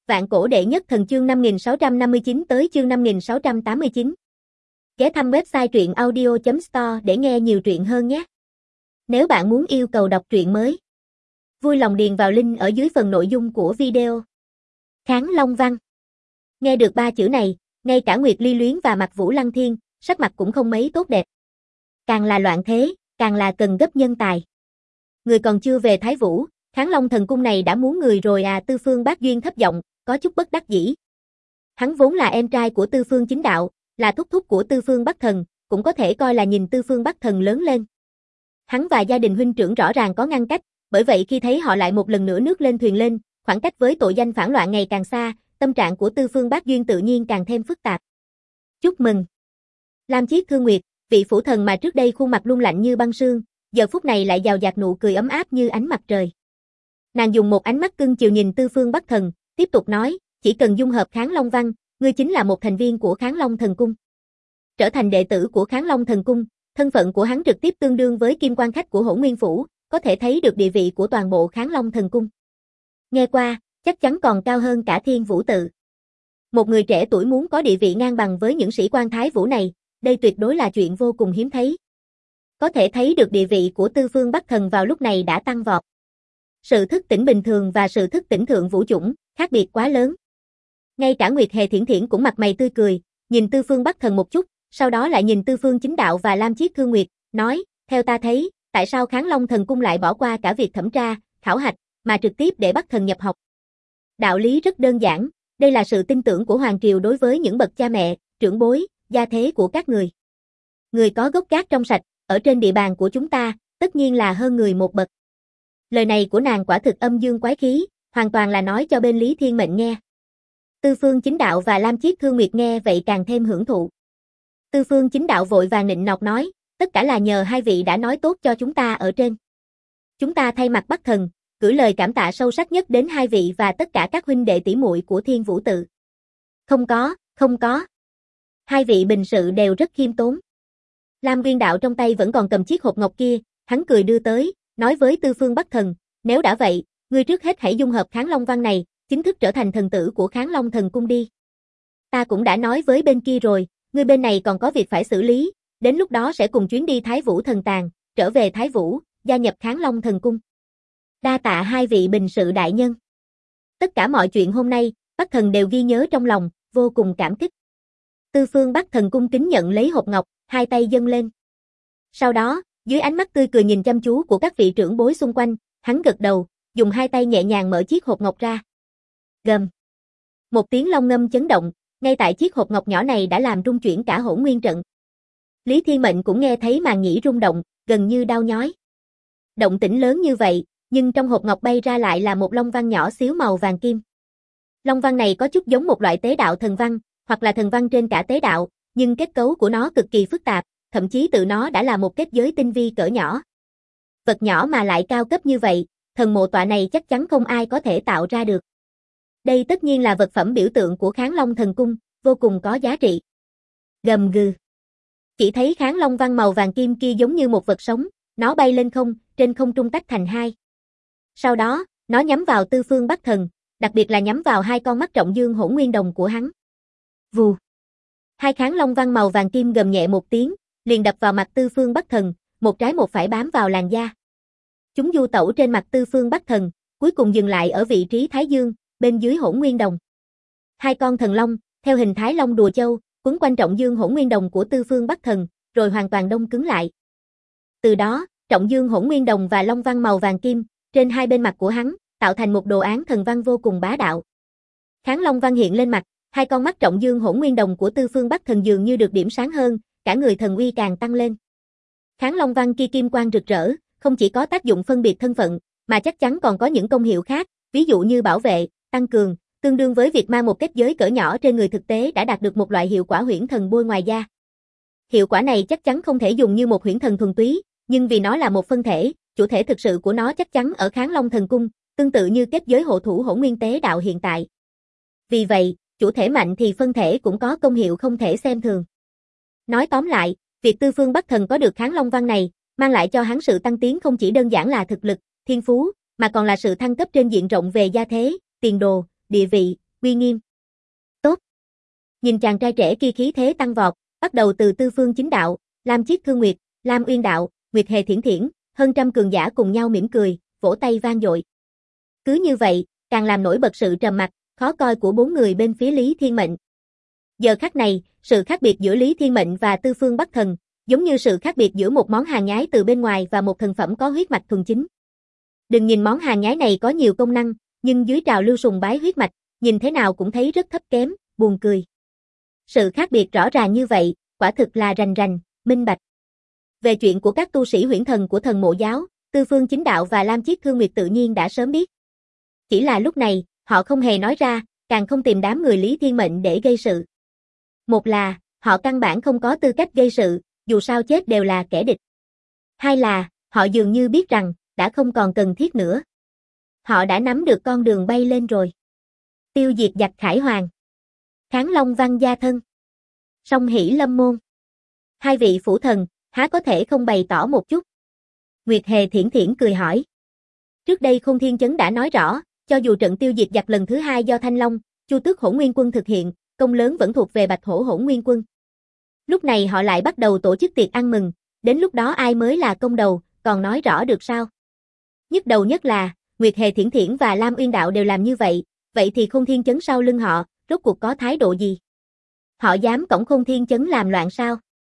Vạn cổ đệ nhất thần chương 5659 tới chương 5689. Ghé thăm website truyện audio.store để nghe nhiều truyện hơn nhé. Nếu bạn muốn yêu cầu đọc truyện mới, vui lòng điền vào link ở dưới phần nội dung của video. Kháng Long Văn. Nghe được ba chữ này, ngay cả Nguyệt Ly Luyến và Mặc Vũ Lăng Thiên, sắc mặt cũng không mấy tốt đẹp. Càng là loạn thế, càng là cần gấp nhân tài. Người còn chưa về Thái Vũ, Kháng Long thần cung này đã muốn người rồi à. Tư Phương Bác Duyên thấp giọng, có chút bất đắc dĩ. Hắn vốn là em trai của Tư Phương Chính Đạo, là thúc thúc của Tư Phương Bắc Thần, cũng có thể coi là nhìn Tư Phương Bắc Thần lớn lên. Hắn và gia đình huynh trưởng rõ ràng có ngăn cách, bởi vậy khi thấy họ lại một lần nữa nước lên thuyền lên, khoảng cách với tội danh phản loạn ngày càng xa, tâm trạng của Tư Phương Bác Duyên tự nhiên càng thêm phức tạp. Chúc mừng. Lam Chiết Thương Nguyệt, vị phủ thần mà trước đây khuôn mặt luôn lạnh như băng sương, giờ phút này lại dào dạt nụ cười ấm áp như ánh mặt trời. Nàng dùng một ánh mắt cưng chiều nhìn Tư Phương Bắc Thần, tiếp tục nói, chỉ cần dung hợp Kháng Long Văn, ngươi chính là một thành viên của Kháng Long Thần Cung. Trở thành đệ tử của Kháng Long Thần Cung, thân phận của hắn trực tiếp tương đương với kim quan khách của Hỗn Nguyên Phủ, có thể thấy được địa vị của toàn bộ Kháng Long Thần Cung. Nghe qua, chắc chắn còn cao hơn cả Thiên Vũ Tự. Một người trẻ tuổi muốn có địa vị ngang bằng với những sĩ quan Thái Vũ này, đây tuyệt đối là chuyện vô cùng hiếm thấy. Có thể thấy được địa vị của Tư Phương Bắc Thần vào lúc này đã tăng vọt. Sự thức tỉnh bình thường và sự thức tỉnh thượng vũ chủng, khác biệt quá lớn. Ngay cả Nguyệt Hề Thiển Thiển cũng mặt mày tươi cười, nhìn Tư Phương Bắc Thần một chút, sau đó lại nhìn Tư Phương Chính Đạo và Lam Chiết Thương Nguyệt, nói, theo ta thấy, tại sao Kháng Long Thần Cung lại bỏ qua cả việc thẩm tra, khảo hạch, mà trực tiếp để Bắc Thần nhập học? Đạo lý rất đơn giản, đây là sự tin tưởng của Hoàng Triều đối với những bậc cha mẹ, trưởng bối, gia thế của các người. Người có gốc gác trong sạch, ở trên địa bàn của chúng ta, tất nhiên là hơn người một bậc. Lời này của nàng quả thực âm dương quái khí, hoàn toàn là nói cho bên Lý Thiên Mệnh nghe. Tư Phương Chính Đạo và Lam Chiết Thương Nguyệt nghe vậy càng thêm hưởng thụ. Tư Phương Chính Đạo vội vàng nịnh nọt nói, tất cả là nhờ hai vị đã nói tốt cho chúng ta ở trên. Chúng ta thay mặt Bắc Thần, gửi lời cảm tạ sâu sắc nhất đến hai vị và tất cả các huynh đệ tỷ muội của Thiên Vũ Tự. Không có. Hai vị bình sự đều rất khiêm tốn. Lam Nguyên Đạo trong tay vẫn còn cầm chiếc hộp ngọc kia, hắn cười đưa tới, nói với Tư Phương Bắc Thần, nếu đã vậy, ngươi trước hết hãy dung hợp Kháng Long Văn này, chính thức trở thành thần tử của Kháng Long Thần Cung đi. Ta cũng đã nói với bên kia rồi, ngươi bên này còn có việc phải xử lý, đến lúc đó sẽ cùng chuyến đi Thái Vũ Thần Tàng, trở về Thái Vũ, gia nhập Kháng Long Thần Cung. Đa tạ hai vị bình sự đại nhân. Tất cả mọi chuyện hôm nay, Bắc Thần đều ghi nhớ trong lòng, vô cùng cảm kích. Tư Phương Bắc Thần cung kính nhận lấy hộp ngọc, hai tay dâng lên. Sau đó, dưới ánh mắt tươi cười nhìn chăm chú của các vị trưởng bối xung quanh, hắn gật đầu, dùng hai tay nhẹ nhàng mở chiếc hộp ngọc ra. Gầm. Một tiếng long ngâm chấn động, ngay tại chiếc hộp ngọc nhỏ này đã làm rung chuyển cả Hỗn Nguyên trận. Lý Thiên Mệnh cũng nghe thấy màng nhĩ rung động, gần như đau nhói. Động tĩnh lớn như vậy, nhưng trong hộp ngọc bay ra lại là một long văn nhỏ xíu màu vàng kim. Long văn này có chút giống một loại tế đạo thần văn, hoặc là thần văn trên cả tế đạo, nhưng kết cấu của nó cực kỳ phức tạp, thậm chí tự nó đã là một kết giới tinh vi cỡ nhỏ. Vật nhỏ mà lại cao cấp như vậy, thần mộ tọa này chắc chắn không ai có thể tạo ra được. Đây tất nhiên là vật phẩm biểu tượng của Kháng Long Thần Cung, vô cùng có giá trị. Gầm gừ. Chỉ thấy Kháng Long Văn màu vàng kim kia giống như một vật sống, nó bay lên không, trên không trung tách thành hai. Sau đó, nó nhắm vào Tư Phương Bắc Thần, đặc biệt là nhắm vào hai con mắt trọng dương Hỗn Nguyên Đồng của hắn. Vù. Hai Kháng Long Văn màu vàng kim gầm nhẹ một tiếng, liền đập vào mặt Tư Phương Bắc Thần, một trái một phải bám vào làn da. Chúng du tẩu trên mặt Tư Phương Bắc Thần, cuối cùng dừng lại ở vị trí Thái Dương, bên dưới Hỗn Nguyên Đồng. Hai con thần long, theo hình thái long đùa châu, quấn quanh trọng dương Hỗn Nguyên Đồng của Tư Phương Bắc Thần, rồi hoàn toàn đông cứng lại. Từ đó, trọng dương Hỗn Nguyên Đồng và long văn màu vàng kim, trên hai bên mặt của hắn, tạo thành một đồ án thần văn vô cùng bá đạo. Kháng Long Văn hiện lên mặt, hai con mắt trọng dương Hỗn Nguyên Đồng của Tư Phương Bắc Thần dường như được điểm sáng hơn, cả người thần uy càng tăng lên. Kháng Long Văn kia kim quang rực rỡ, không chỉ có tác dụng phân biệt thân phận, mà chắc chắn còn có những công hiệu khác, ví dụ như bảo vệ, tăng cường, tương đương với việc mang một kết giới cỡ nhỏ trên người, thực tế đã đạt được một loại hiệu quả huyễn thần bôi ngoài da. Hiệu quả này chắc chắn không thể dùng như một huyễn thần thuần túy, nhưng vì nó là một phân thể, chủ thể thực sự của nó chắc chắn ở Kháng Long Thần Cung, tương tự như kết giới hộ thủ Hỗn Nguyên Tế Đạo hiện tại. Vì vậy, chủ thể mạnh thì phân thể cũng có công hiệu không thể xem thường. Nói tóm lại, việc Tư Phương Bắc Thần có được Kháng Long Văn này, mang lại cho hắn sự tăng tiến không chỉ đơn giản là thực lực, thiên phú, mà còn là sự thăng cấp trên diện rộng về gia thế, tiền đồ, địa vị, uy nghiêm. Tốt. Nhìn chàng trai trẻ kia khí thế tăng vọt, bắt đầu từ Tư Phương Chính Đạo, Lam Chiết Thương Nguyệt, Lam Uyên Đạo, Nguyệt Hề Thiển Thiển, hơn trăm cường giả cùng nhau mỉm cười, vỗ tay vang dội. Cứ như vậy, càng làm nổi bật sự trầm mặc, khó coi của bốn người bên phía Lý Thiên Mệnh. Giờ khắc này, sự khác biệt giữa Lý Thiên Mệnh và Tư Phương Bắc Thần, giống như sự khác biệt giữa một món hàng nhái từ bên ngoài và một thần phẩm có huyết mạch thuần chính. Đừng nhìn món hàng nhái này có nhiều công năng, nhưng dưới trào lưu sùng bái huyết mạch, nhìn thế nào cũng thấy rất thấp kém, buồn cười. Sự khác biệt rõ ràng như vậy, quả thực là rành rành, minh bạch. Về chuyện của các tu sĩ huyễn thần của thần mộ giáo, Tư Phương Chính Đạo và Lam Chiết Thương Nguyệt tự nhiên đã sớm biết. Chỉ là lúc này, họ không hề nói ra, càng không tìm đám người Lý Thiên Mệnh để gây sự. Một là, họ căn bản không có tư cách gây sự, dù sao chết đều là kẻ địch. Hai là, họ dường như biết rằng, đã không còn cần thiết nữa. Họ đã nắm được con đường bay lên rồi. Tiêu diệt giặc Khải Hoàng. Kháng Long Văn gia thân. Song hỷ lâm môn. Hai vị phủ thần, há có thể không bày tỏ một chút? Nguyệt Hề Thiển Thiển cười hỏi. Trước đây Khôn Thiên Chấn đã nói rõ, cho dù trận tiêu diệt giặc lần thứ hai do Thanh Long, Chu Tước Hỗn Nguyên Quân thực hiện, công lớn vẫn thuộc về Bạch Hổ Hỗn Nguyên Quân. Lúc này họ lại bắt đầu tổ chức tiệc ăn mừng, đến lúc đó ai mới là công đầu, còn nói rõ được sao? Nhức đầu nhất là, Nguyệt Hề Thiển Thiển và Lam Uyên Đạo đều làm như vậy thì Khôn Thiên Chấn sau lưng họ, rốt cuộc có thái độ gì? Họ dám cõng Khôn Thiên Chấn làm loạn sao?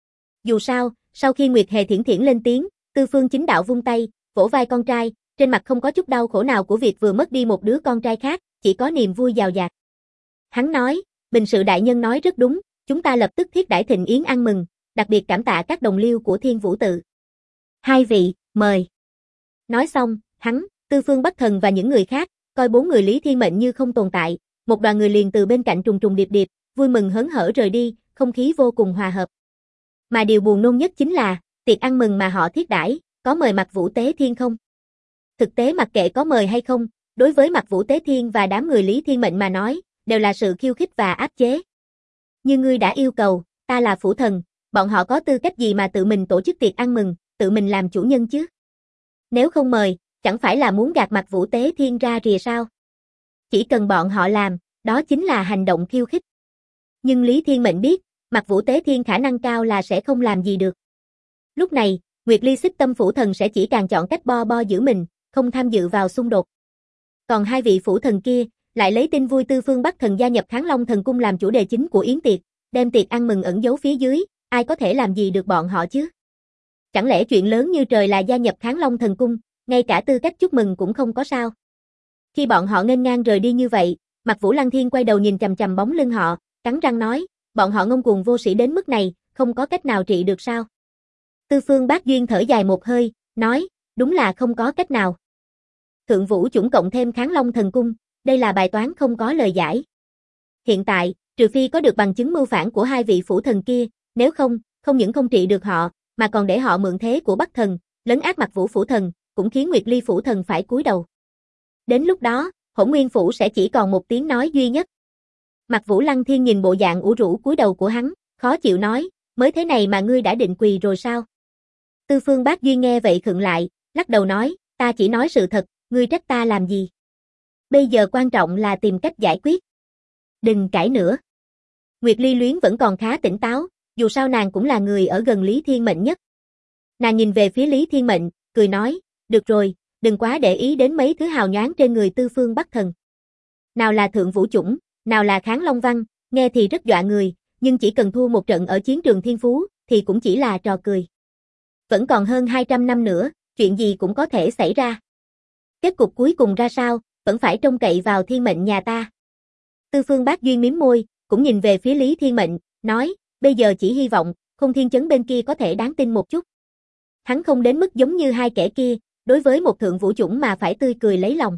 Dù sao, sau khi Nguyệt Hề Thiển Thiển lên tiếng, Tư Phương Chính Đạo vung tay, vỗ vai con trai, trên mặt không có chút đau khổ nào của việc vừa mất đi một đứa con trai khác, chỉ có niềm vui dào dạt. Hắn nói, Bình Sự đại nhân nói rất đúng, chúng ta lập tức thiết đãi thịnh yến ăn mừng, đặc biệt cảm tạ các đồng liêu của Thiên Vũ Tự. Hai vị, mời. Nói xong, hắn, Tư Phương Bắc Thần và những người khác, coi bốn người Lý Thiên Mệnh như không tồn tại, một đoàn người liền từ bên cạnh trùng trùng điệp điệp, vui mừng hớn hở rời đi, không khí vô cùng hòa hợp. Mà điều buồn nôn nhất chính là, tiệc ăn mừng mà họ thiết đãi, có mời Mặc Vũ Tế Thiên không? Thực tế mặc kệ có mời hay không, đối với Mặc Vũ Tế Thiên và đám người Lý Thiên Mệnh mà nói, đều là sự khiêu khích và áp chế. Như ngươi đã yêu cầu, ta là phủ thần, bọn họ có tư cách gì mà tự mình tổ chức tiệc ăn mừng, tự mình làm chủ nhân chứ? Nếu không mời, chẳng phải là muốn gạt Mặc Vũ Tế Thiên ra rìa sao? Chỉ cần bọn họ làm, đó chính là hành động khiêu khích. Nhưng Lý Thiên Mệnh biết, Mặc Vũ Tế Thiên khả năng cao là sẽ không làm gì được. Lúc này, Nguyệt Ly Xích Tâm phủ thần sẽ chỉ càng chọn cách bo bo giữ mình, không tham dự vào xung đột. Còn hai vị phủ thần kia, lại lấy tin vui Tư Phương Bắc Thần gia nhập Kháng Long Thần Cung làm chủ đề chính của yến tiệc, đem tiệc ăn mừng ẩn giấu phía dưới, ai có thể làm gì được bọn họ chứ? Chẳng lẽ chuyện lớn như trời là gia nhập Kháng Long Thần Cung, ngay cả tư cách chúc mừng cũng không có sao? Khi bọn họ nghênh ngang rời đi như vậy, Mặc Vũ Lăng Thiên quay đầu nhìn chằm chằm bóng lưng họ, cắn răng nói, bọn họ ngông cuồng vô sĩ đến mức này, không có cách nào trị được sao? Tư Phương Bác Duyên thở dài một hơi, nói, đúng là không có cách nào. Thượng Vũ Chủng cộng thêm Kháng Long Thần Cung, đây là bài toán không có lời giải. Hiện tại, trừ phi có được bằng chứng mưu phản của hai vị phủ thần kia, nếu không, không những không trị được họ, mà còn để họ mượn thế của Bắc Thần, lấn át Mặc Vũ phủ thần, cũng khiến Nguyệt Ly phủ thần phải cúi đầu. Đến lúc đó, Hỗn Nguyên phủ sẽ chỉ còn một tiếng nói duy nhất. Mặc Vũ Lăng Thiên nhìn bộ dạng ủ rũ cúi đầu của hắn, khó chịu nói, mới thế này mà ngươi đã định quỳ rồi sao? Tư Phương Bác Duyên nghe vậy khựng lại, lắc đầu nói, ta chỉ nói sự thật, ngươi trách ta làm gì? Bây giờ quan trọng là tìm cách giải quyết. Đừng cãi nữa. Nguyệt Ly Luyến vẫn còn khá tỉnh táo, dù sao nàng cũng là người ở gần Lý Thiên Mệnh nhất. Nàng nhìn về phía Lý Thiên Mệnh, cười nói, được rồi, đừng quá để ý đến mấy thứ hào nhoáng trên người Tư Phương Bắc Thần. Nào là Thượng Vũ Chủng, nào là Kháng Long Văn, nghe thì rất dọa người, nhưng chỉ cần thua một trận ở chiến trường Thiên Phú, thì cũng chỉ là trò cười. Vẫn còn hơn 200 năm nữa, chuyện gì cũng có thể xảy ra. Kết cục cuối cùng ra sao, vẫn phải trông cậy vào Thiên Mệnh nhà ta. Tư Phương Bác Duyên mím môi, cũng nhìn về phía Lý Thiên Mệnh, nói, bây giờ chỉ hy vọng, Khôn Thiên Chấn bên kia có thể đáng tin một chút. Hắn không đến mức giống như hai kẻ kia, đối với một Thượng Vũ Chủng mà phải tươi cười lấy lòng.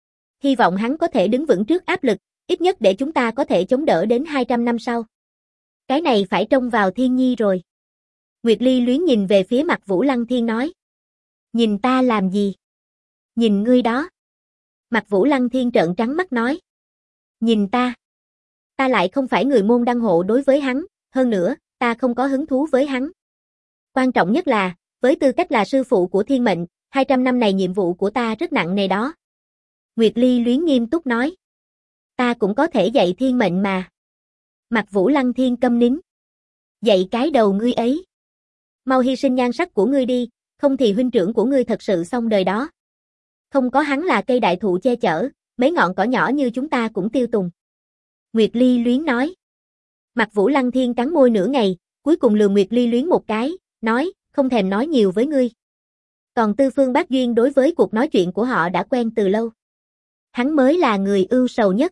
Hy vọng hắn có thể đứng vững trước áp lực, ít nhất để chúng ta có thể chống đỡ đến 200 năm sau. Cái này phải trông vào Thiên Nhi rồi. Nguyệt Ly Luyến nhìn về phía Mặc Vũ Lăng Thiên nói. Nhìn ta làm gì? Nhìn ngươi đó. Mặc Vũ Lăng Thiên trợn trắng mắt nói. Nhìn ta. Ta lại không phải người môn đăng hộ đối với hắn, hơn nữa, ta không có hứng thú với hắn. Quan trọng nhất là, với tư cách là sư phụ của Thiên Mệnh, 200 năm này nhiệm vụ của ta rất nặng nề đó. Nguyệt Ly Luyến nghiêm túc nói. Ta cũng có thể dạy thiên mệnh mà. Mặt Vũ Lăng Thiên câm nín. Dạy cái đầu ngươi ấy. Mau hy sinh nhan sắc của ngươi đi, không thì huynh trưởng của ngươi thật sự xong đời đó. Không có hắn là cây đại thụ che chở, mấy ngọn cỏ nhỏ như chúng ta cũng tiêu tùng. Nguyệt Ly Luyến nói. Mặt Vũ Lăng Thiên cắn môi nửa ngày, cuối cùng lườm Nguyệt Ly Luyến một cái, nói, không thèm nói nhiều với ngươi. Còn Tư Phương Bác Duyên đối với cuộc nói chuyện của họ đã quen từ lâu. Hắn mới là người ưu sầu nhất.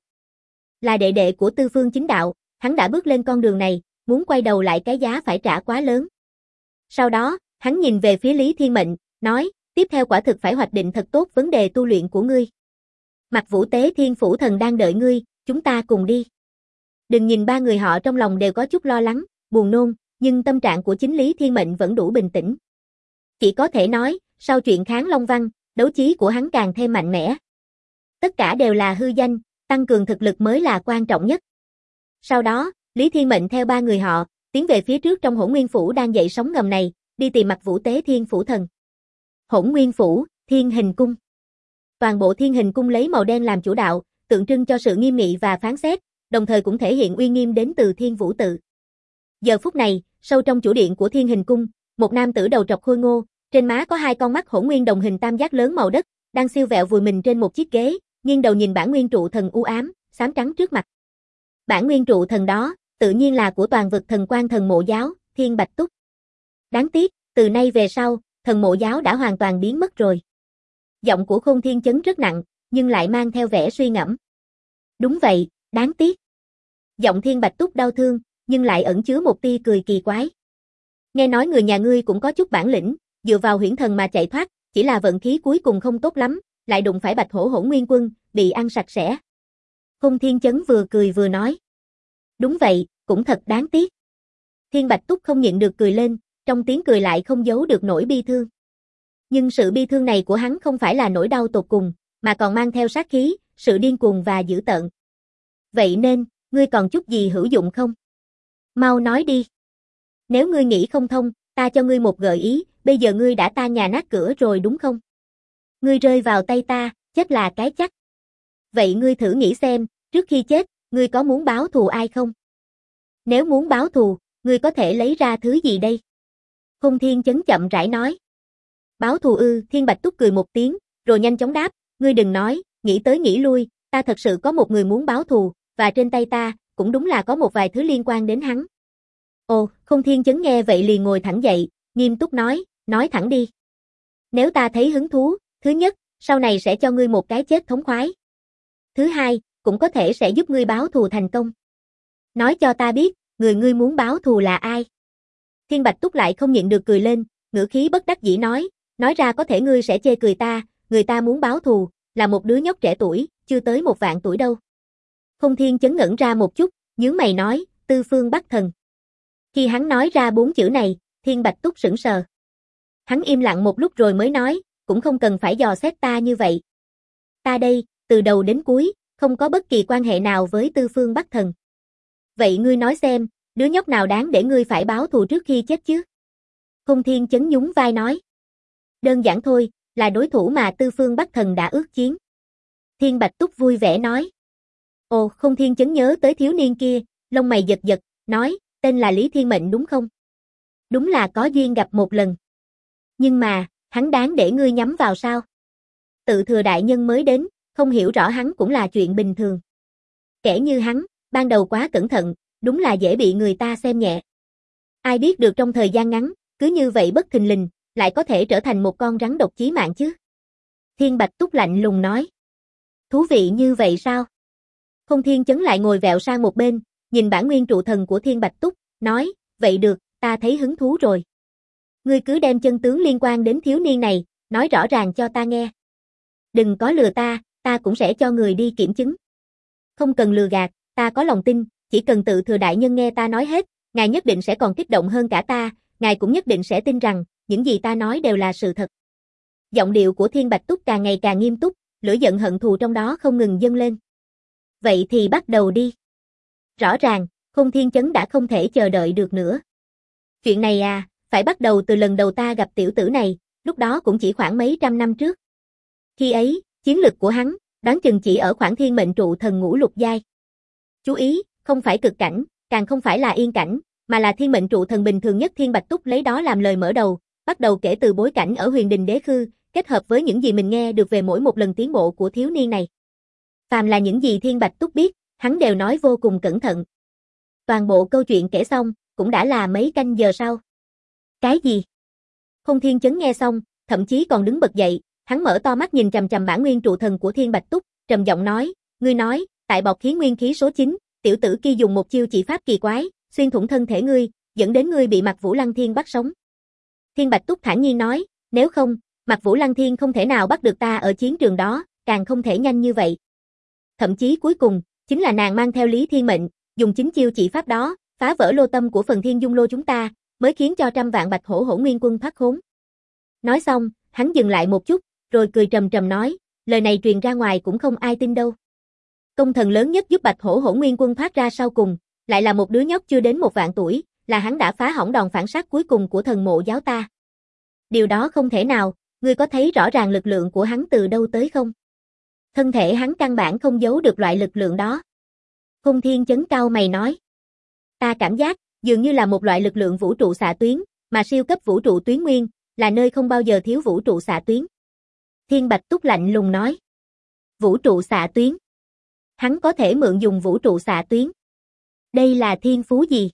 Là đệ đệ của Tư Phương Chính Đạo, hắn đã bước lên con đường này, muốn quay đầu lại cái giá phải trả quá lớn. Sau đó, hắn nhìn về phía Lý Thiên Mệnh, nói, tiếp theo quả thực phải hoạch định thật tốt vấn đề tu luyện của ngươi. Mặt Vũ Tế Thiên Phủ Thần đang đợi ngươi, chúng ta cùng đi. Đừng nhìn ba người họ trong lòng đều có chút lo lắng, buồn nôn, nhưng tâm trạng của chính Lý Thiên Mệnh vẫn đủ bình tĩnh. Chỉ có thể nói, sau chuyện Kháng Long Văn, đấu chí của hắn càng thêm mạnh mẽ. Tất cả đều là hư danh, tăng cường thực lực mới là quan trọng nhất. Sau đó, Lý Thiên Mệnh theo ba người họ, tiến về phía trước trong Hỗn Nguyên Phủ đang dậy sóng ngầm này, đi tìm Mặt Vũ Tế Thiên Phủ Thần. Hỗn Nguyên Phủ, Thiên Hình Cung. Toàn bộ Thiên Hình Cung lấy màu đen làm chủ đạo, tượng trưng cho sự nghiêm nghị và phán xét, đồng thời cũng thể hiện uy nghiêm đến từ Thiên Vũ Tự. Giờ phút này, sâu trong chủ điện của Thiên Hình Cung, một nam tử đầu trọc khôi ngô, trên má có hai con mắt hỗn nguyên đồng hình tam giác lớn màu đất, đang siêu vẹo vùi mình trên một chiếc ghế, nghiêng đầu nhìn bản nguyên trụ thần u ám, xám trắng trước mặt. Bản nguyên trụ thần đó, tự nhiên là của toàn vực thần quan thần mộ giáo, Thiên Bạch Túc. Đáng tiếc, từ nay về sau, thần mộ giáo đã hoàn toàn biến mất rồi. Giọng của Khôn Thiên Chấn rất nặng, nhưng lại mang theo vẻ suy ngẫm. Đúng vậy, đáng tiếc. Giọng Thiên Bạch Túc đau thương, nhưng lại ẩn chứa một tia cười kỳ quái. Nghe nói người nhà ngươi cũng có chút bản lĩnh, dựa vào huyễn thần mà chạy thoát, chỉ là vận khí cuối cùng không tốt lắm, lại đụng phải Bạch Hổ Hỗn Nguyên Quân, bị ăn sạch sẽ. Khôn Thiên Chấn vừa cười vừa nói. Đúng vậy, cũng thật đáng tiếc. Thiên Bạch Túc không nhịn được cười lên, trong tiếng cười lại không giấu được nỗi bi thương. Nhưng sự bi thương này của hắn không phải là nỗi đau tột cùng, mà còn mang theo sát khí, sự điên cuồng và dữ tợn. Vậy nên, ngươi còn chút gì hữu dụng không? Mau nói đi. Nếu ngươi nghĩ không thông, ta cho ngươi một gợi ý, bây giờ ngươi đã tan nhà nát cửa rồi đúng không? Ngươi rơi vào tay ta, chết là cái chắc. Vậy ngươi thử nghĩ xem, trước khi chết, ngươi có muốn báo thù ai không? Nếu muốn báo thù, ngươi có thể lấy ra thứ gì đây? Khôn Thiên Chấn chậm rãi nói. Báo thù ư? Thiên Bạch Túc cười một tiếng, rồi nhanh chóng đáp, ngươi đừng nói, nghĩ tới nghĩ lui, ta thật sự có một người muốn báo thù, và trên tay ta, cũng đúng là có một vài thứ liên quan đến hắn. Ồ, Khôn Thiên Chấn nghe vậy liền ngồi thẳng dậy, nghiêm túc nói thẳng đi. Nếu ta thấy hứng thú, thứ nhất, sau này sẽ cho ngươi một cái chết thống khoái. Thứ hai, cũng có thể sẽ giúp ngươi báo thù thành công. Nói cho ta biết, người ngươi muốn báo thù là ai? Thiên Bạch Túc lại không nhịn được cười lên, ngữ khí bất đắc dĩ nói ra có thể ngươi sẽ chê cười ta, người ta muốn báo thù, là một đứa nhóc trẻ tuổi, chưa tới 1.000 tuổi đâu. Khôn Thiên Chấn ngẩn ra một chút, nhướng mày nói, Tư Phương Bắc Thần. Khi hắn nói ra 4 chữ này, Thiên Bạch Túc sững sờ. Hắn im lặng một lúc rồi mới nói, cũng không cần phải dò xét ta như vậy. Ta đây, từ đầu đến cuối, không có bất kỳ quan hệ nào với Tư Phương Bắc Thần. Vậy ngươi nói xem, đứa nhóc nào đáng để ngươi phải báo thù trước khi chết chứ? Khôn Thiên Chấn nhún vai nói. Đơn giản thôi, là đối thủ mà Tư Phương Bắc Thần đã ước chiến. Thiên Bạch Túc vui vẻ nói. Ồ, Khôn Thiên Chấn nhớ tới thiếu niên kia, lông mày giật giật, nói, tên là Lý Thiên Mệnh đúng không? Đúng là có duyên gặp một lần. Nhưng mà, hắn đáng để ngươi nhắm vào sao? Tự thừa đại nhân mới đến, không hiểu rõ hắn cũng là chuyện bình thường. Kẻ như hắn, ban đầu quá cẩn thận, đúng là dễ bị người ta xem nhẹ. Ai biết được trong thời gian ngắn, cứ như vậy bất thình lình, lại có thể trở thành một con rắn độc chí mạng chứ? Thiên Bạch Túc lạnh lùng nói. Thú vị như vậy sao? Khôn Thiên Chấn lại ngồi vẹo sang một bên, nhìn bản nguyên trụ thần của Thiên Bạch Túc, nói, vậy được, ta thấy hứng thú rồi. Ngươi cứ đem chân tướng liên quan đến thiếu niên này, nói rõ ràng cho ta nghe. Đừng có lừa ta cũng sẽ cho người đi kiểm chứng. Không cần lừa gạt, ta có lòng tin, chỉ cần tự thừa đại nhân nghe ta nói hết, ngài nhất định sẽ còn kích động hơn cả ta, ngài cũng nhất định sẽ tin rằng, những gì ta nói đều là sự thật. Giọng điệu của Thiên Bạch Túc càng ngày càng nghiêm túc, lửa giận hận thù trong đó không ngừng dâng lên. Vậy thì bắt đầu đi. Rõ ràng, Khôn Thiên Chấn đã không thể chờ đợi được nữa. Chuyện này à, phải bắt đầu từ lần đầu ta gặp tiểu tử này, lúc đó cũng chỉ khoảng mấy trăm năm trước. Khi ấy, chiến lực của hắn, Đoán chừng chỉ ở khoảng thiên mệnh trụ thần ngũ lục giai. Chú ý, không phải cực cảnh, càng không phải là yên cảnh, mà là thiên mệnh trụ thần bình thường nhất. Thiên Bạch Túc lấy đó làm lời mở đầu, bắt đầu kể từ bối cảnh ở Huyền Đình Đế Khư, kết hợp với những gì mình nghe được về mỗi một lần tiến bộ của thiếu niên này. Phàm là những gì Thiên Bạch Túc biết, hắn đều nói vô cùng cẩn thận. Toàn bộ câu chuyện kể xong, cũng đã là mấy canh giờ sau. Cái gì? Không Thiên Chấn nghe xong, thậm chí còn đứng bật dậy, hắn mở to mắt nhìn chằm chằm bản nguyên trụ thần của Thiên Bạch Túc, trầm giọng nói, ngươi nói, tại bọc khí nguyên khí số 9, tiểu tử kia dùng một chiêu chỉ pháp kỳ quái, xuyên thủng thân thể ngươi, dẫn đến ngươi bị Mạc Vũ Lăng Thiên bắt sống. Thiên Bạch Túc thản nhiên nói, nếu không, Mạc Vũ Lăng Thiên không thể nào bắt được ta ở chiến trường đó, càng không thể nhanh như vậy. Thậm chí cuối cùng, chính là nàng mang theo Lý Thiên Mệnh, dùng chính chiêu chỉ pháp đó, phá vỡ lô tâm của phần Thiên Dung Lô chúng ta, mới khiến cho trăm vạn Bạch Hổ Hỗn Nguyên Quân thoát khốn. Nói xong, hắn dừng lại một chút, rồi cười trầm trầm nói, lời này truyền ra ngoài cũng không ai tin đâu. Công thần lớn nhất giúp Bạch Hổ Hỗn Nguyên Quân thoát ra sau cùng, lại là một đứa nhóc chưa đến 1 vạn tuổi, là hắn đã phá hỏng đòn phản sát cuối cùng của thần mộ giáo ta. Điều đó không thể nào, ngươi có thấy rõ ràng lực lượng của hắn từ đâu tới không? Thân thể hắn căn bản không giấu được loại lực lượng đó. Không Thiên Chấn cau mày nói. Ta cảm giác, dường như là một loại lực lượng vũ trụ xạ tuyến, mà siêu cấp vũ trụ tuyến nguyên, là nơi không bao giờ thiếu vũ trụ xạ tuyến. Thiên Bạch Túc lạnh lùng nói. Vũ trụ xạ tuyến. Hắn có thể mượn dùng vũ trụ xạ tuyến. Đây là thiên phú gì?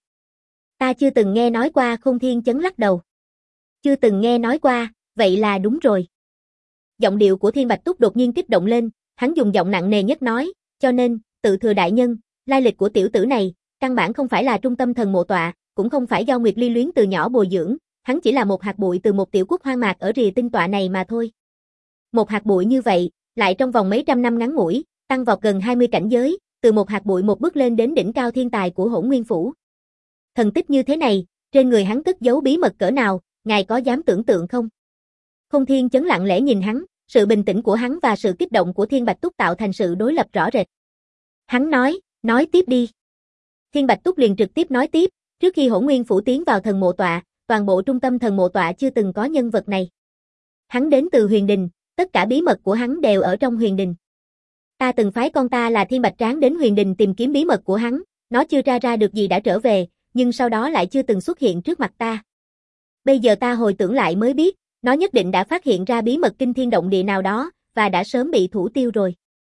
Ta chưa từng nghe nói qua. Không Thiên Chấn lắc đầu. Chưa từng nghe nói qua, vậy là đúng rồi. Giọng điệu của Thiên Bạch Túc đột nhiên kích động lên, hắn dùng giọng nặng nề nhất nói, cho nên, tự thừa đại nhân, lai lịch của tiểu tử này, căn bản không phải là trung tâm thần mộ tọa, cũng không phải do Nguyệt Ly Luyến từ nhỏ bồi dưỡng, hắn chỉ là một hạt bụi từ một tiểu quốc hoang mạc ở rìa tinh tọa này mà thôi. Một hạt bụi như vậy, lại trong vòng mấy trăm năm ngắn ngủi, tăng vọt gần 20 cảnh giới, từ một hạt bụi một bước lên đến đỉnh cao thiên tài của Hỗn Nguyên Phủ. Thần tích như thế này, trên người hắn cất giấu bí mật cỡ nào, ngài có dám tưởng tượng không? Không Thiên Chấn lặng lẽ nhìn hắn, sự bình tĩnh của hắn và sự kích động của Thiên Bạch Túc tạo thành sự đối lập rõ rệt. Hắn nói tiếp đi. Thiên Bạch Túc liền trực tiếp nói tiếp, trước khi Hỗn Nguyên Phủ tiến vào thần mộ tọa, toàn bộ trung tâm thần mộ tọa chưa từng có nhân vật này. Hắn đến từ Huyền Đình, tất cả bí mật của hắn đều ở trong Huyền Đình. Ta từng phái con ta là Thiên Bạch Tráng đến Huyền Đình tìm kiếm bí mật của hắn, nó chưa ra được gì đã trở về, nhưng sau đó lại chưa từng xuất hiện trước mặt ta. Bây giờ ta hồi tưởng lại mới biết, nó nhất định đã phát hiện ra bí mật kinh thiên động địa nào đó, và đã sớm bị thủ tiêu rồi.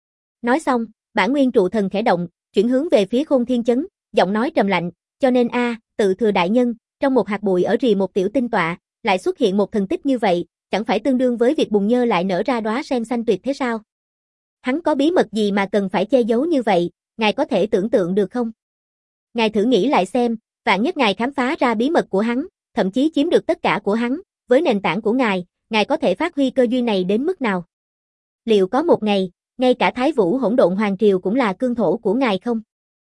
Nói xong, bản nguyên trụ thần khẽ động, chuyển hướng về phía Khôn Thiên Chấn, giọng nói trầm lạnh, cho nên tự thừa đại nhân, trong một hạt bụi ở rìa một tiểu tinh tọa, lại xuất hiện một thần tích như vậy, chẳng phải tương đương với việc bùn nhơ lại nở ra đóa sen xanh tuyệt thế sao? Hắn có bí mật gì mà cần phải che giấu như vậy, ngài có thể tưởng tượng được không? Ngài thử nghĩ lại xem, vạn nhất ngài khám phá ra bí mật của hắn, thậm chí chiếm được tất cả của hắn, với nền tảng của ngài có thể phát huy cơ duyên này đến mức nào? Liệu có một ngày, ngay cả Thái Vũ Hỗn Độn Hoàng Triều cũng là cương thổ của ngài không?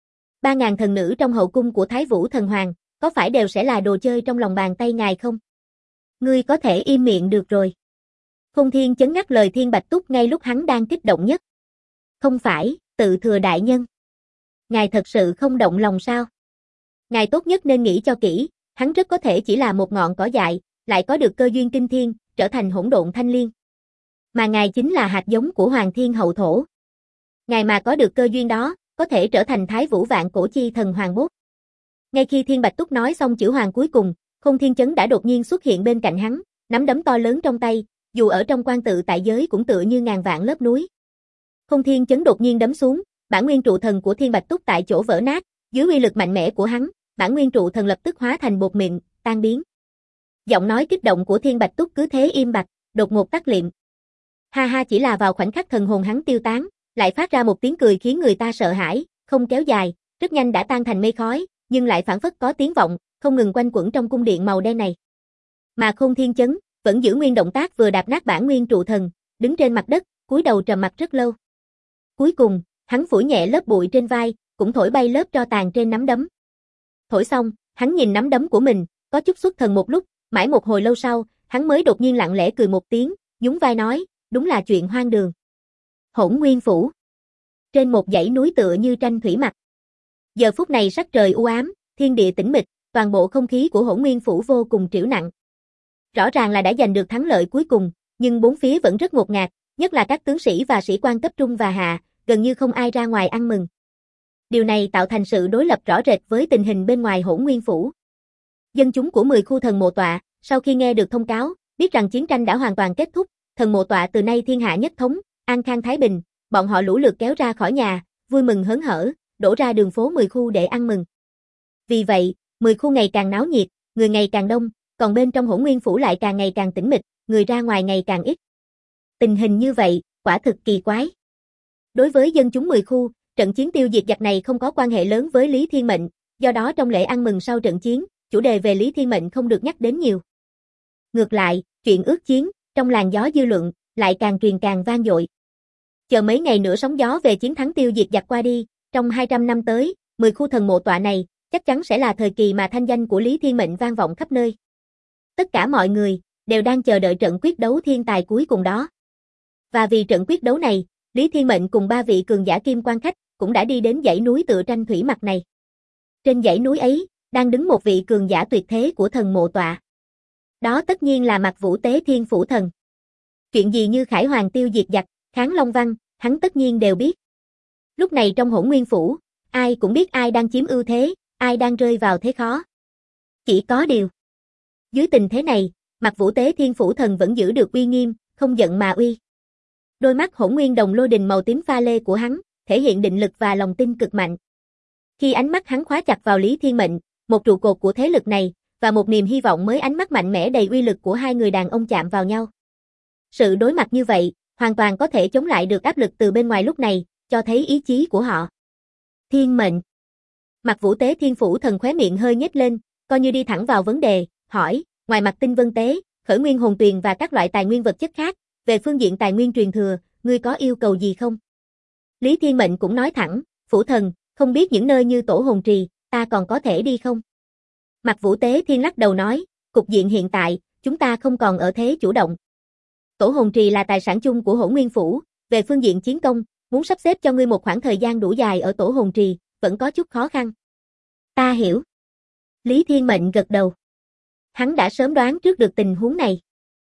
3.000 thần nữ trong hậu cung của Thái Vũ Thần Hoàng, có phải đều sẽ là đồ chơi trong lòng bàn tay ngài không? Ngươi có thể im miệng được rồi. Không Thiên Chấn ngắt lời Thiên Bạch Túc ngay lúc hắn đang kích động nhất. Không phải, tự thừa đại nhân. Ngài thật sự không động lòng sao? Ngài tốt nhất nên nghĩ cho kỹ, hắn rất có thể chỉ là một ngọn cỏ dại, lại có được cơ duyên kinh thiên, trở thành hỗn độn thanh liên. Mà ngài chính là hạt giống của Hoàng Thiên Hậu Thổ. Ngài mà có được cơ duyên đó, có thể trở thành Thái Vũ Vạn Cổ Chi Thần Hoàng Bốt. Ngay khi Thiên Bạch Túc nói xong chữ hoàng cuối cùng, Không Thiên Chấn đã đột nhiên xuất hiện bên cạnh hắn, nắm đấm to lớn trong tay, dù ở trong quan tự tại giới cũng tựa như ngàn vạn lớp núi. Không Thiên Chấn đột nhiên đấm xuống, bản nguyên trụ thần của Thiên Bạch Túc tại chỗ vỡ nát, dưới uy lực mạnh mẽ của hắn, bản nguyên trụ thần lập tức hóa thành bột mịn, tan biến. Giọng nói kích động của Thiên Bạch Túc cứ thế im bặt, đột ngột tắt liệm. Ha ha, chỉ là vào khoảnh khắc thần hồn hắn tiêu tán, lại phát ra một tiếng cười khiến người ta sợ hãi, không kéo dài, rất nhanh đã tan thành mây khói, nhưng lại phảng phất có tiếng vọng, không ngừng quanh quẩn trong cung điện màu đen này. Mà Không Thiên Chấn vẫn giữ nguyên động tác vừa đạp nát bản nguyên trụ thần, đứng trên mặt đất, cúi đầu trầm mặc rất lâu. Cuối cùng, hắn phủi nhẹ lớp bụi trên vai, cũng thổi bay lớp tro tàn trên nắm đấm. Thổi xong, hắn nhìn nắm đấm của mình, có chút xuất thần một lúc, mãi một hồi lâu sau, hắn mới đột nhiên lặng lẽ cười một tiếng, nhún vai nói, đúng là chuyện hoang đường. Hỗn Nguyên Phủ. Trên một dãy núi tựa như tranh thủy mặc. Giờ phút này sắc trời u ám, thiên địa tĩnh mịch, toàn bộ không khí của Hỗn Nguyên Phủ vô cùng trĩu nặng. Rõ ràng là đã giành được thắng lợi cuối cùng, nhưng bốn phía vẫn rất ngột ngạt, Nhất là các tướng sĩ và sĩ quan cấp trung và hạ, gần như không ai ra ngoài ăn mừng. Điều này tạo thành sự đối lập rõ rệt với tình hình bên ngoài Hỗn Nguyên Phủ. Dân chúng của 10 khu thần mộ tọa, sau khi nghe được thông cáo, biết rằng chiến tranh đã hoàn toàn kết thúc, thần mộ tọa từ nay thiên hạ nhất thống, an khang thái bình, bọn họ lũ lượt kéo ra khỏi nhà, vui mừng hớn hở, đổ ra đường phố 10 khu để ăn mừng. Vì vậy, 10 khu ngày càng náo nhiệt, người ngày càng đông, còn bên trong Hỗn Nguyên Phủ lại càng ngày càng tĩnh mịch, người ra ngoài ngày càng ít. Tình hình như vậy, quả thực kỳ quái. Đối với dân chúng 10 khu, trận chiến tiêu diệt giặc này không có quan hệ lớn với Lý Thiên Mệnh, do đó trong lễ ăn mừng sau trận chiến, chủ đề về Lý Thiên Mệnh không được nhắc đến nhiều. Ngược lại, chuyện ước chiến, trong làn gió dư luận, lại càng truyền càng vang dội. Chờ mấy ngày nữa sóng gió về chiến thắng tiêu diệt giặc qua đi, trong 200 năm tới, 10 khu thần mộ tọa này, chắc chắn sẽ là thời kỳ mà thanh danh của Lý Thiên Mệnh vang vọng khắp nơi. Tất cả mọi người, đều đang chờ đợi trận quyết đấu thiên tài cuối cùng đó. Và vì trận quyết đấu này, Lý Thiên Mệnh cùng 3 vị cường giả kim quan khách, cũng đã đi đến dãy núi tựa tranh thủy mặc này. Trên dãy núi ấy, đang đứng một vị cường giả tuyệt thế của thần mộ tọa. Đó tất nhiên là Mặc Vũ Tế Thiên Phủ Thần. Chuyện gì như Khải Hoàng tiêu diệt giặc, kháng Long Văn, hắn tất nhiên đều biết. Lúc này trong Hỗn Nguyên Phủ, ai cũng biết ai đang chiếm ưu thế, ai đang rơi vào thế khó. Chỉ có điều. Dưới tình thế này, Mặc Vũ Tế Thiên Phủ Thần vẫn giữ được uy nghiêm, không giận mà uy. Đôi mắt hỗn nguyên đồng lôi đình màu tím pha lê của hắn, thể hiện định lực và lòng tin cực mạnh. Khi ánh mắt hắn khóa chặt vào Lý Thiên Mệnh, một trụ cột của thế lực này, và một niềm hy vọng mới, ánh mắt mạnh mẽ đầy uy lực của hai người đàn ông chạm vào nhau. Sự đối mặt như vậy, hoàn toàn có thể chống lại được áp lực từ bên ngoài lúc này, cho thấy ý chí của họ. Thiên Mệnh. Mặc Vũ Tế Thiên Phủ Thần khóe miệng hơi nhếch lên, coi như đi thẳng vào vấn đề, hỏi, ngoài mặt tinh vân tế, khởi nguyên hồn tuyền và các loại tài nguyên vật chất khác, về phương diện tài nguyên truyền thừa, ngươi có yêu cầu gì không? Lý Thiên Mệnh cũng nói thẳng, Phủ Thần, không biết những nơi như Tổ Hồn Trì, ta còn có thể đi không? Mặc Vũ Tế Thiên lắc đầu nói, cục diện hiện tại, chúng ta không còn ở thế chủ động. Tổ Hồn Trì là tài sản chung của Hỗn Nguyên Phủ, về phương diện chiến công, muốn sắp xếp cho ngươi một khoảng thời gian đủ dài ở Tổ Hồn Trì, vẫn có chút khó khăn. Ta hiểu. Lý Thiên Mệnh gật đầu. Hắn đã sớm đoán trước được tình huống này.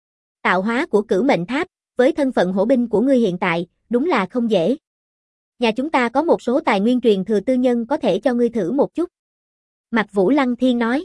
Tạo hóa của Cửu Mệnh Tháp, với thân phận hổ binh của ngươi hiện tại, đúng là không dễ. Nhà chúng ta có một số tài nguyên truyền thừa tư nhân có thể cho ngươi thử một chút. Mặc Vũ Lăng Thiên nói.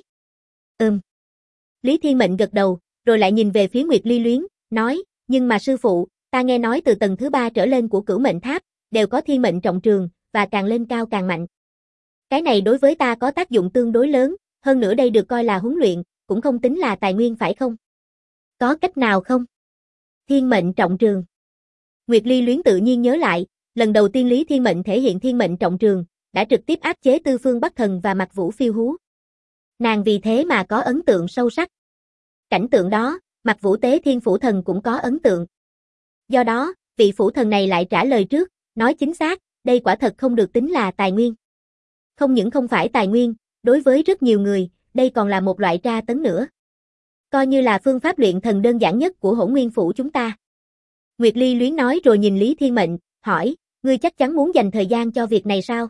Lý Thiên Mệnh gật đầu, rồi lại nhìn về phía Nguyệt Ly Luyến, nói, nhưng mà sư phụ, ta nghe nói từ tầng thứ 3 trở lên của Cửu Mệnh Tháp, đều có thiên mệnh trọng trường, và càng lên cao càng mạnh. Cái này đối với ta có tác dụng tương đối lớn, hơn nữa đây được coi là huấn luyện, cũng không tính là tài nguyên phải không? Có cách nào không? Thiên mệnh trọng trường. Nguyệt Ly Luyến tự nhiên nhớ lại, lần đầu tiên Lý Thiên Mệnh thể hiện thiên mệnh trọng trường, đã trực tiếp áp chế Tư Phương Bắc Thần và Mặc Vũ Phiêu Hú. Nàng vì thế mà có ấn tượng sâu sắc. Cảnh tượng đó, Mặc Vũ Tế Thiên Phủ Thần cũng có ấn tượng. Do đó, vị Phủ Thần này lại trả lời trước, nói chính xác, đây quả thật không được tính là tài nguyên. Không những không phải tài nguyên, đối với rất nhiều người, đây còn là một loại tra tấn nữa. Coi như là phương pháp luyện thần đơn giản nhất của Hỗn Nguyên Phủ chúng ta. Nguyệt Ly Luyến nói rồi nhìn Lý Thiên Mệnh, hỏi, ngươi chắc chắn muốn dành thời gian cho việc này sao?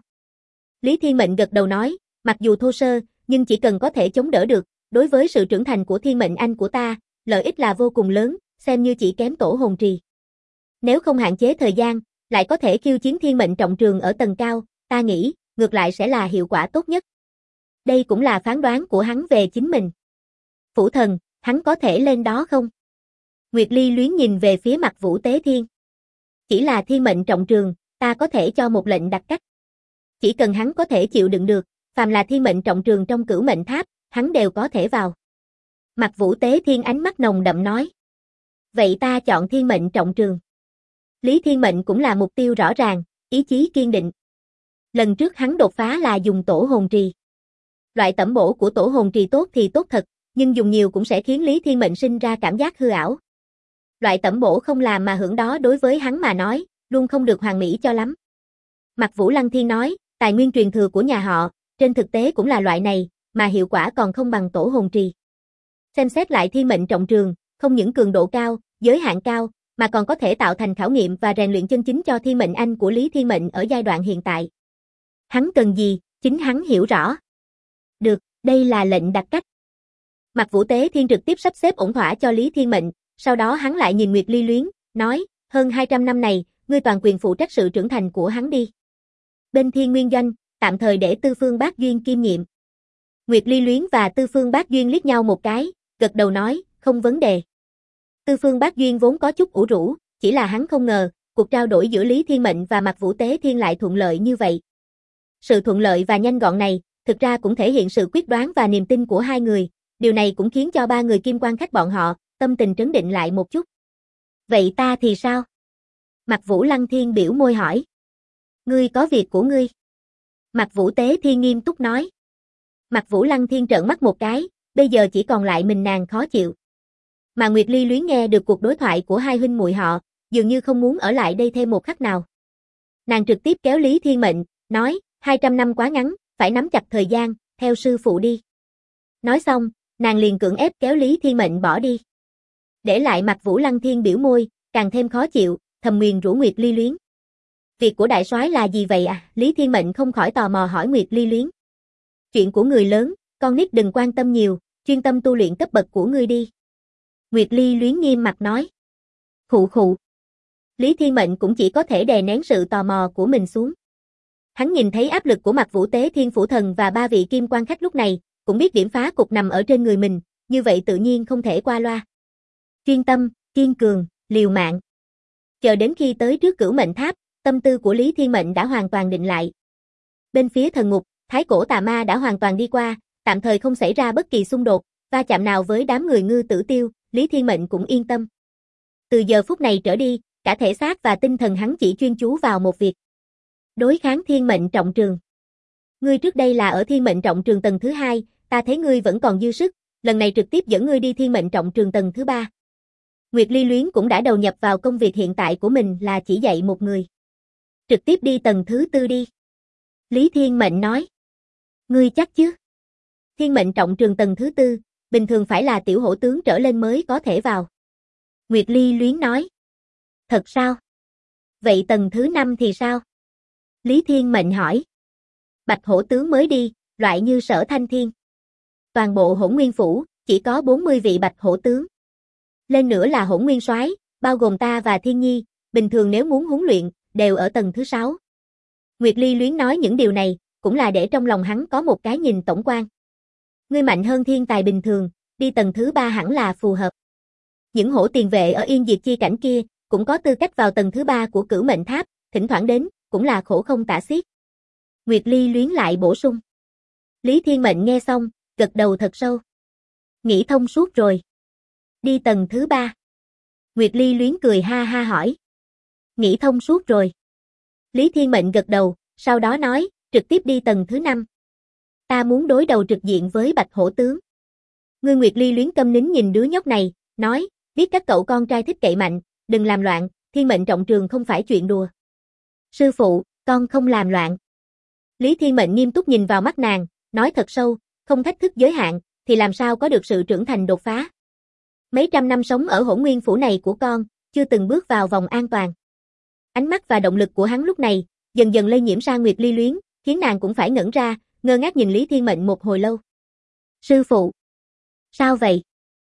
Lý Thiên Mệnh gật đầu nói, mặc dù thô sơ, nhưng chỉ cần có thể chống đỡ được, đối với sự trưởng thành của Thiên Mệnh Anh của ta, lợi ích là vô cùng lớn, xem như chỉ kém Tổ Hồn Trì. Nếu không hạn chế thời gian, lại có thể khiêu chiến thiên mệnh trọng trường ở tầng cao, ta nghĩ, ngược lại sẽ là hiệu quả tốt nhất. Đây cũng là phán đoán của hắn về chính mình. Phủ Thần, hắn có thể lên đó không? Nguyệt Ly Luyến nhìn về phía Mặc Vũ Tế Thiên. Chỉ là thiên mệnh trọng trường, ta có thể cho một lệnh đặc cách. Chỉ cần hắn có thể chịu đựng được, phàm là thiên mệnh trọng trường trong Cửu Mệnh Tháp, hắn đều có thể vào. Mặc Vũ Tế Thiên ánh mắt nồng đậm nói. Vậy ta chọn thiên mệnh trọng trường. Lý Thiên Mệnh cũng là mục tiêu rõ ràng, ý chí kiên định. Lần trước hắn đột phá là dùng Tổ Hồn Trì. Loại tẩm bổ của Tổ Hồn Trì tốt thì tốt thật, nhưng dùng nhiều cũng sẽ khiến Lý Thiên Mệnh sinh ra cảm giác hư ảo. Loại tẩm bổ không làm mà hưởng đó đối với hắn mà nói, luôn không được hoàn mỹ cho lắm. Mặc Vũ Lăng Thiên nói, tài nguyên truyền thừa của nhà họ, trên thực tế cũng là loại này, mà hiệu quả còn không bằng Tổ Hồn Trì. Xem xét lại thiên mệnh trọng trường, không những cường độ cao, giới hạn cao, mà còn có thể tạo thành khảo nghiệm và rèn luyện chân chính cho thiên mệnh anh của Lý Thiên Mệnh ở giai đoạn hiện tại. Hắn cần gì, chính hắn hiểu rõ. Được, đây là lệnh đặc cách. Mặc Vũ Tế Thiên trực tiếp sắp xếp ổn thỏa cho Lý Thiên Mệnh, sau đó hắn lại nhìn Nguyệt Ly Luyến, nói, Hơn 200 năm này, ngươi toàn quyền phụ trách sự trưởng thành của hắn đi. Bên Thiên Nguyên Doanh, tạm thời để Tư Phương Bác Duyên kiêm nhiệm. Nguyệt Ly Luyến và Tư Phương Bác Duyên liếc nhau một cái, gật đầu nói, không vấn đề. Tư Phương Bác Duyên vốn có chút ủ rũ, chỉ là hắn không ngờ, cuộc trao đổi giữa Lý Thiên Mệnh và Mạc Vũ Tế Thiên lại thuận lợi như vậy. Sự thuận lợi và nhanh gọn này, thực ra cũng thể hiện sự quyết đoán và niềm tin của hai người, điều này cũng khiến cho ba người Kim Quan khách bọn họ, tâm tình trấn định lại một chút. Vậy ta thì sao? Mạc Vũ Lăng Thiên biểu môi hỏi. Ngươi có việc của ngươi. Mạc Vũ Tế Thiên nghiêm túc nói. Mạc Vũ Lăng Thiên trợn mắt một cái, bây giờ chỉ còn lại mình nàng khó chịu. Mà Nguyệt Ly Luyến nghe được cuộc đối thoại của hai huynh muội họ, dường như không muốn ở lại đây thêm một khắc nào. Nàng trực tiếp kéo Lý Thiên Mệnh, nói, 200 năm quá ngắn, phải nắm chặt thời gian, theo sư phụ đi. Nói xong, nàng liền cưỡng ép kéo Lý Thiên Mệnh bỏ đi. Để lại Mạc Vũ Lăng Thiên biểu môi, càng thêm khó chịu, thầm nguyền rủa Nguyệt Ly Luyến. Việc của đại soái là gì vậy à? Lý Thiên Mệnh không khỏi tò mò hỏi Nguyệt Ly Luyến. Chuyện của người lớn, con nít đừng quan tâm nhiều, chuyên tâm tu luyện cấp bậc của ngươi đi. Nguyệt Ly Luyến nghiêm mặt nói. Khụ khụ. Lý Thiên Mệnh cũng chỉ có thể đè nén sự tò mò của mình xuống. Hắn nhìn thấy áp lực của Mạc Vũ Tế Thiên Phủ Thần và ba vị Kim Quan khách lúc này, cũng biết điểm phá cục nằm ở trên người mình, như vậy tự nhiên không thể qua loa. Chuyên tâm, kiên cường, liều mạng. Chờ đến khi tới trước Cửu Mệnh Tháp, tâm tư của Lý Thiên Mệnh đã hoàn toàn định lại. Bên phía thần ngục, Thái Cổ Tà Ma đã hoàn toàn đi qua, tạm thời không xảy ra bất kỳ xung đột, va chạm nào với đám người Ngư Tử Tiêu, Lý Thiên Mệnh cũng yên tâm. Từ giờ phút này trở đi, cả thể xác và tinh thần hắn chỉ chuyên chú vào một việc. Đối kháng Thiên Mệnh Trọng Trường. Ngươi trước đây là ở Thiên Mệnh Trọng Trường tầng thứ 2, ta thấy ngươi vẫn còn dư sức, lần này trực tiếp dẫn ngươi đi Thiên Mệnh Trọng Trường tầng thứ 3. Nguyệt Ly Luyến cũng đã đầu nhập vào công việc hiện tại của mình là chỉ dạy một người. Trực tiếp đi tầng thứ 4 đi. Lý Thiên Mệnh nói. Ngươi chắc chứ? Thiên Mệnh Trọng Trường tầng thứ 4, bình thường phải là tiểu hổ tướng trở lên mới có thể vào. Nguyệt Ly Luyến nói. Thật sao? Vậy tầng thứ 5 thì sao? Lý Thiên Mệnh hỏi. Bạch hổ tướng mới đi, loại như Sở Thanh Thiên. Toàn bộ Hỗn Nguyên Phủ, chỉ có 40 vị bạch hổ tướng. Lên nữa là Hỗn Nguyên Soái, bao gồm ta và Thiên Nhi, bình thường nếu muốn huấn luyện, đều ở tầng thứ 6. Nguyệt Ly Luyến nói những điều này, cũng là để trong lòng hắn có một cái nhìn tổng quan. Ngươi mạnh hơn thiên tài bình thường, đi tầng thứ 3 hẳn là phù hợp. Những hổ tiền vệ ở Yên Diệt Chi cảnh kia, cũng có tư cách vào tầng thứ 3 của Cửu Mệnh Tháp, thỉnh thoảng đến, cũng là khổ không tả xiết. Nguyệt Ly Luyến lại bổ sung. Lý Thiên Mệnh nghe xong, gật đầu thật sâu. Nghĩ thông suốt rồi. Đi tầng thứ 3. Nguyệt Ly Luyến cười ha ha hỏi. Nghĩ thông suốt rồi. Lý Thiên Mệnh gật đầu, sau đó nói, trực tiếp đi tầng thứ 5. Ta muốn đối đầu trực diện với Bạch Hổ tướng. Ngươi Nguyệt Ly Luyến câm nín nhìn đứa nhóc này, nói, biết các cậu con trai thích cậy mạnh, đừng làm loạn, Thiên Mệnh Trọng Trường không phải chuyện đùa. Sư phụ, con không làm loạn. Lý Thiên Mệnh nghiêm túc nhìn vào mắt nàng, nói thật sâu, không thách thức giới hạn, thì làm sao có được sự trưởng thành đột phá. Mấy trăm năm sống ở Hỗn Nguyên Phủ này của con, chưa từng bước vào vòng an toàn. Ánh mắt và động lực của hắn lúc này, dần dần lây nhiễm sang Nguyệt Ly Luyến, khiến nàng cũng phải ngẩn ra, ngơ ngác nhìn Lý Thiên Mệnh một hồi lâu. Sư phụ. Sao vậy?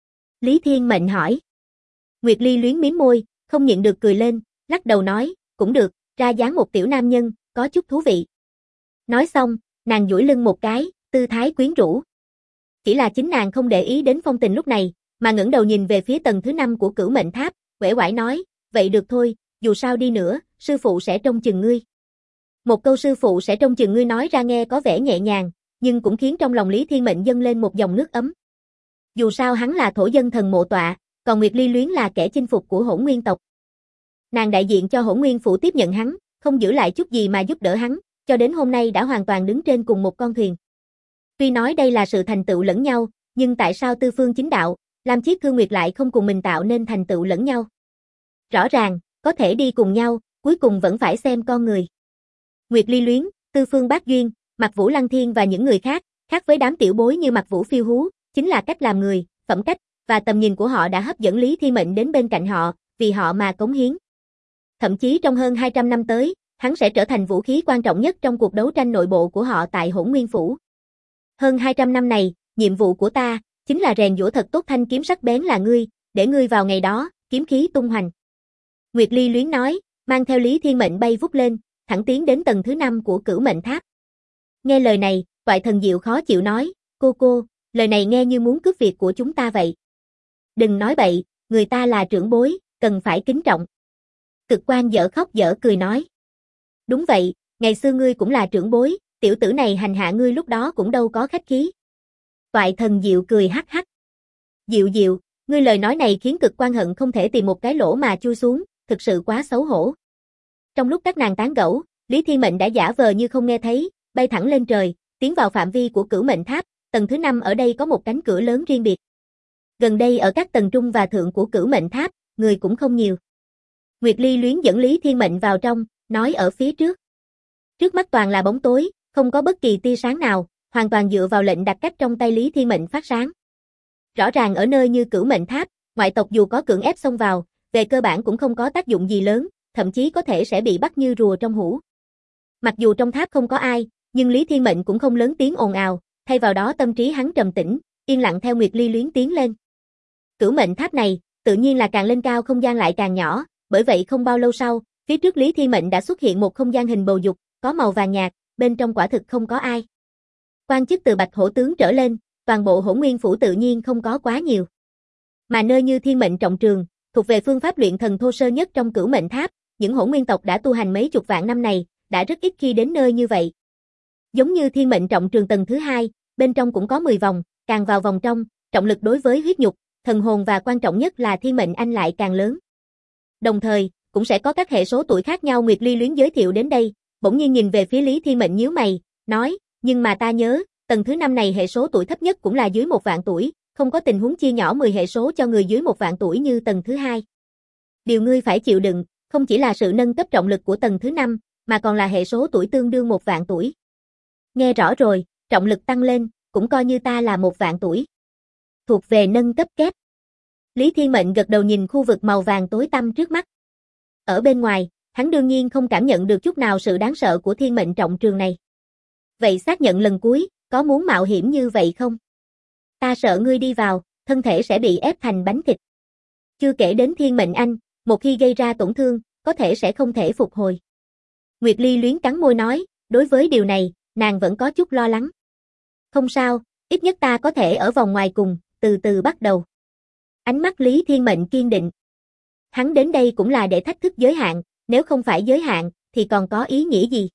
Lý Thiên Mệnh hỏi. Nguyệt Ly Luyến mím môi, không nhịn được cười lên, lắc đầu nói, cũng được, ra dáng một tiểu nam nhân, có chút thú vị. Nói xong, nàng duỗi lưng một cái, tư thái quyến rũ. Chỉ là chính nàng không để ý đến phong tình lúc này, mà ngẩng đầu nhìn về phía tầng thứ 5 của Cửu Mệnh Tháp, uể oải nói, vậy được thôi, dù sao đi nữa, sư phụ sẽ trông chừng ngươi. Một câu sư phụ sẽ trông chừng ngươi nói ra nghe có vẻ nhẹ nhàng, nhưng cũng khiến trong lòng Lý Thiên Mệnh dâng lên một dòng nước ấm. Dù sao hắn là thổ dân thần mộ tọa, còn Nguyệt Ly Luyến là kẻ chinh phục của Hỗn Nguyên tộc. Nàng đại diện cho Hỗn Nguyên Phủ tiếp nhận hắn, không giữ lại chút gì mà giúp đỡ hắn, cho đến hôm nay đã hoàn toàn đứng trên cùng một con thuyền. Tuy nói đây là sự thành tựu lẫn nhau, nhưng tại sao tư phương chính đạo, Lam Chiết Thương Nguyệt lại không cùng mình tạo nên thành tựu lẫn nhau? Rõ ràng, có thể đi cùng nhau, cuối cùng vẫn phải xem con người. Nguyệt Ly Luyến, Tư Phương Bác Duyên, Mạc Vũ Lăng Thiên và những người khác, khác với đám tiểu bối như Mạc Vũ Phiêu Hú, chính là cách làm người, phẩm cách và tầm nhìn của họ đã hấp dẫn Lý Thiên Mệnh đến bên cạnh họ, vì họ mà cống hiến. Thậm chí trong hơn 200 năm tới, hắn sẽ trở thành vũ khí quan trọng nhất trong cuộc đấu tranh nội bộ của họ tại Hỗn Nguyên Phủ. Hơn 200 năm này, nhiệm vụ của ta chính là rèn giũa thật tốt thanh kiếm sắc bén là ngươi, để ngươi vào ngày đó, kiếm khí tung hoành. Nguyệt Ly Luyến nói, mang theo Lý Thiên Mệnh bay vút lên, thẳng tiến đến tầng thứ 5 của Cửu Mệnh Tháp. Nghe lời này, Toại Thần Diệu khó chịu nói, cô, lời này nghe như muốn cướp việc của chúng ta vậy. Đừng nói bậy, người ta là trưởng bối, cần phải kính trọng. Cực Quan dở khóc dở cười nói. Đúng vậy, ngày xưa ngươi cũng là trưởng bối, tiểu tử này hành hạ ngươi lúc đó cũng đâu có khách khí. Toại Thần Diệu cười hắc hắc. Diệu, ngươi lời nói này khiến Cực Quan hận không thể tìm một cái lỗ mà chui xuống, thực sự quá xấu hổ. Trong lúc các nàng tán gẫu, Lý Thiên Mệnh đã giả vờ như không nghe thấy, bay thẳng lên trời, tiến vào phạm vi của Cửu Mệnh Tháp, tầng thứ 5 ở đây có một cánh cửa lớn riêng biệt. Gần đây ở các tầng trung và thượng của Cửu Mệnh Tháp, người cũng không nhiều. Nguyệt Ly Luyến dẫn Lý Thiên Mệnh vào trong, nói ở phía trước. Trước mắt toàn là bóng tối, không có bất kỳ tia sáng nào, hoàn toàn dựa vào lệnh đặt cách trong tay Lý Thiên Mệnh phát sáng. Rõ ràng ở nơi như Cửu Mệnh Tháp, ngoại tộc dù có cưỡng ép xông vào, về cơ bản cũng không có tác dụng gì lớn, thậm chí có thể sẽ bị bắt như rùa trong hũ. Mặc dù trong tháp không có ai, nhưng Lý Thiên Mệnh cũng không lớn tiếng ồn ào, thay vào đó tâm trí hắn trầm tĩnh, yên lặng theo Nguyệt Ly Luyến tiến lên. Cửu Mệnh Tháp này, tự nhiên là càng lên cao không gian lại càng nhỏ, bởi vậy không bao lâu sau, phía trước Lý Thiên Mệnh đã xuất hiện một không gian hình bầu dục, có màu vàng nhạt, bên trong quả thực không có ai. Quan chức từ Bạch Hổ tướng trở lên, toàn bộ Hỗn Nguyên phủ tự nhiên không có quá nhiều. Mà nơi như Thiên Mệnh Trọng Trường, thuộc về phương pháp luyện thần thô sơ nhất trong Cửu Mệnh Tháp, những Hỗn Nguyên tộc đã tu hành mấy chục vạn năm này, đã rất ít khi đến nơi như vậy. Giống như Thiên Mệnh Trọng Trường tầng thứ 2, bên trong cũng có 10 vòng, càng vào vòng trong, trọng lực đối với huyết nhục, thần hồn và quan trọng nhất là Thiên Mệnh Anh lại càng lớn. Đồng thời, cũng sẽ có các hệ số tuổi khác nhau. Nguyệt Ly Luyến giới thiệu đến đây, bỗng nhiên nhìn về phía Lý Thiên Mệnh nhíu mày, nói, nhưng mà ta nhớ, tầng thứ 5 này hệ số tuổi thấp nhất cũng là dưới 1 vạn tuổi, không có tình huống chia nhỏ 10 hệ số cho người dưới 1 vạn tuổi như tầng thứ 2. Điều ngươi phải chịu đựng, không chỉ là sự nâng cấp trọng lực của tầng thứ 5, mà còn là hệ số tuổi tương đương 1 vạn tuổi. Nghe rõ rồi, trọng lực tăng lên, cũng coi như ta là 1 vạn tuổi. Thuộc về nâng cấp kép. Lý Thiên Mệnh gật đầu nhìn khu vực màu vàng tối tăm trước mắt. Ở bên ngoài, hắn đương nhiên không cảm nhận được chút nào sự đáng sợ của Thiên Mệnh Trọng Trường này. Vậy xác nhận lần cuối, có muốn mạo hiểm như vậy không? Ta sợ ngươi đi vào, thân thể sẽ bị ép thành bánh thịt. Chưa kể đến Thiên Mệnh Anh, một khi gây ra tổn thương, có thể sẽ không thể phục hồi. Nguyệt Ly Luyến cắn môi nói, đối với điều này, nàng vẫn có chút lo lắng. Không sao, ít nhất ta có thể ở vòng ngoài cùng, từ từ bắt đầu. Ánh mắt Lý Thiên Mệnh kiên định. Hắn đến đây cũng là để thách thức giới hạn, nếu không phải giới hạn, thì còn có ý nghĩa gì?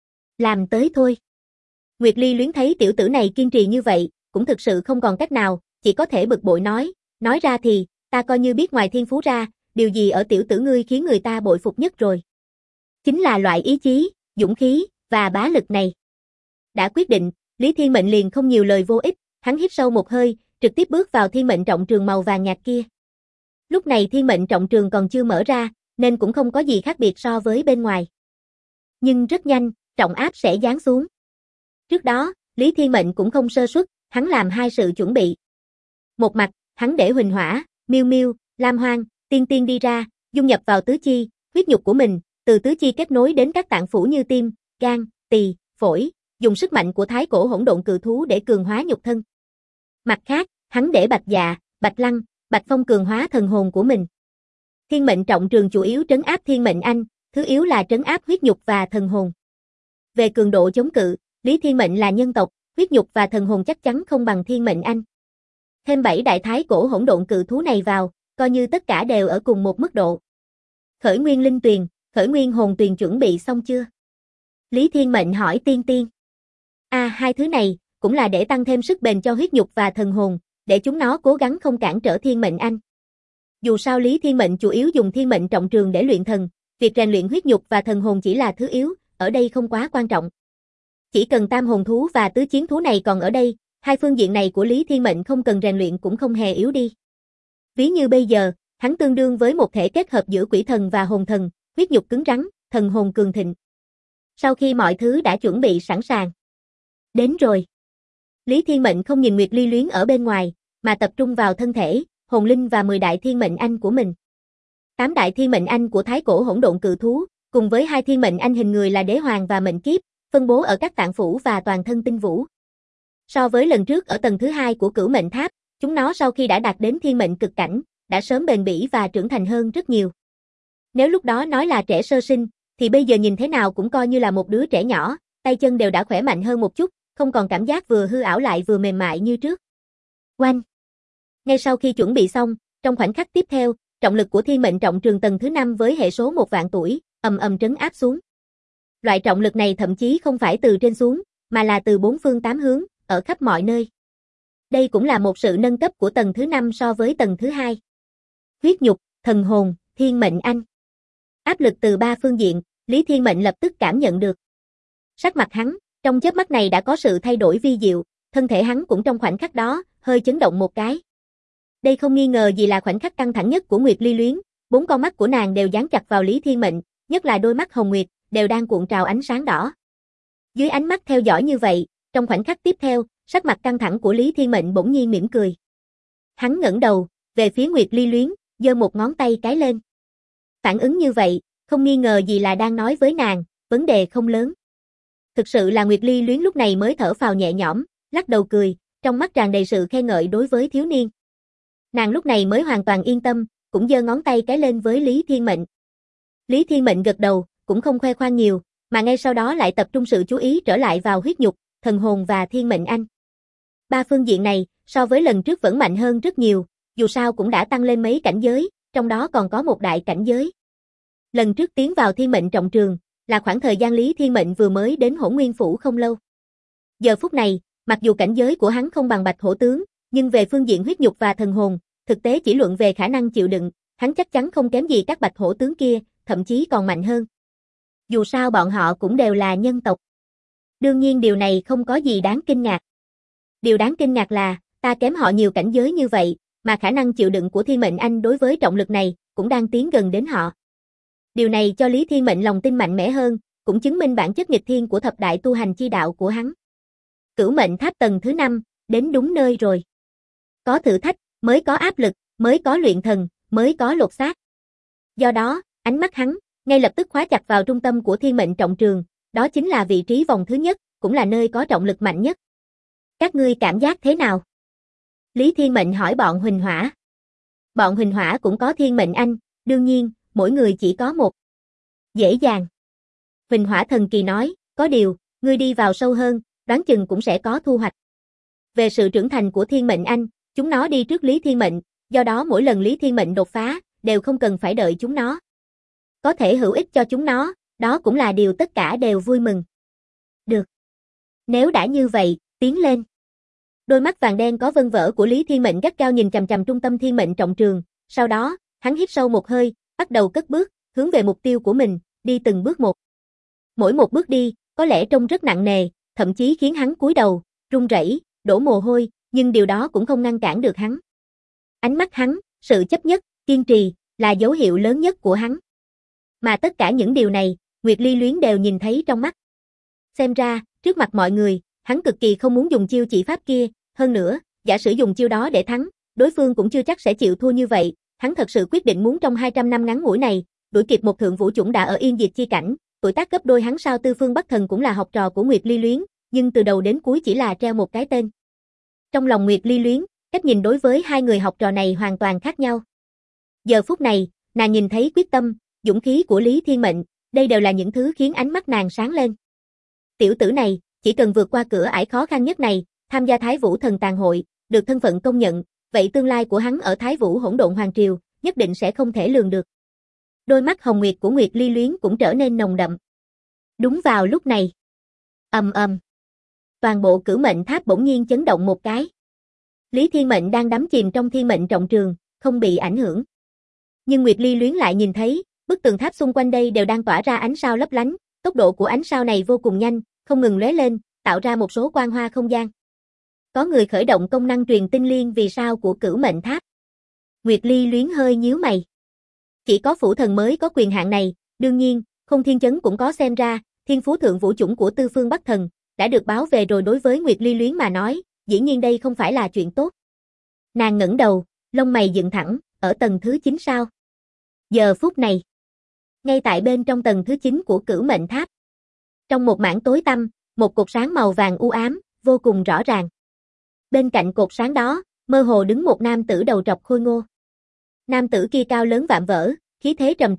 Làm tới thôi. Nguyệt Ly Luyến thấy tiểu tử này kiên trì như vậy, cũng thực sự không còn cách nào, chỉ có thể bực bội nói ra thì, ta coi như biết ngoài thiên phú ra, điều gì ở tiểu tử ngươi khiến người ta bội phục nhất rồi. Chính là loại ý chí, dũng khí, và bá lực này. Đã quyết định, Lý Thiên Mệnh liền không nhiều lời vô ích, hắn hít sâu một hơi, trực tiếp bước vào Thiên Mệnh Trọng Trường màu vàng nhạt kia. Lúc này Thiên Mệnh Trọng Trường còn chưa mở ra, nên cũng không có gì khác biệt so với bên ngoài. Nhưng rất nhanh, trọng áp sẽ giáng xuống. Trước đó, Lý Thiên Mệnh cũng không sơ suất, hắn làm hai sự chuẩn bị. Một mặt, hắn để Huỳnh Hỏa, Miêu Miêu, Lam Hoang, Tiên Tiên đi ra, dung nhập vào tứ chi, huyết nhục của mình, từ tứ chi kết nối đến các tạng phủ như tim, gan, tỳ, phổi, dùng sức mạnh của thái cổ hỗn độn cự thú để cường hóa nhục thân. Mặt khác, hắn để Bạch Dạ, Bạch Lăng, Bạch Phong cường hóa thần hồn của mình. Thiên Mệnh Trọng Trường chủ yếu trấn áp Thiên Mệnh Anh, thứ yếu là trấn áp huyết nhục và thần hồn. Về cường độ chống cự, Lý Thiên Mệnh là nhân tộc, huyết nhục và thần hồn chắc chắn không bằng Thiên Mệnh Anh. Thêm 7 đại thái cổ hỗn độn cự thú này vào, coi như tất cả đều ở cùng một mức độ. Khởi Nguyên Linh Tuyền, Khởi Nguyên Hồn Tuyền chuẩn bị xong chưa? Lý Thiên Mệnh hỏi Tiên Tiên. Hai thứ này, cũng là để tăng thêm sức bền cho huyết nhục và thần hồn, để chúng nó cố gắng không cản trở Thiên Mệnh Anh. Dù sao Lý Thiên Mệnh chủ yếu dùng Thiên Mệnh Trọng Trường để luyện thần, việc rèn luyện huyết nhục và thần hồn chỉ là thứ yếu, ở đây không quá quan trọng. Chỉ cần tam hồn thú và tứ chiến thú này còn ở đây, hai phương diện này của Lý Thiên Mệnh không cần rèn luyện cũng không hề yếu đi. Ví như bây giờ, hắn tương đương với một thể kết hợp giữa quỷ thần và hồn thần, huyết nhục cứng rắn, thần hồn cường thịnh. Sau khi mọi thứ đã chuẩn bị sẵn sàng. Đến rồi. Lý Thiên Mệnh không nhìn Nguyệt Ly Luyến ở bên ngoài, mà tập trung vào thân thể, hồn linh và 10 đại Thiên Mệnh Anh của mình. 8 đại Thiên Mệnh Anh của thái cổ hỗn độn cự thú, cùng với 2 Thiên Mệnh Anh hình người là Đế Hoàng và Mệnh Kiếp, phân bố ở các tạng phủ và toàn thân tinh vũ. So với lần trước ở tầng thứ 2 của Cửu Mệnh Tháp, chúng nó sau khi đã đạt đến Thiên Mệnh cực cảnh, đã sớm bền bỉ và trưởng thành hơn rất nhiều. Nếu lúc đó nói là trẻ sơ sinh, thì bây giờ nhìn thế nào cũng coi như là một đứa trẻ nhỏ, tay chân đều đã khỏe mạnh hơn một chút, không còn cảm giác vừa hư ảo lại vừa mềm mại như trước. Oanh! Ngay sau khi chuẩn bị xong, trong khoảnh khắc tiếp theo, trọng lực của thiên mệnh trọng trường tầng thứ 5 với hệ số 1.000.000 tuổi, ầm ầm trấn áp xuống. Loại trọng lực này thậm chí không phải từ trên xuống, mà là từ bốn phương tám hướng, ở khắp mọi nơi. Đây cũng là một sự nâng cấp của tầng thứ 5 so với tầng thứ 2. Huyết nhục, thần hồn, thiên mệnh anh. Áp lực từ ba phương diện, Lý Thiên Mệnh lập tức cảm nhận được. Sắc mặt hắn, trong chớp mắt này đã có sự thay đổi vi diệu, thân thể hắn cũng trong khoảnh khắc đó, hơi chấn động một cái. Đây không nghi ngờ gì là khoảnh khắc căng thẳng nhất của Nguyệt Ly Luyến, bốn con mắt của nàng đều dán chặt vào Lý Thiên Mệnh, nhất là đôi mắt hồng nguyệt, đều đang cuộn trào ánh sáng đỏ. Dưới ánh mắt theo dõi như vậy, trong khoảnh khắc tiếp theo, sắc mặt căng thẳng của Lý Thiên Mệnh bỗng nhiên mỉm cười. Hắn ngẩng đầu, về phía Nguyệt Ly Luyến, giơ một ngón tay cái lên. Phản ứng như vậy, không nghi ngờ gì là đang nói với nàng, vấn đề không lớn. Thực sự là Nguyệt Ly Luyến lúc này mới thở phào nhẹ nhõm, lắc đầu cười, trong mắt tràn đầy sự khen ngợi đối với thiếu niên. Nàng lúc này mới hoàn toàn yên tâm, cũng giơ ngón tay cái lên với Lý Thiên Mệnh. Lý Thiên Mệnh gật đầu, cũng không khoe khoang nhiều, mà ngay sau đó lại tập trung sự chú ý trở lại vào huyết nhục, thần hồn và thiên mệnh anh. Ba phương diện này, so với lần trước vẫn mạnh hơn rất nhiều, dù sao cũng đã tăng lên mấy cảnh giới, trong đó còn có một đại cảnh giới. Lần trước tiến vào thiên mệnh trọng trường, là khoảng thời gian Lý Thiên Mệnh vừa mới đến Hỗn Nguyên Phủ không lâu. Giờ phút này, mặc dù cảnh giới của hắn không bằng Bạch Hổ tướng, nhưng về phương diện huyết nhục và thần hồn, thực tế chỉ luận về khả năng chịu đựng, hắn chắc chắn không kém gì các Bạch Hổ tướng kia, thậm chí còn mạnh hơn. Dù sao bọn họ cũng đều là nhân tộc. Đương nhiên điều này không có gì đáng kinh ngạc. Điều đáng kinh ngạc là, ta kém họ nhiều cảnh giới như vậy, mà khả năng chịu đựng của thiên mệnh anh đối với trọng lực này, cũng đang tiến gần đến họ. Điều này cho Lý Thiên Mệnh lòng tin mạnh mẽ hơn, cũng chứng minh bản chất nghịch thiên của thập đại tu hành chi đạo của hắn. Cửu mệnh tháp tầng thứ 5, đến đúng nơi rồi. Có thử thách, mới có áp lực, mới có luyện thần, mới có lột xác. Do đó, ánh mắt hắn, ngay lập tức khóa chặt vào trung tâm của thiên mệnh trọng trường, đó chính là vị trí vòng thứ nhất, cũng là nơi có trọng lực mạnh nhất. Các ngươi cảm giác thế nào? Lý Thiên Mệnh hỏi bọn Huỳnh Hỏa. Bọn Huỳnh Hỏa cũng có thiên mệnh anh, đương nhiên, mỗi người chỉ có một. Dễ dàng. Huỳnh Hỏa thần kỳ nói, có điều, ngươi đi vào sâu hơn, đoán chừng cũng sẽ có thu hoạch. Về sự trưởng thành của thiên mệnh anh, chúng nó đi trước Lý Thiên Mệnh, do đó mỗi lần Lý Thiên Mệnh đột phá, đều không cần phải đợi chúng nó. Có thể hữu ích cho chúng nó, đó cũng là điều tất cả đều vui mừng. Được. Nếu đã như vậy, tiến lên. Đôi mắt vàng đen có vân vỡ của Lý Thiên Mệnh gắt gao nhìn chằm chằm trung tâm thiên mệnh trọng trường, sau đó, hắn hít sâu một hơi, bắt đầu cất bước, hướng về mục tiêu của mình, đi từng bước một. Mỗi một bước đi, có lẽ trông rất nặng nề, thậm chí khiến hắn cúi đầu, run rẩy, đổ mồ hôi, nhưng điều đó cũng không ngăn cản được hắn. Ánh mắt hắn, sự chấp nhất, kiên trì, là dấu hiệu lớn nhất của hắn. Mà tất cả những điều này, Nguyệt Ly Luyến đều nhìn thấy trong mắt. Xem ra, trước mặt mọi người, hắn cực kỳ không muốn dùng chiêu chỉ pháp kia, hơn nữa, giả sử dùng chiêu đó để thắng, đối phương cũng chưa chắc sẽ chịu thua như vậy, hắn thật sự quyết định muốn trong 200 năm ngắn ngủi này, đuổi kịp một thượng vũ chủng đã ở yên diệt chi cảnh, tuổi tác gấp đôi hắn sao Tư Phương Bắc Thần cũng là học trò của Nguyệt Ly Luyến, nhưng từ đầu đến cuối chỉ là treo một cái tên. Trong lòng Nguyệt Ly Luyến, cách nhìn đối với hai người học trò này hoàn toàn khác nhau. Giờ phút này, nàng nhìn thấy quyết tâm, dũng khí của Lý Thiên Mệnh, đây đều là những thứ khiến ánh mắt nàng sáng lên. Tiểu tử này, chỉ cần vượt qua cửa ải khó khăn nhất này, tham gia Thái Vũ Thần Tàn Hội, được thân phận công nhận, vậy tương lai của hắn ở Thái Vũ Hỗn Độn Hoàng Triều, nhất định sẽ không thể lường được. Đôi mắt hồng nguyệt của Nguyệt Ly Luyến cũng trở nên nồng đậm. Đúng vào lúc này. Ầm ầm. Toàn bộ cửu mệnh tháp bỗng nhiên chấn động một cái. Lý Thiên Mệnh đang đắm chìm trong thiên mệnh trọng trường, không bị ảnh hưởng. Nhưng Nguyệt Ly Luyến lại nhìn thấy, bức tường tháp xung quanh đây đều đang tỏa ra ánh sao lấp lánh, tốc độ của ánh sao này vô cùng nhanh, không ngừng lóe lên, tạo ra một số quang hoa không gian. Có người khởi động công năng truyền tinh liên vì sao của cửu mệnh tháp. Nguyệt Ly Luyến hơi nhíu mày. Chỉ có phủ thần mới có quyền hạn này, đương nhiên, Không Thiên Chấn cũng có xem ra, thiên phú thượng vũ chủng của Tư Phương Bắc Thần, đã được báo về rồi đối với Nguyệt Ly Luyến mà nói, dĩ nhiên đây không phải là chuyện tốt. Nàng ngẩng đầu, lông mày dựng thẳng, ở tầng thứ 9 sao. Giờ phút này, ngay tại bên trong tầng thứ 9 của cửu mệnh tháp. Trong một mảng tối tăm, một cột sáng màu vàng u ám, vô cùng rõ ràng. Bên cạnh cột sáng đó, mơ hồ đứng một nam tử đầu trọc khôi ngô. Nam tử kia cao lớn vạm vỡ, khí thế trầm trọng,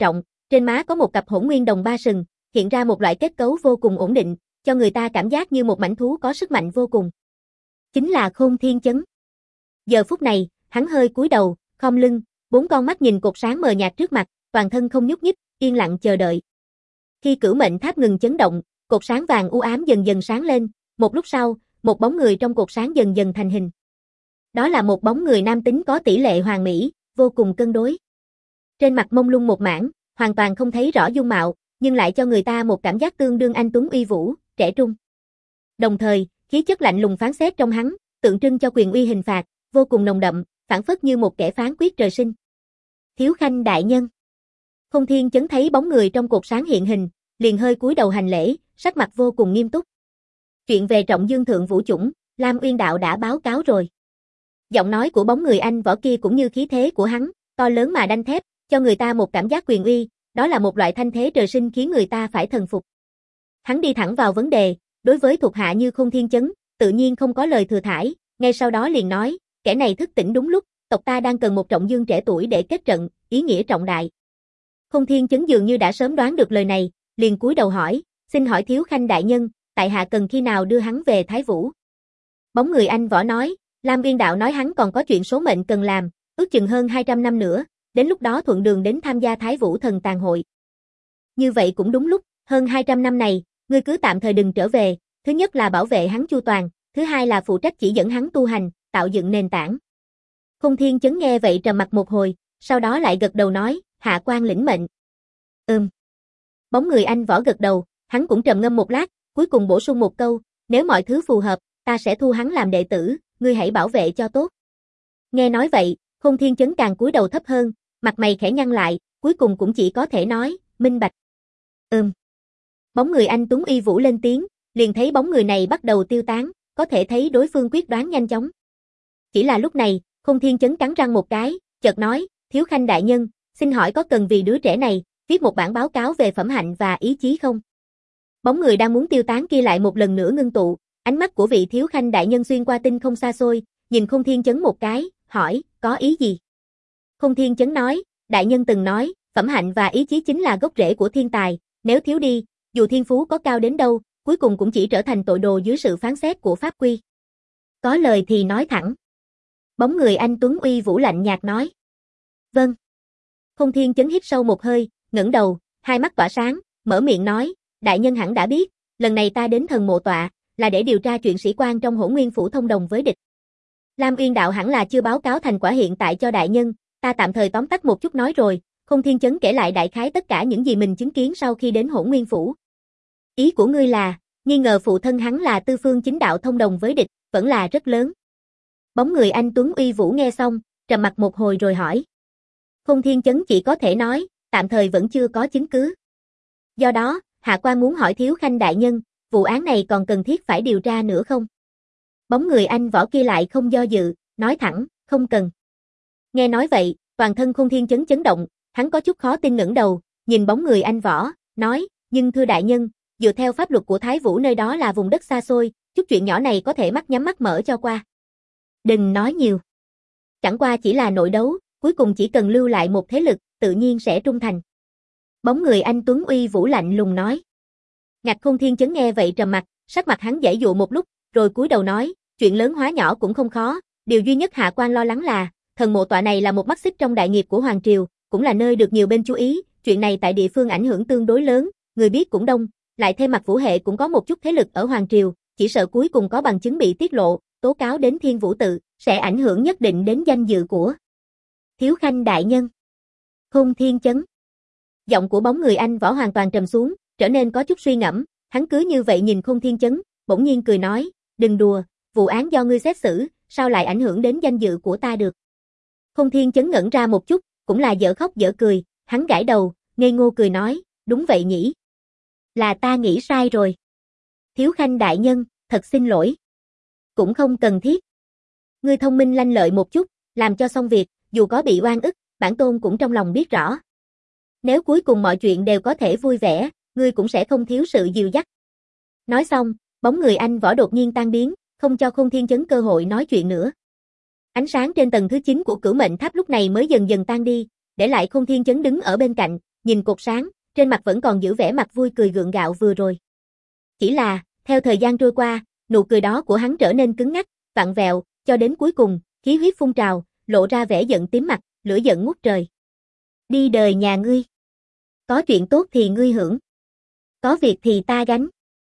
trên má có một cặp hỗn nguyên đồng ba sừng, hiện ra một loại kết cấu vô cùng ổn định, cho người ta cảm giác như một mãnh thú có sức mạnh vô cùng. Chính là Khôn Thiên Chấn. Giờ phút này, hắn hơi cúi đầu, khom lưng, bốn con mắt nhìn cột sáng mờ nhạt trước mặt, toàn thân không nhúc nhích, yên lặng chờ đợi. Khi Cửu Mệnh Tháp ngừng chấn động, cột sáng vàng u ám dần dần sáng lên, một lúc sau, một bóng người trong cột sáng dần dần thành hình. Đó là một bóng người nam tính có tỷ lệ hoàn mỹ, vô cùng cân đối. Trên mặt mông lung một mảng, hoàn toàn không thấy rõ dung mạo, nhưng lại cho người ta một cảm giác tương đương anh tuấn uy vũ, trẻ trung. Đồng thời, khí chất lạnh lùng phán xét trong hắn, tượng trưng cho quyền uy hình phạt, vô cùng nồng đậm, phảng phất như một kẻ phán quyết trời sinh. Thiếu Khanh đại nhân. Khôn Thiên Chấn thấy bóng người trong cột sáng hiện hình, liền hơi cúi đầu hành lễ, sắc mặt vô cùng nghiêm túc. Chuyện về Trọng Dương Thượng Vũ Chủng, Lam Uyên Đạo đã báo cáo rồi. Giọng nói của bóng người anh võ kia cũng như khí thế của hắn, to lớn mà đanh thép, cho người ta một cảm giác quyền uy, đó là một loại thanh thế trời sinh khiến người ta phải thần phục. Hắn đi thẳng vào vấn đề, đối với thuộc hạ như Khôn Thiên Chấn, tự nhiên không có lời thừa thãi, ngay sau đó liền nói, kẻ này thức tỉnh đúng lúc, tộc ta đang cần một trọng dương trẻ tuổi để kết trận, ý nghĩa trọng đại. Khôn Thiên Chấn dường như đã sớm đoán được lời này, liền cúi đầu hỏi, xin hỏi Thiếu Khanh đại nhân, tại hạ cần khi nào đưa hắn về Thái Vũ? Bóng người anh võ nói, Lam Uyên Đạo nói hắn còn có chuyện số mệnh cần làm, ước chừng hơn 200 năm nữa, đến lúc đó thuận đường đến tham gia Thái Vũ Thần Tàn Hội. Như vậy cũng đúng lúc, hơn 200 năm này, ngươi cứ tạm thời đừng trở về, thứ nhất là bảo vệ hắn chu toàn, thứ hai là phụ trách chỉ dẫn hắn tu hành, tạo dựng nền tảng. Khôn Thiên Chấn nghe vậy trầm mặt một hồi, sau đó lại gật đầu nói, hạ quan lĩnh mệnh. Bóng người anh võ gật đầu, hắn cũng trầm ngâm một lát, cuối cùng bổ sung một câu, nếu mọi thứ phù hợp, ta sẽ thu hắn làm đệ tử, ngươi hãy bảo vệ cho tốt. Nghe nói vậy, Khôn Thiên Chấn càng cúi đầu thấp hơn, mặt mày khẽ nhăn lại, cuối cùng cũng chỉ có thể nói, minh bạch. Bóng người anh tuấn uy vũ lên tiếng, liền thấy bóng người này bắt đầu tiêu tán, có thể thấy đối phương quyết đoán nhanh chóng. Chỉ là lúc này, Khôn Thiên Chấn cắn răng một cái, chợt nói, Thiếu Khanh đại nhân, xin hỏi có cần vì đứa trẻ này, viết một bản báo cáo về phẩm hạnh và ý chí không? Bóng người đang muốn tiêu tán kia lại một lần nữa ngưng tụ, ánh mắt của vị Thiếu Khanh đại nhân xuyên qua tinh không xa xôi, nhìn Khôn Thiên Chấn một cái, hỏi, có ý gì? Khôn Thiên Chấn nói, đại nhân từng nói, phẩm hạnh và ý chí chính là gốc rễ của thiên tài, nếu thiếu đi, dù thiên phú có cao đến đâu, cuối cùng cũng chỉ trở thành tội đồ dưới sự phán xét của pháp quy. Có lời thì nói thẳng. Bóng người anh tuấn uy vũ lạnh nhạt nói. Vâng. Khôn Thiên Chấn hít sâu một hơi, ngẩng đầu, hai mắt tỏa sáng, mở miệng nói, đại nhân hẳn đã biết, lần này ta đến Thần Mộ Tọa, là để điều tra chuyện sĩ quan trong Hỗn Nguyên Phủ thông đồng với địch. Lam Uyên Đạo hẳn là chưa báo cáo thành quả hiện tại cho đại nhân, ta tạm thời tóm tắt một chút nói rồi. Khôn Thiên Chấn kể lại đại khái tất cả những gì mình chứng kiến sau khi đến Hỗn Nguyên Phủ. Ý của ngươi là, nghi ngờ phụ thân hắn là Tư Phương Chính Đạo thông đồng với địch, vẫn là rất lớn. Bóng người anh tuấn uy vũ nghe xong, trầm mặt một hồi rồi hỏi. Khôn Thiên Chấn chỉ có thể nói, tạm thời vẫn chưa có chứng cứ. Do đó, hạ quan muốn hỏi Thiếu Khanh đại nhân, vụ án này còn cần thiết phải điều tra nữa không? Bóng người anh võ kia lại không do dự, nói thẳng, không cần. Nghe nói vậy, toàn thân Khôn Thiên Chấn chấn động, hắn có chút khó tin ngẩng đầu, nhìn bóng người anh võ, nói, nhưng thưa đại nhân, dựa theo pháp luật của Thái Vũ nơi đó là vùng đất xa xôi, chút chuyện nhỏ này có thể mắt nhắm mắt mở cho qua. Đừng nói nhiều. Chẳng qua chỉ là nội đấu, cuối cùng chỉ cần lưu lại một thế lực, tự nhiên sẽ trung thành. Bóng người anh tuấn uy vũ lạnh lùng nói. Ngạch Khôn Thiên Chấn nghe vậy trầm mặt, sắc mặt hắn giãy dụa một lúc, rồi cúi đầu nói, chuyện lớn hóa nhỏ cũng không khó, điều duy nhất hạ quan lo lắng là, Thần Mộ Tọa này là một mắt xích trong đại nghiệp của Hoàng Triều, cũng là nơi được nhiều bên chú ý, chuyện này tại địa phương ảnh hưởng tương đối lớn, người biết cũng đông, lại thêm mặt Vũ hệ cũng có một chút thế lực ở Hoàng Triều, chỉ sợ cuối cùng có bằng chứng bị tiết lộ, tố cáo đến Thiên Vũ Tự, sẽ ảnh hưởng nhất định đến danh dự của Thiếu Khanh đại nhân. Khôn Thiên Chấn. Giọng của bóng người anh võ hoàn toàn trầm xuống, trở nên có chút suy ngẫm, hắn cứ như vậy nhìn Khôn Thiên Chấn, bỗng nhiên cười nói, đừng đùa, vụ án do ngươi xét xử, sao lại ảnh hưởng đến danh dự của ta được. Khôn Thiên Chấn ngẩn ra một chút, cũng là dở khóc dở cười, hắn gãi đầu, ngây ngô cười nói, đúng vậy nhỉ. Là ta nghĩ sai rồi. Thiếu Khanh đại nhân, thật xin lỗi. Cũng không cần thiết. Ngươi thông minh lanh lợi một chút, làm cho xong việc, dù có bị oan ức, bản tôn cũng trong lòng biết rõ. Nếu cuối cùng mọi chuyện đều có thể vui vẻ, ngươi cũng sẽ không thiếu sự dìu dắt. Nói xong, bóng người anh võ đột nhiên tan biến, không cho Khôn Thiên Chấn cơ hội nói chuyện nữa. Ánh sáng trên tầng thứ 9 của Cửu Mệnh Tháp lúc này mới dần dần tan đi, để lại Khôn Thiên Chấn đứng ở bên cạnh, nhìn cột sáng, trên mặt vẫn còn giữ vẻ mặt vui cười gượng gạo vừa rồi. Chỉ là, theo thời gian trôi qua, nụ cười đó của hắn trở nên cứng ngắc, vặn vẹo, cho đến cuối cùng, khí huyết phun trào, lộ ra vẻ giận tím mặt, lửa giận ngút trời. Đi đời nhà ngươi. Có chuyện tốt thì ngươi hưởng. Có việc thì ta gánh.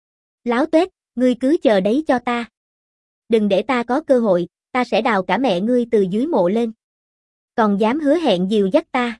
Láo tuét, ngươi cứ chờ đấy cho ta. Đừng để ta có cơ hội, ta sẽ đào cả mẹ ngươi từ dưới mộ lên. Còn dám hứa hẹn dìu dắt ta.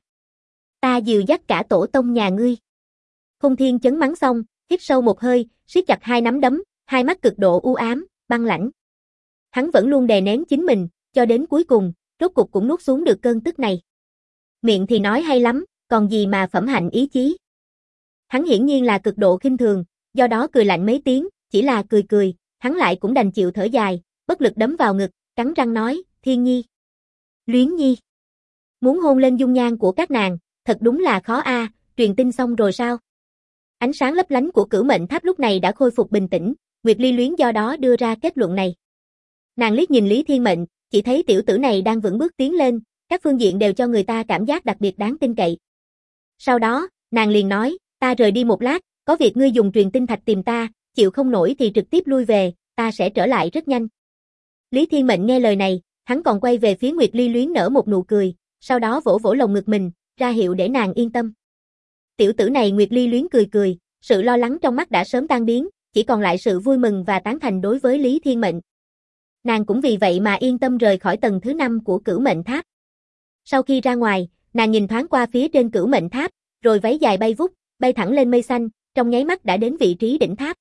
Ta dìu dắt cả tổ tông nhà ngươi. Khôn Thiên chấn mắng xong, hít sâu một hơi, siết chặt hai nắm đấm, hai mắt cực độ u ám, băng lãnh. Hắn vẫn luôn đè nén chính mình, cho đến cuối cùng, rốt cục cũng nuốt xuống được cơn tức này. Miệng thì nói hay lắm, còn gì mà phẩm hạnh ý chí. Hắn hiển nhiên là cực độ khinh thường, do đó cười lạnh mấy tiếng, chỉ là cười cười, hắn lại cũng đành chịu thở dài, bất lực đấm vào ngực, cắn răng nói, Thiên Nhi. Luyến Nhi. Muốn hôn lên dung nhan của các nàng, thật đúng là khó a, truyền tin xong rồi sao? Ánh sáng lấp lánh của Cửu Mệnh Tháp lúc này đã khôi phục bình tĩnh, Nguyệt Ly Luyến do đó đưa ra kết luận này. Nàng liếc nhìn Lý Thiên Mệnh, chỉ thấy tiểu tử này đang vững bước tiến lên, các phương diện đều cho người ta cảm giác đặc biệt đáng tin cậy. Sau đó, nàng liền nói, ta rời đi một lát, có việc ngươi dùng truyền tin thạch tìm ta, chịu không nổi thì trực tiếp lui về, ta sẽ trở lại rất nhanh. Lý Thiên Mệnh nghe lời này, hắn còn quay về phía Nguyệt Ly Luyến nở một nụ cười, sau đó vỗ vỗ lồng ngực mình, ra hiệu để nàng yên tâm. Tiểu tử này Nguyệt Ly Luyến cười cười, sự lo lắng trong mắt đã sớm tan biến, chỉ còn lại sự vui mừng và tán thành đối với Lý Thiên Mệnh. Nàng cũng vì vậy mà yên tâm rời khỏi tầng thứ 5 của Cửu Mệnh Tháp. Sau khi ra ngoài, nàng nhìn thoáng qua phía trên Cửu Mệnh Tháp, rồi váy dài bay vút, bay thẳng lên mây xanh, trong nháy mắt đã đến vị trí đỉnh tháp.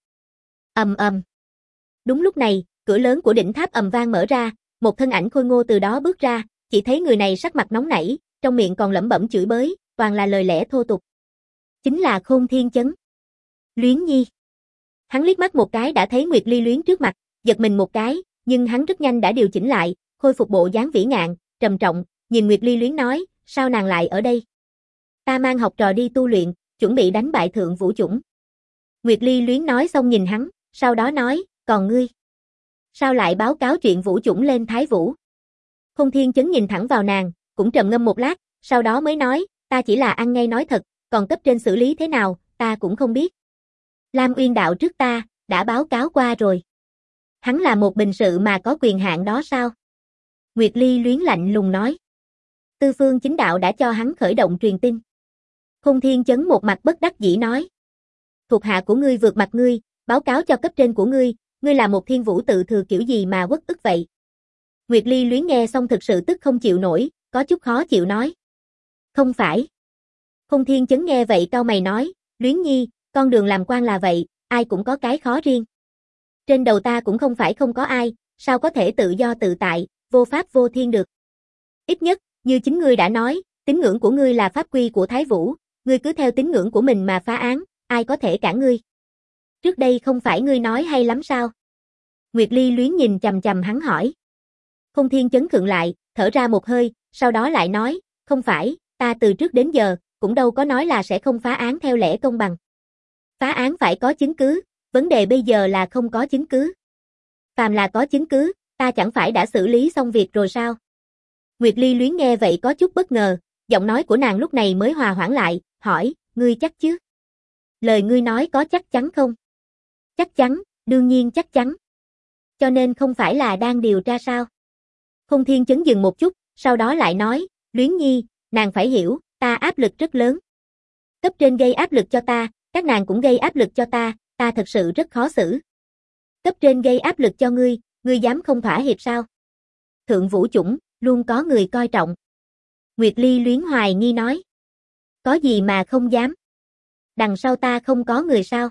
Ầm ầm. Đúng lúc này, cửa lớn của đỉnh tháp ầm vang mở ra, một thân ảnh khôi ngô từ đó bước ra, chỉ thấy người này sắc mặt nóng nảy, trong miệng còn lẩm bẩm chửi bới, toàn là lời lẽ thô tục. Chính là Khôn Thiên Chấn. Luyến Nhi. Hắn liếc mắt một cái đã thấy Nguyệt Ly Luyến trước mặt, giật mình một cái, nhưng hắn rất nhanh đã điều chỉnh lại, khôi phục bộ dáng vĩ ngạn, trầm trọng, nhìn Nguyệt Ly Luyến nói, sao nàng lại ở đây? Ta mang học trò đi tu luyện, chuẩn bị đánh bại Thượng Vũ Chủng. Nguyệt Ly Luyến nói xong nhìn hắn, sau đó nói, còn ngươi? Sao lại báo cáo chuyện Vũ Chủng lên Thái Vũ? Khôn Thiên Chấn nhìn thẳng vào nàng, cũng trầm ngâm một lát, sau đó mới nói, ta chỉ là ăn ngay nói thật, còn cấp trên xử lý thế nào, ta cũng không biết. Lam Uyên đạo trước ta, đã báo cáo qua rồi. Hắn là một bình sự mà có quyền hạn đó sao? Nguyệt Ly Luyến lạnh lùng nói. Tư Phương Chính Đạo đã cho hắn khởi động truyền tin. Khôn Thiên Chấn một mặt bất đắc dĩ nói. Thuộc hạ của ngươi vượt mặt ngươi, báo cáo cho cấp trên của ngươi là một thiên vũ tự thừa kiểu gì mà uất ức vậy? Nguyệt Ly Luyến nghe xong thực sự tức không chịu nổi, có chút khó chịu nói. Không phải. Khôn Thiên Chấn nghe vậy cau mày nói, Luyến Nhi, con đường làm quan là vậy, ai cũng có cái khó riêng. Trên đầu ta cũng không phải không có ai, sao có thể tự do tự tại, vô pháp vô thiên được. Ít nhất, như chính ngươi đã nói, tín ngưỡng của ngươi là pháp quy của Thái Vũ, ngươi cứ theo tín ngưỡng của mình mà phá án, ai có thể cản ngươi. Trước đây không phải ngươi nói hay lắm sao? Nguyệt Ly Luyến nhìn chằm chằm hắn hỏi. Khôn Thiên Chấn khựng lại, thở ra một hơi, sau đó lại nói, không phải, ta từ trước đến giờ, cũng đâu có nói là sẽ không phá án theo lẽ công bằng. Phá án phải có chứng cứ, vấn đề bây giờ là không có chứng cứ. Phàm là có chứng cứ, ta chẳng phải đã xử lý xong việc rồi sao? Nguyệt Ly Luyến nghe vậy có chút bất ngờ, giọng nói của nàng lúc này mới hòa hoãn lại, hỏi, ngươi chắc chứ? Lời ngươi nói có chắc chắn không? Chắc chắn, đương nhiên chắc chắn. Cho nên không phải là đang điều tra sao? Khôn Thiên Chấn dừng một chút, sau đó lại nói, Luyến Nhi, nàng phải hiểu, ta áp lực rất lớn. Cấp trên gây áp lực cho ta, các nàng cũng gây áp lực cho ta thật sự rất khó xử. Cấp trên gây áp lực cho ngươi dám không thỏa hiệp sao? Thượng Vũ Chủng, luôn có người coi trọng. Nguyệt Ly Luyến hoài nghi nói. Có gì mà không dám? Đằng sau ta không có người sao?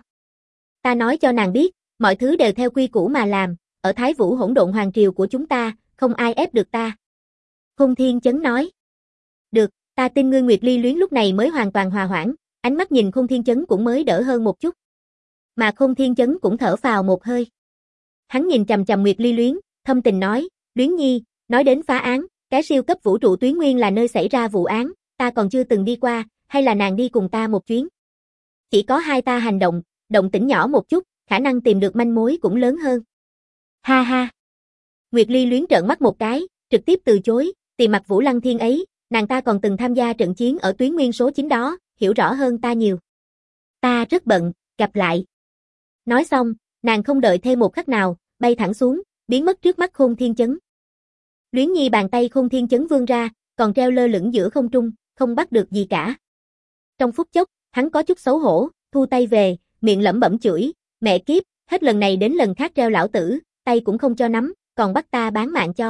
Ta nói cho nàng biết, mọi thứ đều theo quy củ mà làm, ở Thái Vũ Hỗn Độn Hoàng Triều của chúng ta, không ai ép được ta. Khôn Thiên Chấn nói. Được, ta tin ngươi. Nguyệt Ly Luyến lúc này mới hoàn toàn hòa hoãn, ánh mắt nhìn Khôn Thiên Chấn cũng mới đỡ hơn một chút. Mà Khôn Thiên Chấn cũng thở phào một hơi. Hắn nhìn chằm chằm Nguyệt Ly Luyến, thâm tình nói, Luyến Nhi, nói đến phá án, cái siêu cấp vũ trụ Tuyến Nguyên là nơi xảy ra vụ án, ta còn chưa từng đi qua, hay là nàng đi cùng ta một chuyến. Chỉ có hai ta hành động, động tĩnh nhỏ một chút, khả năng tìm được manh mối cũng lớn hơn. Ha ha. Nguyệt Ly Luyến trợn mắt một cái, trực tiếp từ chối, tìm mặt Vũ Lăng Thiên ấy, nàng ta còn từng tham gia trận chiến ở Tuyến Nguyên số 9 đó, hiểu rõ hơn ta nhiều. Ta rất bận, gặp lại. Nói xong, nàng không đợi thêm một khắc nào, bay thẳng xuống, biến mất trước mắt Khôn Thiên Chấn. Luyến Nhi bàn tay Khôn Thiên Chấn vươn ra, còn treo lơ lửng giữa không trung, không bắt được gì cả. Trong phút chốc, hắn có chút xấu hổ, thu tay về, miệng lẩm bẩm chửi, mẹ kiếp, hết lần này đến lần khác treo lão tử, tay cũng không cho nắm, còn bắt ta bán mạng cho.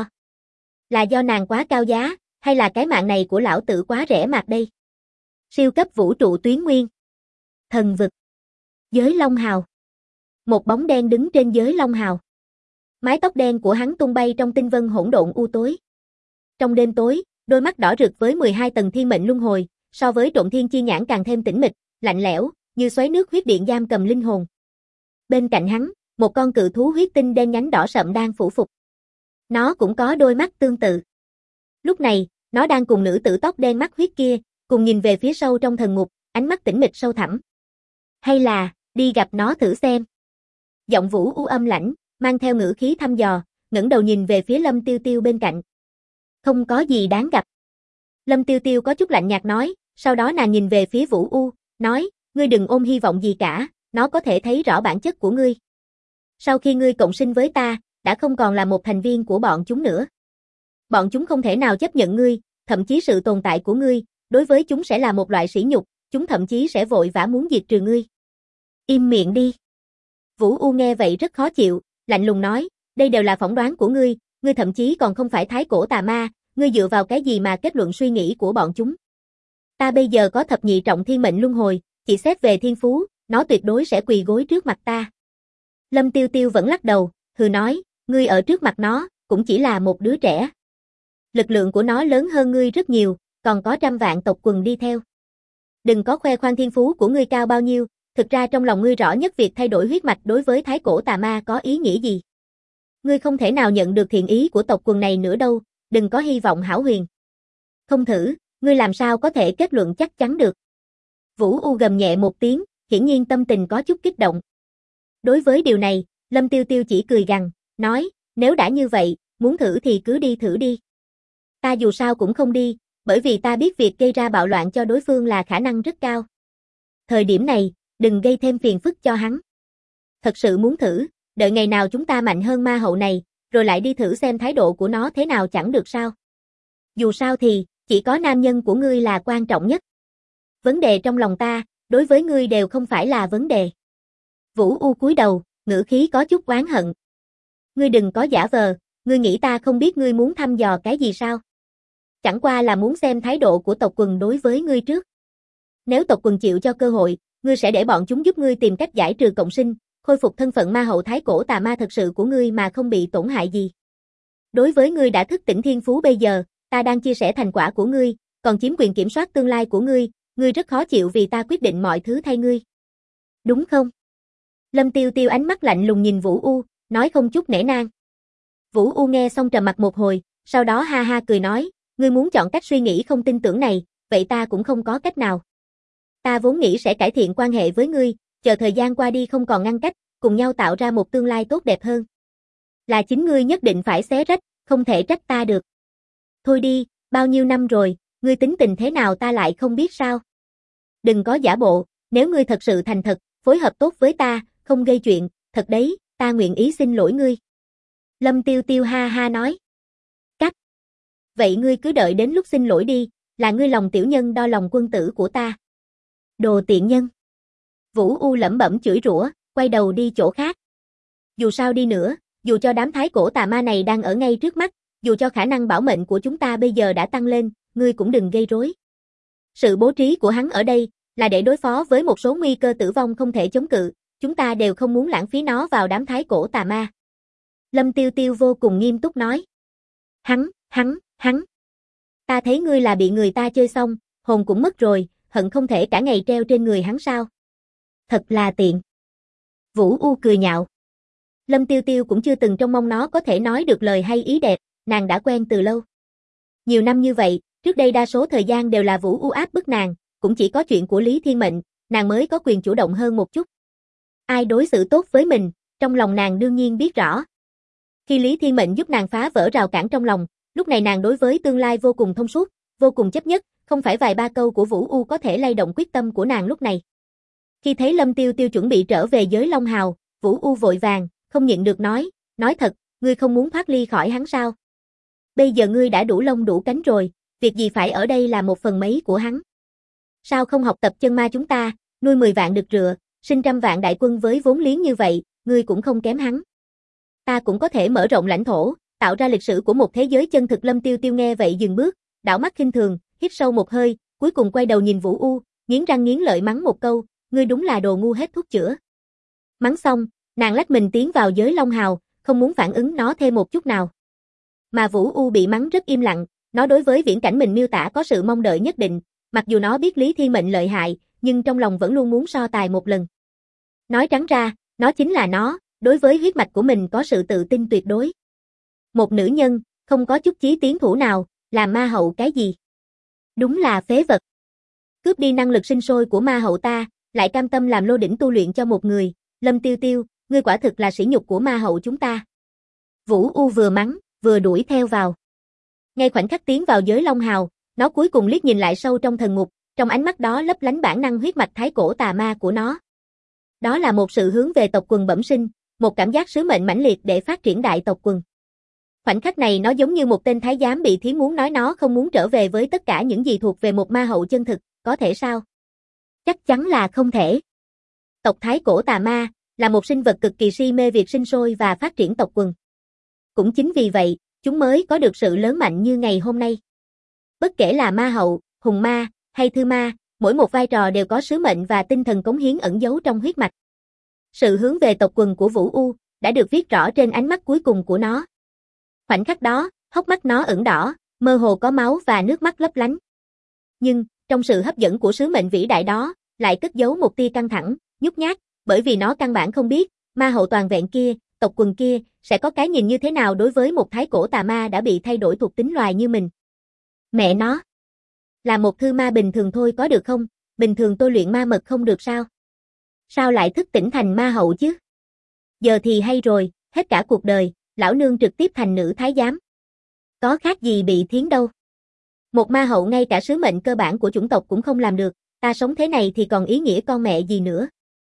Là do nàng quá cao giá, hay là cái mạng này của lão tử quá rẻ mạt đây? Siêu cấp vũ trụ tuyến nguyên. Thần vực. Giới Long Hào. Một bóng đen đứng trên giới Long Hào. Mái tóc đen của hắn tung bay trong tinh vân hỗn độn u tối. Trong đêm tối, đôi mắt đỏ rực với 12 tầng thiên mệnh luân hồi, so với Trộm Thiên Chi Nhãn càng thêm tĩnh mịch, lạnh lẽo, như xoáy nước huyết điện giam cầm linh hồn. Bên cạnh hắn, một con cự thú huyết tinh đen nhánh đỏ sậm đang phủ phục. Nó cũng có đôi mắt tương tự. Lúc này, nó đang cùng nữ tử tóc đen mắt huyết kia, cùng nhìn về phía sâu trong thần ngục, ánh mắt tĩnh mịch sâu thẳm. Hay là, đi gặp nó thử xem. Giọng Vũ u âm lãnh, mang theo ngữ khí thăm dò, ngẩng đầu nhìn về phía Lâm Tiêu Tiêu bên cạnh. Không có gì đáng gặp. Lâm Tiêu Tiêu có chút lạnh nhạt nói, sau đó nàng nhìn về phía Vũ U, nói, ngươi đừng ôm hy vọng gì cả, nó có thể thấy rõ bản chất của ngươi. Sau khi ngươi cộng sinh với ta, đã không còn là một thành viên của bọn chúng nữa. Bọn chúng không thể nào chấp nhận ngươi, thậm chí sự tồn tại của ngươi, đối với chúng sẽ là một loại sỉ nhục, chúng thậm chí sẽ vội vã muốn diệt trừ ngươi. Im miệng đi. Vũ U nghe vậy rất khó chịu, lạnh lùng nói, đây đều là phỏng đoán của ngươi thậm chí còn không phải thái cổ tà ma, ngươi dựa vào cái gì mà kết luận suy nghĩ của bọn chúng. Ta bây giờ có thập nhị trọng thiên mệnh luân hồi, chỉ xét về thiên phú, nó tuyệt đối sẽ quỳ gối trước mặt ta. Lâm Tiêu Tiêu vẫn lắc đầu, hừ nói, ngươi ở trước mặt nó, cũng chỉ là một đứa trẻ. Lực lượng của nó lớn hơn ngươi rất nhiều, còn có trăm vạn tộc quần đi theo. Đừng có khoe khoang thiên phú của ngươi cao bao nhiêu, thực ra trong lòng ngươi rõ nhất việc thay đổi huyết mạch đối với thái cổ tà ma có ý nghĩa gì. Ngươi không thể nào nhận được thiện ý của tộc quần này nữa đâu, đừng có hy vọng hão huyền. Không thử, ngươi làm sao có thể kết luận chắc chắn được. Vũ U gầm nhẹ một tiếng, hiển nhiên tâm tình có chút kích động. Đối với điều này, Lâm Tiêu Tiêu chỉ cười gằn, nói, nếu đã như vậy, muốn thử thì cứ đi thử đi. Ta dù sao cũng không đi, bởi vì ta biết việc gây ra bạo loạn cho đối phương là khả năng rất cao. Thời điểm này, đừng gây thêm phiền phức cho hắn. Thật sự muốn thử, đợi ngày nào chúng ta mạnh hơn ma hậu này, rồi lại đi thử xem thái độ của nó thế nào chẳng được sao. Dù sao thì, chỉ có nam nhân của ngươi là quan trọng nhất. Vấn đề trong lòng ta, đối với ngươi đều không phải là vấn đề. Vũ U cúi đầu, ngữ khí có chút oán hận. Ngươi đừng có giả vờ, ngươi nghĩ ta không biết ngươi muốn thăm dò cái gì sao? Chẳng qua là muốn xem thái độ của tộc quần đối với ngươi trước. Nếu tộc quần chịu cho cơ hội, ngươi sẽ để bọn chúng giúp ngươi tìm cách giải trừ cộng sinh, khôi phục thân phận ma hậu thái cổ tà ma thật sự của ngươi mà không bị tổn hại gì. Đối với ngươi đã thức tỉnh thiên phú bây giờ, ta đang chia sẻ thành quả của ngươi, còn chiếm quyền kiểm soát tương lai của ngươi rất khó chịu vì ta quyết định mọi thứ thay ngươi. Đúng không? Lâm Tiêu Tiêu ánh mắt lạnh lùng nhìn Vũ U, nói không chút nể nang. Vũ U nghe xong trầm mặt một hồi, sau đó ha ha cười nói, ngươi muốn chọn cách suy nghĩ không tin tưởng này, vậy ta cũng không có cách nào. Ta vốn nghĩ sẽ cải thiện quan hệ với ngươi, chờ thời gian qua đi không còn ngăn cách, cùng nhau tạo ra một tương lai tốt đẹp hơn. Là chính ngươi nhất định phải xé rách, không thể trách ta được. Thôi đi, bao nhiêu năm rồi, ngươi tính tình thế nào ta lại không biết sao. Đừng có giả bộ, nếu ngươi thật sự thành thật, phối hợp tốt với ta, không gây chuyện, thật đấy, ta nguyện ý xin lỗi ngươi. Lâm Tiêu Tiêu ha ha nói. Cắt. Vậy ngươi cứ đợi đến lúc xin lỗi đi, là ngươi lòng tiểu nhân đo lòng quân tử của ta. Đồ tiện nhân. Vũ U lẩm bẩm chửi rủa, quay đầu đi chỗ khác. Dù sao đi nữa, dù cho đám thái cổ tà ma này đang ở ngay trước mắt, dù cho khả năng bảo mệnh của chúng ta bây giờ đã tăng lên, ngươi cũng đừng gây rối. Sự bố trí của hắn ở đây là để đối phó với một số nguy cơ tử vong không thể chống cự, chúng ta đều không muốn lãng phí nó vào đám thái cổ tà ma. Lâm Tiêu Tiêu vô cùng nghiêm túc nói. Hắn. Ta thấy ngươi là bị người ta chơi xong, hồn cũng mất rồi, hận không thể cả ngày treo trên người hắn sao. Thật là tiện. Vũ U cười nhạo. Lâm Tiêu Tiêu cũng chưa từng trông mong nó có thể nói được lời hay ý đẹp, nàng đã quen từ lâu. Nhiều năm như vậy, trước đây đa số thời gian đều là Vũ U áp bức nàng, cũng chỉ có chuyện của Lý Thiên Mệnh, nàng mới có quyền chủ động hơn một chút. Ai đối xử tốt với mình, trong lòng nàng đương nhiên biết rõ. Khi Lý Thiên Mệnh giúp nàng phá vỡ rào cản trong lòng, lúc này nàng đối với tương lai vô cùng thông suốt, vô cùng chấp nhất, không phải vài ba câu của Vũ U có thể lay động quyết tâm của nàng lúc này. Khi thấy Lâm Tiêu Tiêu chuẩn bị trở về giới Long Hào, Vũ U vội vàng, không nhịn được nói thật, ngươi không muốn thoát ly khỏi hắn sao? Bây giờ ngươi đã đủ lông đủ cánh rồi, việc gì phải ở đây là một phần mấy của hắn? Sao không học tập chân ma chúng ta, nuôi 10 vạn đực rựa, sinh trăm vạn đại quân với vốn liếng như vậy, ngươi cũng không kém hắn. Ta cũng có thể mở rộng lãnh thổ, tạo ra lịch sử của một thế giới chân thực. Lâm Tiêu Tiêu nghe vậy dừng bước, đảo mắt khinh thường, hít sâu một hơi, cuối cùng quay đầu nhìn Vũ U, nghiến răng nghiến lợi mắng một câu, ngươi đúng là đồ ngu hết thuốc chữa. Mắng xong, nàng lách mình tiến vào giới Long Hào, không muốn phản ứng nó thêm một chút nào. Mà Vũ U bị mắng rất im lặng, nó đối với viễn cảnh mình miêu tả có sự mong đợi nhất định, mặc dù nó biết Lý Thiên Mệnh lợi hại, nhưng trong lòng vẫn luôn muốn so tài một lần. Nói trắng ra, nó chính là nó, đối với huyết mạch của mình có sự tự tin tuyệt đối. Một nữ nhân, không có chút chí tiến thủ nào, làm ma hậu cái gì? Đúng là phế vật. Cướp đi năng lực sinh sôi của ma hậu ta, lại cam tâm làm lô đỉnh tu luyện cho một người. Lâm Tiêu Tiêu, ngươi quả thực là sỉ nhục của ma hậu chúng ta. Vũ U vừa mắng, vừa đuổi theo vào. Ngay khoảnh khắc tiến vào giới Long Hào, nó cuối cùng liếc nhìn lại sâu trong thần ngục, trong ánh mắt đó lấp lánh bản năng huyết mạch thái cổ tà ma của nó. Đó là một sự hướng về tộc quần bẩm sinh, một cảm giác sứ mệnh mãnh liệt để phát triển đại tộc quần. Khoảnh khắc này nó giống như một tên thái giám bị thiến muốn nói nó không muốn trở về với tất cả những gì thuộc về một ma hậu chân thực, có thể sao? Chắc chắn là không thể. Tộc thái cổ tà ma là một sinh vật cực kỳ si mê việc sinh sôi và phát triển tộc quần. Cũng chính vì vậy, chúng mới có được sự lớn mạnh như ngày hôm nay. Bất kể là ma hậu, hùng ma, hay thư ma, mỗi một vai trò đều có sứ mệnh và tinh thần cống hiến ẩn giấu trong huyết mạch. Sự hướng về tộc quần của Vũ U đã được viết rõ trên ánh mắt cuối cùng của nó. Khoảnh khắc đó, hốc mắt nó ửng đỏ, mơ hồ có máu và nước mắt lấp lánh. Nhưng, trong sự hấp dẫn của sứ mệnh vĩ đại đó, lại cất giấu một tia căng thẳng, nhút nhát, bởi vì nó căn bản không biết, ma hậu toàn vẹn kia, tộc quần kia, sẽ có cái nhìn như thế nào đối với một thái cổ tà ma đã bị thay đổi thuộc tính loài như mình. Mẹ nó! Là một thư ma bình thường thôi có được không? Bình thường tôi luyện ma mật không được sao? Sao lại thức tỉnh thành ma hậu chứ? Giờ thì hay rồi, hết cả cuộc đời, lão nương trực tiếp thành nữ thái giám. Có khác gì bị thiến đâu. Một ma hậu ngay cả sứ mệnh cơ bản của chủng tộc cũng không làm được, ta sống thế này thì còn ý nghĩa con mẹ gì nữa.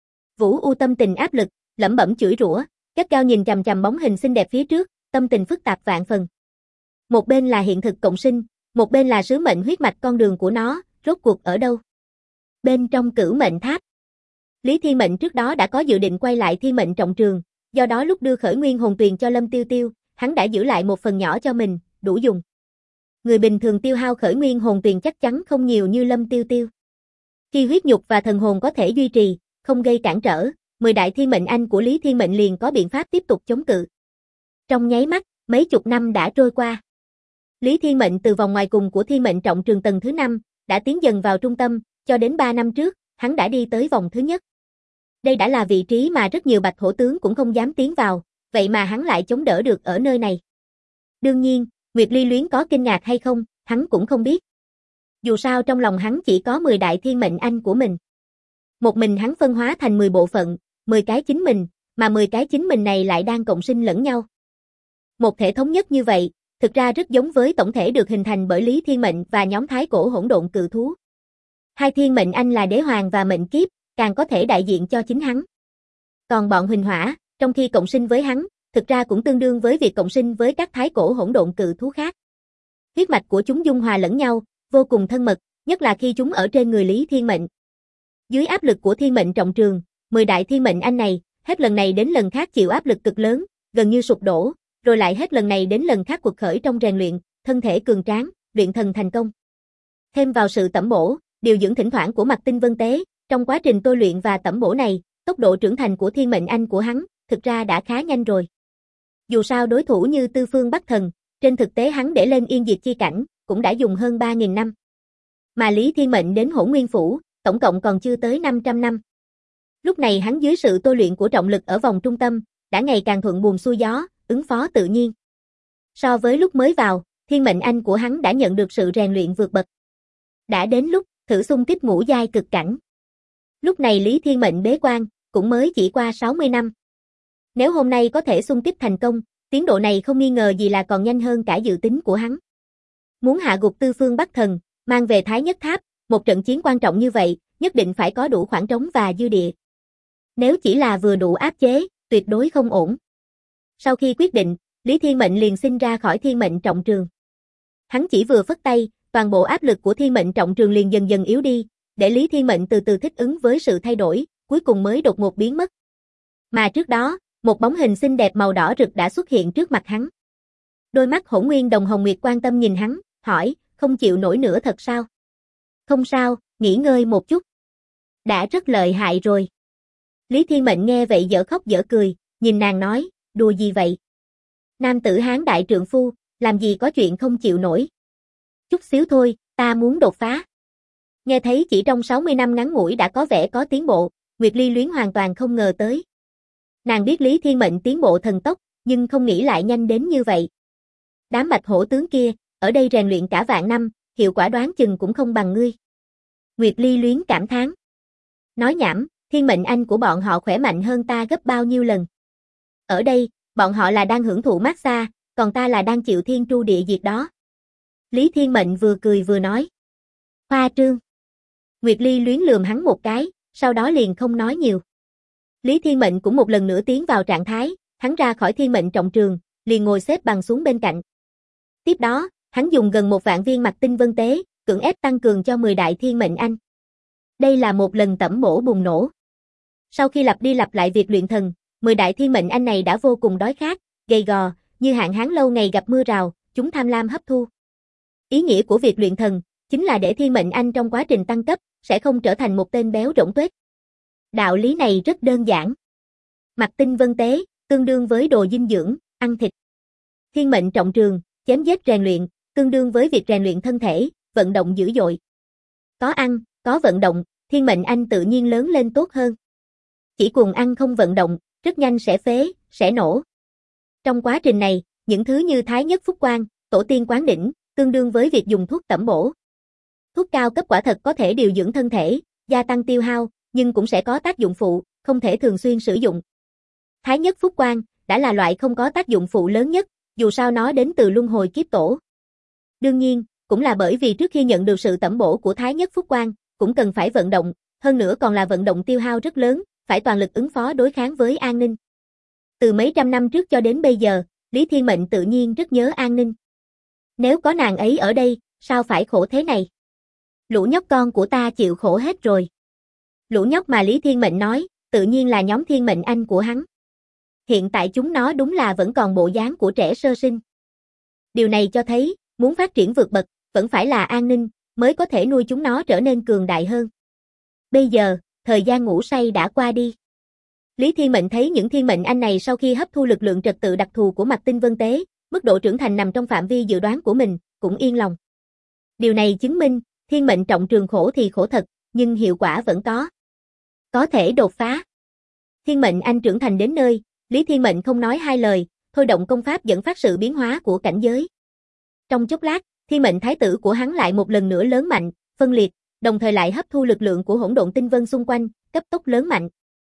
Vũ U tâm tình áp lực, lẩm bẩm chửi rủa, gắt gao nhìn chằm chằm bóng hình xinh đẹp phía trước, tâm tình phức tạp vạn phần. Một bên là hiện thực cộng sinh, một bên là sứ mệnh huyết mạch con đường của nó, rốt cuộc ở đâu? Bên trong Cửu Mệnh Tháp. Lý Thiên Mệnh trước đó đã có dự định quay lại Thiên Mệnh Trọng Trường, do đó lúc đưa khởi nguyên hồn tuyền cho Lâm Tiêu Tiêu, hắn đã giữ lại một phần nhỏ cho mình, đủ dùng. Người bình thường tiêu hao khởi nguyên hồn tuyền chắc chắn không nhiều như Lâm Tiêu Tiêu. Khi huyết nhục và thần hồn có thể duy trì, không gây cản trở, 10 đại thiên mệnh anh của Lý Thiên Mệnh liền có biện pháp tiếp tục chống cự. Trong nháy mắt, mấy chục năm đã trôi qua. Lý Thiên Mệnh từ vòng ngoài cùng của Thiên Mệnh Trọng Trường tầng thứ 5, đã tiến dần vào trung tâm, cho đến 3 năm trước, hắn đã đi tới vòng thứ nhất. Đây đã là vị trí mà rất nhiều bạch hổ tướng cũng không dám tiến vào, vậy mà hắn lại chống đỡ được ở nơi này. Đương nhiên, Nguyệt Ly Luyến có kinh ngạc hay không, hắn cũng không biết. Dù sao trong lòng hắn chỉ có 10 đại thiên mệnh anh của mình. Một mình hắn phân hóa thành 10 bộ phận, 10 cái chính mình, mà 10 cái chính mình này lại đang cộng sinh lẫn nhau. Một thể thống nhất như vậy, thực ra rất giống với tổng thể được hình thành bởi Lý Thiên Mệnh và nhóm thái cổ hỗn độn cự thú. Hai thiên mệnh anh là đế hoàng và mệnh kiếp, càng có thể đại diện cho chính hắn. Còn bọn Huỳnh Hỏa, trong khi cộng sinh với hắn, thực ra cũng tương đương với việc cộng sinh với các thái cổ hỗn độn cự thú khác. Huyết mạch của chúng dung hòa lẫn nhau, vô cùng thân mật, nhất là khi chúng ở trên người Lý Thiên Mệnh. Dưới áp lực của Thiên Mệnh Trọng Trường, 10 đại thiên mệnh anh này, hết lần này đến lần khác chịu áp lực cực lớn, gần như sụp đổ, rồi lại hết lần này đến lần khác quật khởi trong rèn luyện, thân thể cường tráng, luyện thần thành công. Thêm vào sự tẩm bổ, điều dưỡng thỉnh thoảng của Mạc Tinh Vân Tế, trong quá trình tôi luyện và tẩm bổ này, tốc độ trưởng thành của thiên mệnh anh của hắn, thực ra đã khá nhanh rồi. Dù sao đối thủ như Tư Phương Bắc Thần, trên thực tế hắn để lên yên diệt chi cảnh, cũng đã dùng hơn 3.000 năm. Mà Lý Thiên Mệnh đến Hỗn Nguyên Phủ, tổng cộng còn chưa tới 500 năm. Lúc này hắn dưới sự tôi luyện của trọng lực ở vòng trung tâm, đã ngày càng thuận buồm xuôi gió, ứng phó tự nhiên. So với lúc mới vào, thiên mệnh anh của hắn đã nhận được sự rèn luyện vượt bậc. Đã đến lúc thử xung kích ngũ giai cực cảnh. Lúc này Lý Thiên Mệnh bế quan, cũng mới chỉ qua 60 năm. Nếu hôm nay có thể xung kích thành công, tiến độ này không nghi ngờ gì là còn nhanh hơn cả dự tính của hắn. Muốn hạ gục Tư Phương Bắc Thần, Mang về Thái Nhất Tháp, một trận chiến quan trọng như vậy, nhất định phải có đủ khoảng trống và dư địa. Nếu chỉ là vừa đủ áp chế, tuyệt đối không ổn. Sau khi quyết định, Lý Thiên Mệnh liền xin ra khỏi Thiên Mệnh Trọng Trường. Hắn chỉ vừa phất tay, toàn bộ áp lực của Thiên Mệnh Trọng Trường liền dần dần yếu đi, để Lý Thiên Mệnh từ từ thích ứng với sự thay đổi, cuối cùng mới đột ngột biến mất. Mà trước đó, một bóng hình xinh đẹp màu đỏ rực đã xuất hiện trước mặt hắn. Đôi mắt Hỗn Nguyên Đồng Hồng Nguyệt quan tâm nhìn hắn, hỏi, không chịu nổi nữa thật sao? Không sao, nghỉ ngơi một chút. Đã rất lợi hại rồi. Lý Thiên Mệnh nghe vậy dở khóc dở cười, nhìn nàng nói, đùa gì vậy? Nam tử Hán đại trượng phu, làm gì có chuyện không chịu nổi. Chút xíu thôi, ta muốn đột phá. Nghe thấy chỉ trong 60 năm ngắn ngủi đã có vẻ có tiến bộ, Nguyệt Ly Luyến hoàn toàn không ngờ tới. Nàng biết Lý Thiên Mệnh tiến bộ thần tốc, nhưng không nghĩ lại nhanh đến như vậy. Đám Bạch Hổ tướng kia, ở đây rèn luyện cả vạn năm, hiệu quả đoán chừng cũng không bằng ngươi. Nguyệt Ly Luyến cảm thán. Nói nhảm, Thiên Mệnh Anh của bọn họ khỏe mạnh hơn ta gấp bao nhiêu lần. Ở đây, bọn họ là đang hưởng thụ massage, còn ta là đang chịu thiên tru địa diệt đó. Lý Thiên Mệnh vừa cười vừa nói. Khoa trương. Nguyệt Ly Luyến lườm hắn một cái, sau đó liền không nói nhiều. Lý Thiên Mệnh cũng một lần nữa tiến vào trạng thái, hắn ra khỏi Thiên Mệnh Trọng Trường, liền ngồi xếp bằng xuống bên cạnh. Tiếp đó, hắn dùng gần 1 vạn viên Mạc Tinh Vân Tế, cưỡng ép tăng cường cho 10 đại Thiên Mệnh Anh. Đây là một lần tẩm bổ bùng nổ. Sau khi lặp đi lặp lại việc luyện thần, 10 đại Thiên Mệnh Anh này đã vô cùng đói khát, gầy gò, như hạn hán lâu ngày gặp mưa rào, chúng tham lam hấp thu. Ý nghĩa của việc luyện thần, chính là để Thiên Mệnh Anh trong quá trình tăng cấp, sẽ không trở thành một tên béo rỗng tuếch. Đạo lý này rất đơn giản. Mạc Tinh Vân Tế, tương đương với đồ dinh dưỡng, ăn thịt. Thiên Mệnh Trọng Trường, chém giết rèn luyện, tương đương với việc rèn luyện thân thể, vận động dữ dội. Có ăn, có vận động, Thiên Mệnh Anh tự nhiên lớn lên tốt hơn. Chỉ cuồng ăn không vận động, rất nhanh sẽ phế, sẽ nổ. Trong quá trình này, những thứ như Thái Nhất Phúc Quang, Tổ Tiên Quán Đỉnh, tương đương với việc dùng thuốc tẩm bổ. Thuốc cao cấp quả thật có thể điều dưỡng thân thể, gia tăng tiêu hao, nhưng cũng sẽ có tác dụng phụ, không thể thường xuyên sử dụng. Thái Nhất Phúc Quang đã là loại không có tác dụng phụ lớn nhất, dù sao nó đến từ luân hồi kiếp tổ. Đương nhiên, cũng là bởi vì trước khi nhận được sự tẩm bổ của Thái Nhất Phúc Quang, cũng cần phải vận động, hơn nữa còn là vận động tiêu hao rất lớn, phải toàn lực ứng phó đối kháng với An Ninh. Từ mấy trăm năm trước cho đến bây giờ, Lý Thiên Mệnh tự nhiên rất nhớ An Ninh. Nếu có nàng ấy ở đây, sao phải khổ thế này? Lũ nhóc con của ta chịu khổ hết rồi. Lũ nhóc mà Lý Thiên Mệnh nói, tự nhiên là nhóm Thiên Mệnh Anh của hắn. Hiện tại chúng nó đúng là vẫn còn bộ dáng của trẻ sơ sinh. Điều này cho thấy, muốn phát triển vượt bậc, vẫn phải là An Ninh, mới có thể nuôi chúng nó trở nên cường đại hơn. Bây giờ, thời gian ngủ say đã qua đi. Lý Thiên Mệnh thấy những Thiên Mệnh Anh này sau khi hấp thu lực lượng trật tự đặc thù của Mạc Tinh Vân Tế, mức độ trưởng thành nằm trong phạm vi dự đoán của mình, cũng yên lòng. Điều này chứng minh, Thiên Mệnh Trọng Trường khổ thì khổ thật, nhưng hiệu quả vẫn có. Có thể đột phá. Thiên Mệnh Anh trưởng thành đến nơi, Lý Thiên Mệnh không nói hai lời, thôi động công pháp dẫn phát sự biến hóa của cảnh giới. Trong chốc lát, Thiên Mệnh Thái tử của hắn lại một lần nữa lớn mạnh, phân liệt, đồng thời lại hấp thu lực lượng của hỗn độn tinh vân xung quanh, cấp tốc lớn mạnh.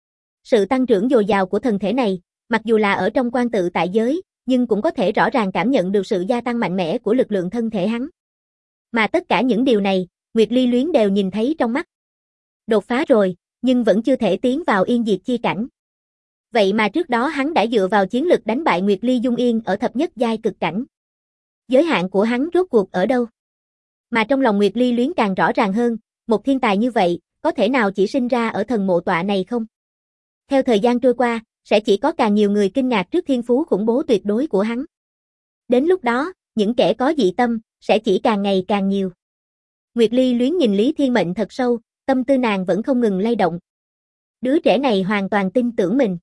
Sự tăng trưởng dồi dào của thân thể này, mặc dù là ở trong quan tự tại giới, nhưng cũng có thể rõ ràng cảm nhận được sự gia tăng mạnh mẽ của lực lượng thân thể hắn. Mà tất cả những điều này, Nguyệt Ly Luyến đều nhìn thấy trong mắt. Đột phá rồi, nhưng vẫn chưa thể tiến vào yên diệt chi cảnh. Vậy mà trước đó hắn đã dựa vào chiến lực đánh bại Nguyệt Ly Dung Yên ở thập nhất giai cực cảnh. Giới hạn của hắn rốt cuộc ở đâu? Mà trong lòng Nguyệt Ly Luyến càng rõ ràng hơn, một thiên tài như vậy, có thể nào chỉ sinh ra ở thần mộ tọa này không? Theo thời gian trôi qua, sẽ chỉ có càng nhiều người kinh ngạc trước thiên phú khủng bố tuyệt đối của hắn. Đến lúc đó, những kẻ có dị tâm, sẽ chỉ càng ngày càng nhiều. Nguyệt Ly Luyến nhìn Lý Thiên Mệnh thật sâu, tâm tư nàng vẫn không ngừng lay động. Đứa trẻ này hoàn toàn tin tưởng mình.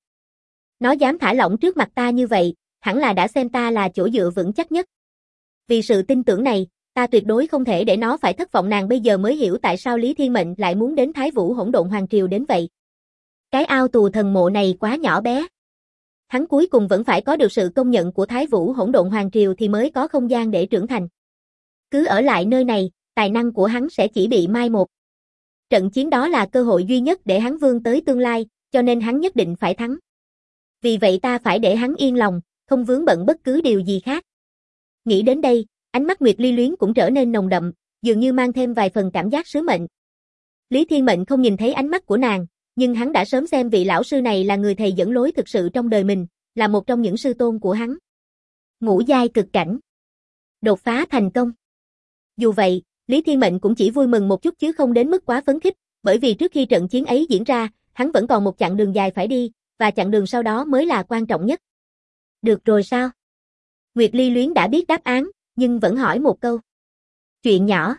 Nó dám thả lỏng trước mặt ta như vậy, hẳn là đã xem ta là chỗ dựa vững chắc nhất. Vì sự tin tưởng này, ta tuyệt đối không thể để nó phải thất vọng. Nàng bây giờ mới hiểu tại sao Lý Thiên Mệnh lại muốn đến Thái Vũ Hỗn Độn Hoàng Triều đến vậy. Cái ao tù thần mộ này quá nhỏ bé. Hắn cuối cùng vẫn phải có được sự công nhận của Thái Vũ Hỗn Độn Hoàng Triều thì mới có không gian để trưởng thành. Cứ ở lại nơi này, tài năng của hắn sẽ chỉ bị mai một. Trận chiến đó là cơ hội duy nhất để hắn vươn tới tương lai, cho nên hắn nhất định phải thắng. Vì vậy ta phải để hắn yên lòng, không vướng bận bất cứ điều gì khác. Nghĩ đến đây, ánh mắt Nguyệt Ly Luyến cũng trở nên nồng đậm, dường như mang thêm vài phần cảm giác sứ mệnh. Lý Thiên Mệnh không nhìn thấy ánh mắt của nàng, nhưng hắn đã sớm xem vị lão sư này là người thầy dẫn lối thực sự trong đời mình, là một trong những sư tôn của hắn. Ngũ giai cực cảnh. Đột phá thành công. Dù vậy, Lý Thiên Mệnh cũng chỉ vui mừng một chút chứ không đến mức quá phấn khích, bởi vì trước khi trận chiến ấy diễn ra, hắn vẫn còn một chặng đường dài phải đi, và chặng đường sau đó mới là quan trọng nhất. Được rồi sao? Nguyệt Ly Luyến đã biết đáp án, nhưng vẫn hỏi một câu. Chuyện nhỏ.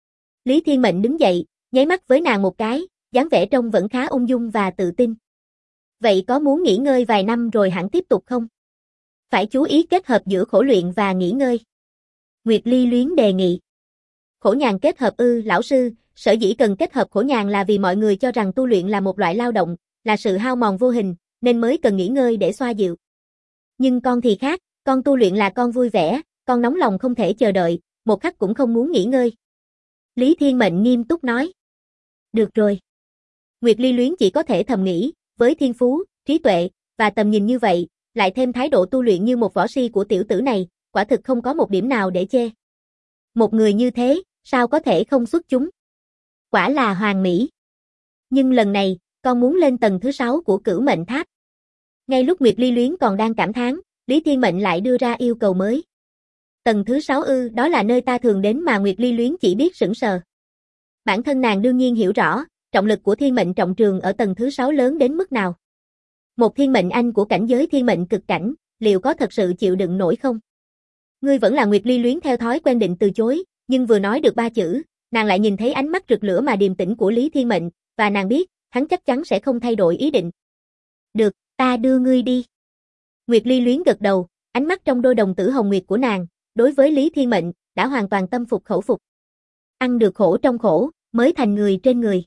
Lý Thiên Mệnh đứng dậy, nháy mắt với nàng một cái, dáng vẻ trông vẫn khá ung dung và tự tin. Vậy có muốn nghỉ ngơi vài năm rồi hẳn tiếp tục không? Phải chú ý kết hợp giữa khổ luyện và nghỉ ngơi. Nguyệt Ly Luyến đề nghị. Khổ nhàn kết hợp ư? Lão sư, sở dĩ cần kết hợp khổ nhàn là vì mọi người cho rằng tu luyện là một loại lao động, là sự hao mòn vô hình, nên mới cần nghỉ ngơi để xoa dịu. Nhưng con thì khác, con tu luyện là con vui vẻ, con nóng lòng không thể chờ đợi, một khắc cũng không muốn nghỉ ngơi. Lý Thiên Mệnh nghiêm túc nói. Được rồi. Nguyệt Ly Luyến chỉ có thể thầm nghĩ, với thiên phú, trí tuệ, và tầm nhìn như vậy, lại thêm thái độ tu luyện như một võ si của tiểu tử này, quả thực không có một điểm nào để chê. Một người như thế, sao có thể không xuất chúng? Quả là hoàn mỹ. Nhưng lần này, con muốn lên tầng thứ 6 của Cửu Mệnh Tháp. Ngay lúc Nguyệt Ly Luyến còn đang cảm thán, Lý Thiên Mệnh lại đưa ra yêu cầu mới. Tầng thứ 6 ư? Đó là nơi ta thường đến mà Nguyệt Ly Luyến chỉ biết sững sờ. Bản thân nàng đương nhiên hiểu rõ, trọng lực của thiên mệnh trọng trường ở tầng thứ 6 lớn đến mức nào. Một thiên mệnh anh của cảnh giới thiên mệnh cực cảnh, liệu có thật sự chịu đựng nổi không? Ngươi vẫn là Nguyệt Ly Luyến theo thói quen định từ chối, nhưng vừa nói được 3 chữ, nàng lại nhìn thấy ánh mắt rực lửa mà điềm tĩnh của Lý Thiên Mệnh, và nàng biết, hắn chắc chắn sẽ không thay đổi ý định. Được, ta đưa ngươi đi. Nguyệt Ly Luyến gật đầu, ánh mắt trong đôi đồng tử hồng nguyệt của nàng, đối với Lý Thiên Mệnh, đã hoàn toàn tâm phục khẩu phục. Ăn được khổ trong khổ, mới thành người trên người.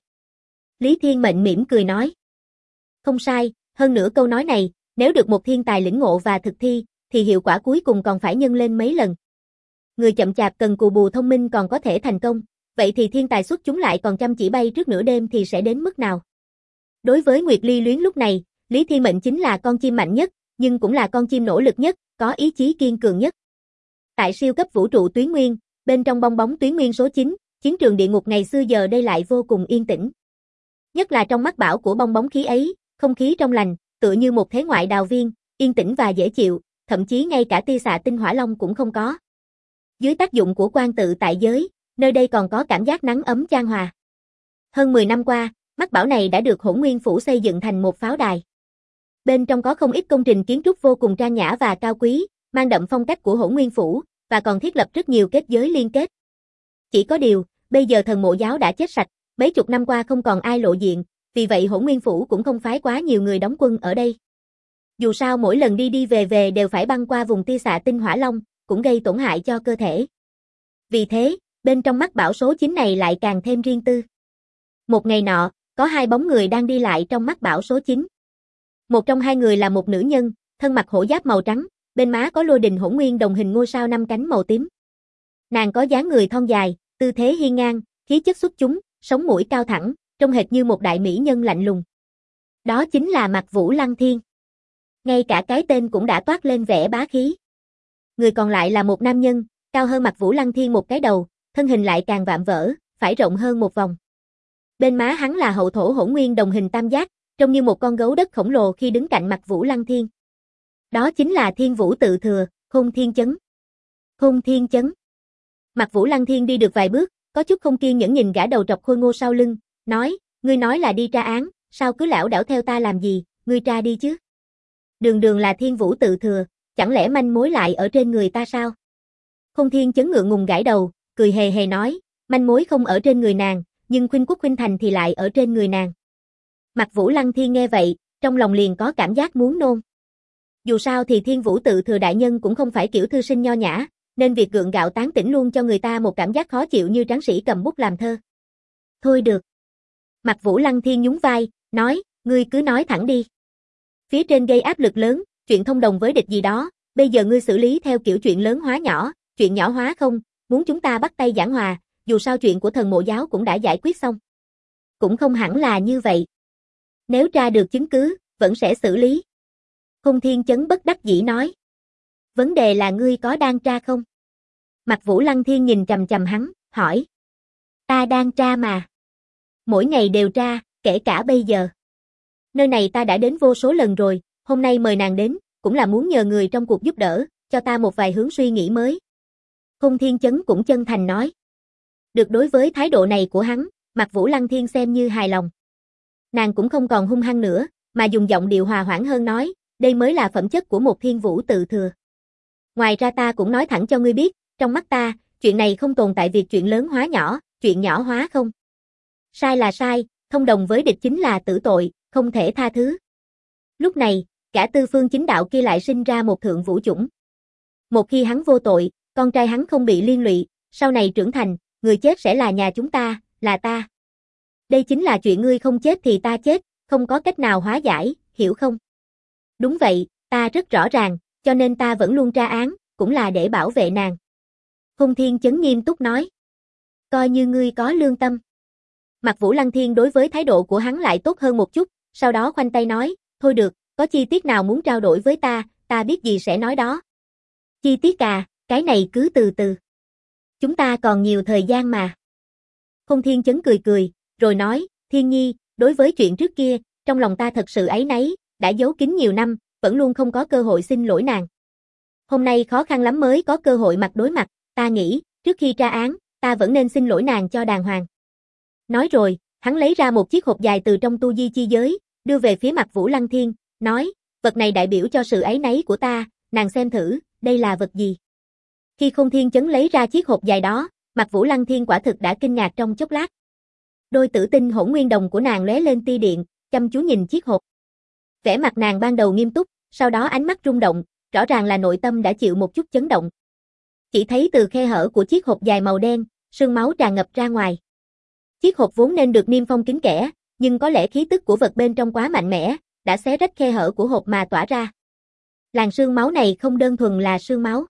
Lý Thiên Mệnh mỉm cười nói. Không sai, hơn nữa câu nói này, nếu được một thiên tài lĩnh ngộ và thực thi, thì hiệu quả cuối cùng còn phải nhân lên mấy lần. Người chậm chạp cần cù bù thông minh còn có thể thành công, vậy thì thiên tài xuất chúng lại còn chăm chỉ bay trước nửa đêm thì sẽ đến mức nào? Đối với Nguyệt Ly Luyến lúc này, Lý Thiên Mệnh chính là con chim mạnh nhất, nhưng cũng là con chim nỗ lực nhất, có ý chí kiên cường nhất. Tại siêu cấp vũ trụ Tuyến Nguyên, bên trong bong bóng Tuyến Nguyên số 9, chiến trường địa ngục ngày xưa giờ đây lại vô cùng yên tĩnh. Nhất là trong mắt bảo của bong bóng khí ấy, không khí trong lành, tựa như một thế ngoại đào viên, yên tĩnh và dễ chịu, thậm chí ngay cả tia xạ tinh hỏa long cũng không có. Dưới tác dụng của quan tự tại giới, nơi đây còn có cảm giác nắng ấm chan hòa. Hơn 10 năm qua, mắt bảo này đã được Hỗn Nguyên Phủ xây dựng thành một pháo đài. Bên trong có không ít công trình kiến trúc vô cùng trang nhã và cao quý, mang đậm phong cách của Hỗn Nguyên Phủ, và còn thiết lập rất nhiều kết giới liên kết. Chỉ có điều, bây giờ thần mộ giáo đã chết sạch, mấy chục năm qua không còn ai lộ diện, vì vậy Hỗn Nguyên Phủ cũng không phái quá nhiều người đóng quân ở đây. Dù sao mỗi lần đi đi về về đều phải băng qua vùng tia xạ tinh hỏa long, cũng gây tổn hại cho cơ thể. Vì thế, bên trong mắt bảo số 9 này lại càng thêm riêng tư. Một ngày nọ, có hai bóng người đang đi lại trong mắt bảo số 9. Một trong hai người là một nữ nhân, thân mặc hổ giáp màu trắng, bên má có lôi đình hỗn nguyên đồng hình ngôi sao 5 cánh màu tím. Nàng có dáng người thon dài, tư thế hiên ngang, khí chất xuất chúng, sống mũi cao thẳng, trông hệt như một đại mỹ nhân lạnh lùng. Đó chính là Mạc Vũ Lăng Thiên. Ngay cả cái tên cũng đã toát lên vẻ bá khí. Người còn lại là một nam nhân, cao hơn Mạc Vũ Lăng Thiên một cái đầu, thân hình lại càng vạm vỡ, phải rộng hơn một vòng. Bên má hắn là hậu thổ hỗn nguyên đồng hình tam giác, trông như một con gấu đất khổng lồ khi đứng cạnh Mạc Vũ Lăng Thiên. Đó chính là Thiên Vũ tự thừa, Khôn Thiên Chấn. Khôn Thiên Chấn. Mạc Vũ Lăng Thiên đi được vài bước, có chút không kiên nhẫn nhìn gã đầu trọc khôi ngô sau lưng, nói, ngươi nói là đi tra án, sao cứ lảo đảo theo ta làm gì, ngươi tra đi chứ. Đường đường là Thiên Vũ tự thừa, chẳng lẽ manh mối lại ở trên người ta sao? Khôn Thiên Chấn ngượng ngùng gãi đầu, cười hề hề nói, manh mối không ở trên người nàng, nhưng khuynh quốc khuynh thành thì lại ở trên người nàng. Mạc Vũ Lăng Thiên nghe vậy, trong lòng liền có cảm giác muốn nôn. Dù sao thì Thiên Vũ tự thừa đại nhân cũng không phải kiểu thư sinh nho nhã, nên việc gượng gạo tán tỉnh luôn cho người ta một cảm giác khó chịu như tráng sĩ cầm bút làm thơ. Thôi được. Mạc Vũ Lăng Thiên nhún vai, nói, ngươi cứ nói thẳng đi. Phía trên gây áp lực lớn, chuyện thông đồng với địch gì đó, bây giờ ngươi xử lý theo kiểu chuyện lớn hóa nhỏ, chuyện nhỏ hóa không, muốn chúng ta bắt tay giảng hòa, dù sao chuyện của thần mộ giáo cũng đã giải quyết xong. Cũng không hẳn là như vậy. Nếu tra được chứng cứ, vẫn sẽ xử lý. Khôn Thiên Chấn bất đắc dĩ nói. Vấn đề là ngươi có đang tra không? Mạc Vũ Lăng Thiên nhìn chằm chằm hắn, hỏi. Ta đang tra mà. Mỗi ngày đều tra, kể cả bây giờ. Nơi này ta đã đến vô số lần rồi, hôm nay mời nàng đến, cũng là muốn nhờ người trong cuộc giúp đỡ, cho ta một vài hướng suy nghĩ mới. Khôn Thiên Chấn cũng chân thành nói. Được, đối với thái độ này của hắn, Mạc Vũ Lăng Thiên xem như hài lòng. Nàng cũng không còn hung hăng nữa, mà dùng giọng điệu hòa hoãn hơn nói, đây mới là phẩm chất của một thiên vũ tự thừa. Ngoài ra ta cũng nói thẳng cho ngươi biết, trong mắt ta, chuyện này không tồn tại việc chuyện lớn hóa nhỏ, chuyện nhỏ hóa không. Sai là sai, thông đồng với địch chính là tử tội, không thể tha thứ. Lúc này, cả Tư Phương Chính Đạo kia lại sinh ra một thượng vũ chủng. Một khi hắn vô tội, con trai hắn không bị liên lụy, sau này trưởng thành, người chết sẽ là nhà chúng ta, là ta. Đây chính là chuyện ngươi không chết thì ta chết, không có cách nào hóa giải, hiểu không? Đúng vậy, ta rất rõ ràng, cho nên ta vẫn luôn tra án, cũng là để bảo vệ nàng. Khôn Thiên Chấn nghiêm túc nói. Coi như ngươi có lương tâm. Mạc Vũ Lăng Thiên đối với thái độ của hắn lại tốt hơn một chút, sau đó khoanh tay nói, thôi được, có chi tiết nào muốn trao đổi với ta biết gì sẽ nói đó. Chi tiết à, cái này cứ từ từ. Chúng ta còn nhiều thời gian mà. Khôn Thiên Chấn cười cười, rồi nói, Thiên Nhi, đối với chuyện trước kia, trong lòng ta thật sự áy náy, đã giấu kín nhiều năm, vẫn luôn không có cơ hội xin lỗi nàng. Hôm nay khó khăn lắm mới có cơ hội mặt đối mặt, ta nghĩ, trước khi tra án, ta vẫn nên xin lỗi nàng cho đàng hoàng. Nói rồi, hắn lấy ra một chiếc hộp dài từ trong tu di chi giới, đưa về phía Mạc Vũ Lăng Thiên, nói, vật này đại biểu cho sự áy náy của ta, nàng xem thử, đây là vật gì. Khi Khôn Thiên Chấn lấy ra chiếc hộp dài đó, Mạc Vũ Lăng Thiên quả thực đã kinh ngạc trong chốc lát. Đôi tử tinh hỗn nguyên đồng của nàng lóe lên tia điện, chăm chú nhìn chiếc hộp. Vẻ mặt nàng ban đầu nghiêm túc, sau đó ánh mắt rung động, rõ ràng là nội tâm đã chịu một chút chấn động. Chỉ thấy từ khe hở của chiếc hộp dài màu đen, sương máu tràn ngập ra ngoài. Chiếc hộp vốn nên được niêm phong kín kẽ, nhưng có lẽ khí tức của vật bên trong quá mạnh mẽ, đã xé rách khe hở của hộp mà tỏa ra. Làn sương máu này không đơn thuần là sương máu.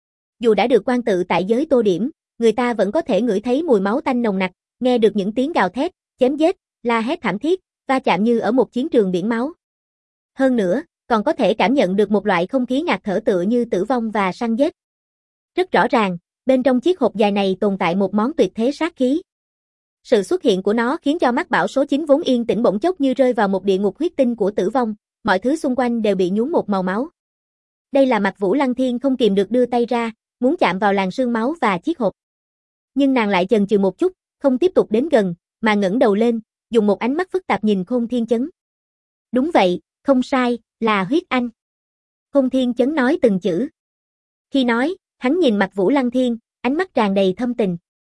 Dù đã được quan tự tại giới tô điểm, người ta vẫn có thể ngửi thấy mùi máu tanh nồng nặc, nghe được những tiếng gào thét, chém giết, la hét thảm thiết, va chạm như ở một chiến trường biển máu. Hơn nữa, còn có thể cảm nhận được một loại không khí ngạt thở tựa như tử vong và săn giết. Rất rõ ràng, bên trong chiếc hộp dài này tồn tại một món tuyệt thế sát khí. Sự xuất hiện của nó khiến cho mắt bảo số 9 vốn yên tĩnh bỗng chốc như rơi vào một địa ngục huyết tinh của tử vong, mọi thứ xung quanh đều bị nhuốm một màu máu. Đây là Mạc Vũ Lăng Thiên không kìm được đưa tay ra, muốn chạm vào làn sương máu và chiếc hộp. Nhưng nàng lại chần chừ một chút, không tiếp tục đến gần, mà ngẩng đầu lên, dùng một ánh mắt phức tạp nhìn Khôn Thiên Chấn. Đúng vậy, không sai, là huyết anh. Khôn Thiên Chấn nói từng chữ. Khi nói, hắn nhìn Mạc Vũ Lăng Thiên, ánh mắt tràn đầy thâm tình.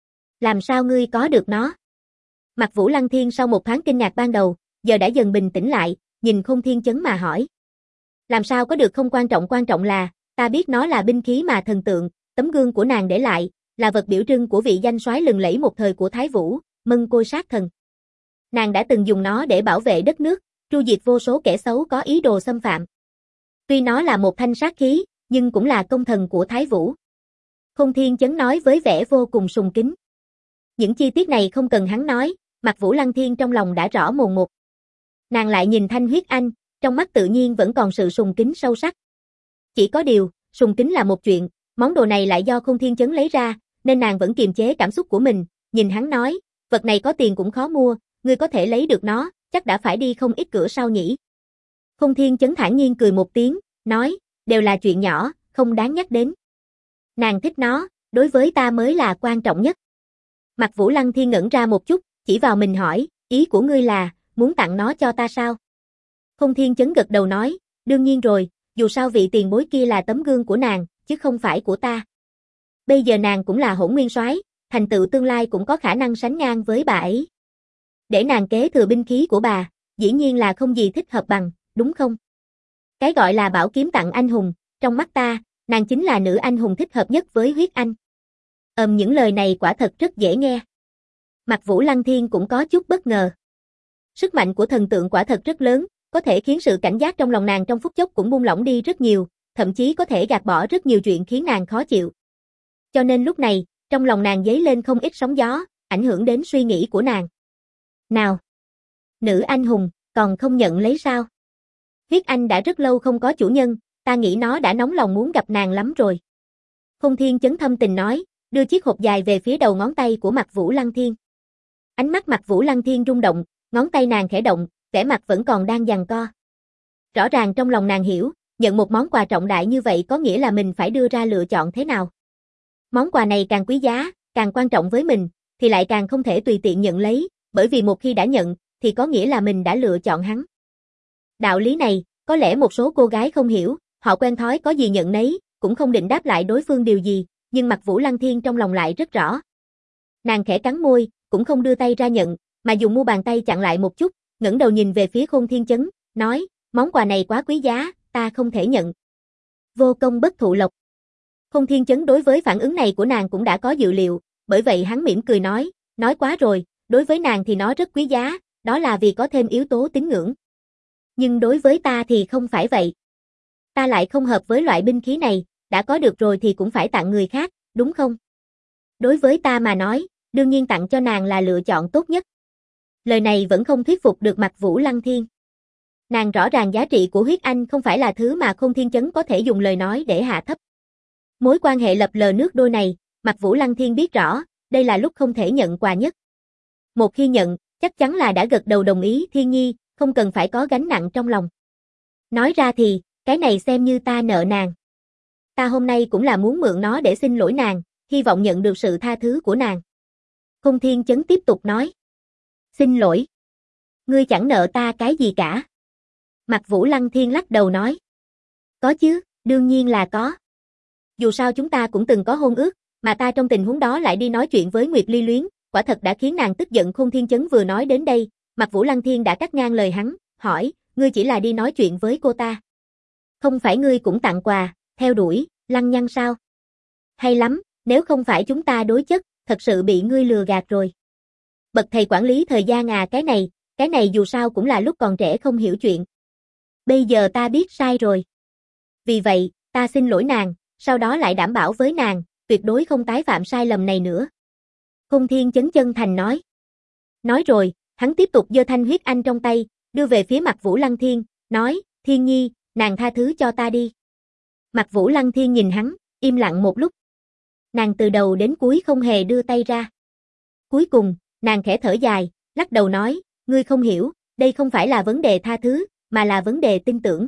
Làm sao ngươi có được nó? Mạc Vũ Lăng Thiên sau một thoáng kinh ngạc ban đầu, giờ đã dần bình tĩnh lại, nhìn Khôn Thiên Chấn mà hỏi. Làm sao có được không quan trọng là, ta biết nó là binh khí mà thần tượng, tấm gương của nàng để lại, là vật biểu trưng của vị danh soái lừng lẫy một thời của Thái Vũ, Mân Côi Sát Thần. Nàng đã từng dùng nó để bảo vệ đất nước, tru diệt vô số kẻ xấu có ý đồ xâm phạm. Tuy nó là một thanh sát khí, nhưng cũng là công thần của Thái Vũ. Khôn Thiên Chấn nói với vẻ vô cùng sùng kính. Những chi tiết này không cần hắn nói, Mạc Vũ Lăng Thiên trong lòng đã rõ mồn một. Nàng lại nhìn thanh huyết anh, trong mắt tự nhiên vẫn còn sự sùng kính sâu sắc. Chỉ có điều, sùng kính là một chuyện, món đồ này lại do Khôn Thiên Chấn lấy ra, nên nàng vẫn kiềm chế cảm xúc của mình, nhìn hắn nói, vật này có tiền cũng khó mua, ngươi có thể lấy được nó, chắc đã phải đi không ít cửa sau nhỉ. Khôn Thiên Chấn thản nhiên cười một tiếng, nói, đều là chuyện nhỏ, không đáng nhắc đến. Nàng thích nó, đối với ta mới là quan trọng nhất. Mạc Vũ Lăng Thiên ngẩn ra một chút, chỉ vào mình hỏi, ý của ngươi là, muốn tặng nó cho ta sao? Khôn Thiên Chấn gật đầu nói, đương nhiên rồi, dù sao vị tiền bối kia là tấm gương của nàng, chứ không phải của ta. Bây giờ nàng cũng là hỗn nguyên soái, thành tựu tương lai cũng có khả năng sánh ngang với bà ấy. Để nàng kế thừa binh khí của bà, dĩ nhiên là không gì thích hợp bằng, đúng không? Cái gọi là bảo kiếm tặng anh hùng, trong mắt ta, nàng chính là nữ anh hùng thích hợp nhất với huyết anh. Những lời này quả thật rất dễ nghe. Mạc Vũ Lăng Thiên cũng có chút bất ngờ. Sức mạnh của thần tượng quả thật rất lớn, có thể khiến sự cảnh giác trong lòng nàng trong phút chốc cũng buông lỏng đi rất nhiều, thậm chí có thể gạt bỏ rất nhiều chuyện khiến nàng khó chịu. Cho nên lúc này, trong lòng nàng dấy lên không ít sóng gió, ảnh hưởng đến suy nghĩ của nàng. Nào! Nữ anh hùng, còn không nhận lấy sao? Huyết anh đã rất lâu không có chủ nhân, ta nghĩ nó đã nóng lòng muốn gặp nàng lắm rồi. Khôn Thiên Chấn thâm tình nói, đưa chiếc hộp dài về phía đầu ngón tay của Mạc Vũ Lăng Thiên. Ánh mắt Mạc Vũ Lăng Thiên rung động, ngón tay nàng khẽ động, vẻ mặt vẫn còn đang giằng co. Rõ ràng trong lòng nàng hiểu, nhận một món quà trọng đại như vậy có nghĩa là mình phải đưa ra lựa chọn thế nào. Món quà này càng quý giá, càng quan trọng với mình, thì lại càng không thể tùy tiện nhận lấy, bởi vì một khi đã nhận, thì có nghĩa là mình đã lựa chọn hắn. Đạo lý này, có lẽ một số cô gái không hiểu, họ quen thói có gì nhận nấy, cũng không định đáp lại đối phương điều gì, nhưng Mạc Vũ Lăng Thiên trong lòng lại rất rõ. Nàng khẽ cắn môi, cũng không đưa tay ra nhận, mà dùng mu bàn tay chặn lại một chút, ngẩng đầu nhìn về phía Khôn Thiên Chấn, nói, món quà này quá quý giá, ta không thể nhận. Vô công bất thụ lộc. Khôn Thiên Chấn đối với phản ứng này của nàng cũng đã có dự liệu, bởi vậy hắn mỉm cười nói quá rồi, đối với nàng thì nó rất quý giá, đó là vì có thêm yếu tố tín ngưỡng. Nhưng đối với ta thì không phải vậy. Ta lại không hợp với loại binh khí này, đã có được rồi thì cũng phải tặng người khác, đúng không? Đối với ta mà nói, đương nhiên tặng cho nàng là lựa chọn tốt nhất. Lời này vẫn không thuyết phục được Mạc Vũ Lăng Thiên. Nàng rõ ràng giá trị của huyết anh không phải là thứ mà Khôn Thiên Chấn có thể dùng lời nói để hạ thấp. Mối quan hệ lập lờ nước đôi này, Mạc Vũ Lăng Thiên biết rõ, đây là lúc không thể nhận quà nhất. Một khi nhận, chắc chắn là đã gật đầu đồng ý. Thiên Nhi, không cần phải có gánh nặng trong lòng. Nói ra thì, cái này xem như ta nợ nàng. Ta hôm nay cũng là muốn mượn nó để xin lỗi nàng, hy vọng nhận được sự tha thứ của nàng. Khôn Thiên Chấn tiếp tục nói. Xin lỗi. Ngươi chẳng nợ ta cái gì cả. Mạc Vũ Lăng Thiên lắc đầu nói. Có chứ, đương nhiên là có. Dù sao chúng ta cũng từng có hôn ước, mà ta trong tình huống đó lại đi nói chuyện với Nguyệt Ly Luyến, quả thật đã khiến nàng tức giận. Khôn Thiên Chấn vừa nói đến đây, Mạc Vũ Lăng Thiên đã cắt ngang lời hắn, hỏi, ngươi chỉ là đi nói chuyện với cô ta. Không phải ngươi cũng tặng quà, theo đuổi, lăng nhăng sao? Hay lắm, nếu không phải chúng ta đối chất, thật sự bị ngươi lừa gạt rồi. Bậc thầy quản lý thời gian à, cái này dù sao cũng là lúc còn trẻ không hiểu chuyện. Bây giờ ta biết sai rồi. Vì vậy, ta xin lỗi nàng, sau đó lại đảm bảo với nàng, tuyệt đối không tái phạm sai lầm này nữa. Khôn Thiên Chấn chân thành nói. Nói rồi, hắn tiếp tục giơ thanh huyết anh trong tay, đưa về phía Mạc Vũ Lăng Thiên, nói, Thiên Nhi, nàng tha thứ cho ta đi. Mạc Vũ Lăng Thiên nhìn hắn, im lặng một lúc. Nàng từ đầu đến cuối không hề đưa tay ra. Cuối cùng, nàng khẽ thở dài, lắc đầu nói, ngươi không hiểu, đây không phải là vấn đề tha thứ, mà là vấn đề tin tưởng.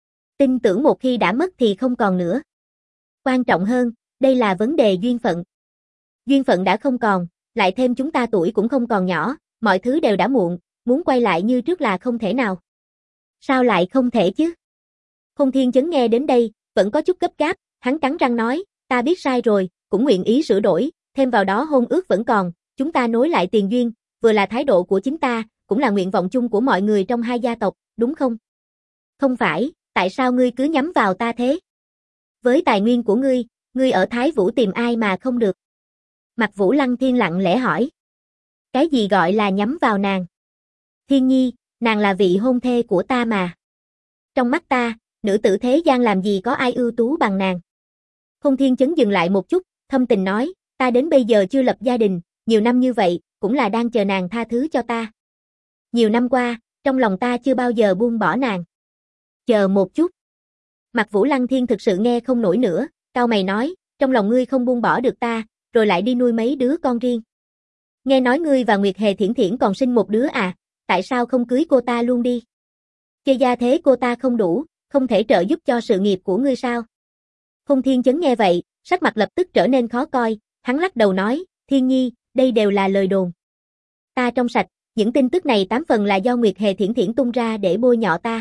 Tin tưởng một khi đã mất thì không còn nữa. Quan trọng hơn, đây là vấn đề duyên phận. Duyên phận đã không còn, lại thêm chúng ta tuổi cũng không còn nhỏ, mọi thứ đều đã muộn, muốn quay lại như trước là không thể nào. Sao lại không thể chứ? Khôn Thiên Chấn nghe đến đây, vẫn có chút gấp gáp, hắn cắn răng nói, ta biết sai rồi, cũng nguyện ý sửa đổi, thêm vào đó hôn ước vẫn còn, chúng ta nối lại tiền duyên, vừa là thái độ của chính ta, cũng là nguyện vọng chung của mọi người trong hai gia tộc, đúng không? Không phải, tại sao ngươi cứ nhắm vào ta thế? Với tài nguyên của ngươi ở Thái Vũ tìm ai mà không được? Mạc Vũ Lăng Thiên lặng lẽ hỏi. Cái gì gọi là nhắm vào nàng? Thiên Nhi, nàng là vị hôn thê của ta mà. Trong mắt ta, nữ tử thế gian làm gì có ai ưu tú bằng nàng. Khôn Thiên Chấn dừng lại một chút, thâm tình nói, ta đến bây giờ chưa lập gia đình, nhiều năm như vậy, cũng là đang chờ nàng tha thứ cho ta. Nhiều năm qua, trong lòng ta chưa bao giờ buông bỏ nàng. Chờ một chút. Mạc Vũ Lăng Thiên thực sự nghe không nổi nữa, cau mày nói, trong lòng ngươi không buông bỏ được ta, rồi lại đi nuôi mấy đứa con riêng. Nghe nói ngươi và Nguyệt Hề Thiển Thiển còn sinh một đứa à, tại sao không cưới cô ta luôn đi? Chơi gia thế cô ta không đủ, không thể trợ giúp cho sự nghiệp của ngươi sao? Khôn Thiên Chấn nghe vậy, sắc mặt lập tức trở nên khó coi, hắn lắc đầu nói, Thiên Nhi, đây đều là lời đồn. Ta trong sạch, những tin tức này 8 phần là do Nguyệt Hề Thiển Thiển tung ra để bôi nhọ ta.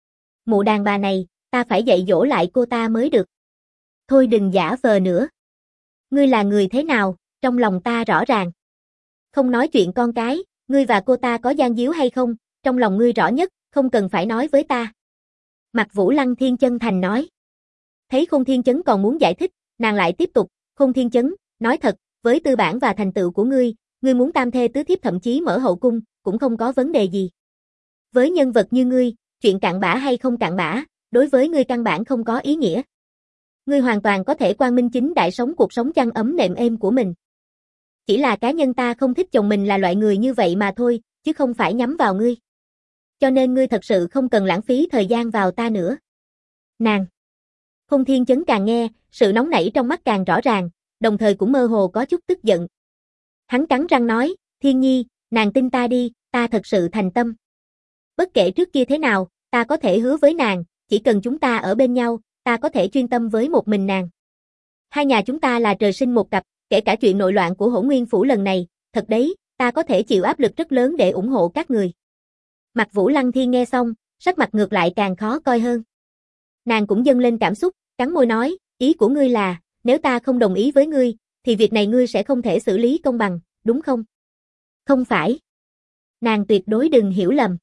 Mụ đàn bà này, ta phải dạy dỗ lại cô ta mới được. Thôi đừng giả vờ nữa. Ngươi là người thế nào, trong lòng ta rõ ràng. Không nói chuyện con cái, ngươi và cô ta có gian díu hay không, trong lòng ngươi rõ nhất, không cần phải nói với ta. Mạc Vũ Lăng Thiên chân thành nói. Thấy Khôn Thiên Chấn còn muốn giải thích, nàng lại tiếp tục, Khôn Thiên Chấn, nói thật, với tư bản và thành tựu của ngươi muốn tam thê tứ thiếp thậm chí mở hậu cung, cũng không có vấn đề gì. Với nhân vật như ngươi, chuyện cặn bã hay không cặn bã, đối với ngươi căn bản không có ý nghĩa. Ngươi hoàn toàn có thể quang minh chính đại sống cuộc sống chăn ấm nệm êm của mình. Chỉ là cá nhân ta không thích chồng mình là loại người như vậy mà thôi, chứ không phải nhắm vào ngươi. Cho nên ngươi thật sự không cần lãng phí thời gian vào ta nữa. Nàng. Khôn Thiên Chấn càng nghe, sự nóng nảy trong mắt càng rõ ràng, đồng thời cũng mơ hồ có chút tức giận. Hắn cắn răng nói, Thiên Nhi, Nàng tin ta đi, ta thật sự thành tâm. Bất kể trước kia thế nào, ta có thể hứa với nàng, chỉ cần chúng ta ở bên nhau, ta có thể chuyên tâm với một mình nàng. Hai nhà chúng ta là trời sinh một cặp, kể cả chuyện nội loạn của Hổ Nguyên Phủ lần này, thật đấy, ta có thể chịu áp lực rất lớn để ủng hộ các người. Mặt Vũ Lăng Thiên nghe xong, sắc mặt ngược lại càng khó coi hơn. Nàng cũng dâng lên cảm xúc, cắn môi nói, ý của ngươi là, nếu ta không đồng ý với ngươi, thì việc này ngươi sẽ không thể xử lý công bằng, đúng không? Không phải. Nàng tuyệt đối đừng hiểu lầm.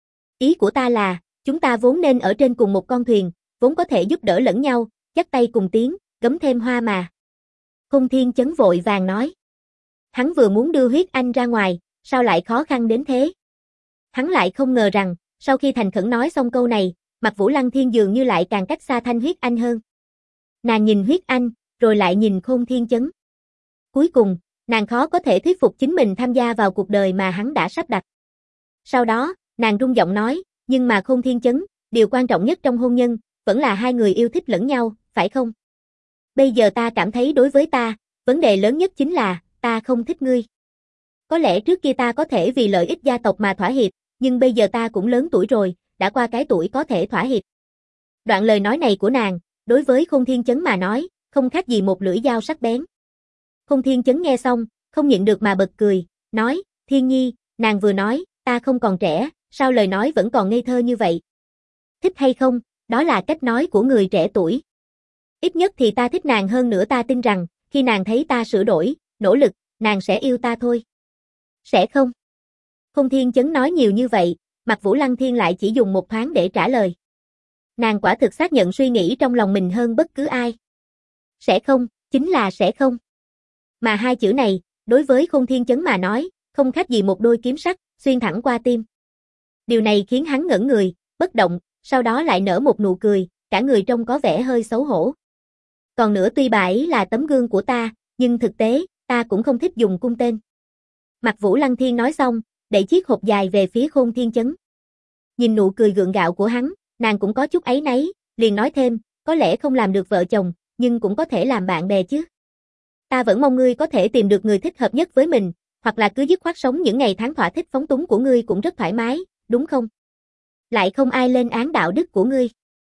Ý của ta là, chúng ta vốn nên ở trên cùng một con thuyền, vốn có thể giúp đỡ lẫn nhau, dắt tay cùng tiến, gấm thêm hoa mà. Khôn Thiên Chấn vội vàng nói. Hắn vừa muốn đưa Huyết Anh ra ngoài, sao lại khó khăn đến thế? Hắn lại không ngờ rằng, sau khi thành khẩn nói xong câu này, mặt Vũ Lăng Thiên dường như lại càng cách xa Thanh Huyết Anh hơn. Nàng nhìn Huyết Anh, rồi lại nhìn Khôn Thiên Chấn. Cuối cùng, nàng khó có thể thuyết phục chính mình tham gia vào cuộc đời mà hắn đã sắp đặt. Sau đó, nàng rung giọng nói, nhưng mà Khôn Thiên Chấn, điều quan trọng nhất trong hôn nhân, vẫn là hai người yêu thích lẫn nhau, phải không? Bây giờ ta cảm thấy đối với ta, vấn đề lớn nhất chính là, ta không thích ngươi. Có lẽ trước kia ta có thể vì lợi ích gia tộc mà thỏa hiệp, nhưng bây giờ ta cũng lớn tuổi rồi, đã qua cái tuổi có thể thỏa hiệp. Đoạn lời nói này của nàng, đối với Khôn Thiên Chấn mà nói, không khác gì một lưỡi dao sắc bén. Khôn Thiên Chấn nghe xong, không nhịn được mà bật cười, nói, Thiên Nhi, nàng vừa nói, ta không còn trẻ, sao lời nói vẫn còn ngây thơ như vậy? Thích hay không, đó là cách nói của người trẻ tuổi. Ít nhất thì ta thích nàng hơn nữa, ta tin rằng, khi nàng thấy ta sửa đổi, nỗ lực, nàng sẽ yêu ta thôi. Sẽ không? Khôn Thiên Chấn nói nhiều như vậy, mặt Vũ Lăng Thiên lại chỉ dùng một thoáng để trả lời. Nàng quả thực xác nhận suy nghĩ trong lòng mình hơn bất cứ ai. Sẽ không, chính là sẽ không. Mà hai chữ này, đối với Khôn Thiên Chấn mà nói, không khác gì một đôi kiếm sắc, xuyên thẳng qua tim. Điều này khiến hắn ngẩn người, bất động, sau đó lại nở một nụ cười, cả người trông có vẻ hơi xấu hổ. Còn nữa, tuy bà ấy là tấm gương của ta, nhưng thực tế, ta cũng không thích dùng cung tên. Mặt Vũ Lăng Thiên nói xong, đẩy chiếc hộp dài về phía Khôn Thiên Chấn. Nhìn nụ cười gượng gạo của hắn, nàng cũng có chút áy náy, liền nói thêm, có lẽ không làm được vợ chồng, nhưng cũng có thể làm bạn bè chứ. Ta vẫn mong ngươi có thể tìm được người thích hợp nhất với mình, hoặc là cứ dứt khoát sống những ngày tháng thỏa thích phóng túng của ngươi cũng rất thoải mái, đúng không? Lại không ai lên án đạo đức của ngươi.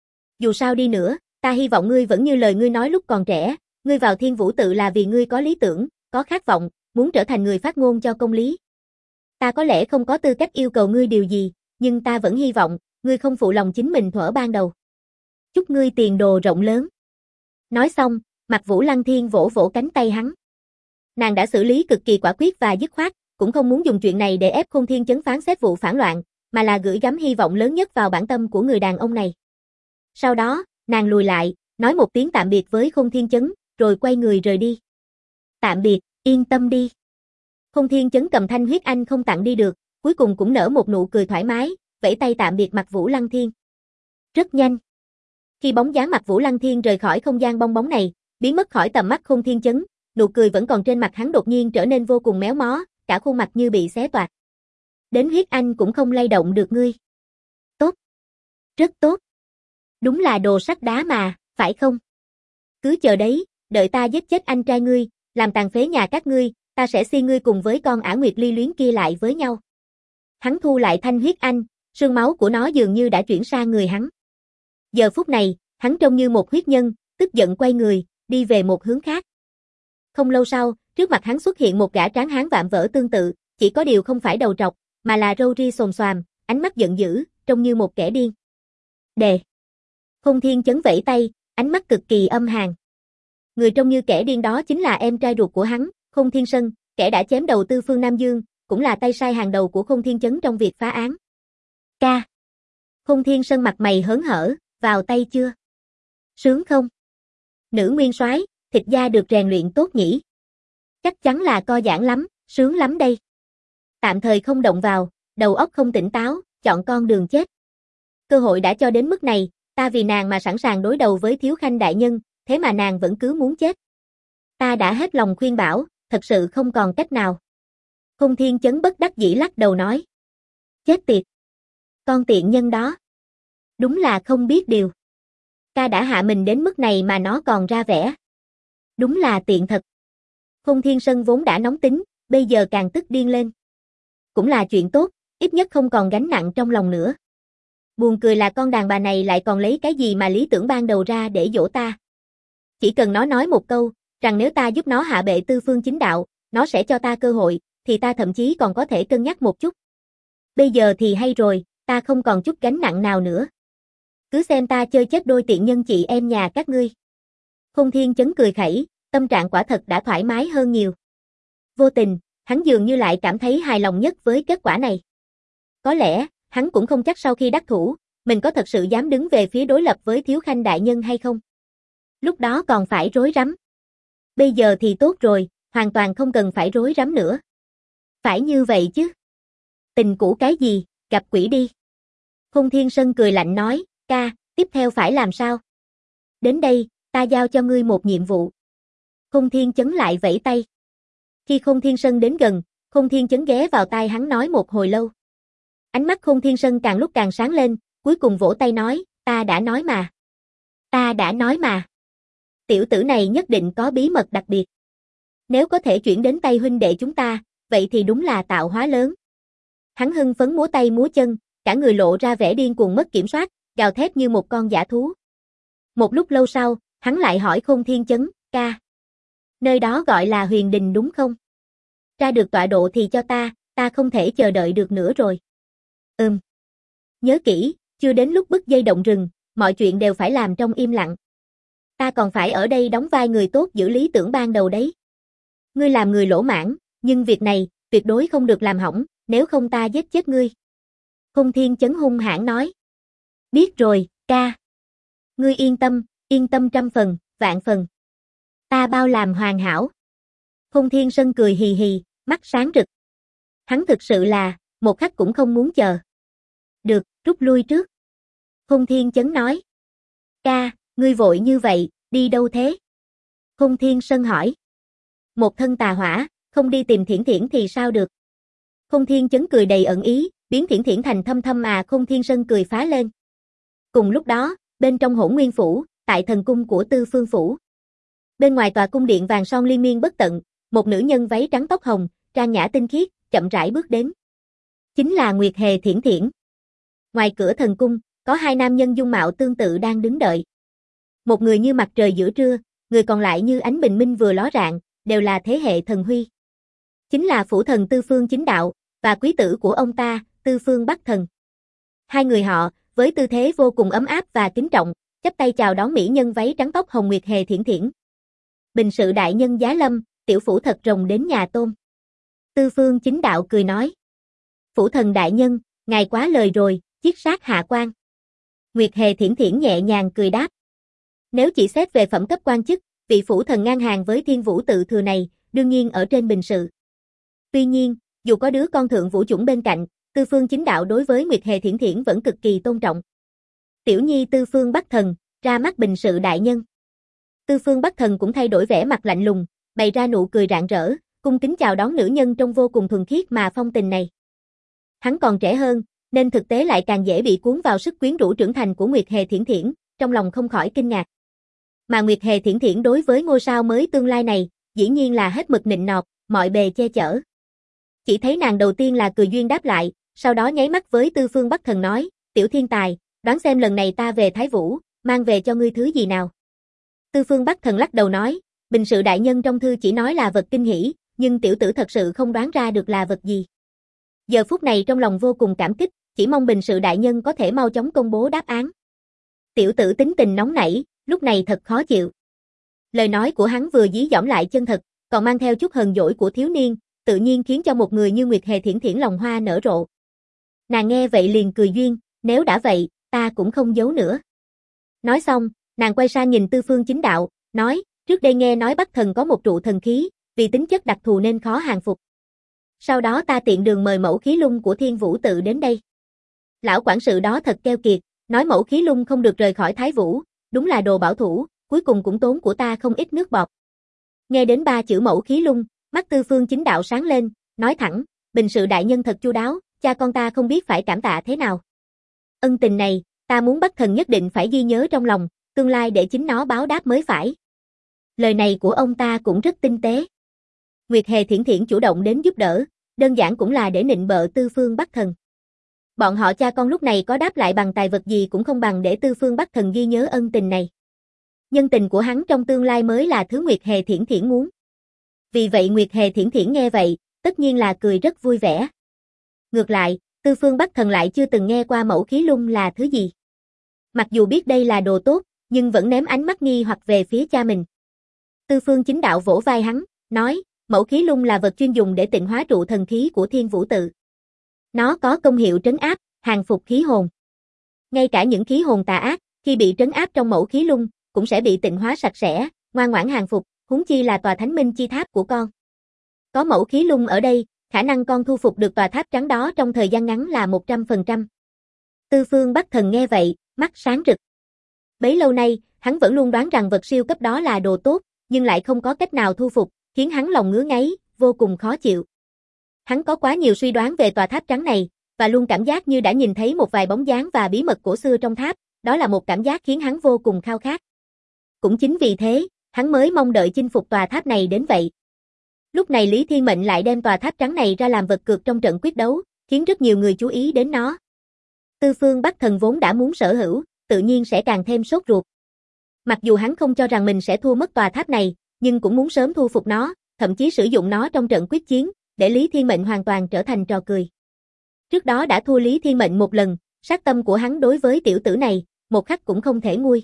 Dù sao đi nữa, ta hy vọng ngươi vẫn như lời ngươi nói lúc còn trẻ, ngươi vào Thiên Vũ Tự là vì ngươi có lý tưởng, có khát vọng, muốn trở thành người phát ngôn cho công lý. Ta có lẽ không có tư cách yêu cầu ngươi điều gì, nhưng ta vẫn hy vọng, ngươi không phụ lòng chính mình thuở ban đầu. Chúc ngươi tiền đồ rộng lớn. Nói xong, mặt Vũ Lăng Thiên vỗ vỗ cánh tay hắn. Nàng đã xử lý cực kỳ quả quyết và dứt khoát, cũng không muốn dùng chuyện này để ép Khôn Thiên Chấn phán xét vụ phản loạn, mà là gửi gắm hy vọng lớn nhất vào bản tâm của người đàn ông này. Sau đó, nàng lùi lại, nói một tiếng tạm biệt với Khôn Thiên Chấn, rồi quay người rời đi. Tạm biệt, yên tâm đi. Khôn Thiên Chấn cầm Thanh Huyết Anh không tặng đi được, cuối cùng cũng nở một nụ cười thoải mái, vẫy tay tạm biệt mặt Vũ Lăng Thiên. Rất nhanh. Khi bóng dáng mặt Vũ Lăng Thiên rời khỏi không gian bong bóng này, biến mất khỏi tầm mắt Khôn Thiên Chấn, nụ cười vẫn còn trên mặt hắn đột nhiên trở nên vô cùng méo mó, cả khuôn mặt như bị xé toạc. Đến Huyết Anh cũng không lay động được ngươi. Tốt. Rất tốt. Đúng là đồ sắt đá mà, phải không? Cứ chờ đấy, đợi ta giết chết anh trai ngươi, làm tàn phế nhà các ngươi, ta sẽ si ngươi cùng với con Ả Nguyệt Ly Luyến kia lại với nhau. Hắn thu lại Thanh Huyết Anh, sương máu của nó dường như đã chuyển sang người hắn. Giờ phút này, hắn trông như một huyết nhân, tức giận quay người, đi về một hướng khác. Không lâu sau, trước mặt hắn xuất hiện một gã tráng hán vạm vỡ tương tự, chỉ có điều không phải đầu trọc, mà là râu ria xồm xoàm, ánh mắt giận dữ, trông như một kẻ điên. Đề. Khôn Thiên Chấn vẫy tay, ánh mắt cực kỳ âm hàn. Người trông như kẻ điên đó chính là em trai ruột của hắn, Khôn Thiên Sân, kẻ đã chém đầu Tư Phương Nam Dương, cũng là tay sai hàng đầu của Khôn Thiên Chấn trong việc phá án. Ca. Khôn Thiên Sân mặt mày hớn hở, vào tay chưa? Sướng không? Nữ nguyên soái, thịt da được rèn luyện tốt nhỉ? Chắc chắn là co giãn lắm, sướng lắm đây. Tạm thời không động vào, đầu óc không tỉnh táo, chọn con đường chết. Cơ hội đã cho đến mức này, ta vì nàng mà sẵn sàng đối đầu với Thiếu Khanh đại nhân, thế mà nàng vẫn cứ muốn chết. Ta đã hết lòng khuyên bảo, thật sự không còn cách nào. Khôn Thiên Chấn bất đắc dĩ lắc đầu nói. Chết tiệt. Con tiện nhân đó. Đúng là không biết điều. Ta đã hạ mình đến mức này mà nó còn ra vẻ. Đúng là tiện thật. Khôn Thiên Sân vốn đã nóng tính, bây giờ càng tức điên lên. cũng là chuyện tốt, ít nhất không còn gánh nặng trong lòng nữa. Buồn cười là con đàn bà này lại còn lấy cái gì mà lý tưởng ban đầu ra để dỗ ta. Chỉ cần nó nói một câu, rằng nếu ta giúp nó hạ bệ tư phương chính đạo, nó sẽ cho ta cơ hội, thì ta thậm chí còn có thể cân nhắc một chút. Bây giờ thì hay rồi, ta không còn chút gánh nặng nào nữa. Cứ xem ta chơi chết đôi tiện nhân chị em nhà các ngươi. Khôn Thiên Chấn cười khẩy, tâm trạng quả thật đã thoải mái hơn nhiều. Vô tình, hắn dường như lại cảm thấy hài lòng nhất với kết quả này. Có lẽ, hắn cũng không chắc sau khi đắc thủ, mình có thật sự dám đứng về phía đối lập với Thiếu Khanh đại nhân hay không. Lúc đó còn phải rối rắm. Bây giờ thì tốt rồi, hoàn toàn không cần phải rối rắm nữa. Phải như vậy chứ. Tình cũ cái gì, gặp quỷ đi. Khôn Thiên Sơn cười lạnh nói, ca, tiếp theo phải làm sao? Đến đây, ta giao cho ngươi một nhiệm vụ. Khôn Thiên Chấn lại vẫy tay. Khi Khôn Thiên Sơn đến gần, Khôn Thiên Chấn ghé vào tai hắn nói một hồi lâu. Ánh mắt Khôn Thiên Sơn càng lúc càng sáng lên, cuối cùng vỗ tay nói, ta đã nói mà. Ta đã nói mà. Tiểu tử này nhất định có bí mật đặc biệt. Nếu có thể chuyển đến tay huynh đệ chúng ta, vậy thì đúng là tạo hóa lớn. Hắn hưng phấn múa tay múa chân, cả người lộ ra vẻ điên cuồng mất kiểm soát, gào thét như một con dã thú. Một lúc lâu sau, hắn lại hỏi Khôn Thiên Chấn, ca. Nơi đó gọi là Huyền Đình đúng không? Ra được tọa độ thì cho ta không thể chờ đợi được nữa rồi. Nhớ kỹ, chưa đến lúc bứt dây động rừng, mọi chuyện đều phải làm trong im lặng. Ta còn phải ở đây đóng vai người tốt giữ lý tưởng ban đầu đấy. Ngươi làm người lỗ mãng, nhưng việc này, tuyệt đối không được làm hỏng, nếu không ta giết chết ngươi. Khôn Thiên Chấn hung hãn nói. Biết rồi, ca. Ngươi yên tâm 100%, vạn phần. Ta bao làm hoàn hảo. Khôn Thiên Sơn cười hì hì, mắt sáng rực. Hắn thực sự là, một khắc cũng không muốn chờ. Được, rút lui trước. Khôn Thiên Chấn nói. Ca, ngươi vội như vậy, đi đâu thế? Khôn Thiên Sơn hỏi. Một thân tà hỏa, không đi tìm Thiển Thiển thì sao được? Khôn Thiên Chấn cười đầy ẩn ý, biến Thiển Thiển thành thâm thâm mà Khôn Thiên Sơn cười phá lên. Cùng lúc đó, bên trong Hỗn Nguyên Phủ, tại thần cung của Tư Phương Phủ. Bên ngoài tòa cung điện vàng son liên miên bất tận, một nữ nhân váy trắng tóc hồng, trang nhã tinh khiết, chậm rãi bước đến. Chính là Nguyệt Hề Thiển Thiển. Ngoài cửa thần cung, có hai nam nhân dung mạo tương tự đang đứng đợi. Một người như mặt trời giữa trưa, người còn lại như ánh bình minh vừa ló rạng, đều là thế hệ thần huy. Chính là phủ thần Tư Phương Chính Đạo, và quý tử của ông ta, Tư Phương Bắc Thần. Hai người họ, với tư thế vô cùng ấm áp và kính trọng, chắp tay chào đón mỹ nhân váy trắng tóc hồng Nguyệt Hề Thiển Thiển. Bình sự đại nhân giá lâm, tiểu phủ thật rồng đến nhà tôm. Tư Phương Chính Đạo cười nói. Phủ thần đại nhân, ngài quá lời rồi, chiết sát hạ quan. Nguyệt Hề Thiển Thiển nhẹ nhàng cười đáp. Nếu chỉ xét về phẩm cấp quan chức, vị phủ thần ngang hàng với Thiên Vũ tự thừa này, đương nhiên ở trên bình sự. Tuy nhiên, dù có đứa con thượng vũ chủng bên cạnh, Tư Phương Chính Đạo đối với Nguyệt Hề Thiển Thiển vẫn cực kỳ tôn trọng. Tiểu nhi Tư Phương Bắc Thần, ra mắt bình sự đại nhân. Tư Phương Bắc Thần cũng thay đổi vẻ mặt lạnh lùng, bày ra nụ cười rạng rỡ, cung kính chào đón nữ nhân trong vô cùng thuần khiết mà phong tình này. Hắn còn trẻ hơn, nên thực tế lại càng dễ bị cuốn vào sức quyến rũ trưởng thành của Nguyệt Hề Thiển Thiển, trong lòng không khỏi kinh ngạc. Mà Nguyệt Hề Thiển Thiển đối với ngôi sao mới tương lai này, dĩ nhiên là hết mực nịnh nọt, mọi bề che chở. Chỉ thấy nàng đầu tiên là cười duyên đáp lại, sau đó nháy mắt với Tư Phương Bắc Thần nói, tiểu thiên tài, đoán xem lần này ta về Thái Vũ, mang về cho ngươi thứ gì nào. Tư Phương Bắc Thần lắc đầu nói, bình sự đại nhân trong thư chỉ nói là vật kinh hỉ, nhưng tiểu tử thật sự không đoán ra được là vật gì. Giờ phút này trong lòng vô cùng cảm kích, chỉ mong bình sự đại nhân có thể mau chóng công bố đáp án. Tiểu tử tính tình nóng nảy, lúc này thật khó chịu. Lời nói của hắn vừa dí dỏm lại chân thật, còn mang theo chút hờn dỗi của thiếu niên, tự nhiên khiến cho một người như Nguyệt Hề Thiển Thiển lòng hoa nở rộ. Nàng nghe vậy liền cười duyên, nếu đã vậy, ta cũng không giấu nữa. Nói xong, nàng quay sang nhìn Tư Phương Chính Đạo, nói, trước đây nghe nói Bắc Thần có một trụ thần khí, vì tính chất đặc thù nên khó hàng phục. Sau đó ta tiện đường mời mẫu khí lung của Thiên Vũ tự đến đây. Lão quản sự đó thật keo kiệt, nói mẫu khí lung không được rời khỏi Thái Vũ, đúng là đồ bảo thủ, cuối cùng cũng tốn của ta không ít nước bọt. Nghe đến ba chữ mẫu khí lung, mắt Tư Phương Chính Đạo sáng lên, nói thẳng, bình sự đại nhân thật chu đáo, cha con ta không biết phải cảm tạ thế nào. Ân tình này, ta muốn Bắc Thần nhất định phải ghi nhớ trong lòng, tương lai để chính nó báo đáp mới phải. Lời này của ông ta cũng rất tinh tế. Nguyệt Hề Thiển Thiển chủ động đến giúp đỡ, đơn giản cũng là để nịnh bợ Tư Phương Bắc Thần. Bọn họ cha con lúc này có đáp lại bằng tài vật gì cũng không bằng để Tư Phương Bắc Thần ghi nhớ ân tình này. Nhân tình của hắn trong tương lai mới là thứ Nguyệt Hề Thiển Thiển muốn. Vì vậy Nguyệt Hề Thiển Thiển nghe vậy, tất nhiên là cười rất vui vẻ. Ngược lại, Tư Phương Bắc Thần lại chưa từng nghe qua mẫu khí lung là thứ gì. Mặc dù biết đây là đồ tốt, nhưng vẫn ném ánh mắt nghi hoặc về phía cha mình. Tư Phương Chính Đạo vỗ vai hắn, nói, mẫu khí lung là vật chuyên dùng để tịnh hóa trụ thần khí của Thiên Vũ Tự. Nó có công hiệu trấn áp, hàng phục khí hồn. Ngay cả những khí hồn tà ác, khi bị trấn áp trong mẫu khí lung, cũng sẽ bị tịnh hóa sạch sẽ, ngoan ngoãn hàng phục, huống chi là tòa Thánh Minh Chi Tháp của con. Có mẫu khí lung ở đây, khả năng con thu phục được tòa tháp trắng đó trong thời gian ngắn là 100%. Tư Phương Bắc Thần nghe vậy, mắt sáng rực. Bấy lâu nay, hắn vẫn luôn đoán rằng vật siêu cấp đó là đồ tốt, nhưng lại không có cách nào thu phục, khiến hắn lòng ngứa ngáy, vô cùng khó chịu. Hắn có quá nhiều suy đoán về tòa tháp trắng này, và luôn cảm giác như đã nhìn thấy một vài bóng dáng và bí mật cổ xưa trong tháp, đó là một cảm giác khiến hắn vô cùng khao khát. Cũng chính vì thế, hắn mới mong đợi chinh phục tòa tháp này đến vậy. Lúc này Lý Thiên Mệnh lại đem tòa tháp trắng này ra làm vật cược trong trận quyết đấu, khiến rất nhiều người chú ý đến nó. Tư Phương Bắc Thần vốn đã muốn sở hữu, tự nhiên sẽ càng thêm sốt ruột. Mặc dù hắn không cho rằng mình sẽ thua mất tòa tháp này, nhưng cũng muốn sớm thu phục nó, thậm chí sử dụng nó trong trận quyết chiến, để Lý Thiên Mệnh hoàn toàn trở thành trò cười. Trước đó đã thua Lý Thiên Mệnh một lần, sát tâm của hắn đối với tiểu tử này, một khắc cũng không thể nguôi.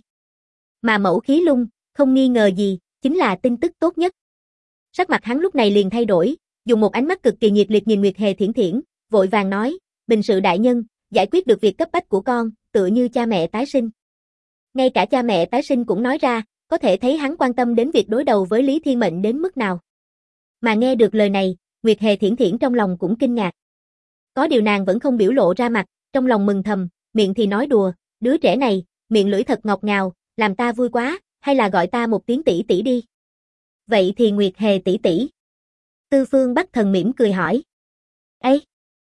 Mà mẫu khí lung, không nghi ngờ gì, chính là tin tức tốt nhất. Sắc mặt hắn lúc này liền thay đổi, dùng một ánh mắt cực kỳ nhiệt liệt nhìn Nguyệt Hề Thiển Thiển, vội vàng nói, bình sự đại nhân, giải quyết được việc cấp bách của con, tựa như cha mẹ tái sinh. Ngay cả cha mẹ tái sinh cũng nói ra, có thể thấy hắn quan tâm đến việc đối đầu với Lý Thiên Mệnh đến mức nào. Mà nghe được lời này, Nguyệt Hề Thiển Thiển trong lòng cũng kinh ngạc. Có điều nàng vẫn không biểu lộ ra mặt, trong lòng mừng thầm, miệng thì nói đùa, đứa trẻ này, miệng lưỡi thật ngọt ngào, làm ta vui quá, hay là gọi ta một tiếng tỷ tỷ đi. Vậy thì Nguyệt Hề tỷ tỷ. Tư Phương Bắc Thần mỉm cười hỏi. Ây!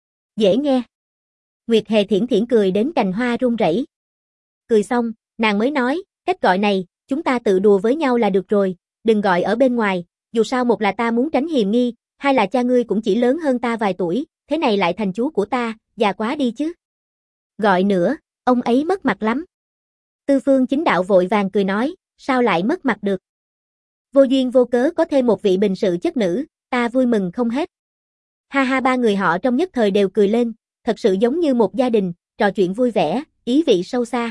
Dễ nghe. Nguyệt Hề Thiển Thiển cười đến cành hoa rung rẩy. Cười xong, nàng mới nói, cách gọi này, chúng ta tự đùa với nhau là được rồi, đừng gọi ở bên ngoài, dù sao một là ta muốn tránh hiềm nghi, hai là cha ngươi cũng chỉ lớn hơn ta vài tuổi, thế này lại thành chú của ta, già quá đi chứ. Gọi nữa, ông ấy mất mặt lắm. Tư Phương Chính Đạo vội vàng cười nói, sao lại mất mặt được. Vô duyên vô cớ có thêm một vị bình sự chất nữ, ta vui mừng không hết. Ha ha, ba người họ trong nhất thời đều cười lên, thật sự giống như một gia đình, trò chuyện vui vẻ, ý vị sâu xa.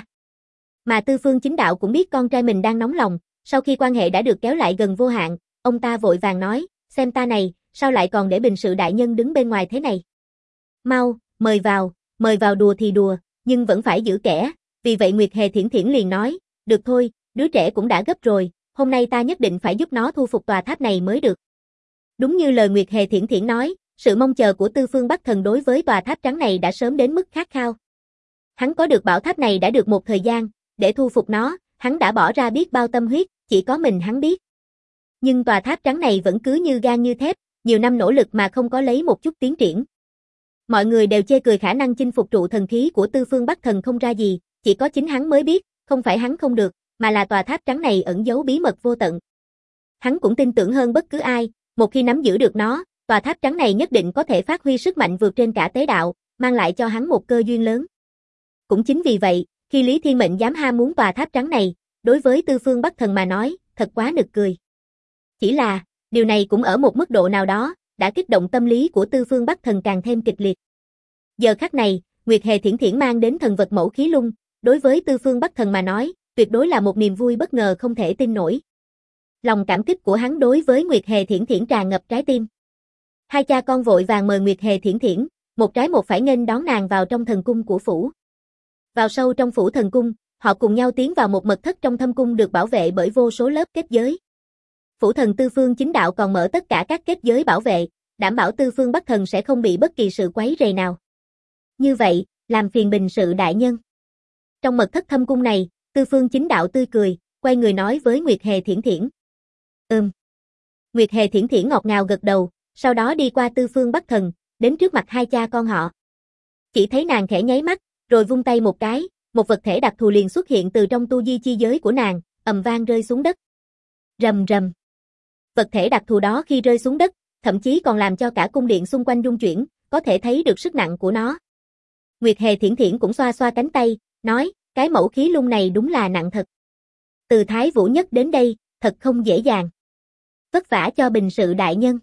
Mà Tư Phương Chính Đạo cũng biết con trai mình đang nóng lòng, sau khi quan hệ đã được kéo lại gần vô hạn, ông ta vội vàng nói, xem ta này, sao lại còn để bình sự đại nhân đứng bên ngoài thế này. Mau, mời vào đùa thì đùa, nhưng vẫn phải giữ kẻ, vì vậy Nguyệt Hề Thiển Thiển liền nói, được thôi, đứa trẻ cũng đã gấp rồi, hôm nay ta nhất định phải giúp nó thu phục tòa tháp này mới được. Đúng như lời Nguyệt Hề Thiển Thiển nói, sự mong chờ của Tư Phương Bắc Thần đối với tòa tháp trắng này đã sớm đến mức khát khao. Hắn có được bảo tháp này đã được một thời gian, để thu phục nó, hắn đã bỏ ra biết bao tâm huyết, chỉ có mình hắn biết. Nhưng tòa tháp trắng này vẫn cứ như gan như thép, nhiều năm nỗ lực mà không có lấy một chút tiến triển. Mọi người đều chê cười khả năng chinh phục trụ thần khí của Tư Phương Bắc Thần không ra gì, chỉ có chính hắn mới biết, không phải hắn không được, mà là tòa tháp trắng này ẩn giấu bí mật vô tận. Hắn cũng tin tưởng hơn bất cứ ai, một khi nắm giữ được nó, tòa tháp trắng này nhất định có thể phát huy sức mạnh vượt trên cả tế đạo, mang lại cho hắn một cơ duyên lớn. Cũng chính vì vậy, khi Lý Thiên Mệnh dám ham muốn tòa tháp trắng này, đối với Tư Phương Bắc Thần mà nói, thật quá nực cười. Chỉ là, điều này cũng ở một mức độ nào đó, đã kích động tâm lý của Tư Phương Bắc Thần càng thêm kịch liệt. Giờ khắc này, Nguyệt Hề Thiển Thiển mang đến thần vật mẫu khí lung, đối với Tư Phương Bắc Thần mà nói, tuyệt đối là một niềm vui bất ngờ không thể tin nổi. Lòng cảm kích của hắn đối với Nguyệt Hề Thiển Thiển tràn ngập trái tim. Hai cha con vội vàng mời Nguyệt Hề Thiển Thiển, một trái một phải nghênh đón nàng vào trong thần cung của phủ. Vào sâu trong phủ thần cung, họ cùng nhau tiến vào một mật thất trong thâm cung được bảo vệ bởi vô số lớp kết giới. Phủ thần Tư Phương Chính Đạo còn mở tất cả các kết giới bảo vệ, đảm bảo Tư Phương Bắc Thần sẽ không bị bất kỳ sự quấy rầy nào. Như vậy, làm phiền bình sự đại nhân. Trong mật thất thâm cung này, Tư Phương Chính Đạo tươi cười, quay người nói với Nguyệt Hề Thiển Thiển. Nguyệt Hề Thiển Thiển ngọt ngào gật đầu, sau đó đi qua Tư Phương Bắc Thần, đến trước mặt hai cha con họ. Chỉ thấy nàng khẽ nháy mắt, rồi vung tay một cái, một vật thể đặc thù liền xuất hiện từ trong tu di chi giới của nàng, ầm vang rơi xuống đất. Rầm rầm. Vật thể đặc thù đó khi rơi xuống đất, thậm chí còn làm cho cả cung điện xung quanh rung chuyển, có thể thấy được sức nặng của nó. Nguyệt Hề Thiển Thiển cũng xoa xoa cánh tay, nói, cái mẫu khí lung này đúng là nặng thật. Từ Thái Vũ Nhất đến đây, thật không dễ dàng. Vất vả cho bình sự đại nhân.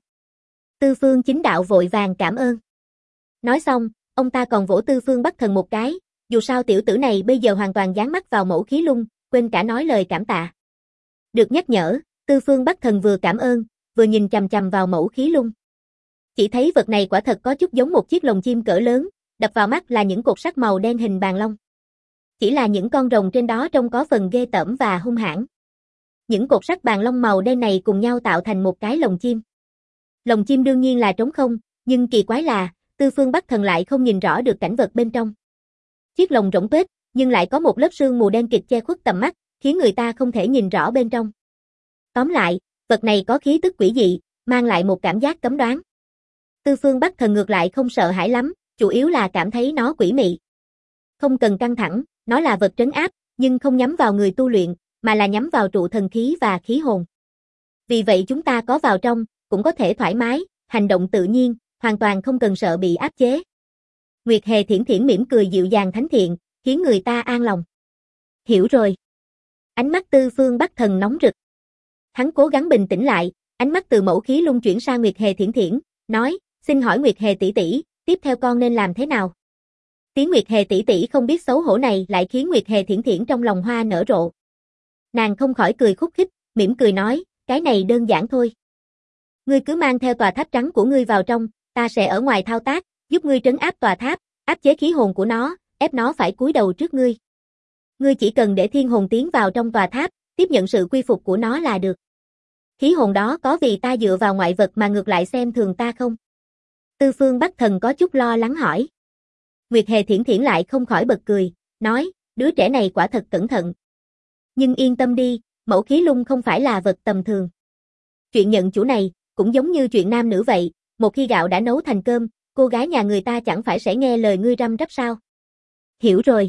Tư Phương Chính Đạo vội vàng cảm ơn. Nói xong, ông ta còn vỗ Tư Phương Bắc Thần một cái, dù sao tiểu tử này bây giờ hoàn toàn dán mắt vào mẫu khí lung, quên cả nói lời cảm tạ. Được nhắc nhở, Tư Phương Bắc Thần vừa cảm ơn, vừa nhìn chằm chằm vào mẫu khí lung. Chỉ thấy vật này quả thật có chút giống một chiếc lồng chim cỡ lớn, đập vào mắt là những cột sắt màu đen hình bàn long. Chỉ là những con rồng trên đó trông có phần ghê tởm và hung hãn. Những cột sắt bàn long màu đen này cùng nhau tạo thành một cái lồng chim. Lồng chim đương nhiên là trống không, nhưng kỳ quái là, Tư Phương Bắc Thần lại không nhìn rõ được cảnh vật bên trong. Chiếc lồng rỗng tuếch, nhưng lại có một lớp sương mù đen kịt che khuất tầm mắt, khiến người ta không thể nhìn rõ bên trong. Tóm lại, vật này có khí tức quỷ dị, mang lại một cảm giác cấm đoán. Tư Phương Bắc Thần ngược lại không sợ hãi lắm, chủ yếu là cảm thấy nó quỷ mị. Không cần căng thẳng, nó là vật trấn áp, nhưng không nhắm vào người tu luyện, mà là nhắm vào trụ thần khí và khí hồn. Vì vậy chúng ta có vào trong, cũng có thể thoải mái, hành động tự nhiên, hoàn toàn không cần sợ bị áp chế. Nguyệt Hề Thiển Thiển mỉm cười dịu dàng thánh thiện, khiến người ta an lòng. Hiểu rồi. Ánh mắt Tư Phương Bắc Thần nóng rực. Hắn cố gắng bình tĩnh lại, ánh mắt từ mẫu khí lung chuyển sang Nguyệt Hề Thiển Thiển, nói, xin hỏi Nguyệt Hề tỷ tỷ, tiếp theo con nên làm thế nào? Tiếng Nguyệt Hề tỷ tỷ không biết xấu hổ này lại khiến Nguyệt Hề Thiển Thiển trong lòng hoa nở rộ. Nàng không khỏi cười khúc khích, mỉm cười nói, cái này đơn giản thôi. Ngươi cứ mang theo tòa tháp trắng của ngươi vào trong, ta sẽ ở ngoài thao tác, giúp ngươi trấn áp tòa tháp, áp chế khí hồn của nó, ép nó phải cúi đầu trước ngươi. Ngươi chỉ cần để thiên hồn tiến vào trong tòa tháp, tiếp nhận sự quy phục của nó là được. Khí hồn đó có vì ta dựa vào ngoại vật mà ngược lại xem thường ta không? Tư Phương Bắc Thần có chút lo lắng hỏi. Nguyệt Hề Thiển Thiển lại không khỏi bật cười, nói, đứa trẻ này quả thật cẩn thận. Nhưng yên tâm đi, mẫu khí lung không phải là vật tầm thường. Chuyện nhận chủ này, cũng giống như chuyện nam nữ vậy, một khi gạo đã nấu thành cơm, cô gái nhà người ta chẳng phải sẽ nghe lời ngươi răm rắp sao? Hiểu rồi.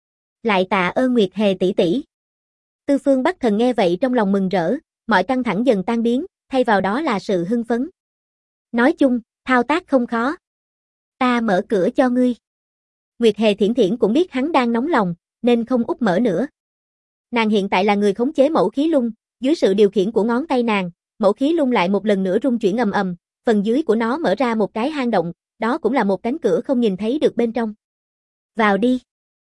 Lại tạ ơn Nguyệt Hề tỷ tỷ. Tư Phương Bắc Thần nghe vậy trong lòng mừng rỡ, mọi căng thẳng dần tan biến, thay vào đó là sự hưng phấn. Nói chung, thao tác không khó. Ta mở cửa cho ngươi. Nguyệt Hề Thiển Thiển cũng biết hắn đang nóng lòng, nên không úp mở nữa. Nàng hiện tại là người khống chế mẫu khí lung, dưới sự điều khiển của ngón tay nàng, mẫu khí lung lại một lần nữa rung chuyển ầm ầm, phần dưới của nó mở ra một cái hang động, đó cũng là một cánh cửa không nhìn thấy được bên trong. Vào đi.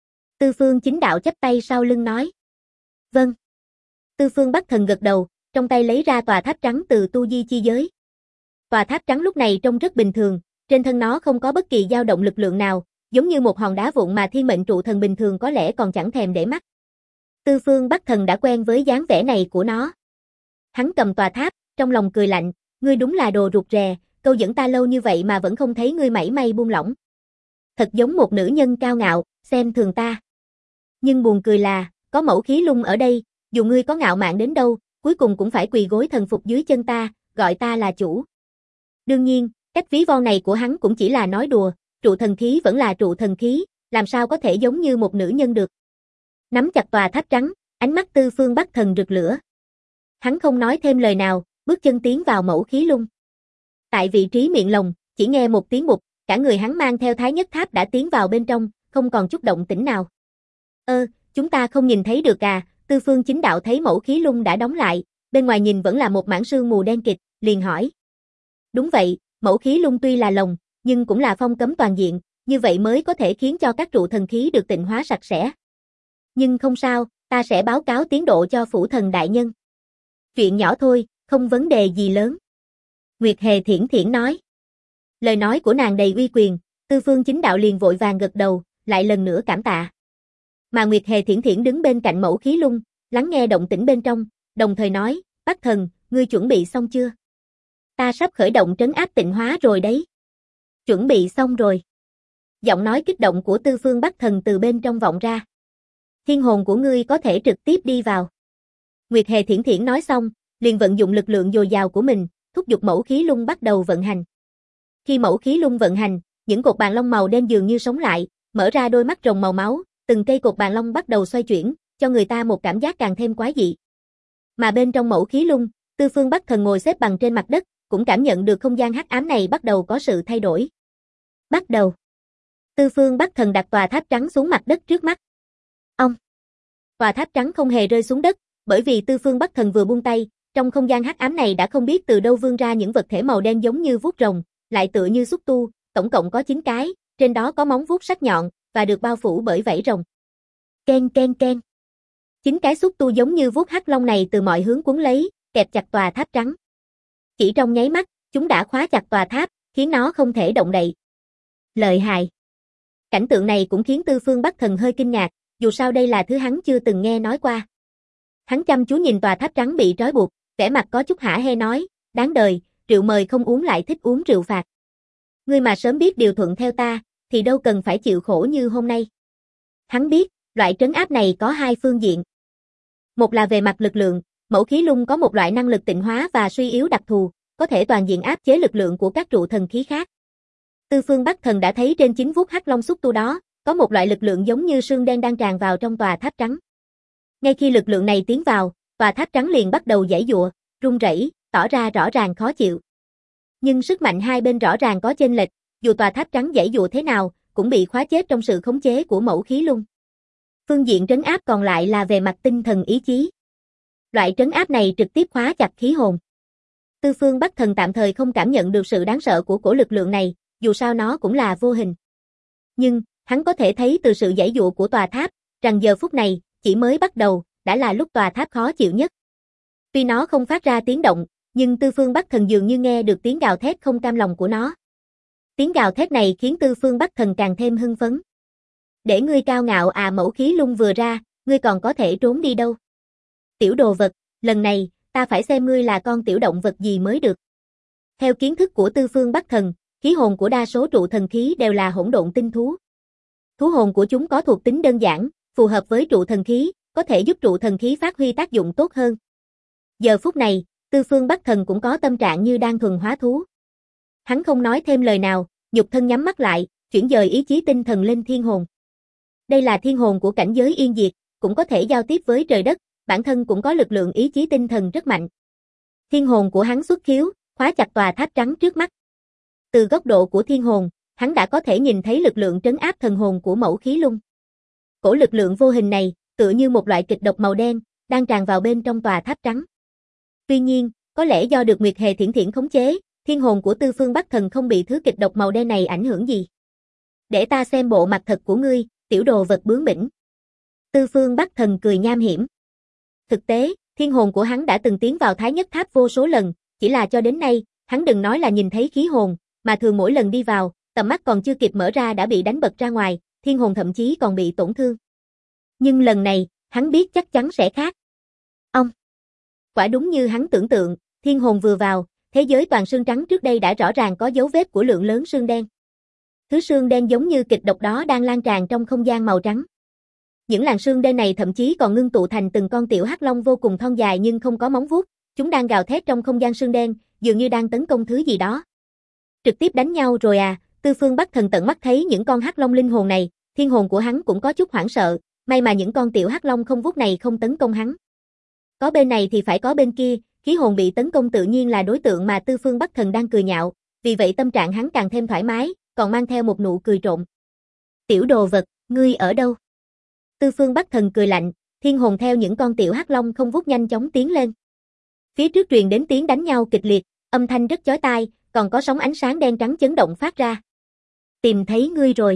Tư Phương Chính Đạo chắp tay sau lưng nói. Vâng. Tư Phương Bắc Thần gật đầu, trong tay lấy ra tòa tháp trắng từ tu di chi giới. Tòa tháp trắng lúc này trông rất bình thường, trên thân nó không có bất kỳ dao động lực lượng nào, giống như một hòn đá vụn mà thiên mệnh trụ thần bình thường có lẽ còn chẳng thèm để mắt. Tư Phương Bắc Thần đã quen với dáng vẻ này của nó. Hắn cầm tòa tháp, trong lòng cười lạnh, ngươi đúng là đồ rụt rè, câu dẫn ta lâu như vậy mà vẫn không thấy ngươi mảy may buông lỏng. Thật giống một nữ nhân cao ngạo, xem thường ta. Nhưng buồn cười là, có mẫu khí lung ở đây, dù ngươi có ngạo mạn đến đâu, cuối cùng cũng phải quỳ gối thần phục dưới chân ta, gọi ta là chủ. Đương nhiên, cách ví von này của hắn cũng chỉ là nói đùa, trụ thần khí vẫn là trụ thần khí, làm sao có thể giống như một nữ nhân được. Nắm chặt tòa tháp trắng, ánh mắt Tư Phương Bắc Thần rực lửa. Hắn không nói thêm lời nào, bước chân tiến vào mẫu khí lung. Tại vị trí miệng lồng, chỉ nghe một tiếng bụp, cả người hắn mang theo Thái Nhất Tháp đã tiến vào bên trong, không còn chút động tĩnh nào. Chúng ta không nhìn thấy được à? Tư Phương Chính Đạo thấy mẫu khí lung đã đóng lại, bên ngoài nhìn vẫn là một mảng sương mù đen kịt, liền hỏi. Đúng vậy, mẫu khí lung tuy là lồng, nhưng cũng là phong cấm toàn diện, như vậy mới có thể khiến cho các trụ thần khí được tịnh hóa sạch sẽ. Nhưng không sao, ta sẽ báo cáo tiến độ cho phủ thần đại nhân. Chuyện nhỏ thôi, không vấn đề gì lớn. Nguyệt Hề Thiển Thiển nói. Lời nói của nàng đầy uy quyền, Tư Phương Chính Đạo liền vội vàng gật đầu, lại lần nữa cảm tạ. Mà Nguyệt Hề Thiển Thiển đứng bên cạnh mẫu khí lung, lắng nghe động tĩnh bên trong, đồng thời nói, Bắc Thần, ngươi chuẩn bị xong chưa? Ta sắp khởi động trấn áp tịnh hóa rồi đấy. Chuẩn bị xong rồi. Giọng nói kích động của Tư Phương Bắc Thần từ bên trong vọng ra. Thiên hồn của ngươi có thể trực tiếp đi vào. Nguyệt Hề Thiển Thiển nói xong, liền vận dụng lực lượng dồi dào của mình, thúc giục mẫu khí lung bắt đầu vận hành. Khi mẫu khí lung vận hành, những cột bàn long màu đen dường như sống lại, mở ra đôi mắt rồng màu máu, từng cây cột bàn long bắt đầu xoay chuyển, cho người ta một cảm giác càng thêm quái dị. Mà bên trong mẫu khí lung, Tư Phương Bắc Thần ngồi xếp bằng trên mặt đất, cũng cảm nhận được không gian hắc ám này bắt đầu có sự thay đổi. Bắt đầu. Tư Phương Bắc Thần đặt tòa tháp trắng xuống mặt đất trước mắt. Ông. Tòa tháp trắng không hề rơi xuống đất, bởi vì Tư Phương Bắc Thần vừa buông tay, trong không gian hắc ám này đã không biết từ đâu vươn ra những vật thể màu đen giống như vuốt rồng, lại tựa như xúc tu, tổng cộng có 9 cái, trên đó có móng vuốt sắc nhọn và được bao phủ bởi vảy rồng. Ken ken ken. 9 cái xúc tu giống như vuốt hắc long này từ mọi hướng cuốn lấy, kẹp chặt tòa tháp trắng. Chỉ trong nháy mắt, chúng đã khóa chặt tòa tháp, khiến nó không thể động đậy. Lợi hại. Cảnh tượng này cũng khiến Tư Phương Bắc Thần hơi kinh ngạc, dù sao đây là thứ hắn chưa từng nghe nói qua. Hắn chăm chú nhìn tòa tháp trắng bị trói buộc, vẻ mặt có chút hả hê nói, đáng đời, rượu mời không uống lại thích uống rượu phạt. Ngươi mà sớm biết điều thuận theo ta, thì đâu cần phải chịu khổ như hôm nay. Hắn biết, loại trấn áp này có hai phương diện. Một là về mặt lực lượng, Mẫu Khí Lung có một loại năng lực tịnh hóa và suy yếu đặc thù, có thể toàn diện áp chế lực lượng của các trụ thần khí khác. Tư Phương Bắc Thần đã thấy trên 9 vuốt hắc long xúc tu đó, có một loại lực lượng giống như sương đen đang tràn vào trong tòa tháp trắng. Ngay khi lực lượng này tiến vào, tòa tháp trắng liền bắt đầu giãy giụa, rung rẩy, tỏ ra rõ ràng khó chịu. Nhưng sức mạnh hai bên rõ ràng có chênh lệch, dù tòa tháp trắng giãy giụa thế nào, cũng bị khóa chết trong sự khống chế của Mẫu Khí Lung. Phương diện trấn áp còn lại là về mặt tinh thần ý chí. Loại trấn áp này trực tiếp khóa chặt khí hồn. Tư Phương Bắc Thần tạm thời không cảm nhận được sự đáng sợ của cổ lực lượng này, dù sao nó cũng là vô hình. Nhưng, hắn có thể thấy từ sự giãy giụa của tòa tháp, rằng giờ phút này, chỉ mới bắt đầu, đã là lúc tòa tháp khó chịu nhất. Tuy nó không phát ra tiếng động, nhưng Tư Phương Bắc Thần dường như nghe được tiếng gào thét không cam lòng của nó. Tiếng gào thét này khiến Tư Phương Bắc Thần càng thêm hưng phấn. Để ngươi cao ngạo à, Mẫu Khí Lung vừa ra, ngươi còn có thể trốn đi đâu? Tiểu đồ vật, lần này, ta phải xem ngươi là con tiểu động vật gì mới được. Theo kiến thức của Tư Phương Bắc Thần, khí hồn của đa số trụ thần khí đều là hỗn độn tinh thú. Thú hồn của chúng có thuộc tính đơn giản, phù hợp với trụ thần khí, có thể giúp trụ thần khí phát huy tác dụng tốt hơn. Giờ phút này, Tư Phương Bắc Thần cũng có tâm trạng như đang thuần hóa thú. Hắn không nói thêm lời nào, nhục thân nhắm mắt lại, chuyển dời ý chí tinh thần lên thiên hồn. Đây là thiên hồn của cảnh giới yên diệt, cũng có thể giao tiếp với trời đất, bản thân cũng có lực lượng ý chí tinh thần rất mạnh. Thiên hồn của hắn xuất khiếu, khóa chặt tòa tháp trắng trước mắt. Từ góc độ của thiên hồn, hắn đã có thể nhìn thấy lực lượng trấn áp thần hồn của Mẫu Khí Lung. Cổ lực lượng vô hình này, tựa như một loại kịch độc màu đen, đang tràn vào bên trong tòa tháp trắng. Tuy nhiên, có lẽ do được Nguyệt Hề Thiển Thiển khống chế, thiên hồn của Tư Phương Bắc Thần không bị thứ kịch độc màu đen này ảnh hưởng gì. Để ta xem bộ mặt thật của ngươi, tiểu đồ vật bướng bỉnh. Tư Phương Bắc Thần cười nham hiểm. Thực tế, thiên hồn của hắn đã từng tiến vào Thái Nhất Tháp vô số lần, chỉ là cho đến nay, hắn đừng nói là nhìn thấy khí hồn, mà thường mỗi lần đi vào, tầm mắt còn chưa kịp mở ra đã bị đánh bật ra ngoài, thiên hồn thậm chí còn bị tổn thương. Nhưng lần này, hắn biết chắc chắn sẽ khác. Ông. Quả đúng như hắn tưởng tượng, thiên hồn vừa vào, thế giới toàn sương trắng trước đây đã rõ ràng có dấu vết của lượng lớn sương đen. Thứ sương đen giống như kịch độc đó đang lan tràn trong không gian màu trắng. Những làn sương đen này thậm chí còn ngưng tụ thành từng con tiểu hắc long vô cùng thon dài nhưng không có móng vuốt, chúng đang gào thét trong không gian sương đen, dường như đang tấn công thứ gì đó. Trực tiếp đánh nhau rồi à? Tư Phương Bắc Thần tận mắt thấy những con hắc long linh hồn này, thiên hồn của hắn cũng có chút hoảng sợ, may mà những con tiểu hắc long không vuốt này không tấn công hắn. Có bên này thì phải có bên kia, khí hồn bị tấn công tự nhiên là đối tượng mà Tư Phương Bắc Thần đang cười nhạo, vì vậy tâm trạng hắn càng thêm thoải mái, còn mang theo một nụ cười trộm. Tiểu đồ vật, ngươi ở đâu? Tư Phương Bắc Thần cười lạnh, thiên hồn theo những con tiểu hắc long không vuốt nhanh chóng tiến lên. Phía trước truyền đến tiếng đánh nhau kịch liệt, âm thanh rất chói tai, còn có sóng ánh sáng đen trắng chấn động phát ra. Tìm thấy ngươi rồi.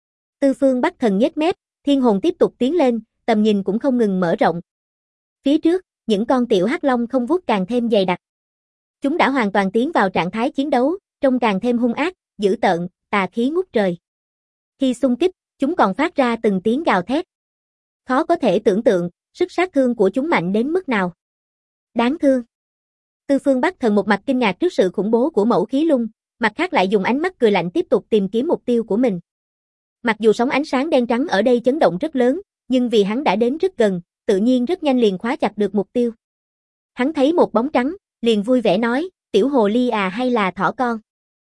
Tư Phương Bắc Thần nhếch mép, thiên hồn tiếp tục tiến lên, tầm nhìn cũng không ngừng mở rộng. Phía trước, những con tiểu hắc long không vuốt càng thêm dày đặc. Chúng đã hoàn toàn tiến vào trạng thái chiến đấu, trông càng thêm hung ác, dữ tợn, tà khí ngút trời. Khi xung kích, chúng còn phát ra từng tiếng gào thét. Khó có thể tưởng tượng, sức sát thương của chúng mạnh đến mức nào. Đáng thương. Tư Phương Bắc Thần một mặt kinh ngạc trước sự khủng bố của Mẫu Khí Lung, mặt khác lại dùng ánh mắt cười lạnh tiếp tục tìm kiếm mục tiêu của mình. Mặc dù sóng ánh sáng đen trắng ở đây chấn động rất lớn, nhưng vì hắn đã đến rất gần, tự nhiên rất nhanh liền khóa chặt được mục tiêu. Hắn thấy một bóng trắng, liền vui vẻ nói, tiểu hồ ly à hay là thỏ con?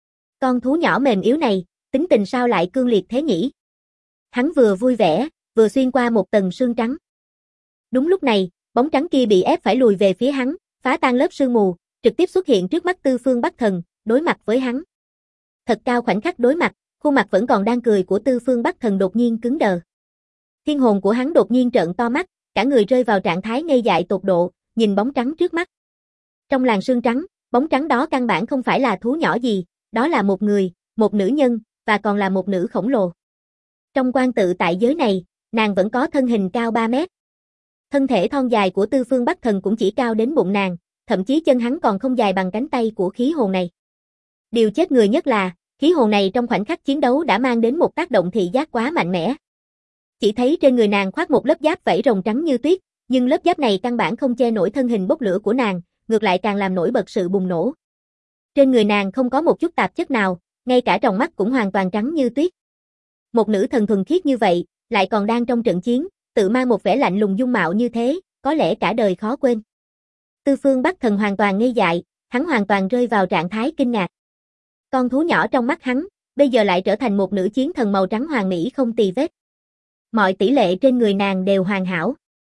Con thú nhỏ mềm yếu này, tính tình sao lại cương liệt thế nhỉ? Hắn vừa vui vẻ, vừa xuyên qua một tầng sương trắng. Đúng lúc này, bóng trắng kia bị ép phải lùi về phía hắn, phá tan lớp sương mù, trực tiếp xuất hiện trước mắt Tư Phương Bắc Thần, đối mặt với hắn. Thật cao khoảnh khắc đối mặt, khuôn mặt vẫn còn đang cười của Tư Phương Bắc Thần đột nhiên cứng đờ. Thiên hồn của hắn đột nhiên trợn to mắt, cả người rơi vào trạng thái ngây dại tột độ, nhìn bóng trắng trước mắt. Trong làn sương trắng, bóng trắng đó căn bản không phải là thú nhỏ gì, đó là một người, một nữ nhân, và còn là một nữ khổng lồ. Trong quan tự tại giới này, nàng vẫn có thân hình cao 3 mét. Thân thể thon dài của Tư Phương Bắc Thần cũng chỉ cao đến bụng nàng, thậm chí chân hắn còn không dài bằng cánh tay của khí hồn này. Điều chết người nhất là, khí hồn này trong khoảnh khắc chiến đấu đã mang đến một tác động thị giác quá mạnh mẽ. Chỉ thấy trên người nàng khoác một lớp giáp vảy rồng trắng như tuyết, nhưng lớp giáp này căn bản không che nổi thân hình bốc lửa của nàng, ngược lại càng làm nổi bật sự bùng nổ. Trên người nàng không có một chút tạp chất nào, ngay cả tròng mắt cũng hoàn toàn trắng như tuyết. Một nữ thần thuần khiết như vậy, lại còn đang trong trận chiến, tự mang một vẻ lạnh lùng dung mạo như thế, có lẽ cả đời khó quên. Tư Phương Bắc Thần hoàn toàn ngây dại, hắn hoàn toàn rơi vào trạng thái kinh ngạc. Con thú nhỏ trong mắt hắn, bây giờ lại trở thành một nữ chiến thần màu trắng hoàn mỹ không tì vết. Mọi tỷ lệ trên người nàng đều hoàn hảo.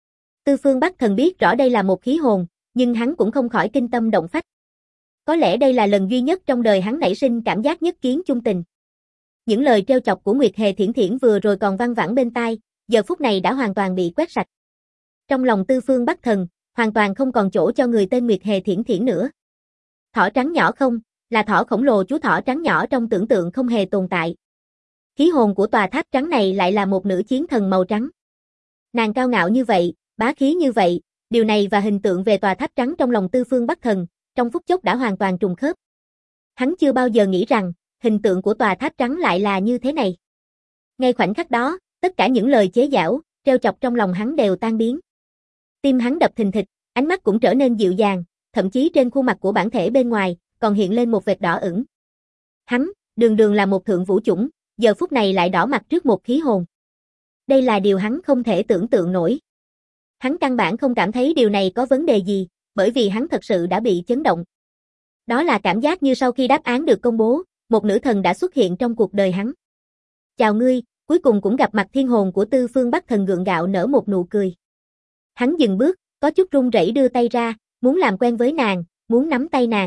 Tư Phương Bắc Thần biết rõ đây là một khí hồn, nhưng hắn cũng không khỏi kinh tâm động phách. Có lẽ đây là lần duy nhất trong đời hắn nảy sinh cảm giác nhất kiến chung tình. Những lời trêu chọc của Nguyệt Hề Thiển Thiển vừa rồi còn văng vẳng bên tai, giờ phút này đã hoàn toàn bị quét sạch. Trong lòng Tư Phương Bắc Thần, hoàn toàn không còn chỗ cho người tên Nguyệt Hề Thiển Thiển nữa. Thỏ trắng nhỏ không, là thỏ khổng lồ chú thỏ trắng nhỏ trong tưởng tượng không hề tồn tại. Khí hồn của tòa tháp trắng này lại là một nữ chiến thần màu trắng. Nàng cao ngạo như vậy, bá khí như vậy, điều này và hình tượng về tòa tháp trắng trong lòng Tư Phương Bắc Thần, trong phút chốc đã hoàn toàn trùng khớp. Hắn chưa bao giờ nghĩ rằng, hình tượng của tòa tháp trắng lại là như thế này. Ngay khoảnh khắc đó, tất cả những lời chế giễu, trêu chọc trong lòng hắn đều tan biến. Tim hắn đập thình thịch, ánh mắt cũng trở nên dịu dàng, thậm chí trên khuôn mặt của bản thể bên ngoài, còn hiện lên một vệt đỏ ửng. Hắn, đường đường là một thượng vũ chủng, giờ phút này lại đỏ mặt trước một khí hồn. Đây là điều hắn không thể tưởng tượng nổi. Hắn căn bản không cảm thấy điều này có vấn đề gì, bởi vì hắn thật sự đã bị chấn động. Đó là cảm giác như sau khi đáp án được công bố, một nữ thần đã xuất hiện trong cuộc đời hắn. Chào ngươi, cuối cùng cũng gặp mặt thiên hồn của Tư Phương Bắc Thần gượng gạo nở một nụ cười. Hắn dừng bước, có chút run rẩy đưa tay ra, muốn làm quen với nàng, muốn nắm tay nàng.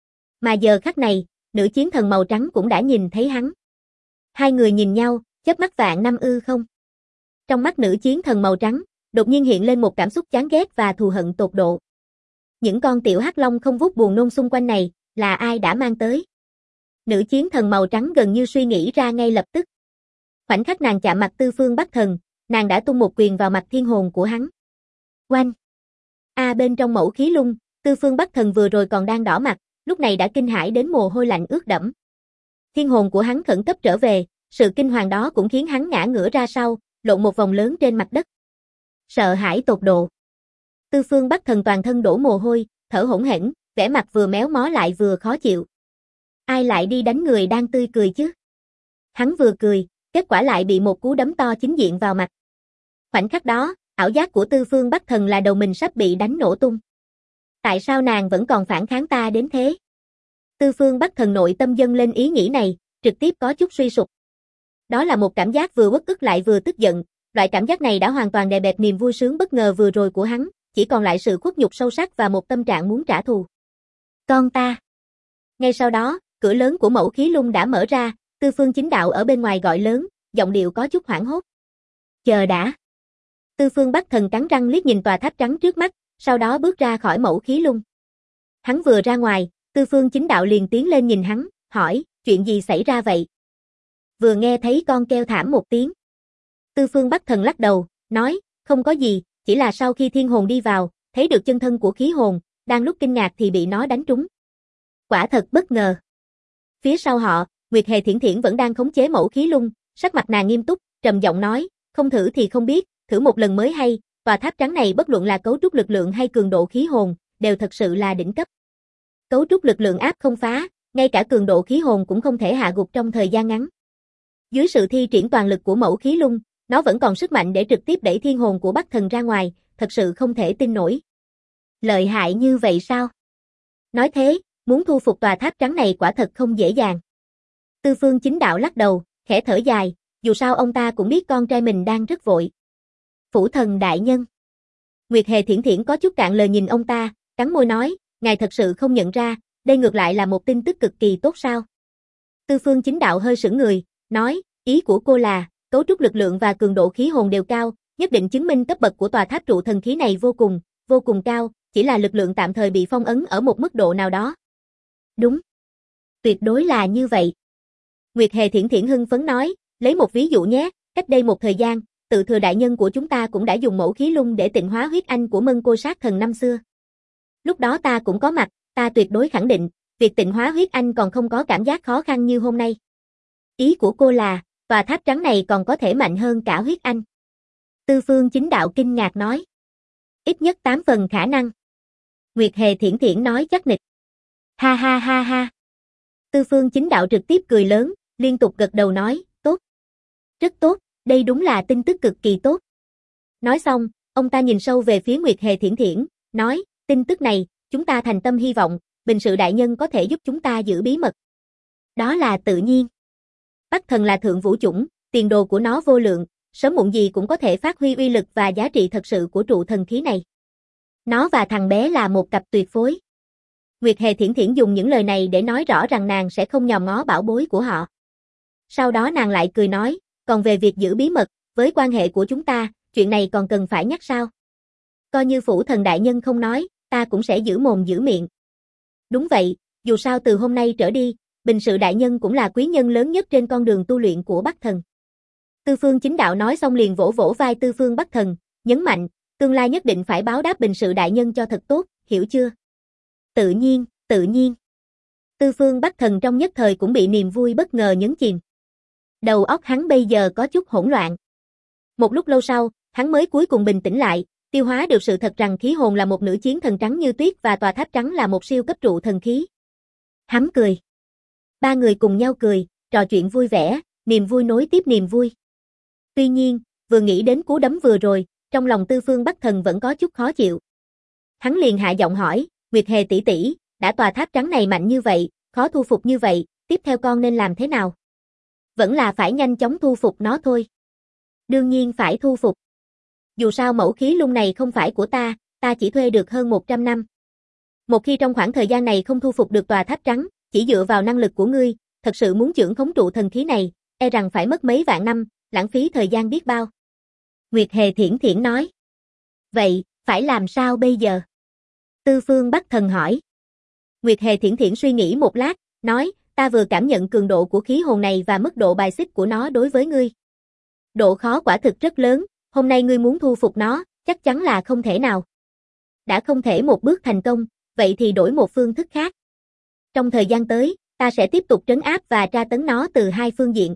Mà giờ khắc này, nữ chiến thần màu trắng cũng đã nhìn thấy hắn. Hai người nhìn nhau, chớp mắt vạn năm ư không. Trong mắt nữ chiến thần màu trắng, đột nhiên hiện lên một cảm xúc chán ghét và thù hận tột độ. Những con tiểu hắc long không vút buồn nôn xung quanh này, là ai đã mang tới? Nữ chiến thần màu trắng gần như suy nghĩ ra ngay lập tức. Khoảnh khắc nàng chạm mặt Tư Phương Bắc Thần, nàng đã tung một quyền vào mặt thiên hồn của hắn. Oanh! Bên trong mẫu khí lung, Tư Phương Bắc Thần vừa rồi còn đang đỏ mặt, lúc này đã kinh hãi đến mồ hôi lạnh ướt đẫm. Thiên hồn của hắn khẩn cấp trở về, sự kinh hoàng đó cũng khiến hắn ngã ngửa ra sau, lộn một vòng lớn trên mặt đất. Sợ hãi tột độ. Tư Phương Bắc Thần toàn thân đổ mồ hôi, thở hổn hển, vẻ mặt vừa méo mó lại vừa khó chịu. Ai lại đi đánh người đang tươi cười chứ? Hắn vừa cười, kết quả lại bị một cú đấm to chính diện vào mặt. Khoảnh khắc đó, ảo giác của Tư Phương Bắc Thần là đầu mình sắp bị đánh nổ tung. Tại sao nàng vẫn còn phản kháng ta đến thế? Tư Phương Bắc Thần nội tâm dâng lên ý nghĩ này, trực tiếp có chút suy sụp. Đó là một cảm giác vừa uất ức lại vừa tức giận, loại cảm giác này đã hoàn toàn đè bẹp niềm vui sướng bất ngờ vừa rồi của hắn, chỉ còn lại sự khuất nhục sâu sắc và một tâm trạng muốn trả thù. Con ta. Ngay sau đó, cửa lớn của mẫu khí lung đã mở ra, Tư Phương Chính Đạo ở bên ngoài gọi lớn, giọng điệu có chút hoảng hốt. Chờ đã. Tư Phương Bắc Thần cắn răng liếc nhìn tòa tháp trắng trước mắt, sau đó bước ra khỏi mẫu khí lung. Hắn vừa ra ngoài, Tư Phương Chính Đạo liền tiến lên nhìn hắn, hỏi, chuyện gì xảy ra vậy? Vừa nghe thấy con kêu thảm một tiếng. Tư Phương Bắc Thần lắc đầu, nói, không có gì, chỉ là sau khi thiên hồn đi vào, thấy được chân thân của khí hồn, đang lúc kinh ngạc thì bị nó đánh trúng. Quả thật bất ngờ. Phía sau họ, Nguyệt Hề Thiển Thiển vẫn đang khống chế mẫu khí lung, sắc mặt nàng nghiêm túc, trầm giọng nói, không thử thì không biết, thử một lần mới hay, tòa tháp trắng này bất luận là cấu trúc lực lượng hay cường độ khí hồn, đều thật sự là đỉnh cấp. Cấu trúc lực lượng áp không phá, ngay cả cường độ khí hồn cũng không thể hạ gục trong thời gian ngắn. Dưới sự thi triển toàn lực của mẫu khí lung, nó vẫn còn sức mạnh để trực tiếp đẩy thiên hồn của Bắc Thần ra ngoài, thật sự không thể tin nổi. Lợi hại như vậy sao? Nói thế, muốn thu phục tòa tháp trắng này quả thật không dễ dàng. Tư Phương Chính Đạo lắc đầu, khẽ thở dài, dù sao ông ta cũng biết con trai mình đang rất vội. Phủ thần đại nhân. Nguyệt Hề Thiển Thiển có chút cạn lời nhìn ông ta, cắn môi nói, ngài thật sự không nhận ra, đây ngược lại là một tin tức cực kỳ tốt sao? Tư Phương Chính Đạo hơi sững người, nói, ý của cô là, cấu trúc lực lượng và cường độ khí hồn đều cao, nhất định chứng minh cấp bậc của tòa tháp trụ thần khí này vô cùng cao, chỉ là lực lượng tạm thời bị phong ấn ở một mức độ nào đó. Đúng. Tuyệt đối là như vậy. Nguyệt Hề Thiển Thiển hưng phấn nói, lấy một ví dụ nhé, cách đây một thời gian, tự thừa đại nhân của chúng ta cũng đã dùng mẫu khí lung để tịnh hóa huyết anh của Mân Cô Sát Thần năm xưa. Lúc đó ta cũng có mặt, ta tuyệt đối khẳng định, việc tịnh hóa huyết anh còn không có cảm giác khó khăn như hôm nay. Ý của cô là, tòa tháp trắng này còn có thể mạnh hơn cả huyết anh. Tư Phương Chính Đạo kinh ngạc nói. Ít nhất 8 phần khả năng. Nguyệt Hề Thiển Thiển nói chắc nịch. Ha ha ha ha. Tư Phương Chính Đạo trực tiếp cười lớn, liên tục gật đầu nói, tốt. Rất tốt, đây đúng là tin tức cực kỳ tốt. Nói xong, ông ta nhìn sâu về phía Nguyệt Hề Thiển Thiển, nói, tin tức này, chúng ta thành tâm hy vọng, Bình Sự Đại Nhân có thể giúp chúng ta giữ bí mật. Đó là tự nhiên. Bắc Thần là thượng vũ chủng, tiền đồ của nó vô lượng, sớm muộn gì cũng có thể phát huy uy lực và giá trị thật sự của trụ thần khí này. Nó và thằng bé là một cặp tuyệt phối. Nguyệt Hề Thiển Thiển dùng những lời này để nói rõ rằng nàng sẽ không nhòm ngó bảo bối của họ. Sau đó nàng lại cười nói, còn về việc giữ bí mật, với quan hệ của chúng ta, chuyện này còn cần phải nhắc sao? Coi như Phủ Thần Đại Nhân không nói, ta cũng sẽ giữ mồm giữ miệng. Đúng vậy, dù sao từ hôm nay trở đi, Bình Sự Đại Nhân cũng là quý nhân lớn nhất trên con đường tu luyện của Bắc Thần. Tư Phương Chính Đạo nói xong liền vỗ vỗ vai Tư Phương Bắc Thần, nhấn mạnh, tương lai nhất định phải báo đáp Bình Sự Đại Nhân cho thật tốt, hiểu chưa? Tự nhiên, tự nhiên. Tư Phương Bắc Thần trong nhất thời cũng bị niềm vui bất ngờ nhấn chìm. Đầu óc hắn bây giờ có chút hỗn loạn. Một lúc lâu sau, hắn mới cuối cùng bình tĩnh lại, tiêu hóa được sự thật rằng khí hồn là một nữ chiến thần trắng như tuyết và tòa tháp trắng là một siêu cấp trụ thần khí. Hắn cười. Ba người cùng nhau cười, trò chuyện vui vẻ, niềm vui nối tiếp niềm vui. Tuy nhiên, vừa nghĩ đến cú đấm vừa rồi, trong lòng Tư Phương Bắc Thần vẫn có chút khó chịu. Hắn liền hạ giọng hỏi, Nguyệt Hề tỷ tỷ, đã tòa tháp trắng này mạnh như vậy, khó thu phục như vậy, tiếp theo con nên làm thế nào? Vẫn là phải nhanh chóng thu phục nó thôi. Đương nhiên phải thu phục. Dù sao mẫu khí lung này không phải của ta chỉ thuê được hơn 100 năm. Một khi trong khoảng thời gian này không thu phục được tòa tháp trắng, chỉ dựa vào năng lực của ngươi, thật sự muốn chưởng khống trụ thần khí này, e rằng phải mất mấy vạn năm, lãng phí thời gian biết bao. Nguyệt Hề Thiển Thiển nói. Vậy, phải làm sao bây giờ? Tư Phương Bắc Thần hỏi. Nguyệt Hề Thiển Thiển suy nghĩ một lát, nói, ta vừa cảm nhận cường độ của khí hồn này và mức độ bài xích của nó đối với ngươi. Độ khó quả thực rất lớn, hôm nay ngươi muốn thu phục nó, chắc chắn là không thể nào. Đã không thể một bước thành công, vậy thì đổi một phương thức khác. Trong thời gian tới, ta sẽ tiếp tục trấn áp và tra tấn nó từ hai phương diện.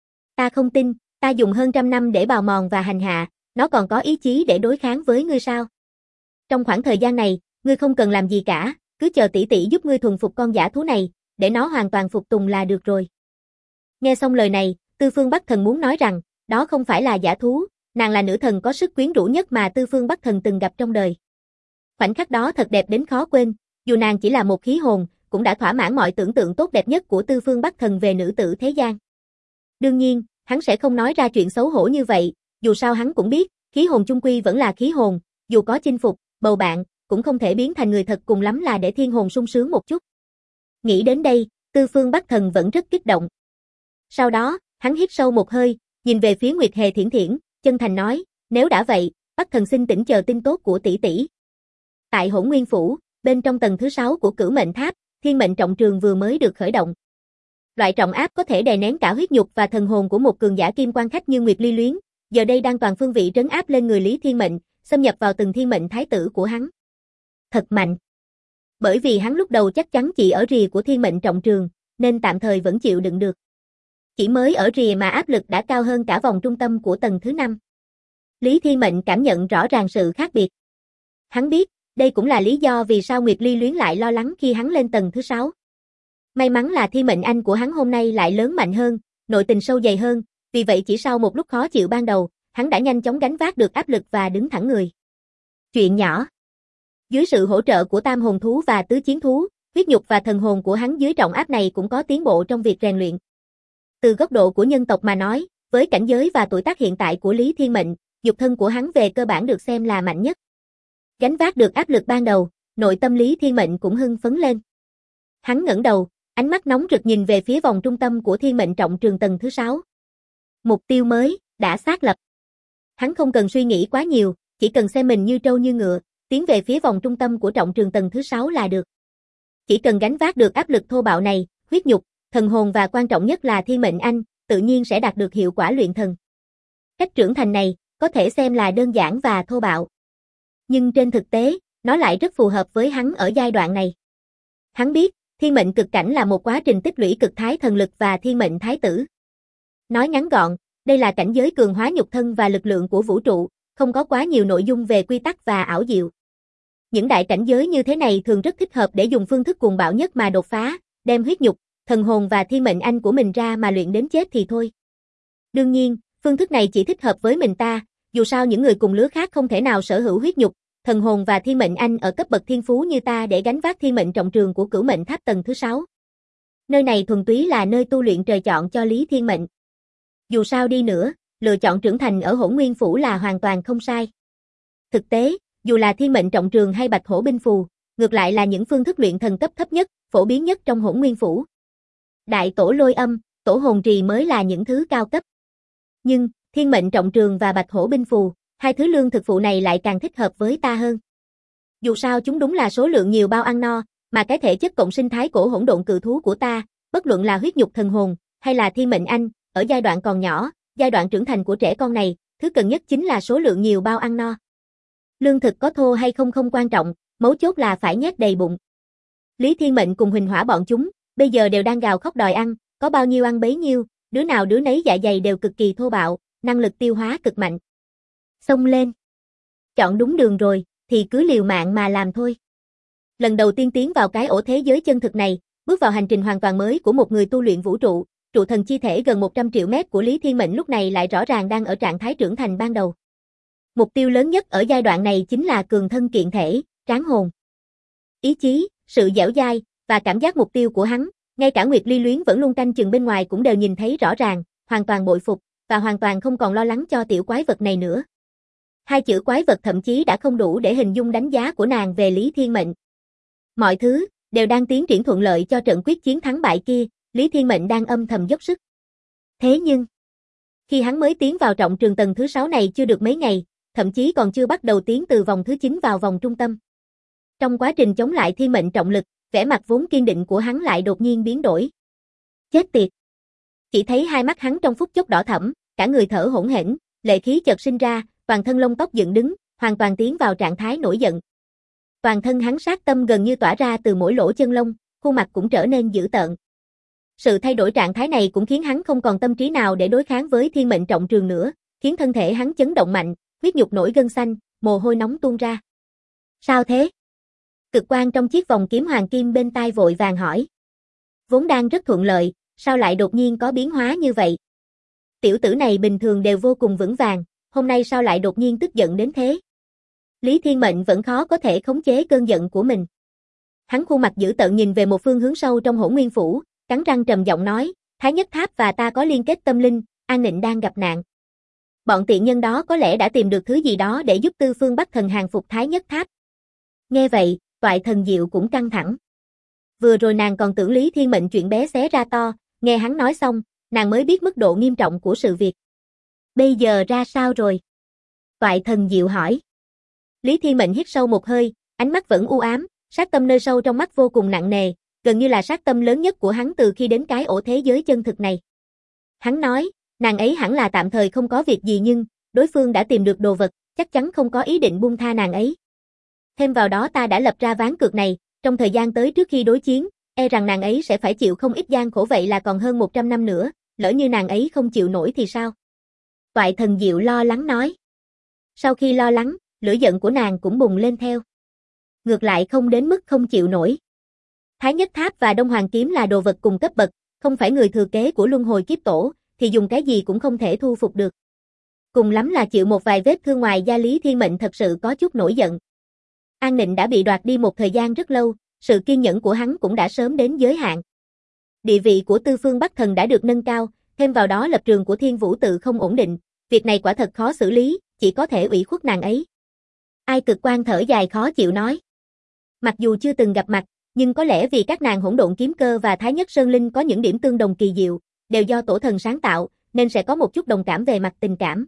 Ta không tin, ta dùng hơn 100 năm để bào mòn và hành hạ, nó còn có ý chí để đối kháng với ngươi sao? Trong khoảng thời gian này, ngươi không cần làm gì cả, cứ chờ tỷ tỷ giúp ngươi thuần phục con dã thú này, để nó hoàn toàn phục tùng là được rồi. Nghe xong lời này, Tư Phương Bắc Thần muốn nói rằng, đó không phải là dã thú, nàng là nữ thần có sức quyến rũ nhất mà Tư Phương Bắc Thần từng gặp trong đời. Khoảnh khắc đó thật đẹp đến khó quên, dù nàng chỉ là một khí hồn, cũng đã thỏa mãn mọi tưởng tượng tốt đẹp nhất của Tư Phương Bắc Thần về nữ tử thế gian. Đương nhiên, hắn sẽ không nói ra chuyện xấu hổ như vậy, dù sao hắn cũng biết, khí hồn chung quy vẫn là khí hồn, dù có chinh phục, bầu bạn, cũng không thể biến thành người thật, cùng lắm là để thiên hồn sung sướng một chút. Nghĩ đến đây, Tư Phương Bắc Thần vẫn rất kích động. Sau đó, hắn hít sâu một hơi, nhìn về phía Nguyệt Hề Thiển Thiển, chân thành nói, nếu đã vậy, Bắc Thần xin tĩnh chờ tin tốt của tỷ tỷ. Tại Hỗn Nguyên Phủ, bên trong tầng thứ 6 của Cửu Mệnh Tháp, Thiên Mệnh Trọng Trường vừa mới được khởi động. Loại trọng áp có thể đè nén cả huyết nhục và thần hồn của một cường giả kim quan khách như Nguyệt Ly Luyến, giờ đây đang toàn phương vị trấn áp lên người Lý Thiên Mệnh, xâm nhập vào từng thiên mệnh thái tử của hắn. Thật mạnh. Bởi vì hắn lúc đầu chắc chắn chỉ ở rìa của Thiên Mệnh Trọng Trường, nên tạm thời vẫn chịu đựng được. Chỉ mới ở rìa mà áp lực đã cao hơn cả vòng trung tâm của tầng thứ 5. Lý Thiên Mệnh cảm nhận rõ ràng sự khác biệt. Hắn biết, đây cũng là lý do vì sao Nguyệt Ly Luyến lại lo lắng khi hắn lên tầng thứ 6. May mắn là thiên mệnh anh của hắn hôm nay lại lớn mạnh hơn, nội tình sâu dày hơn, vì vậy chỉ sau một lúc khó chịu ban đầu, hắn đã nhanh chóng gánh vác được áp lực và đứng thẳng người. Chuyện nhỏ. Dưới sự hỗ trợ của tam hồn thú và tứ chiến thú, huyết nhục và thần hồn của hắn dưới trọng áp này cũng có tiến bộ trong việc rèn luyện. Từ góc độ của nhân tộc mà nói, với cảnh giới và tuổi tác hiện tại của Lý Thiên Mệnh, nhục thân của hắn về cơ bản được xem là mạnh nhất. Gánh vác được áp lực ban đầu, nội tâm Lý Thiên Mệnh cũng hưng phấn lên. Hắn ngẩng đầu, ánh mắt nóng rực nhìn về phía vòng trung tâm của Thiên Mệnh Trọng Trường tầng thứ 6. Mục tiêu mới, đã xác lập. Hắn không cần suy nghĩ quá nhiều, chỉ cần xem mình như trâu như ngựa, tiến về phía vòng trung tâm của trọng trường tầng thứ 6 là được. Chỉ cần gánh vác được áp lực thô bạo này, huyết nhục, thần hồn và quan trọng nhất là Thiên Mệnh Anh, tự nhiên sẽ đạt được hiệu quả luyện thần. Cách trưởng thành này, có thể xem là đơn giản và thô bạo. Nhưng trên thực tế, nó lại rất phù hợp với hắn ở giai đoạn này. Hắn biết, Thiên Mệnh cực cảnh là một quá trình tích lũy cực thái thần lực và Thiên Mệnh thái tử. Nói ngắn gọn, đây là cảnh giới cường hóa nhục thân và lực lượng của vũ trụ, không có quá nhiều nội dung về quy tắc và ảo diệu. Những đại cảnh giới như thế này thường rất thích hợp để dùng phương thức cuồng bạo nhất mà đột phá, đem huyết nhục, thần hồn và Thiên Mệnh Anh của mình ra mà luyện đến chết thì thôi. Đương nhiên, phương thức này chỉ thích hợp với mình ta, dù sao những người cùng lứa khác không thể nào sở hữu huyết nhục, thần hồn và Thiên Mệnh Anh ở cấp bậc thiên phú như ta để gánh vác Thiên Mệnh Trọng Trường của Cửu Mệnh Tháp tầng thứ 6. Nơi này thuần túy là nơi tu luyện trời chọn cho Lý Thiên Mệnh. Dù sao đi nữa, lựa chọn trưởng thành ở Hỗn Nguyên Phủ là hoàn toàn không sai. Thực tế, dù là Thiên Mệnh Trọng Trường hay Bạch Hổ Binh Phù, ngược lại là những phương thức luyện thần cấp thấp nhất, phổ biến nhất trong Hỗn Nguyên Phủ. Đại Tổ Lôi Âm, Tổ Hồn Trì mới là những thứ cao cấp. Nhưng, Thiên Mệnh Trọng Trường và Bạch Hổ Binh Phù, hai thứ lương thực phụ này lại càng thích hợp với ta hơn. Dù sao chúng đúng là số lượng nhiều bao ăn no, mà cái thể chất cộng sinh thái cổ hỗn độn cự thú của ta, bất luận là huyết nhục thần hồn, hay là Thiên Mệnh Anh, ở giai đoạn còn nhỏ, giai đoạn trưởng thành của trẻ con này, thứ cần nhất chính là số lượng nhiều bao ăn no. Lương thực có thô hay không không quan trọng, mấu chốt là phải nhét đầy bụng. Lý Thiên Mệnh cùng Huỳnh Hỏa bọn chúng, bây giờ đều đang gào khóc đòi ăn, có bao nhiêu ăn bấy nhiêu, đứa nào đứa nấy dạ dày đều cực kỳ thô bạo, năng lực tiêu hóa cực mạnh. Xông lên. Chọn đúng đường rồi, thì cứ liều mạng mà làm thôi. Lần đầu tiên tiến vào cái ổ thế giới chân thực này, bước vào hành trình hoàn toàn mới của một người tu luyện vũ trụ, trụ thần chi thể gần 100 triệu mét của Lý Thiên Mệnh lúc này lại rõ ràng đang ở trạng thái trưởng thành ban đầu. Mục tiêu lớn nhất ở giai đoạn này chính là cường thân kiện thể, tráng hồn. Ý chí, sự dẻo dai, và cảm giác mục tiêu của hắn, ngay cả Nguyệt Ly Luyến vẫn luôn canh chừng bên ngoài cũng đều nhìn thấy rõ ràng, hoàn toàn bội phục, và hoàn toàn không còn lo lắng cho tiểu quái vật này nữa. Hai chữ quái vật thậm chí đã không đủ để hình dung đánh giá của nàng về Lý Thiên Mệnh. Mọi thứ, đều đang tiến triển thuận lợi cho trận quyết chiến thắng bại kia, Lý Thiên Mệnh đang âm thầm dốc sức. Thế nhưng, khi hắn mới tiến vào trọng trường tầng thứ 6 này chưa được mấy ngày, thậm chí còn chưa bắt đầu tiến từ vòng thứ 9 vào vòng trung tâm. Trong quá trình chống lại Thiên Mệnh trọng lực, vẻ mặt vốn kiên định của hắn lại đột nhiên biến đổi. Chết tiệt! Chỉ thấy hai mắt hắn trong phút chốc đỏ thẫm, cả người thở hổn hển, lệ khí chợt sinh ra, toàn thân lông tóc dựng đứng, hoàn toàn tiến vào trạng thái nổi giận. Toàn thân hắn sát tâm gần như tỏa ra từ mỗi lỗ chân lông, khuôn mặt cũng trở nên dữ tợn. Sự thay đổi trạng thái này cũng khiến hắn không còn tâm trí nào để đối kháng với Thiên Mệnh Trọng Trường nữa, khiến thân thể hắn chấn động mạnh, huyết nhục nổi gân xanh, mồ hôi nóng tuôn ra. Sao thế? Cực Quang trong chiếc vòng kiếm hoàng kim bên tai vội vàng hỏi. Vốn đang rất thuận lợi, sao lại đột nhiên có biến hóa như vậy? Tiểu tử này bình thường đều vô cùng vững vàng, hôm nay sao lại đột nhiên tức giận đến thế? Lý Thiên Mệnh vẫn khó có thể khống chế cơn giận của mình. Hắn khuôn mặt dữ tợn nhìn về một phương hướng sâu trong Hỗn Nguyên Phủ, cắn răng trầm giọng nói, Thái Nhất Tháp và ta có liên kết tâm linh, An Nịnh đang gặp nạn. Bọn tiện nhân đó có lẽ đã tìm được thứ gì đó để giúp Tư Phương Bắc Thần hàng phục Thái Nhất Tháp. Nghe vậy, Toại Thần Diệu cũng căng thẳng. Vừa rồi nàng còn tưởng Lý Thiên Mệnh chuyện bé xé ra to, nghe hắn nói xong, nàng mới biết mức độ nghiêm trọng của sự việc. Bây giờ ra sao rồi? Toại Thần Diệu hỏi. Lý Thiên Mệnh hít sâu một hơi, ánh mắt vẫn u ám, sát tâm nơi sâu trong mắt vô cùng nặng nề, gần như là sát tâm lớn nhất của hắn từ khi đến cái ổ thế giới chân thực này. Hắn nói, nàng ấy hẳn là tạm thời không có việc gì nhưng, đối phương đã tìm được đồ vật, chắc chắn không có ý định buông tha nàng ấy. Thêm vào đó ta đã lập ra ván cược này, trong thời gian tới trước khi đối chiến, e rằng nàng ấy sẽ phải chịu không ít gian khổ vậy là còn hơn 100 năm nữa, lỡ như nàng ấy không chịu nổi thì sao? Toại Thần Diệu lo lắng nói. Sau khi lo lắng, lửa giận của nàng cũng bùng lên theo. Ngược lại không đến mức không chịu nổi. Thái Nhất Tháp và Đông Hoàng Kiếm là đồ vật cùng cấp bậc, không phải người thừa kế của luân hồi kiếp tổ, thì dùng cái gì cũng không thể thu phục được. Cùng lắm là chịu một vài vết thương ngoài da. Lý Thiên Mệnh thật sự có chút nổi giận. An Nịnh đã bị đoạt đi một thời gian rất lâu, sự kiên nhẫn của hắn cũng đã sớm đến giới hạn. Địa vị của Tư Phương Bắc Thần đã được nâng cao, thêm vào đó lập trường của Thiên Vũ Tự không ổn định, việc này quả thật khó xử lý, chỉ có thể ủy khuất nàng ấy. Ai Cực Quang thở dài khó chịu nói. Mặc dù chưa từng gặp mặt, nhưng có lẽ vì các nàng Hỗn Độn Kiếm Cơ và Thái Nhất Sơn Linh có những điểm tương đồng kỳ diệu, đều do tổ thần sáng tạo, nên sẽ có một chút đồng cảm về mặt tình cảm.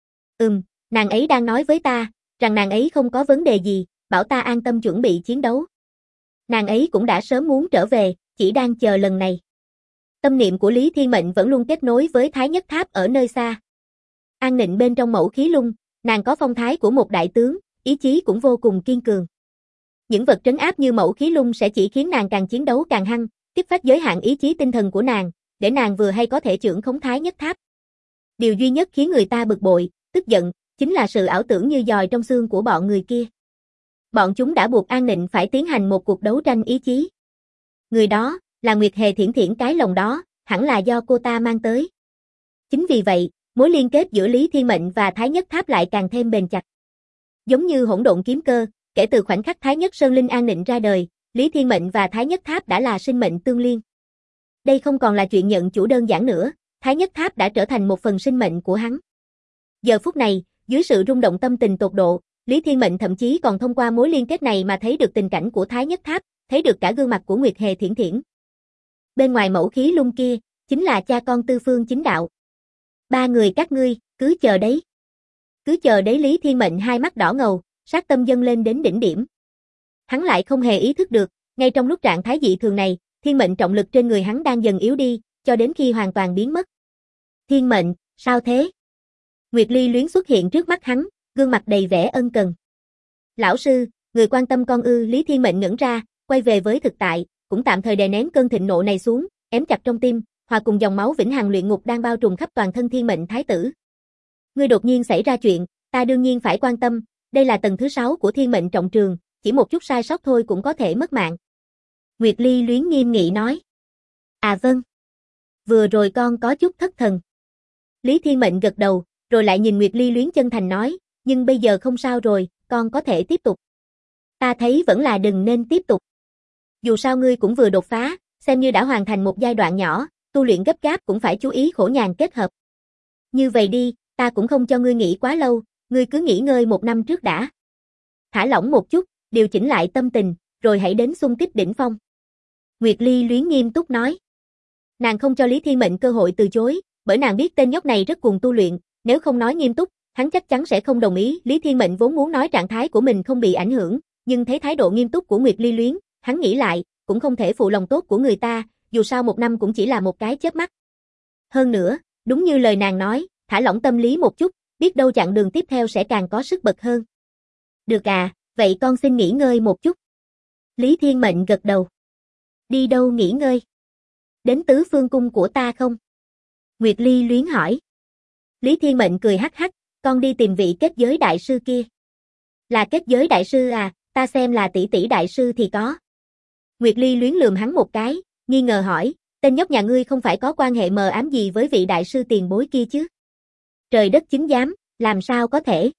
Nàng ấy đang nói với ta, rằng nàng ấy không có vấn đề gì, bảo ta an tâm chuẩn bị chiến đấu. Nàng ấy cũng đã sớm muốn trở về, chỉ đang chờ lần này. Tâm niệm của Lý Thiên Mệnh vẫn luôn kết nối với Thái Nhất Tháp ở nơi xa. An Nịnh bên trong Mẫu Khí Lung, nàng có phong thái của một đại tướng, ý chí cũng vô cùng kiên cường. Những vật trấn áp như Mẫu Khí Lung sẽ chỉ khiến nàng càng chiến đấu càng hăng, kích phát giới hạn ý chí tinh thần của nàng, để nàng vừa hay có thể trưởng khống Thái Nhất Tháp. Điều duy nhất khiến người ta bực bội, tức giận, chính là sự ảo tưởng như giòi trong xương của bọn người kia. Bọn chúng đã buộc An Nịnh phải tiến hành một cuộc đấu tranh ý chí. Người đó, là Nguyệt Hề Thiển Thiển, cái lồng đó, hẳn là do cô ta mang tới. Chính vì vậy, mối liên kết giữa Lý Thiên Mệnh và Thái Nhất Tháp lại càng thêm bền chặt. Giống như Hỗn Độn Kiếm Cơ, kể từ khoảnh khắc Thái Nhất Sơn Linh An Nịnh ra đời, Lý Thiên Mệnh và Thái Nhất Tháp đã là sinh mệnh tương liên. Đây không còn là chuyện nhận chủ đơn giản nữa, Thái Nhất Tháp đã trở thành một phần sinh mệnh của hắn. Giờ phút này, dưới sự rung động tâm tình tột độ, Lý Thiên Mệnh thậm chí còn thông qua mối liên kết này mà thấy được tình cảnh của Thái Nhất Tháp, thấy được cả gương mặt của Nguyệt Hề Thiển Thiển. Bên ngoài Mẫu Khí Lung kia, chính là cha con Tư Phương Chính Đạo. Ba người các ngươi, cứ chờ đấy. Cứ chờ đấy. Lý Thiên Mệnh hai mắt đỏ ngầu, sát tâm dâng lên đến đỉnh điểm. Hắn lại không hề ý thức được, ngay trong lúc trạng thái dị thường này, thiên mệnh trọng lực trên người hắn đang dần yếu đi, cho đến khi hoàn toàn biến mất. Thiên Mệnh, sao thế? Nguyệt Ly Luyến xuất hiện trước mắt hắn, gương mặt đầy vẻ ân cần. Lão sư, người quan tâm con ư? Lý Thiên Mệnh ngẩn ra, quay về với thực tại, cũng tạm thời đè nén cơn thịnh nộ này xuống, ém chặt trong tim, hòa cùng dòng máu vĩnh hằng luyện ngục đang bao trùm khắp toàn thân Thiên Mệnh Thái tử. Ngươi đột nhiên xảy ra chuyện, ta đương nhiên phải quan tâm, đây là tầng thứ 6 của Thiên Mệnh trọng trường, chỉ một chút sai sót thôi cũng có thể mất mạng. Nguyệt Ly Luyến nghiêm nghị nói. À vâng. Vừa rồi con có chút thất thần. Lý Thiên Mệnh gật đầu, rồi lại nhìn Nguyệt Ly Luyến chân thành nói, nhưng bây giờ không sao rồi, con có thể tiếp tục. Ta thấy vẫn là đừng nên tiếp tục. Dù sao ngươi cũng vừa đột phá, xem như đã hoàn thành một giai đoạn nhỏ, tu luyện gấp gáp cũng phải chú ý khổ nhàn kết hợp. Như vậy đi, ta cũng không cho ngươi nghỉ quá lâu, ngươi cứ nghỉ ngơi 1 năm trước đã. Thả lỏng một chút, điều chỉnh lại tâm tình, rồi hãy đến xung kích đỉnh phong. Nguyệt Ly Luyến nghiêm túc nói. Nàng không cho Lý Thiên Mệnh cơ hội từ chối, bởi nàng biết tên nhóc này rất cuồng tu luyện, nếu không nói nghiêm túc, hắn chắc chắn sẽ không đồng ý. Lý Thiên Mệnh vốn muốn nói trạng thái của mình không bị ảnh hưởng, nhưng thấy thái độ nghiêm túc của Nguyệt Ly Luyến, hắn nghĩ lại, cũng không thể phụ lòng tốt của người ta, dù sao 1 năm cũng chỉ là một cái chớp mắt. Hơn nữa, đúng như lời nàng nói, thả lỏng tâm lý một chút, biết đâu chặng đường tiếp theo sẽ càng có sức bật hơn. Được à, vậy con xin nghỉ ngơi một chút. Lý Thiên Mệnh gật đầu. Đi đâu nghỉ ngơi? Đến Tứ Phương Cung của ta không? Nguyệt Ly Luyến hỏi. Lý Thiên Mệnh cười hắc hắc, con đi tìm vị kết giới đại sư kia. Là kết giới đại sư à, ta xem là tỷ tỷ đại sư thì có. Nguyệt Ly Luyến lườm hắn một cái, nghi ngờ hỏi, tên nhóc nhà ngươi không phải có quan hệ mờ ám gì với vị đại sư tiền bối kia chứ? Trời đất chứng giám, làm sao có thể?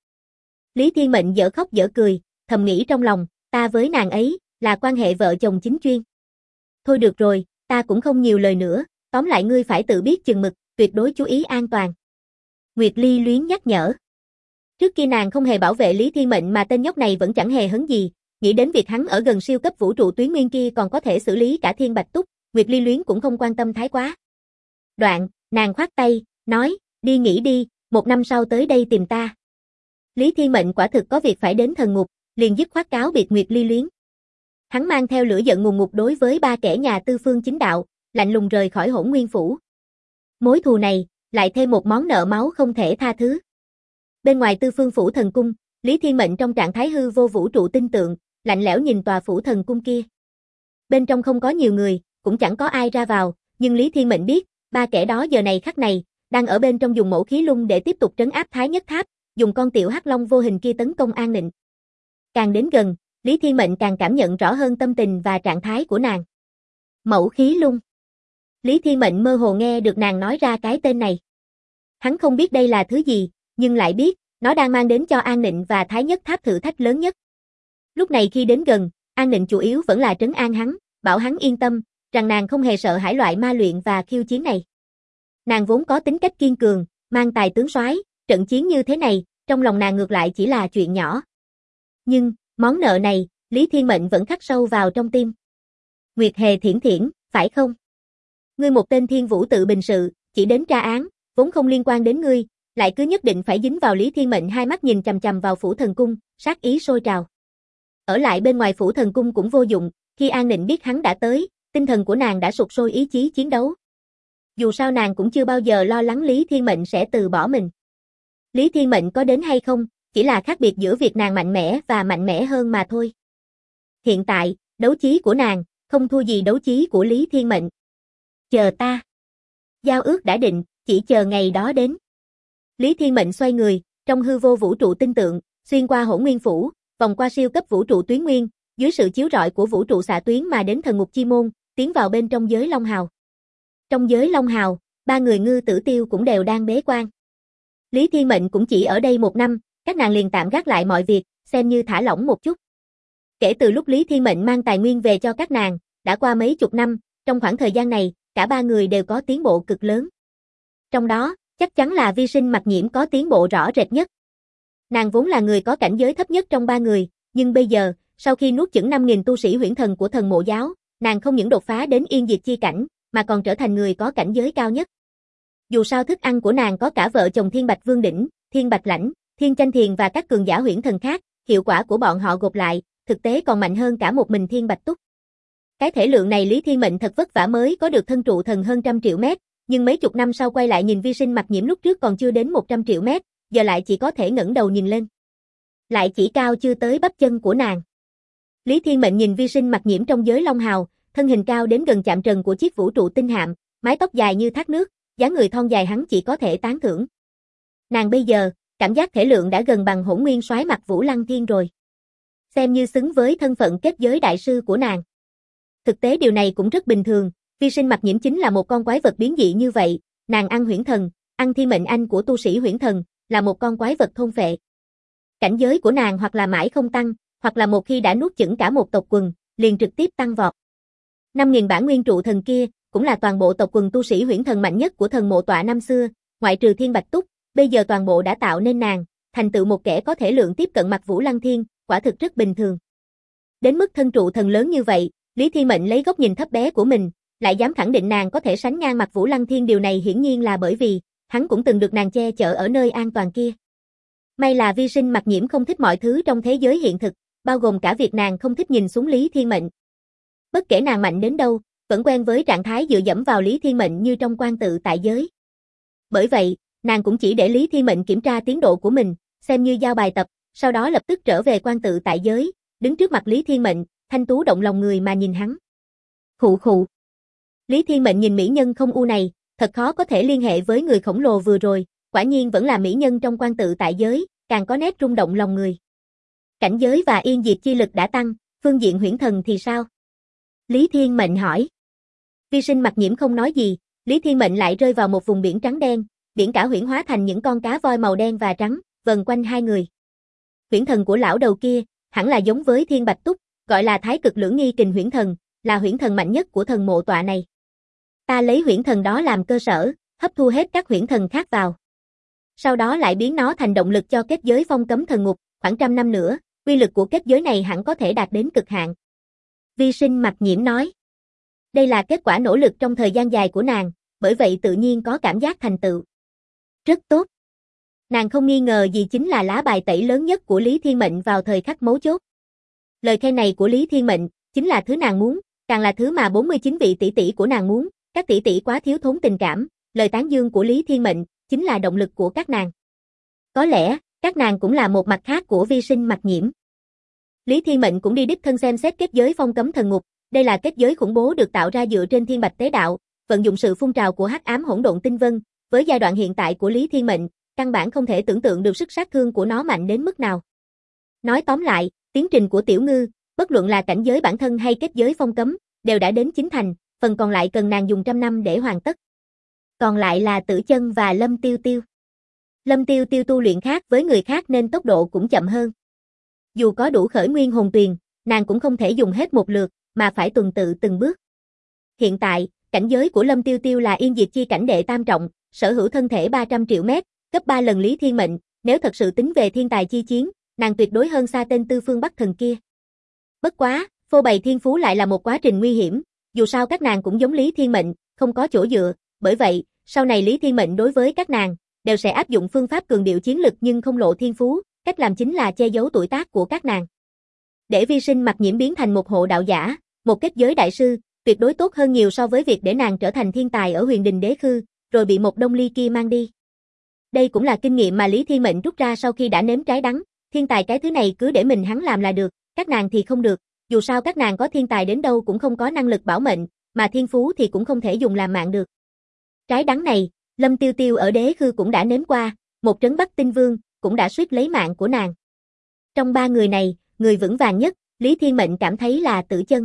Lý Thiên Mệnh dở khóc dở cười, thầm nghĩ trong lòng, ta với nàng ấy, là quan hệ vợ chồng chính chuyên. Thôi được rồi, ta cũng không nhiều lời nữa, tóm lại ngươi phải tự biết chừng mực, tuyệt đối chú ý an toàn. Nguyệt Ly Luyến nhắc nhở. Trước kia nàng không hề bảo vệ Lý Thiên Mệnh mà tên nhóc này vẫn chẳng hề hấn gì, nghĩ đến việc hắn ở gần siêu cấp vũ trụ tuyến nguyên kia còn có thể xử lý cả Thiên Bạch Túc, Nguyệt Ly Luyến cũng không quan tâm thái quá. Đoạn, nàng khoát tay, nói, đi nghỉ đi, 1 năm sau tới đây tìm ta. Lý Thiên Mệnh quả thực có việc phải đến thần ngục, liền dứt khoát cáo biệt Nguyệt Ly Luyến. Hắn mang theo lửa giận ngùn ngụt đối với 3 kẻ nhà Tư Phương Chính Đạo, lạnh lùng rời khỏi Hỗn Nguyên Phủ. Mối thù này, lại thêm một món nợ máu không thể tha thứ. Bên ngoài Tư Phương Phủ Thần Cung, Lý Thiên Mệnh trong trạng thái hư vô vũ trụ tinh tượng, lạnh lẽo nhìn tòa phủ thần cung kia. Bên trong không có nhiều người, cũng chẳng có ai ra vào, nhưng Lý Thiên Mệnh biết, 3 kẻ đó giờ này khắc này, đang ở bên trong dùng Mẫu Khí Lung để tiếp tục trấn áp Thái Nhất Tháp, dùng con tiểu hắc long vô hình kia tấn công An Nịnh. Càng đến gần, Lý Thiên Mệnh càng cảm nhận rõ hơn tâm tình và trạng thái của nàng. Mẫu Khí Lung. Lý Thiên Mệnh mơ hồ nghe được nàng nói ra cái tên này. Hắn không biết đây là thứ gì, nhưng lại biết, nó đang mang đến cho An Nịnh và Thái Nhất Tháp thử thách lớn nhất. Lúc này khi đến gần, An Nịnh chủ yếu vẫn là trấn an hắn, bảo hắn yên tâm, rằng nàng không hề sợ hãi loại ma luyện và khiêu chiến này. Nàng vốn có tính cách kiên cường, mang tài tướng soái, trận chiến như thế này, trong lòng nàng ngược lại chỉ là chuyện nhỏ. Nhưng, món nợ này, Lý Thiên Mệnh vẫn khắc sâu vào trong tim. Nguyệt Hề Thiển Thiển, phải không? Ngươi một tên thiên vũ tự bình sự, chỉ đến tra án, vốn không liên quan đến ngươi, lại cứ nhất định phải dính vào. Lý Thiên Mệnh hai mắt nhìn chằm chằm vào Phủ Thần Cung, sát ý sôi trào. Ở lại bên ngoài Phủ Thần Cung cũng vô dụng, khi An Nịnh biết hắn đã tới, tinh thần của nàng đã sục sôi ý chí chiến đấu. Dù sao nàng cũng chưa bao giờ lo lắng Lý Thiên Mệnh sẽ từ bỏ mình. Lý Thiên Mệnh có đến hay không, chỉ là khác biệt giữa việc nàng mạnh mẽ và mạnh mẽ hơn mà thôi. Hiện tại, đấu chí của nàng, không thua gì đấu chí của Lý Thiên Mệnh. Chờ ta. Giao ước đã định, chỉ chờ ngày đó đến. Lý Thiên Mệnh xoay người, trong hư vô vũ trụ tinh tượng, xuyên qua Hỗn Nguyên Phủ, vòng qua siêu cấp vũ trụ tuyến nguyên, dưới sự chiếu rọi của vũ trụ xạ tuyến mà đến thần ngục chi môn, tiến vào bên trong giới Long Hào. Trong giới Long Hào, ba người Ngư Tử Tiêu cũng đều đang bế quan. Lý Thiên Mệnh cũng chỉ ở đây 1 năm, các nàng liền tạm gác lại mọi việc, xem như thả lỏng một chút. Kể từ lúc Lý Thiên Mệnh mang tài nguyên về cho các nàng, đã qua mấy chục năm, trong khoảng thời gian này, cả ba người đều có tiến bộ cực lớn. Trong đó, chắc chắn là Vi Sinh Mặc Nhiễm có tiến bộ rõ rệt nhất. Nàng vốn là người có cảnh giới thấp nhất trong ba người, nhưng bây giờ, sau khi nuốt chửng 5.000 tu sĩ huyễn thần của thần mộ giáo, nàng không những đột phá đến yên diệt chi cảnh, mà còn trở thành người có cảnh giới cao nhất. Dù sao thức ăn của nàng có cả vợ chồng Thiên Bạch Vương Đỉnh, Thiên Bạch Lãnh, Thiên Tranh Thiền và các cường giả huyễn thần khác, hiệu quả của bọn họ gộp lại, thực tế còn mạnh hơn cả một mình Thiên Bạch Túc. Cái thể lượng này Lý Thiên Mệnh thật vất vả mới có được thân trụ thần hơn 100 triệu mét, nhưng mấy chục năm sau quay lại nhìn Vi Sinh Mặc Nhiễm lúc trước còn chưa đến 100 triệu mét, giờ lại chỉ có thể ngẩng đầu nhìn lên. Lại chỉ cao chưa tới bắp chân của nàng. Lý Thiên Mệnh nhìn Vi Sinh Mặc Nhiễm trong giới Long Hào, thân hình cao đến gần chạm trần của chiếc vũ trụ tinh hạm, mái tóc dài như thác nước, dáng người thon dài hắn chỉ có thể tán thưởng. Nàng bây giờ, cảm giác thể lượng đã gần bằng Hỗn Nguyên soái mặt Vũ Lăng Thiên rồi. Xem như xứng với thân phận kết giới đại sư của nàng. Thực tế điều này cũng rất bình thường, Vi Sinh Mặc Nhiễm chính là một con quái vật biến dị như vậy, nàng ăn huyễn thần, ăn thiên mệnh anh của tu sĩ huyễn thần, là một con quái vật thôn phệ. Cảnh giới của nàng hoặc là mãi không tăng, hoặc là một khi đã nuốt chửng cả một tộc quần, liền trực tiếp tăng vọt. 5.000 bản nguyên trụ thần kia, cũng là toàn bộ tộc quần tu sĩ huyễn thần mạnh nhất của thần mộ tọa năm xưa, ngoại trừ Thiên Bạch Túc, bây giờ toàn bộ đã tạo nên nàng, thành tựu một kẻ có thể lượng tiếp cận mặt Vũ Lăng Thiên, quả thực rất bình thường. Đến mức thân trụ thần lớn như vậy, Lý Thiên Mệnh lấy góc nhìn thấp bé của mình, lại dám khẳng định nàng có thể sánh ngang mặt Vũ Lăng Thiên, điều này hiển nhiên là bởi vì, hắn cũng từng được nàng che chở ở nơi an toàn kia. May là Vi Sinh Mặc Nhiễm không thích mọi thứ trong thế giới hiện thực, bao gồm cả việc nàng không thích nhìn xuống Lý Thiên Mệnh. Bất kể nàng mạnh đến đâu, vẫn quen với trạng thái dựa dẫm vào Lý Thiên Mệnh như trong quan tự tại giới. Bởi vậy, nàng cũng chỉ để Lý Thiên Mệnh kiểm tra tiến độ của mình, xem như giao bài tập, sau đó lập tức trở về quan tự tại giới, đứng trước mặt Lý Thiên Mệnh, thanh tú động lòng người mà nhìn hắn. Khụ khụ. Lý Thiên Mệnh nhìn mỹ nhân không u này, thật khó có thể liên hệ với người khổng lồ vừa rồi, quả nhiên vẫn là mỹ nhân trong quan tự tại giới, càng có nét rung động lòng người. Cảnh giới và yên diệt chi lực đã tăng, phương diện huyễn thần thì sao? Lý Thiên Mệnh hỏi. Vi Sinh Mặc Nhiễm không nói gì, Lý Thiên Mệnh lại rơi vào một vùng biển trắng đen, biển cả huyễn hóa thành những con cá voi màu đen và trắng, vần quanh hai người. Huyễn thần của lão đầu kia, hẳn là giống với Thiên Bạch Túc, gọi là Thái Cực Lưỡng Nghi Kình huyễn thần, là huyễn thần mạnh nhất của thần mộ tọa này. Ta lấy huyễn thần đó làm cơ sở, hấp thu hết các huyễn thần khác vào. Sau đó lại biến nó thành động lực cho kết giới phong cấm thần ngục, khoảng 100 năm nữa, uy lực của kết giới này hẳn có thể đạt đến cực hạn. Vi Sinh Mặc Nhiễm nói. Đây là kết quả nỗ lực trong thời gian dài của nàng, bởi vậy tự nhiên có cảm giác thành tựu. Rất tốt. Nàng không nghi ngờ gì chính là lá bài tẩy lớn nhất của Lý Thiên Mệnh vào thời khắc mấu chốt. Lời khen này của Lý Thiên Mệnh, chính là thứ nàng muốn, càng là thứ mà 49 vị tỷ tỷ của nàng muốn, các tỷ tỷ quá thiếu thốn tình cảm, lời tán dương của Lý Thiên Mệnh, chính là động lực của các nàng. Có lẽ, các nàng cũng là một mặt khác của Vi Sinh Mặc Nhiễm. Lý Thiên Mệnh cũng đi đích thân xem xét kết giới phong cấm thần ngục, đây là kết giới khủng bố được tạo ra dựa trên thiên bạch tế đạo, vận dụng sự phun trào của hắc ám hỗn độn tinh vân, với giai đoạn hiện tại của Lý Thiên Mệnh, căn bản không thể tưởng tượng được sức sát thương của nó mạnh đến mức nào. Nói tóm lại, tiến trình của Tiểu Ngư, bất luận là cảnh giới bản thân hay kết giới phong cấm, đều đã đến chín thành, phần còn lại cần nàng dùng 100 năm để hoàn tất. Còn lại là Tử Chân và Lâm Tiêu Tiêu. Lâm Tiêu Tiêu tu luyện khác với người khác nên tốc độ cũng chậm hơn. Dù có đủ khởi nguyên hồn tuyền, nàng cũng không thể dùng hết một lượt, mà phải tuần tự từng bước. Hiện tại, cảnh giới của Lâm Tiêu Tiêu là yên diệt chi cảnh đệ tam trọng, sở hữu thân thể 300 triệu mét, gấp 3 lần Lý Thiên Mệnh, nếu thật sự tính về thiên tài chi chiến, nàng tuyệt đối hơn xa tên Tư Phương Bắc Thần kia. Bất quá, phô bày thiên phú lại là một quá trình nguy hiểm, dù sao các nàng cũng giống Lý Thiên Mệnh, không có chỗ dựa, bởi vậy, sau này Lý Thiên Mệnh đối với các nàng, đều sẽ áp dụng phương pháp cường điệu chiến lực nhưng không lộ thiên phú, cách làm chính là che giấu tuổi tác của các nàng. Để Vi Sinh Mặc Nhiễm biến thành một hộ đạo giả, một kết giới đại sư, tuyệt đối tốt hơn nhiều so với việc để nàng trở thành thiên tài ở Huyền Đình Đế Khư, rồi bị một Đông Ly kia mang đi. Đây cũng là kinh nghiệm mà Lý Thiên Mệnh rút ra sau khi đã nếm trái đắng, thiên tài cái thứ này cứ để mình hắn làm là được, các nàng thì không được, dù sao các nàng có thiên tài đến đâu cũng không có năng lực bảo mệnh, mà thiên phú thì cũng không thể dùng làm mạng được. Trái đắng này, Lâm Tiêu Tiêu ở Đế Khư cũng đã nếm qua, một trấn Bắc Tinh Vương, cũng đã suýt lấy mạng của nàng. Trong ba người này, người vững vàng nhất, Lý Thiên Mệnh cảm thấy là Tử Chân.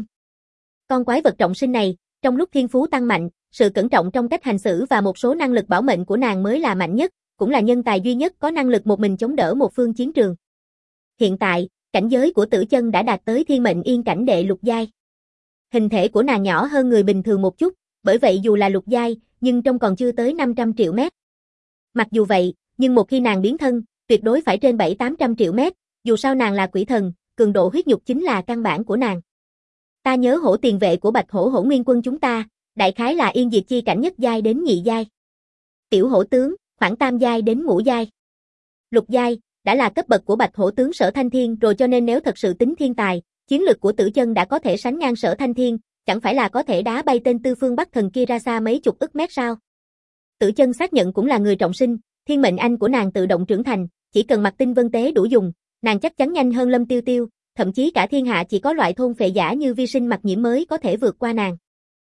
Con quái vật trọng sinh này, trong lúc thiên phú tăng mạnh, sự cẩn trọng trong cách hành xử và một số năng lực bảo mệnh của nàng mới là mạnh nhất, cũng là nhân tài duy nhất có năng lực một mình chống đỡ một phương chiến trường. Hiện tại, cảnh giới của Tử Chân đã đạt tới Thiên Mệnh Yên cảnh đệ lục giai. Hình thể của nàng nhỏ hơn người bình thường một chút, bởi vậy dù là lục giai, nhưng trông còn chưa tới 500 triệu mét. Mặc dù vậy, nhưng một khi nàng biến thân, tuyệt đối phải trên 700-800 triệu mét, dù sao nàng là quỷ thần, cường độ huyết nhục chính là căn bản của nàng. Ta nhớ hổ tiền vệ của Bạch Hổ Hổ Nguyên Quân chúng ta, đại khái là yên diệt chi cảnh nhất giai đến nhị giai. Tiểu hổ tướng, khoảng tam giai đến ngũ giai. Lục giai, đã là cấp bậc của Bạch Hổ tướng Sở Thanh Thiên rồi, cho nên nếu thật sự tính thiên tài, chiến lực của Tử Chân đã có thể sánh ngang Sở Thanh Thiên, chẳng phải là có thể đá bay tên Tư Phương Bắc Thần kia ra xa mấy chục ức mét sao? Tử Chân xác nhận cũng là người trọng sinh, thiên mệnh anh của nàng tự động trưởng thành, chỉ cần mặc tinh vân tế đủ dùng, nàng chắc chắn nhanh hơn Lâm Tiêu Tiêu, thậm chí cả thiên hạ chỉ có loại thôn phệ giả như Vi Sinh Mặc Nhiễm mới có thể vượt qua nàng.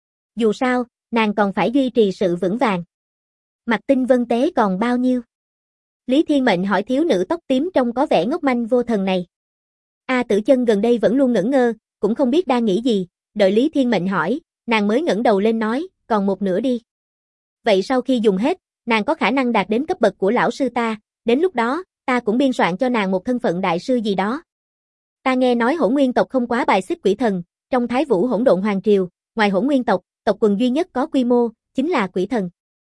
Dù sao, nàng còn phải duy trì sự vững vàng. Mặc tinh vân tế còn bao nhiêu? Lý Thiên Mệnh hỏi thiếu nữ tóc tím trông có vẻ ngốc manh vô thần này. Tử Chân gần đây vẫn luôn ngẩn ngơ, cũng không biết đang nghĩ gì, đợi Lý Thiên Mệnh hỏi, nàng mới ngẩng đầu lên nói, còn một nửa đi. Vậy sau khi dùng hết, nàng có khả năng đạt đến cấp bậc của lão sư ta, đến lúc đó, ta cũng biên soạn cho nàng một thân phận đại sư gì đó. Ta nghe nói Hỗn Nguyên tộc không quá bài xích quỷ thần, trong Thái Vũ Hỗn Độn Hoàng triều, ngoài Hỗn Nguyên tộc, tộc quần duy nhất có quy mô, chính là quỷ thần.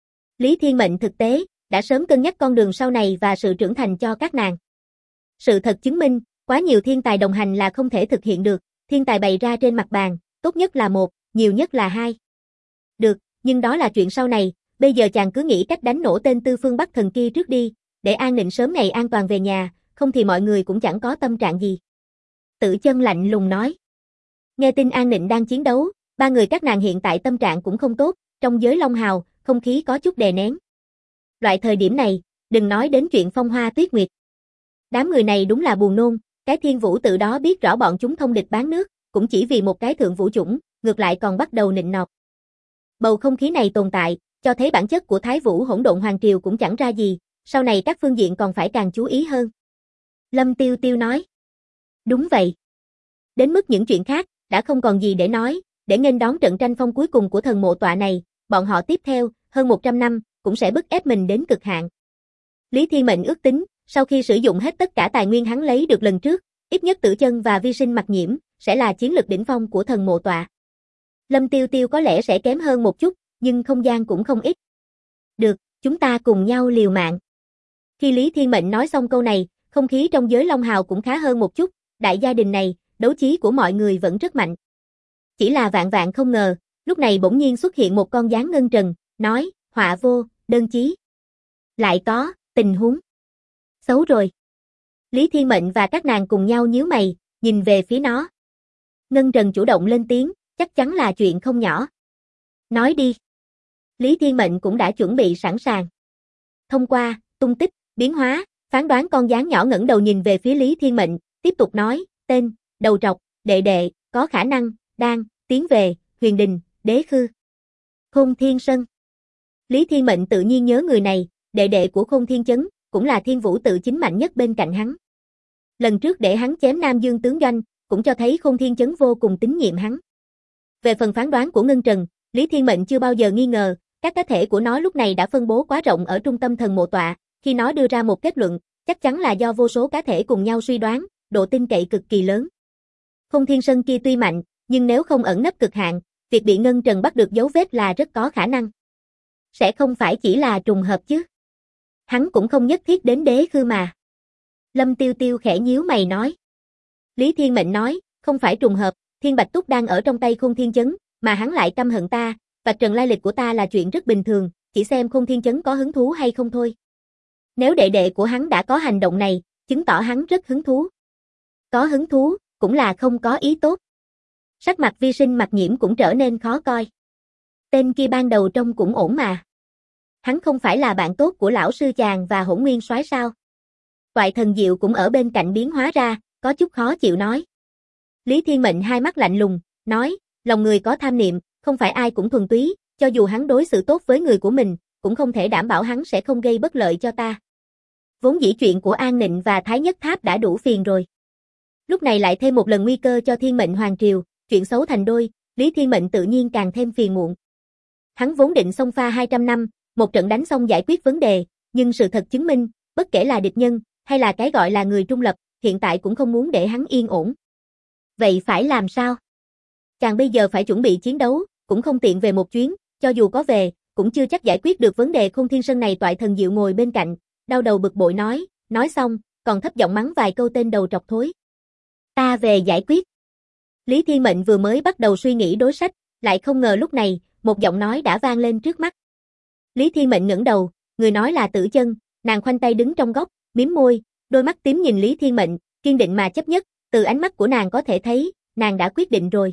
Lý Thiên Mệnh thực tế, đã sớm cân nhắc con đường sau này và sự trưởng thành cho các nàng. Sự thật chứng minh, quá nhiều thiên tài đồng hành là không thể thực hiện được, thiên tài bày ra trên mặt bàn, tốt nhất là một, nhiều nhất là hai. Được, nhưng đó là chuyện sau này, bây giờ chàng cứ nghĩ cách đánh nổ tên Tư Phương Bắc Thần kia trước đi, để An Nịnh sớm ngày an toàn về nhà, không thì mọi người cũng chẳng có tâm trạng gì. Tử Chân lạnh lùng nói. Nghe tin An Nịnh đang chiến đấu, ba người các nàng hiện tại tâm trạng cũng không tốt, trong giới Long Hào, không khí có chút đè nén. Loại thời điểm này, đừng nói đến chuyện phong hoa tuyết nguyệt. Đám người này đúng là buồn nôn, cái Thiên Vũ tự đó biết rõ bọn chúng thông địch bán nước, cũng chỉ vì một cái thượng vũ chủng, ngược lại còn bắt đầu nịnh nọt. Bầu không khí này tồn tại, cho thấy bản chất của Thái Vũ Hỗn Độn Hoàng triều cũng chẳng ra gì, sau này các phương diện còn phải càng chú ý hơn. Lâm Tiêu Tiêu nói. Đúng vậy. Đến mức những chuyện khác, đã không còn gì để nói, để nghênh đón trận tranh phong cuối cùng của thần mộ tọa này, bọn họ tiếp theo, hơn 100 năm, cũng sẽ bức ép mình đến cực hạn. Lý Thiên Mệnh ước tính, sau khi sử dụng hết tất cả tài nguyên hắn lấy được lần trước, ít nhất Tử Chân và Vi Sinh Mặc Nhiễm, sẽ là chiến lực đỉnh phong của thần mộ tọa. Lâm Tiêu Tiêu có lẽ sẽ kém hơn một chút, nhưng không gian cũng không ít. Được, chúng ta cùng nhau liều mạng. Khi Lý Thiên Mệnh nói xong câu này, không khí trong giới Long Hào cũng khá hơn một chút, đại gia đình này, đấu trí của mọi người vẫn rất mạnh. Chỉ là vạn vạn không ngờ, lúc này bỗng nhiên xuất hiện một con gián ngân trần, nói, họa vô, đơn chí. Lại có, tình huống. Xấu rồi. Lý Thiên Mệnh và các nàng cùng nhau nhíu mày, nhìn về phía nó. Ngân trần chủ động lên tiếng, chắc chắn là chuyện không nhỏ. Nói đi. Lý Thiên Mệnh cũng đã chuẩn bị sẵn sàng. Thông qua, tung tích, biến hóa, phán đoán con gián nhỏ ngẩng đầu nhìn về phía Lý Thiên Mệnh, tiếp tục nói, tên, đầu trọc, đệ đệ, có khả năng, đang, tiến về, Huyền Đình, Đế Khư. Khôn Thiên Sơn. Lý Thiên Mệnh tự nhiên nhớ người này, đệ đệ của Khôn Thiên Chấn, cũng là Thiên Vũ tự chính mạnh nhất bên cạnh hắn. Lần trước để hắn chém Nam Dương tướng doanh, cũng cho thấy Khôn Thiên Chấn vô cùng tín nhiệm hắn. Về phần phán đoán của Ngân Trần, Lý Thiên Mệnh chưa bao giờ nghi ngờ, các cá thể của nó lúc này đã phân bố quá rộng ở trung tâm thần mộ tọa, khi nó đưa ra một kết luận, chắc chắn là do vô số cá thể cùng nhau suy đoán, độ tin cậy cực kỳ lớn. Khôn Thiên Sơn kia tuy mạnh, nhưng nếu không ẩn nấp cực hạn, việc bị Ngân Trần bắt được dấu vết là rất có khả năng. Sẽ không phải chỉ là trùng hợp chứ. Hắn cũng không nhất thiết đến Đế Khư mà. Lâm Tiêu Tiêu khẽ nhíu mày nói. Lý Thiên Mệnh nói, Không phải trùng hợp, Thiên Bạch Túc đang ở trong tay Khôn Thiên Chấn, mà hắn lại căm hận ta, vạch trần lai lịch của ta là chuyện rất bình thường, chỉ xem Khôn Thiên Chấn có hứng thú hay không thôi. Nếu đệ đệ của hắn đã có hành động này, chứng tỏ hắn rất hứng thú. Có hứng thú, cũng là không có ý tốt. Sắc mặt Vi Sinh Mặc Nhiễm cũng trở nên khó coi. Tên kia ban đầu trông cũng ổn mà. Hắn không phải là bạn tốt của lão sư chàng và Hỗn Nguyên Soái sao? Toại Thần Diệu cũng ở bên cạnh biến hóa ra, có chút khó chịu nói. Lý Thiên Mệnh hai mắt lạnh lùng, nói, lòng người có tham niệm, không phải ai cũng thuần túy, cho dù hắn đối xử tốt với người của mình, cũng không thể đảm bảo hắn sẽ không gây bất lợi cho ta. Vốn dĩ chuyện của An Nịnh và Thái Nhất Tháp đã đủ phiền rồi. Lúc này lại thêm một lần nguy cơ cho Thiên Mệnh Hoàng Triều, chuyện xấu thành đôi, Lý Thiên Mệnh tự nhiên càng thêm phiền muộn. Hắn vốn định xông pha 200 năm, một trận đánh xong giải quyết vấn đề, nhưng sự thật chứng minh, bất kể là địch nhân, hay là cái gọi là người trung lập, hiện tại cũng không muốn để hắn yên ổn. Vậy phải làm sao? Chàng bây giờ phải chuẩn bị chiến đấu, cũng không tiện về một chuyến, cho dù có về, cũng chưa chắc giải quyết được vấn đề Khôn Thiên Sơn này. Toại Thần Diệu ngồi bên cạnh, đau đầu bực bội nói xong, còn thấp giọng mắng vài câu tên đầu trọc thối. Ta về giải quyết. Lý Thiên Mệnh vừa mới bắt đầu suy nghĩ đối sách, lại không ngờ lúc này, một giọng nói đã vang lên trước mắt. Lý Thiên Mệnh ngẩng đầu, người nói là Tử Chân, nàng khoanh tay đứng trong góc, mím môi, đôi mắt tím nhìn Lý Thiên Mệnh, kiên định mà chấp nhất, từ ánh mắt của nàng có thể thấy, nàng đã quyết định rồi.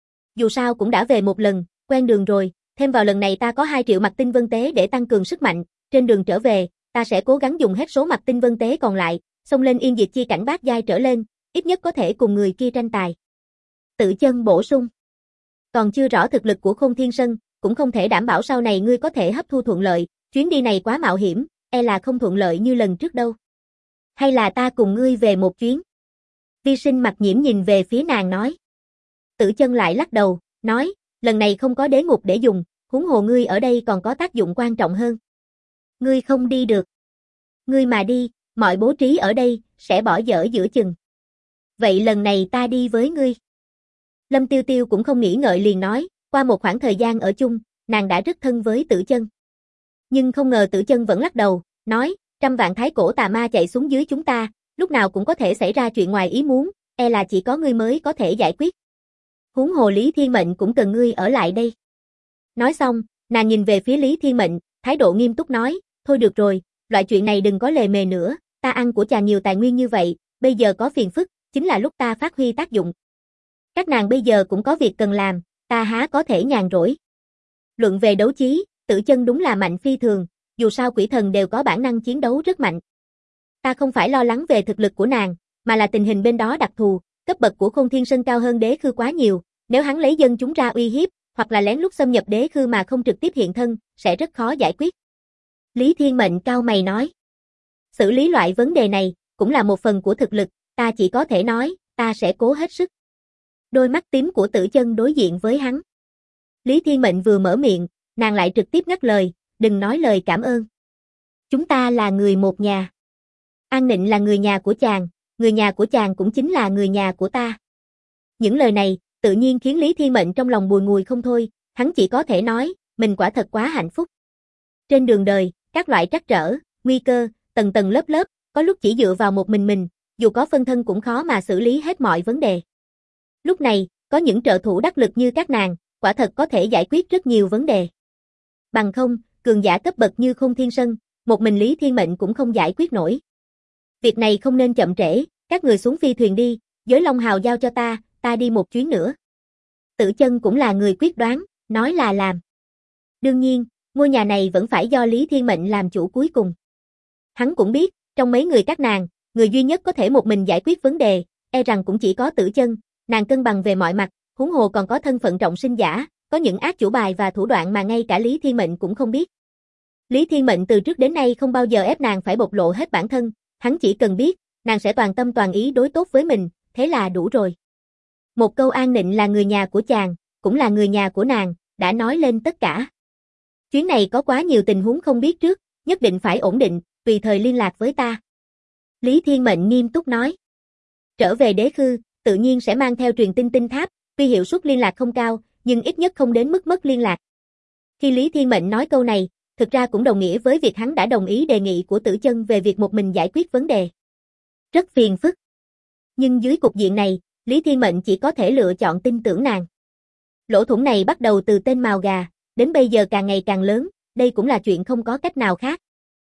Dù sao cũng đã về một lần, quen đường rồi, thêm vào lần này ta có 2 triệu mặt tinh vân tế để tăng cường sức mạnh, trên đường trở về, ta sẽ cố gắng dùng hết số mặt tinh vân tế còn lại, xông lên Yên Diệt Chi cảnh bát giai trở lên, ít nhất có thể cùng người kia tranh tài. Tử Chân bổ sung. Còn chưa rõ thực lực của Khôn Thiên Sơn, cũng không thể đảm bảo sau này ngươi có thể hấp thu thuận lợi, chuyến đi này quá mạo hiểm, e là không thuận lợi như lần trước đâu. Hay là ta cùng ngươi về một chuyến? Vi Sinh Mặc Nhiễm nhìn về phía nàng nói. Tử Chân lại lắc đầu, nói, lần này không có đế ngục để dùng, huống hồ ngươi ở đây còn có tác dụng quan trọng hơn. Ngươi không đi được. Ngươi mà đi, mọi bố trí ở đây, sẽ bỏ dở giữa chừng. Vậy lần này ta đi với ngươi. Lâm Tiêu Tiêu cũng không nghĩ ngợi liền nói, qua một khoảng thời gian ở chung, nàng đã rất thân với Tử Chân. Nhưng không ngờ Tử Chân vẫn lắc đầu, nói, trăm vạn thái cổ tà ma chạy xuống dưới chúng ta, lúc nào cũng có thể xảy ra chuyện ngoài ý muốn, e là chỉ có ngươi mới có thể giải quyết. Huống hồ Lý Thiên Mệnh cũng cần ngươi ở lại đây. Nói xong, nàng nhìn về phía Lý Thiên Mệnh, thái độ nghiêm túc nói, thôi được rồi, loại chuyện này đừng có lề mề nữa, ta ăn của chàng nhiều tài nguyên như vậy, bây giờ có phiền phức, chính là lúc ta phát huy tác dụng. Các nàng bây giờ cũng có việc cần làm, ta há có thể nhàn rỗi. Luận về đấu trí, Tử Chân đúng là mạnh phi thường, dù sao quỷ thần đều có bản năng chiến đấu rất mạnh. Ta không phải lo lắng về thực lực của nàng, mà là tình hình bên đó đặc thù, cấp bậc của Khôn Thiên Sơn cao hơn Đế Khư quá nhiều, nếu hắn lấy dân chúng ra uy hiếp, hoặc là lén lút xâm nhập Đế Khư mà không trực tiếp hiện thân, sẽ rất khó giải quyết. Lý Thiên Mệnh cau mày nói. Xử lý loại vấn đề này, cũng là một phần của thực lực, ta chỉ có thể nói, ta sẽ cố hết sức. Đôi mắt tím của Tử Chân đối diện với hắn. Lý Thiên Mệnh vừa mở miệng, nàng lại trực tiếp ngắt lời, đừng nói lời cảm ơn. Chúng ta là người một nhà. An Nịnh là người nhà của chàng, người nhà của chàng cũng chính là người nhà của ta. Những lời này, tự nhiên khiến Lý Thiên Mệnh trong lòng bùi ngùi không thôi, hắn chỉ có thể nói, mình quả thật quá hạnh phúc. Trên đường đời, các loại trắc trở, nguy cơ, tầng tầng lớp lớp, có lúc chỉ dựa vào một mình, dù có phân thân cũng khó mà xử lý hết mọi vấn đề. Lúc này, có những trợ thủ đắc lực như các nàng, quả thật có thể giải quyết rất nhiều vấn đề. Bằng không, cường giả cấp bậc như Khôn Thiên Sơn, một mình Lý Thiên Mệnh cũng không giải quyết nổi. Việc này không nên chậm trễ, các người xuống phi thuyền đi, Giới Long Hào giao cho ta đi một chuyến nữa. Tử Chân cũng là người quyết đoán, nói là làm. Đương nhiên, ngôi nhà này vẫn phải do Lý Thiên Mệnh làm chủ cuối cùng. Hắn cũng biết, trong mấy người các nàng, người duy nhất có thể một mình giải quyết vấn đề, e rằng cũng chỉ có Tử Chân, nàng cân bằng về mọi mặt, huống hồ còn có thân phận trọng sinh giả, có những ác chủ bài và thủ đoạn mà ngay cả Lý Thiên Mệnh cũng không biết. Lý Thiên Mệnh từ trước đến nay không bao giờ ép nàng phải bộc lộ hết bản thân, hắn chỉ cần biết, nàng sẽ toàn tâm toàn ý đối tốt với mình, thế là đủ rồi. Một câu An Nịnh là người nhà của chàng, cũng là người nhà của nàng, đã nói lên tất cả. Chuyến này có quá nhiều tình huống không biết trước, nhất định phải ổn định, tùy thời liên lạc với ta. Lý Thiên Mệnh nghiêm túc nói. Trở về Đế Khư, tự nhiên sẽ mang theo truyền tin tinh tháp, tuy hiệu suất liên lạc không cao, nhưng ít nhất không đến mức mất liên lạc. Khi Lý Thiên Mệnh nói câu này, thực ra cũng đồng nghĩa với việc hắn đã đồng ý đề nghị của Tử Chân về việc một mình giải quyết vấn đề. Rất phiền phức. Nhưng dưới cục diện này, Lý Thiên Mệnh chỉ có thể lựa chọn tin tưởng nàng. Lỗ thủng này bắt đầu từ tên mào gà, đến bây giờ càng ngày càng lớn, đây cũng là chuyện không có cách nào khác.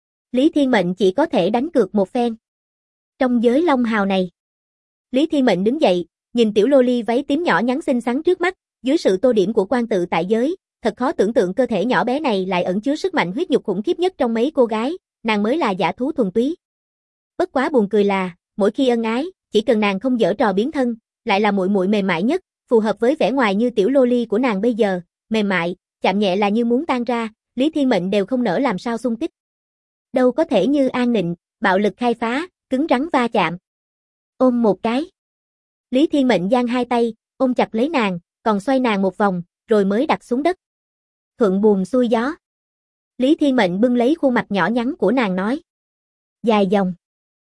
Lý Thiên Mệnh chỉ có thể đánh cược một phen. Trong giới Long Hào này, Lý Thiên Mệnh đứng dậy, nhìn tiểu lô ly váy tím nhỏ nhắn xinh xắn trước mắt, dưới sự tô điểm của quan tự tại giới, thật khó tưởng tượng cơ thể nhỏ bé này lại ẩn chứa sức mạnh huyết nhục khủng khiếp nhất trong mấy cô gái, nàng mới là dã thú thuần túy. Bất quá buồn cười là, mỗi khi ân ái, chỉ cần nàng không giở trò biến thân, lại là muội muội mềm mại nhất, phù hợp với vẻ ngoài như tiểu lô ly của nàng bây giờ, mềm mại, chạm nhẹ là như muốn tan ra, Lý Thiên Mệnh đều không nỡ làm sao xung kích. Đâu có thể như an nịnh, bạo lực khai phá, cứng rắn va chạm. Ôm một cái. Lý Thiên Mệnh giang hai tay, ôm chặt lấy nàng, còn xoay nàng một vòng, rồi mới đặt xuống đất. Thuận buồm xuôi gió. Lý Thiên Mệnh bưng lấy khuôn mặt nhỏ nhắn của nàng nói. Dài dòng.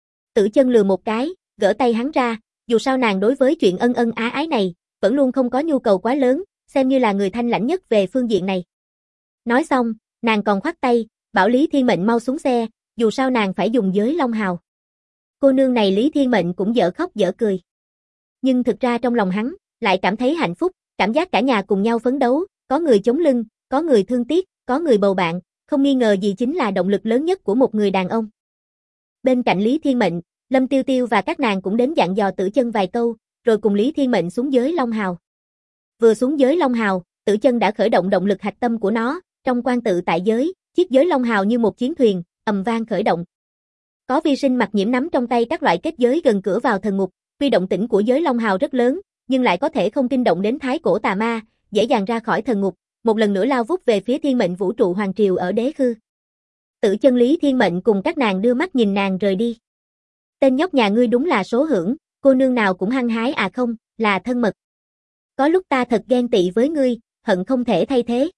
Tử Chân lừa một cái, gỡ tay hắn ra, dù sao nàng đối với chuyện ân ân ái ái này, vẫn luôn không có nhu cầu quá lớn, xem như là người thanh lãnh nhất về phương diện này. Nói xong, nàng còn khoát tay, bảo Lý Thiên Mệnh mau xuống xe, dù sao nàng phải dùng giới Long Hào. Cô nương này Lý Thiên Mệnh cũng dở khóc dở cười. Nhưng thực ra trong lòng hắn, lại cảm thấy hạnh phúc, cảm giác cả nhà cùng nhau phấn đấu, có người chống lưng, có người thương tiếc, có người bầu bạn, không nghi ngờ gì chính là động lực lớn nhất của một người đàn ông. Bên cạnh Lý Thiên Mệnh, Lâm Tiêu Tiêu và các nàng cũng đến dặn dò Tử Chân vài câu, rồi cùng Lý Thiên Mệnh xuống giới Long Hào. Vừa xuống giới Long Hào, Tử Chân đã khởi động động lực hạch tâm của nó, trong quan tự tại giới, chiếc giới Long Hào như một chiến thuyền, ầm vang khởi động. Có Vi Sinh Mặc Nhiễm nắm trong tay các loại kết giới gần cửa vào thần ngục, tuy động tĩnh của giới Long Hào rất lớn, nhưng lại có thể không kinh động đến thái cổ tà ma, dễ dàng ra khỏi thần ngục, một lần nữa lao vút về phía Thiên Mệnh Vũ trụ Hoàng Triều ở Đế Khư. Tử Chân Lý Thiên Mệnh cùng các nàng đưa mắt nhìn nàng rời đi. Tên nhóc nhà ngươi đúng là số hưởng, cô nương nào cũng hăng hái à không, là thân mật. Có lúc ta thật ghen tị với ngươi, hận không thể thay thế.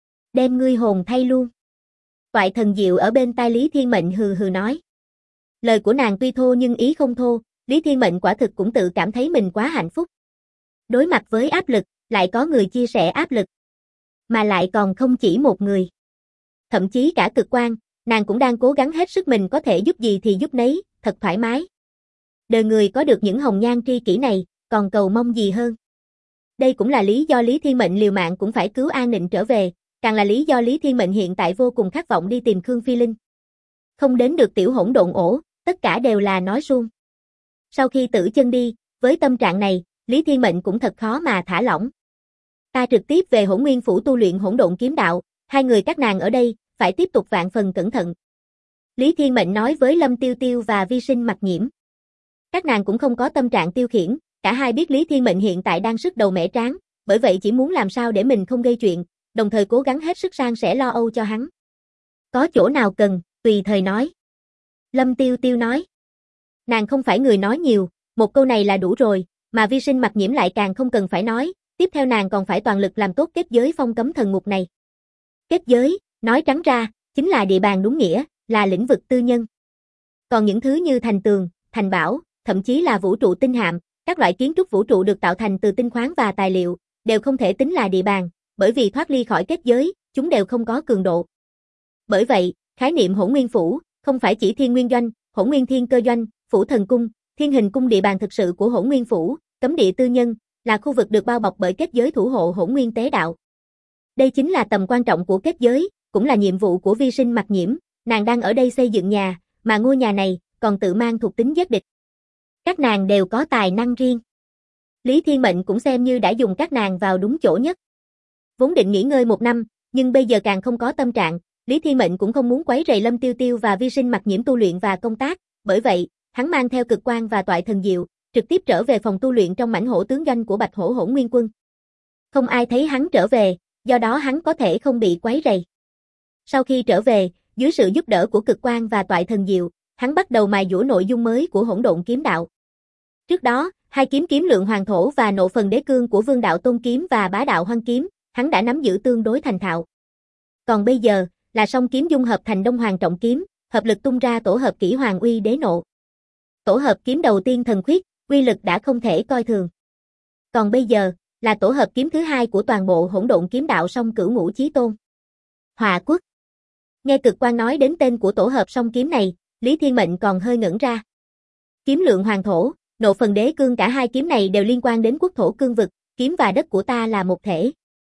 Đem ngươi hồn thay luôn. Toại Thần Diệu ở bên tai Lý Thiên Mệnh hừ hừ nói. Lời của nàng tuy thô nhưng ý không thô, Lý Thiên Mệnh quả thực cũng tự cảm thấy mình quá hạnh phúc. Đối mặt với áp lực, lại có người chia sẻ áp lực. Mà lại còn không chỉ một người. Thậm chí cả Cực Quang, nàng cũng đang cố gắng hết sức mình có thể giúp gì thì giúp nấy, thật thoải mái. Đời người có được những hồng nhan tri kỷ này, còn cầu mong gì hơn. Đây cũng là lý do Lý Thiên Mệnh liều mạng cũng phải cứu An Nịnh trở về, càng là lý do Lý Thiên Mệnh hiện tại vô cùng khát vọng đi tìm Khương Phi Linh. Không đến được tiểu hỗn độn ổ, tất cả đều là nói suông. Sau khi Tử Chân đi, với tâm trạng này, Lý Thiên Mệnh cũng thật khó mà thả lỏng. Ta trực tiếp về Hỗn Nguyên phủ tu luyện hỗn độn kiếm đạo, hai người các nàng ở đây, phải tiếp tục vạn phần cẩn thận. Lý Thiên Mệnh nói với Lâm Tiêu Tiêu và Vi Sinh Mặc Nhiễm. Các nàng cũng không có tâm trạng tiêu khiển, cả hai biết Lý Thiên Mệnh hiện tại đang sức đầu mẻ trán, bởi vậy chỉ muốn làm sao để mình không gây chuyện, đồng thời cố gắng hết sức san sẻ lo âu cho hắn. Có chỗ nào cần, tùy thời nói. Lâm Tiêu Tiêu nói. Nàng không phải người nói nhiều, một câu này là đủ rồi, mà Vi Sinh Mặc Nhiễm lại càng không cần phải nói, tiếp theo nàng còn phải toàn lực làm tốt kết giới phong cấm thần ngục này. Kết giới, nói trắng ra, chính là địa bàn đúng nghĩa, là lĩnh vực tư nhân. Còn những thứ như thành tường, thành bảo, thậm chí là vũ trụ tinh hạm, các loại kiến trúc vũ trụ được tạo thành từ tinh khoáng và tài liệu, đều không thể tính là địa bàn, bởi vì thoát ly khỏi kết giới, chúng đều không có cường độ. Bởi vậy, khái niệm Hỗn Nguyên phủ, không phải chỉ Thiên Nguyên Doanh, Hỗn Nguyên Thiên Cơ Doanh, Phủ Thần Cung, Thiên Hình Cung địa bàn thực sự của Hỗn Nguyên phủ, cấm địa tư nhân, là khu vực được bao bọc bởi kết giới thủ hộ Hỗn Nguyên tế đạo. Đây chính là tầm quan trọng của kết giới, cũng là nhiệm vụ của Vi Sinh Mặc Nhiễm, nàng đang ở đây xây dựng nhà, mà ngôi nhà này còn tự mang thuộc tính giết địch. Các nàng đều có tài năng riêng. Lý Thiên Mệnh cũng xem như đã dùng các nàng vào đúng chỗ nhất. Vốn định nghỉ ngơi một năm, nhưng bây giờ càng không có tâm trạng, Lý Thiên Mệnh cũng không muốn quấy rầy Lâm Tiêu Tiêu và Vi Sinh Mặc Nhiễm tu luyện và công tác, bởi vậy, hắn mang theo Cực Quang và Toại Thần Diệu, trực tiếp trở về phòng tu luyện trong mãnh hổ tướng doanh của Bạch Hổ Hỗn Nguyên Quân. Không ai thấy hắn trở về, do đó hắn có thể không bị quấy rầy. Sau khi trở về, dưới sự giúp đỡ của Cực Quang và Toại Thần Diệu, hắn bắt đầu mài dũa nội dung mới của Hỗn Độn Kiếm Đạo. Trước đó, hai kiếm Kiếm Lượng Hoàng Thổ và Nộ Phần Đế Cương của Vương Đạo Tôn Kiếm và Bá Đạo Hoang Kiếm, hắn đã nắm giữ tương đối thành thạo. Còn bây giờ, là song kiếm dung hợp thành Đông Hoàng Trọng Kiếm, hợp lực tung ra tổ hợp Kỷ Hoàng Uy Đế Nộ. Tổ hợp kiếm đầu tiên thần khuyết, uy lực đã không thể coi thường. Còn bây giờ, là tổ hợp kiếm thứ hai của toàn bộ Hỗn Độn Kiếm Đạo song Cửu Ngũ Chí Tôn. Hỏa Quốc. Nghe Cực Quang nói đến tên của tổ hợp song kiếm này, Lý Thiên Mệnh còn hơi ngẩn ra. Kiếm Lượng Hoàng Thổ, Nộ Phần Đế Cương, cả hai kiếm này đều liên quan đến quốc thổ cương vực, kiếm và đất của ta là một thể.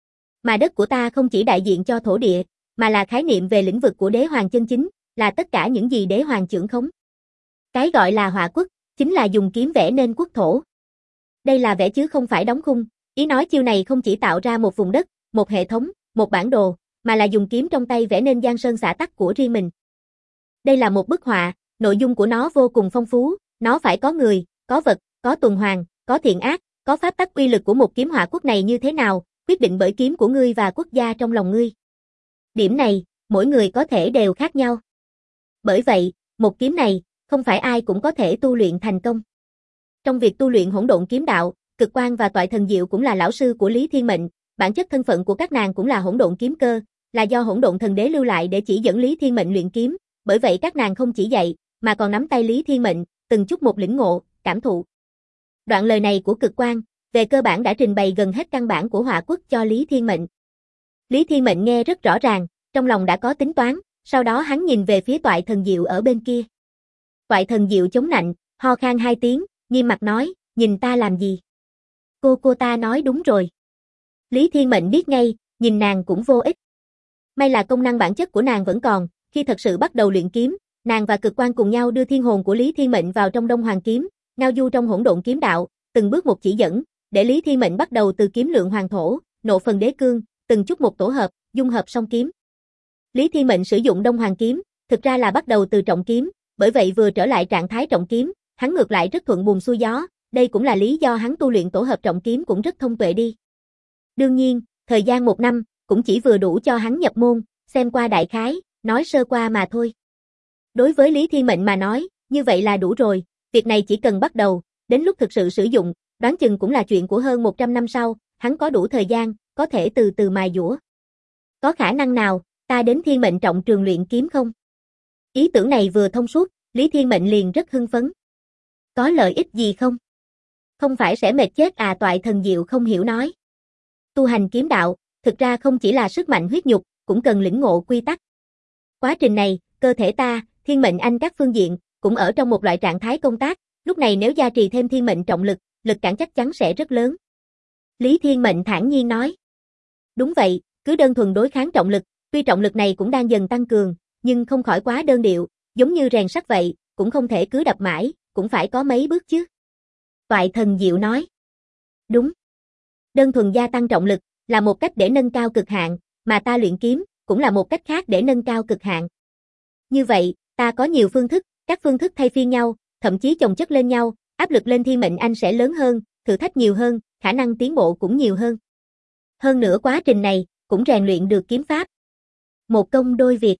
Mà đất của ta không chỉ đại diện cho thổ địa, mà là khái niệm về lĩnh vực của đế hoàng chân chính, là tất cả những gì đế hoàng trưởng khống. Cái gọi là họa quốc, chính là dùng kiếm vẽ nên quốc thổ. Đây là vẽ chứ không phải đóng khung, ý nói chiêu này không chỉ tạo ra một vùng đất, một hệ thống, một bản đồ, mà là dùng kiếm trong tay vẽ nên giang sơn xã tắc của riêng mình. Đây là một bức họa, nội dung của nó vô cùng phong phú, nó phải có người, có vật, có tuần hoàn, có thiện ác, có pháp tắc. Uy lực của một kiếm họa quốc này như thế nào, quyết định bởi kiếm của ngươi và quốc gia trong lòng ngươi. Điểm này, mỗi người có thể đều khác nhau. Bởi vậy, một kiếm này, không phải ai cũng có thể tu luyện thành công. Trong việc tu luyện hỗn độn kiếm đạo, Cực Quang và Toại Thần Diệu cũng là lão sư của Lý Thiên Mệnh, bản chất thân phận của các nàng cũng là hỗn độn kiếm cơ, là do hỗn độn thần đế lưu lại để chỉ dẫn Lý Thiên Mệnh luyện kiếm, bởi vậy các nàng không chỉ dạy, mà còn nắm tay Lý Thiên Mệnh, từng chút một lĩnh ngộ, cảm thụ. Đoạn lời này của Cực Quang, về cơ bản đã trình bày gần hết căn bản của họa quốc cho Lý Thiên Mệnh. Lý Thiên Mệnh nghe rất rõ ràng, trong lòng đã có tính toán, sau đó hắn nhìn về phía Toại Thần Diệu ở bên kia. Toại Thần Diệu chống nạnh, ho khan hai tiếng, nghiêm mặt nói, nhìn ta làm gì? Cô ta nói đúng rồi. Lý Thiên Mệnh biết ngay, nhìn nàng cũng vô ích. May là công năng bản chất của nàng vẫn còn, khi thật sự bắt đầu luyện kiếm, nàng và Cực Quang cùng nhau đưa thiên hồn của Lý Thiên Mệnh vào trong Đông Hoàng kiếm, ngao du trong hỗn độn kiếm đạo, từng bước một chỉ dẫn, để Lý Thiên Mệnh bắt đầu từ kiếm lượng hoàng thổ, Nộ Phần Đế Cương, từng chút một tổ hợp, dung hợp song kiếm. Lý Thiên Mệnh sử dụng Đông Hoàng kiếm, thực ra là bắt đầu từ trọng kiếm, bởi vậy vừa trở lại trạng thái trọng kiếm, hắn ngược lại rất thuận buồm xuôi gió, đây cũng là lý do hắn tu luyện tổ hợp trọng kiếm cũng rất thông tuệ đi. Đương nhiên, thời gian 1 năm, cũng chỉ vừa đủ cho hắn nhập môn, xem qua đại khái, nói sơ qua mà thôi. Đối với Lý Thiên Mệnh mà nói, như vậy là đủ rồi, việc này chỉ cần bắt đầu, đến lúc thực sự sử dụng, đoán chừng cũng là chuyện của hơn 100 năm sau, hắn có đủ thời gian, có thể từ từ mài dũa. Có khả năng nào, ta đến Thiên Mệnh trọng trường luyện kiếm không? Ý tưởng này vừa thông suốt, Lý Thiên Mệnh liền rất hưng phấn. Có lợi ích gì không? Không phải sẽ mệt chết à? Toại Thần Diệu không hiểu nói. Tu hành kiếm đạo, thực ra không chỉ là sức mạnh huyết nhục, cũng cần lĩnh ngộ quy tắc. Quá trình này, cơ thể ta, Thiên Mệnh Anh các phương diện, cũng ở trong một loại trạng thái công tác, lúc này nếu gia trì thêm Thiên Mệnh trọng lực, lực cản chắc chắn sẽ rất lớn. Lý Thiên Mệnh thản nhiên nói. Đúng vậy, cứ đơn thuần đối kháng trọng lực, tuy trọng lực này cũng đang dần tăng cường, nhưng không khỏi quá đơn điệu, giống như rèn sắt vậy, cũng không thể cứ đập mãi, cũng phải có mấy bước chứ. Toại Thần Diệu nói. Đúng. Đơn thuần gia tăng trọng lực, là một cách để nâng cao cực hạn, mà ta luyện kiếm, cũng là một cách khác để nâng cao cực hạn. Như vậy, ta có nhiều phương thức, các phương thức thay phiên nhau, thậm chí chồng chất lên nhau, áp lực lên Thiên Mệnh Anh sẽ lớn hơn, thử thách nhiều hơn, khả năng tiến bộ cũng nhiều hơn. Hơn nữa quá trình này, cũng rèn luyện được kiếm pháp. Một công đôi việc.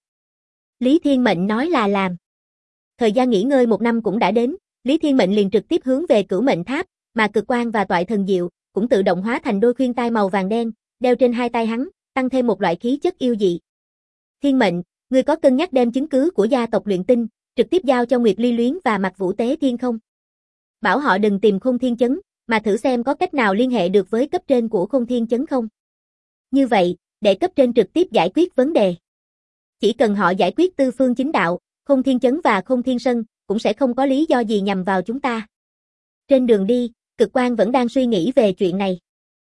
Lý Thiên Mệnh nói là làm. Thời gian nghỉ ngơi 1 năm cũng đã đến, Lý Thiên Mệnh liền trực tiếp hướng về Cửu Mệnh Tháp, mà Cực Quang và Toại Thần Diệu cũng tự động hóa thành đôi khuyên tai màu vàng đen, đeo trên hai tay hắn, tăng thêm một loại khí chất yêu dị. Thiên Mệnh, ngươi có cân nhắc đem chứng cứ của gia tộc luyện tinh, trực tiếp giao cho Nguyệt Ly Luyến và Mặc Vũ Tế Thiên không? Bảo họ đừng tìm Khôn Thiên Chấn, mà thử xem có cách nào liên hệ được với cấp trên của Khôn Thiên Chấn không? Như vậy, để cấp trên trực tiếp giải quyết vấn đề. Chỉ cần họ giải quyết tư phương chính đạo, Khôn Thiên Chấn và Khôn Thiên Sân cũng sẽ không có lý do gì nhằm vào chúng ta. Trên đường đi, Cực Quang vẫn đang suy nghĩ về chuyện này.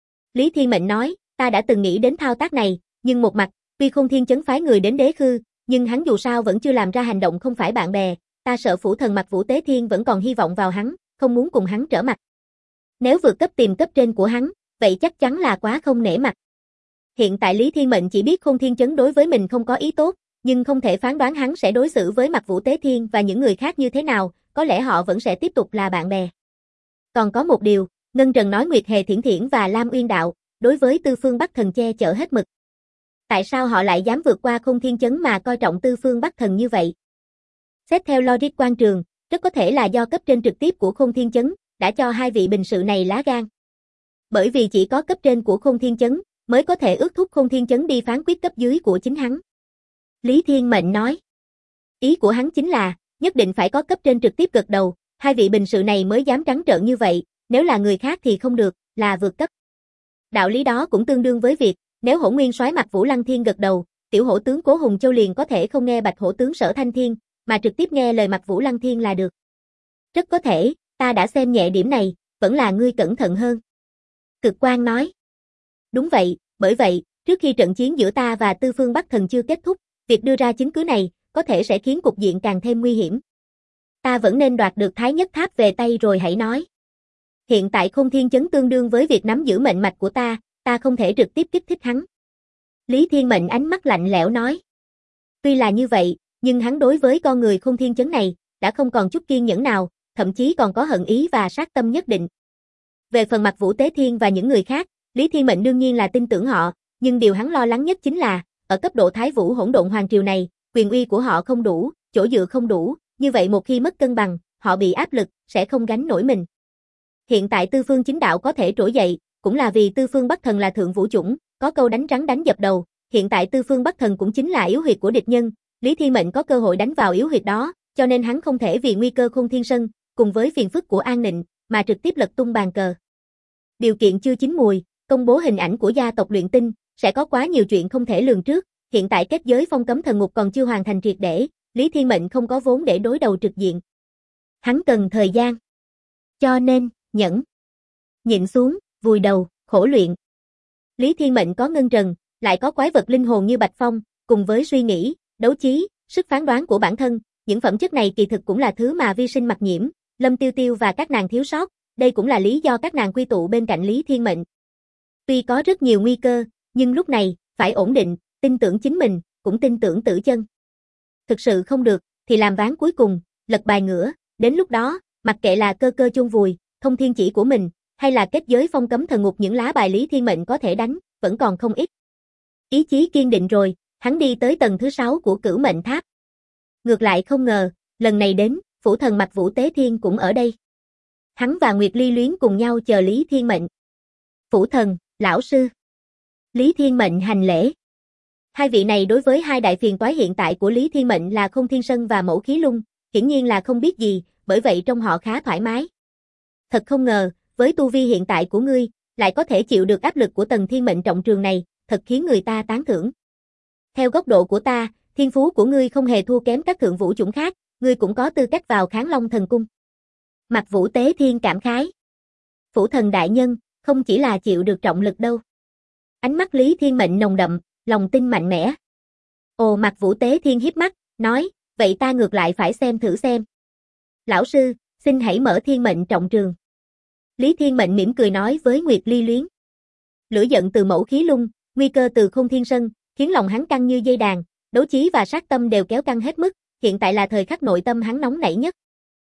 Lý Thiên Mệnh nói, ta đã từng nghĩ đến thao tác này, nhưng một mặt, tuy Khôn Thiên Chấn phái người đến Đế Khư, nhưng hắn dù sao vẫn chưa làm ra hành động không phải bạn bè, ta sợ phủ thần Mặc Vũ Tế Thiên vẫn còn hy vọng vào hắn, không muốn cùng hắn trở mặt. Nếu vượt cấp tìm cấp trên của hắn, vậy chắc chắn là quá không nể mặt. Hiện tại Lý Thiên Mệnh chỉ biết Khôn Thiên Chấn đối với mình không có ý tốt, nhưng không thể phán đoán hắn sẽ đối xử với Mặc Vũ Tế Thiên và những người khác như thế nào, có lẽ họ vẫn sẽ tiếp tục là bạn bè. Còn có một điều, Ngân Trần nói Nguyệt Hề Thiển Thiển và Lam Uyên Đạo, đối với Tư Phương Bắc Thần che chở hết mực. Tại sao họ lại dám vượt qua Khôn Thiên Chấn mà coi trọng Tư Phương Bắc Thần như vậy? Xét theo logic quan trường, rất có thể là do cấp trên trực tiếp của Khôn Thiên Chấn đã cho hai vị bình sự này lá gan. Bởi vì chỉ có cấp trên của Khôn Thiên Chấn mới có thể ước thúc Khôn Thiên Chấn đi phán quyết cấp dưới của chính hắn. Lý Thiên Mệnh nói. Ý của hắn chính là, nhất định phải có cấp trên trực tiếp gật đầu, hai vị bình sự này mới dám trắng trợn như vậy, nếu là người khác thì không được, là vượt cấp. Đạo lý đó cũng tương đương với việc, nếu Hổ Nguyên soái Mặc Vũ Lăng Thiên gật đầu, tiểu hổ tướng Cố Hùng Châu liền có thể không nghe Bạch hổ tướng Sở Thanh Thiên, mà trực tiếp nghe lời Mặc Vũ Lăng Thiên là được. Rất có thể, Ta đã xem nhẹ điểm này, vẫn là ngươi cẩn thận hơn. Cực Quang nói. Đúng vậy, bởi vậy, trước khi trận chiến giữa ta và Tư Phương Bắc Thần chưa kết thúc, việc đưa ra chứng cứ này, có thể sẽ khiến cục diện càng thêm nguy hiểm. Ta vẫn nên đoạt được Thái Nhất Tháp về tay rồi hãy nói. Hiện tại Khôn Thiên Chấn tương đương với việc nắm giữ mệnh mạch của ta không thể trực tiếp kích thích hắn. Lý Thiên Mệnh ánh mắt lạnh lẽo nói. Tuy là như vậy, nhưng hắn đối với con người Khôn Thiên Chấn này, đã không còn chút kiên nhẫn nào, thậm chí còn có hận ý và sát tâm nhất định. Về phần Mặc Vũ Tế Thiên và những người khác, Lý Thiên Mệnh đương nhiên là tin tưởng họ, nhưng điều hắn lo lắng nhất chính là, ở cấp độ Thái Vũ Hỗn Độn Hoàng Triều này, quyền uy của họ không đủ, chỗ dựa không đủ, như vậy một khi mất cân bằng, họ bị áp lực, sẽ không gánh nổi mình. Hiện tại Tư Phương Chính Đạo có thể trỗi dậy, cũng là vì Tư Phương Bắc Thần là thượng vũ chủng, có câu đánh rắn đánh dập đầu, hiện tại Tư Phương Bắc Thần cũng chính là yếu huyệt của địch nhân, Lý Thiên Mệnh có cơ hội đánh vào yếu huyệt đó, cho nên hắn không thể vì nguy cơ Khôn Thiên Sơn, cùng với phiền phức của An Nịnh, mà trực tiếp lật tung bàn cờ. Điều kiện chưa chín mùi, công bố hình ảnh của gia tộc luyện tinh, sẽ có quá nhiều chuyện không thể lường trước, hiện tại kết giới phong cấm thần ngục còn chưa hoàn thành triệt để, Lý Thiên Mệnh không có vốn để đối đầu trực diện. Hắn cần thời gian. Cho nên, nhịn xuống, vùi đầu, khổ luyện. Lý Thiên Mệnh có ngân trần, lại có quái vật linh hồn như Bạch Phong, cùng với suy nghĩ, đấu trí, sức phán đoán của bản thân, những phẩm chất này kỳ thực cũng là thứ mà Vi Sinh Mặc Nhiễm, Lâm Tiêu Tiêu và các nàng thiếu sót, đây cũng là lý do các nàng quy tụ bên cạnh Lý Thiên Mệnh. Tuy có rất nhiều nguy cơ, nhưng lúc này, phải ổn định, tin tưởng chính mình, cũng tin tưởng Tử Chân. Thực sự không được, thì làm ván cuối cùng, lật bài ngửa, đến lúc đó, mặc kệ là cơ cơ chôn vùi, thông thiên chỉ của mình, hay là kết giới phong cấm thần ngục những lá bài Lý Thiên Mệnh có thể đánh, vẫn còn không ít. Ý chí kiên định rồi, hắn đi tới tầng thứ 6 của Cửu Mệnh Tháp. Ngược lại không ngờ, lần này đến, Phủ Thần Mặc Vũ Tế Thiên cũng ở đây. Hắn và Nguyệt Ly Luyến cùng nhau chờ Lý Thiên Mệnh. Phủ Thần, lão sư. Lý Thiên Mệnh hành lễ. Hai vị này đối với hai đại phiền toái hiện tại của Lý Thiên Mệnh là Khôn Thiên Sơn và Mẫu Khí Lung, hiển nhiên là không biết gì, bởi vậy trong họ khá thoải mái. Thật không ngờ, với tu vi hiện tại của ngươi, lại có thể chịu được áp lực của tầng thiên mệnh trọng trường này, thật khiến người ta tán thưởng. Theo góc độ của ta, thiên phú của ngươi không hề thua kém các thượng vũ chủng khác, ngươi cũng có tư cách vào Kháng Long Thần Cung. Mặc Vũ Tế Thiên cảm khái. Phủ Thần đại nhân, không chỉ là chịu được trọng lực đâu. Ánh mắt Lý Thiên Mệnh nồng đậm, lòng tin mạnh mẽ. Ồ, Mặc Vũ Tế Thiên hiếp mắt, nói, vậy ta ngược lại phải xem thử xem. Lão sư, xin hãy mở thiên mệnh trọng trường. Lý Thiên Mệnh mỉm cười nói với Nguyệt Ly Luyến. Lửa giận từ Mẫu Khí Lung, nguy cơ từ Khôn Thiên Sơn, khiến lòng hắn căng như dây đàn, đấu trí và sát tâm đều kéo căng hết mức, hiện tại là thời khắc nội tâm hắn nóng nảy nhất.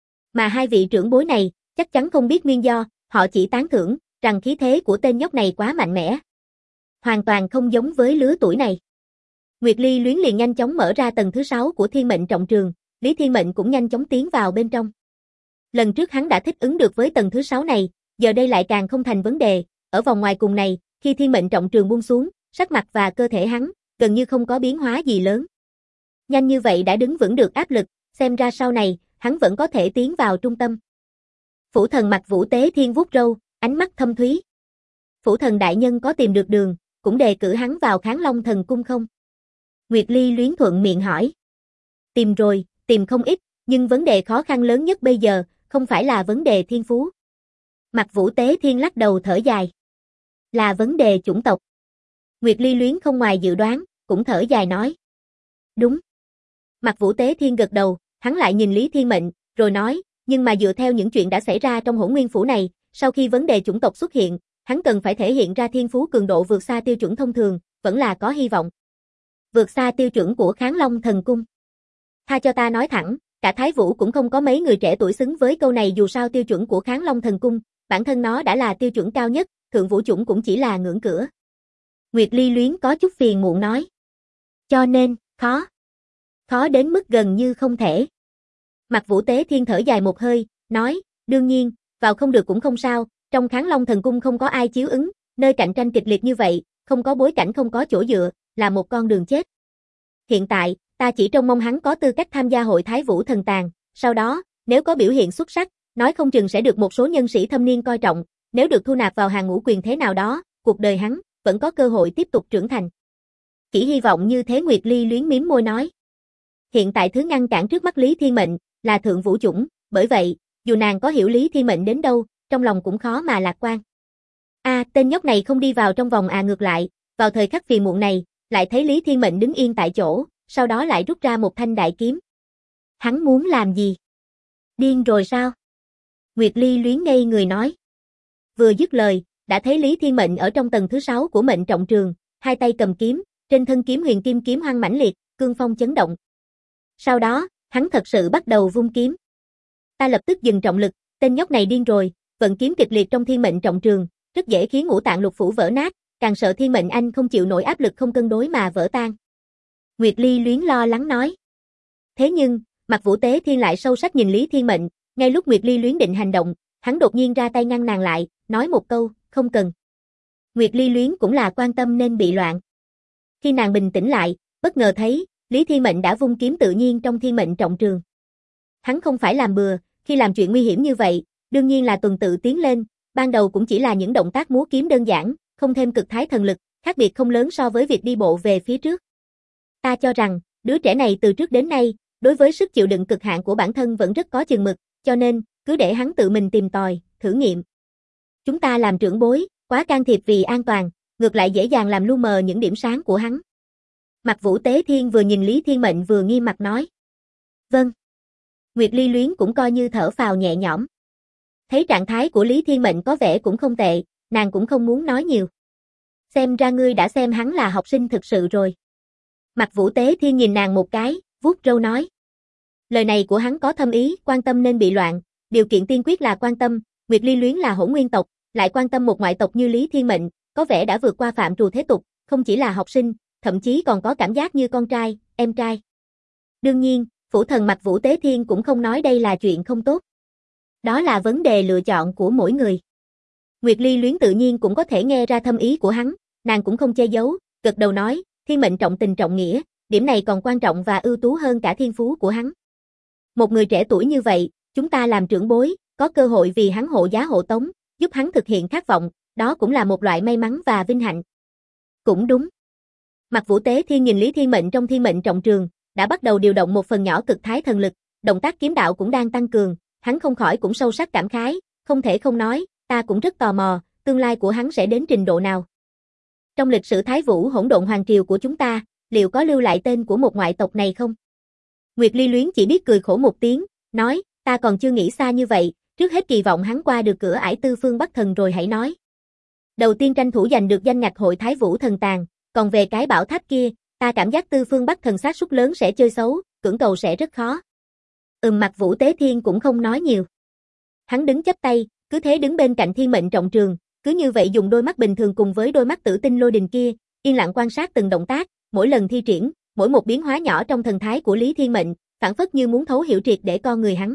Mà hai vị trưởng bối này, chắc chắn không biết nguyên do, họ chỉ tán thưởng, rằng khí thế của tên nhóc này quá mạnh mẽ. Hoàn toàn không giống với lứa tuổi này. Nguyệt Ly Luyến liền nhanh chóng mở ra tầng thứ 6 của thiên mệnh trọng trường, Lý Thiên Mệnh cũng nhanh chóng tiến vào bên trong. Lần trước hắn đã thích ứng được với tầng thứ 6 này, giờ đây lại càng không thành vấn đề, ở vòng ngoài cùng này, khi thiên mệnh trọng trường buông xuống, sắc mặt và cơ thể hắn, gần như không có biến hóa gì lớn. Nhanh như vậy đã đứng vững được áp lực, xem ra sau này, hắn vẫn có thể tiến vào trung tâm. Phủ Thần Mặc Vũ Tế Thiên vuốt râu, ánh mắt thâm thúy. Phủ Thần đại nhân có tìm được đường, cũng đề cử hắn vào Kháng Long Thần Cung không? Nguyệt Ly Luyến thuận miệng hỏi. Tìm rồi, tìm không ít, nhưng vấn đề khó khăn lớn nhất bây giờ, không phải là vấn đề thiên phú. Mặc Vũ Tế Thiên lắc đầu thở dài. Là vấn đề chủng tộc. Nguyệt Ly Luyến không ngoài dự đoán, cũng thở dài nói. Đúng. Mặc Vũ Tế Thiên gật đầu, hắn lại nhìn Lý Thiên Mệnh, rồi nói, nhưng mà dựa theo những chuyện đã xảy ra trong Hỗn Nguyên Phủ này, sau khi vấn đề chủng tộc xuất hiện, hắn cần phải thể hiện ra thiên phú cường độ vượt xa tiêu chuẩn thông thường, vẫn là có hy vọng. Vượt xa tiêu chuẩn của Kháng Long Thần Cung. Tha cho ta nói thẳng, cả Thái Vũ cũng không có mấy người trẻ tuổi xứng với câu này, dù sao tiêu chuẩn của Kháng Long Thần Cung, bản thân nó đã là tiêu chuẩn cao nhất, thượng vũ chủng cũng chỉ là ngưỡng cửa. Nguyệt Ly Luyến có chút phiền muộn nói. Cho nên, khó đến mức gần như không thể. Mặc Vũ Tế Thiên thở dài một hơi, nói, đương nhiên, vào không được cũng không sao, trong Kháng Long Thần Cung không có ai chiếu ứng, nơi cạnh tranh kịch liệt như vậy, không có bối cảnh không có chỗ dựa, là một con đường chết. Hiện tại, ta chỉ trông mong hắn có tư cách tham gia hội Thái Vũ Thần Tàng, sau đó, nếu có biểu hiện xuất sắc, nói không chừng sẽ được một số nhân sĩ thâm niên coi trọng, nếu được thu nạp vào hàng ngũ quyền thế nào đó, cuộc đời hắn vẫn có cơ hội tiếp tục trưởng thành. Chỉ hy vọng như thế. Nguyệt Ly Luyến mím môi nói. Hiện tại thứ ngăn cản trước mắt Lý Thiên Mệnh là thượng vũ chủng, bởi vậy, dù nàng có hiểu Lý Thiên Mệnh đến đâu, trong lòng cũng khó mà lạc quan. Tên nhóc này không đi vào trong vòng ngược lại, vào thời khắc phiền muộn này, lại thấy Lý Thiên Mệnh đứng yên tại chỗ, sau đó lại rút ra một thanh đại kiếm. Hắn muốn làm gì? Điên rồi sao? Nguyệt Ly Luyến ngây người nói. Vừa dứt lời, đã thấy Lý Thiên Mệnh ở trong tầng thứ 6 của mệnh trọng trường, hai tay cầm kiếm, trên thân kiếm huyền kim kiếm hoang mãnh liệt, cương phong chấn động. Sau đó, hắn thật sự bắt đầu vung kiếm. Ta lập tức dừng trọng lực, tên nhóc này điên rồi, vận kiếm kịch liệt trong thiên mệnh trọng trường, rất dễ khiến ngũ tạng lục phủ vỡ nát, càng sợ thiên mệnh anh không chịu nổi áp lực không cân đối mà vỡ tan. Nguyệt Ly Luyến lo lắng nói. Thế nhưng, Mặc Vũ Tế Thiên lại sâu sắc nhìn Lý Thiên Mệnh, ngay lúc Nguyệt Ly Luyến định hành động, hắn đột nhiên ra tay ngăn nàng lại, nói một câu, không cần. Nguyệt Ly Luyến cũng là quan tâm nên bị loạn. Khi nàng bình tĩnh lại, bất ngờ thấy, Lý Thiên Mệnh đã vung kiếm tự nhiên trong thiên mệnh trọng trường. Hắn không phải làm bừa, khi làm chuyện nguy hiểm như vậy, đương nhiên là tuần tự tiến lên, ban đầu cũng chỉ là những động tác múa kiếm đơn giản, không thêm cực thái thần lực, khác biệt không lớn so với việc đi bộ về phía trước. Ta cho rằng, đứa trẻ này từ trước đến nay, đối với sức chịu đựng cực hạn của bản thân vẫn rất có chừng mực, cho nên, cứ để hắn tự mình tìm tòi, thử nghiệm. Chúng ta làm trưởng bối, quá can thiệp vì an toàn, ngược lại dễ dàng làm lu mờ những điểm sáng của hắn. Mặc Vũ Tế Thiên vừa nhìn Lý Thiên Mệnh vừa nghiêm mặt nói. Vâng. Nguyệt Ly Luyến cũng coi như thở phào nhẹ nhõm. Thấy trạng thái của Lý Thiên Mệnh có vẻ cũng không tệ, nàng cũng không muốn nói nhiều. Xem ra ngươi đã xem hắn là học sinh thực sự rồi. Mặc Vũ Tế Thiên nhìn nàng một cái, vuốt râu nói. Lời này của hắn có thâm ý, quan tâm nên bị loạn, điều kiện tiên quyết là quan tâm, Nguyệt Ly Luyến là hỗn nguyên tộc, lại quan tâm một ngoại tộc như Lý Thiên Mệnh, có vẻ đã vượt qua phạm trù thế tục, không chỉ là học sinh, thậm chí còn có cảm giác như con trai, em trai. Đương nhiên, phủ thần Mặc Vũ Tế Thiên cũng không nói đây là chuyện không tốt. Đó là vấn đề lựa chọn của mỗi người. Nguyệt Ly Luyến tự nhiên cũng có thể nghe ra thâm ý của hắn, nàng cũng không che giấu, gật đầu nói, thiên mệnh trọng tình trọng nghĩa, điểm này còn quan trọng và ưu tú hơn cả thiên phú của hắn. Một người trẻ tuổi như vậy, chúng ta làm trưởng bối, có cơ hội vì hắn hộ giá hộ tống, giúp hắn thực hiện khát vọng, đó cũng là một loại may mắn và vinh hạnh. Cũng đúng. Mặc Vũ Tế Thiên nhìn Lý Thiên Mệnh trong thiên mệnh trọng trường, đã bắt đầu điều động một phần nhỏ cực thái thần lực, động tác kiếm đạo cũng đang tăng cường, hắn không khỏi cũng sâu sắc cảm khái, không thể không nói, ta cũng rất tò mò, tương lai của hắn sẽ đến trình độ nào. Trong lịch sử Thái Vũ Hỗn Độn Hoàng Triều của chúng ta, liệu có lưu lại tên của một ngoại tộc này không? Nguyệt Ly Luyến chỉ biết cười khổ một tiếng, nói, ta còn chưa nghĩ xa như vậy, trước hết kỳ vọng hắn qua được cửa ải Tư Phương Bắc Thần rồi hãy nói. Đầu tiên tranh thủ giành được danh ngạch hội Thái Vũ Thần Tàng, còn về cái bảo tháp kia, ta cảm giác Tư Phương Bắc Thần xác suất lớn sẽ chơi xấu, cưỡng cầu sẽ rất khó. Mặc Vũ Tế Thiên cũng không nói nhiều. Hắn đứng chắp tay, cứ thế đứng bên cạnh thiên mệnh trọng trường, cứ như vậy dùng đôi mắt bình thường cùng với đôi mắt tử tinh lôi đình kia, yên lặng quan sát từng động tác, mỗi lần thi triển, mỗi một biến hóa nhỏ trong thần thái của Lý Thiên Mệnh, phảng phất như muốn thấu hiểu triệt để con người hắn.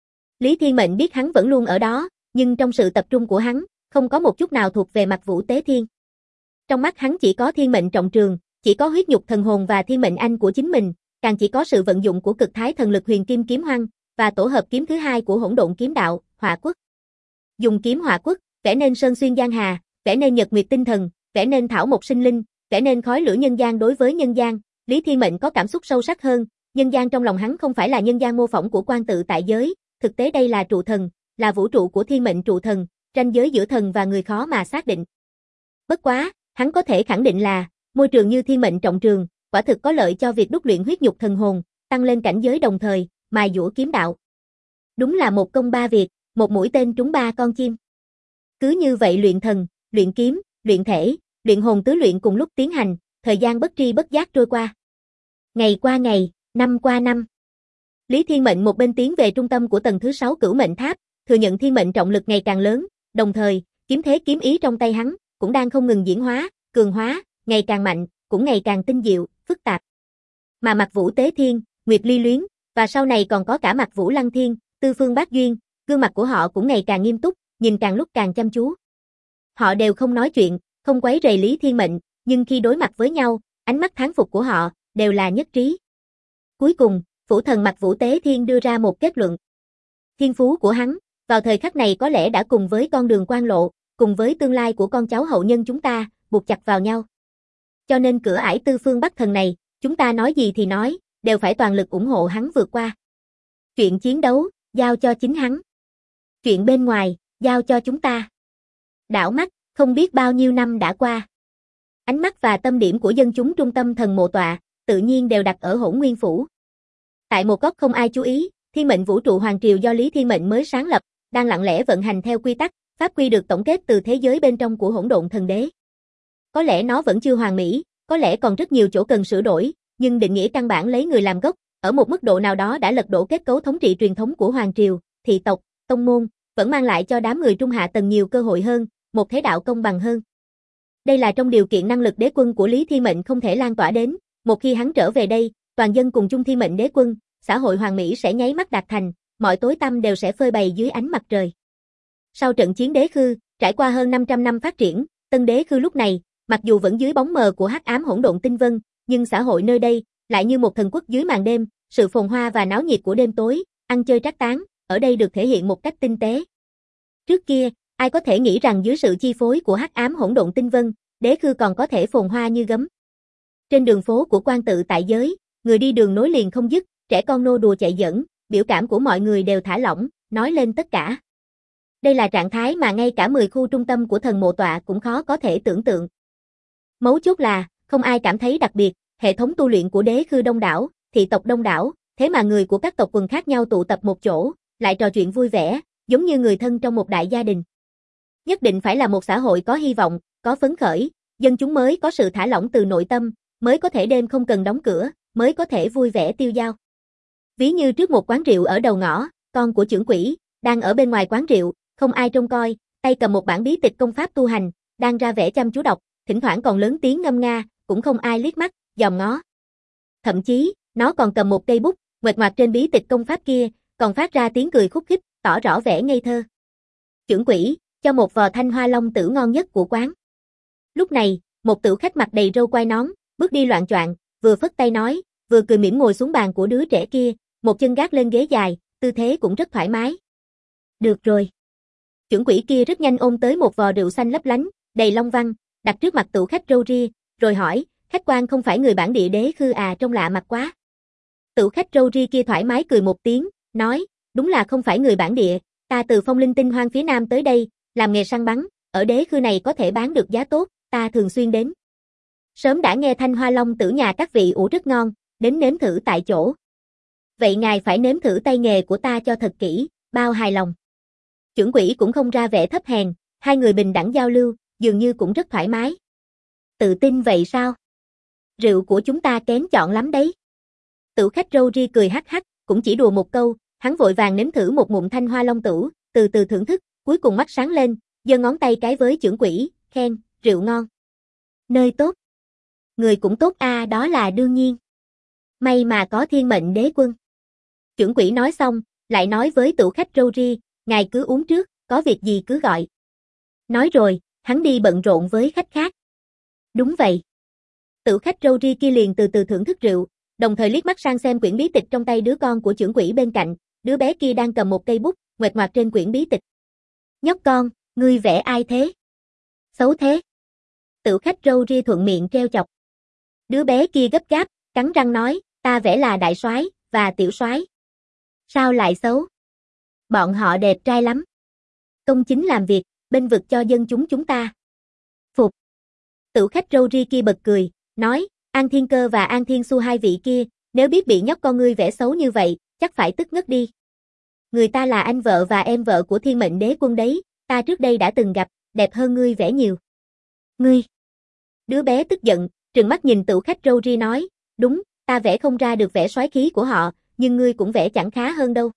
Lý Thiên Mệnh biết hắn vẫn luôn ở đó, nhưng trong sự tập trung của hắn, không có một chút nào thuộc về Mặc Vũ Tế Thiên. Trong mắt hắn chỉ có thiên mệnh trọng trường, chỉ có huyết nhục thần hồn và thiên mệnh anh của chính mình, càng chỉ có sự vận dụng của cực thái thần lực huyền kim kiếm hoang, và tổ hợp kiếm thứ hai của hỗn độn kiếm đạo, hỏa quốc. Dùng kiếm hỏa quốc, vẽ nên sơn xuyên giang hà, vẽ nên nhật nguyệt tinh thần, vẽ nên thảo mộc sinh linh, vẽ nên khói lửa nhân gian. Đối với nhân gian, Lý Thiên Mệnh có cảm xúc sâu sắc hơn, nhân gian trong lòng hắn không phải là nhân gian mô phỏng của quan tự tại giới, thực tế đây là trụ thần, là vũ trụ của thiên mệnh trụ thần, ranh giới giữa thần và người khó mà xác định. Bất quá, hắn có thể khẳng định là, môi trường như thiên mệnh trọng trường, quả thực có lợi cho việc đúc luyện huyết nhục thần hồn, tăng lên cảnh giới đồng thời, mài dũa kiếm đạo. Đúng là một công ba việc, một mũi tên trúng ba con chim. Cứ như vậy luyện thần, luyện kiếm, luyện thể, luyện hồn tứ luyện cùng lúc tiến hành, thời gian bất tri bất giác trôi qua. Ngày qua ngày, năm qua năm. Lý Thiên Mệnh một bên tiến về trung tâm của tầng thứ 6 Cửu Mệnh Tháp, thừa nhận thiên mệnh trọng lực ngày càng lớn, đồng thời, kiếm thế kiếm ý trong tay hắn cũng đang không ngừng diễn hóa, cường hóa, ngày càng mạnh, cũng ngày càng tinh diệu, phức tạp. Mà Mặc Vũ Tế Thiên, Nguyệt Ly Luyến, và sau này còn có cả Mặc Vũ Lăng Thiên, Tư Phương Bát Duyên, gương mặt của họ cũng ngày càng nghiêm túc, nhìn càng lúc càng chăm chú. Họ đều không nói chuyện, không quấy rầy Lý Thiên Mệnh, nhưng khi đối mặt với nhau, ánh mắt thán phục của họ đều là nhất trí. Cuối cùng, phủ thần Mặc Vũ Tế Thiên đưa ra một kết luận. Thiên phú của hắn, vào thời khắc này có lẽ đã cùng với con đường quan lộ, cùng với tương lai của con cháu hậu nhân chúng ta, buộc chặt vào nhau. Cho nên cửa ải Tư Phương Bắc Thần này, chúng ta nói gì thì nói, đều phải toàn lực ủng hộ hắn vượt qua. Chuyện chiến đấu, giao cho chính hắn. Chuyện bên ngoài, giao cho chúng ta. Đảo mắt, không biết bao nhiêu năm đã qua. Ánh mắt và tâm điểm của dân chúng trung tâm thần mộ tọa, tự nhiên đều đặt ở Hỗn Nguyên Phủ. Tại một góc không ai chú ý, Thiên mệnh vũ trụ Hoàng Triều do Lý Thiên Mệnh mới sáng lập, đang lặng lẽ vận hành theo quy tắc, pháp quy được tổng kết từ thế giới bên trong của Hỗn Độn Thần Đế. Có lẽ nó vẫn chưa hoàn mỹ, có lẽ còn rất nhiều chỗ cần sửa đổi, nhưng định nghĩa căn bản lấy người làm gốc, ở một mức độ nào đó đã lật đổ kết cấu thống trị truyền thống của Hoàng Triều, thị tộc, tông môn, vẫn mang lại cho đám người trung hạ tầng nhiều cơ hội hơn, một thế đạo công bằng hơn. Đây là trong điều kiện năng lực đế quân của Lý Thiên Mệnh không thể lan tỏa đến, một khi hắn trở về đây, toàn dân cùng chung Thiên Mệnh đế quân, xã hội hoàn mỹ sẽ nháy mắt đạt thành, mọi tối tăm đều sẽ phơi bày dưới ánh mặt trời. Sau trận chiến đế khư, trải qua hơn 500 năm phát triển, tân đế khư lúc này, mặc dù vẫn dưới bóng mờ của hắc ám hỗn độn tinh vân, nhưng xã hội nơi đây lại như một thần quốc dưới màn đêm, sự phồn hoa và náo nhiệt của đêm tối, ăn chơi trác táng, ở đây được thể hiện một cách tinh tế. Trước kia, ai có thể nghĩ rằng dưới sự chi phối của hắc ám hỗn độn tinh vân, đế khư còn có thể phồn hoa như gấm. Trên đường phố của quan tự tại giới, người đi đường nối liền không dứt, trẻ con nô đùa chạy giỡn, biểu cảm của mọi người đều thả lỏng, nói lên tất cả. Đây là trạng thái mà ngay cả 10 khu trung tâm của thần mộ tọa cũng khó có thể tưởng tượng. Mấu chốt là, không ai cảm thấy đặc biệt, hệ thống tu luyện của đế khư đông đảo, thị tộc đông đảo, thế mà người của các tộc quần khác nhau tụ tập một chỗ, lại trò chuyện vui vẻ, giống như người thân trong một đại gia đình. Nhất định phải là một xã hội có hy vọng, có phấn khởi, dân chúng mới có sự thả lỏng từ nội tâm, mới có thể đêm không cần đóng cửa, mới có thể vui vẻ tiêu dao. Ví như trước một quán rượu ở đầu ngõ, con của trưởng quỹ, đang ở bên ngoài quán rượu, không ai trông coi, tay cầm một bản bí tịch công pháp tu hành, đang ra vẻ chăm chú đọc, thỉnh thoảng còn lớn tiếng ngâm nga, cũng không ai liếc mắt, dòm ngó. Thậm chí, nó còn cầm một cây bút, nguệch ngoạc trên bí tịch công pháp kia, còn phát ra tiếng cười khúc khích, tỏ rõ vẻ ngây thơ. Trưởng quỹ, cho một vò thanh hoa long tử ngon nhất của quán. Lúc này, một tử khách mặt đầy râu quai nón, bước đi loạng choạng, vừa phất tay nói, vừa cười mỉm ngồi xuống bàn của đứa trẻ kia, một chân gác lên ghế dài, tư thế cũng rất thoải mái. Được rồi. Trưởng quỹ kia rất nhanh ôm tới một vò rượu xanh lấp lánh, đầy long văn, đặt trước mặt tửu khách râu ria, rồi hỏi, khách quan không phải người bản địa đế khư à, trông lạ mặt quá. Tửu khách râu ria kia thoải mái cười một tiếng, nói, đúng là không phải người bản địa, ta từ Phong Linh Tinh Hoang phía nam tới đây, làm nghề săn bắn, ở đế khư này có thể bán được giá tốt, ta thường xuyên đến. Sớm đã nghe thanh hoa long tử nhà các vị ủ rất ngon, đến nếm thử tại chỗ. Vậy ngài phải nếm thử tay nghề của ta cho thật kỹ, bao hài lòng. Trưởng quỹ cũng không ra vẻ thấp hèn, hai người bình đẳng giao lưu, dường như cũng rất thoải mái. Tự tin vậy sao? Rượu của chúng ta kén chọn lắm đấy. Tửu khách râu ria cười hắc hắc, cũng chỉ đùa một câu, hắn vội vàng nếm thử một ngụm thanh hoa long tử, từ từ thưởng thức, cuối cùng mắt sáng lên, giơ ngón tay cái với trưởng quỹ, khen, rượu ngon. Nơi tốt. Người cũng tốt a, đó là đương nhiên. May mà có Thiên Mệnh đế quân. Trưởng quỹ nói xong, lại nói với tửu khách râu ria, ngài cứ uống trước, có việc gì cứ gọi. Nói rồi, hắn đi bận rộn với khách khác. Đúng vậy. Tửu khách râu ria kia liền từ từ thưởng thức rượu, đồng thời liếc mắt sang xem quyển bí tịch trong tay đứa con của trưởng quỹ bên cạnh, đứa bé kia đang cầm một cây bút, nguệch ngoạc trên quyển bí tịch. Nhóc con, ngươi vẽ ai thế? Xấu thế. Tửu khách râu ria thuận miệng trêu chọc. Đứa bé kia gấp gáp, cắn răng nói, ta vẽ là đại soái và tiểu soái. Sao lại xấu? Bọn họ đẹp trai lắm. Công chính làm việc, bênh vực cho dân chúng ta. Phục. Tửu khách râu ria kia bật cười, nói, An Thiên Cơ và An Thiên Xu hai vị kia, nếu biết bị nhóc con ngươi vẽ xấu như vậy, chắc phải tức ngất đi. Người ta là anh vợ và em vợ của Thiên Mệnh đế quân đấy, ta trước đây đã từng gặp, đẹp hơn ngươi vẽ nhiều. Ngươi. Đứa bé tức giận, trừng mắt nhìn tửu khách râu ria nói, đúng, ta vẽ không ra được vẻ soái khí của họ, nhưng ngươi cũng vẽ chẳng khá hơn đâu.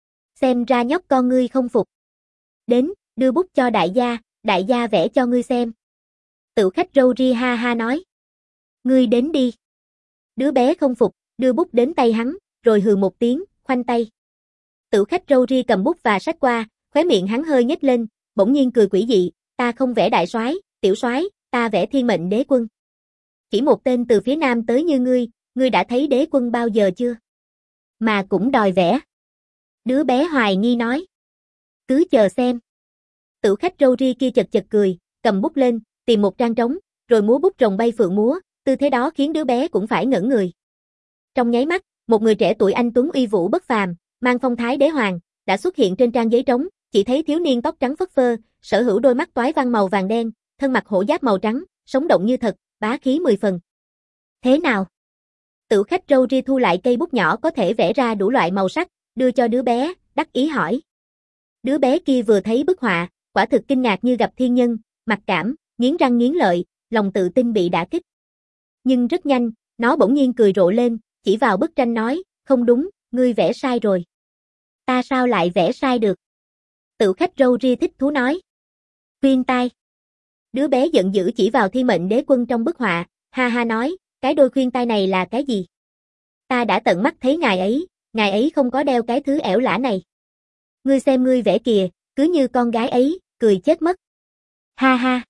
Xem ra nhóc con ngươi không phục. Đến, đưa bút cho đại gia vẽ cho ngươi xem. Tửu khách râu ria ha ha nói. Ngươi đến đi. Đứa bé không phục, đưa bút đến tay hắn, rồi hừ một tiếng, khoanh tay. Tửu khách râu ria cầm bút và sách qua, khóe miệng hắn hơi nhếch lên, bỗng nhiên cười quỷ dị, ta không vẽ đại soái, tiểu soái, ta vẽ Thiên Mệnh đế quân. Chỉ một tên từ phía nam tới như ngươi đã thấy đế quân bao giờ chưa? Mà cũng đòi vẽ. Đứa bé hoài nghi nói. Cứ chờ xem. Tửu khách râu ria kia chật chật cười, cầm bút lên, tìm một trang trống, rồi múa bút rồng bay phượng múa, tư thế đó khiến đứa bé cũng phải ngẩn người. Trong nháy mắt, một người trẻ tuổi anh tuấn uy vũ bất phàm, mang phong thái đế hoàng, đã xuất hiện trên trang giấy trống, Chỉ thấy thiếu niên tóc trắng phất phơ, sở hữu đôi mắt toái văn màu vàng đen, thân mặc hổ giáp màu trắng, sống động như thật, bá khí 10 phần. Thế nào? Tửu khách râu ria thu lại cây bút nhỏ có thể vẽ ra đủ loại màu sắc, đưa cho đứa bé, đắc ý hỏi. Đứa bé kia vừa thấy bức họa, quả thực kinh ngạc như gặp thiên nhân, mặc cảm, nghiến răng nghiến lợi, lòng tự tin bị đả kích. Nhưng rất nhanh, nó bỗng nhiên cười rộ lên, chỉ vào bức tranh nói, không đúng, ngươi vẽ sai rồi. Ta sao lại vẽ sai được? Tửu khách râu ria thích thú nói. Khuyên tai. Đứa bé giận dữ chỉ vào Thiên Mệnh Đế Quân trong bức họa, ha ha nói, cái đôi khuyên tai này là cái gì? Ta đã tận mắt thấy ngài ấy không có đeo cái thứ ẻo lả này. Ngươi xem ngươi vẽ kìa, cứ như con gái ấy, cười chết mất. Ha ha.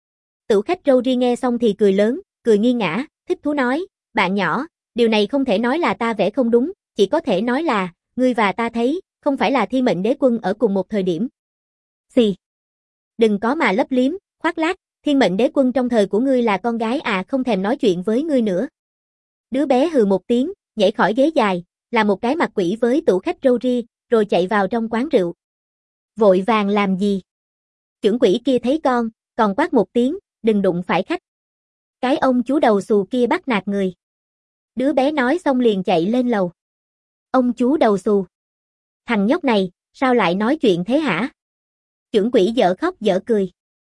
Tửu khách râu ria nghe xong thì cười lớn, cười nghiêng ngã, thích thú nói, bạn nhỏ, điều này không thể nói là ta vẽ không đúng, chỉ có thể nói là, ngươi và ta thấy, không phải là Thiên Mệnh Đế Quân ở cùng một thời điểm. Xì. Đừng có mà lấp liếm, khoác lác, Thiên Mệnh Đế Quân trong thời của ngươi là con gái à, không thèm nói chuyện với ngươi nữa. Đứa bé hừ một tiếng, nhảy khỏi ghế dài, làm một cái mặt quỷ với tửu khách râu ria, rồi chạy vào trong quán rượu. Vội vàng làm gì? Chưởng quỷ kia thấy còn quát một tiếng, đừng đụng phải khách. Cái ông chú đầu xù kia bắt nạt người. Đứa bé nói xong liền chạy lên lầu. Ông chú đầu xù. Thằng nhóc này, sao lại nói chuyện thế hả? Chưởng quỷ dở khóc dở cười.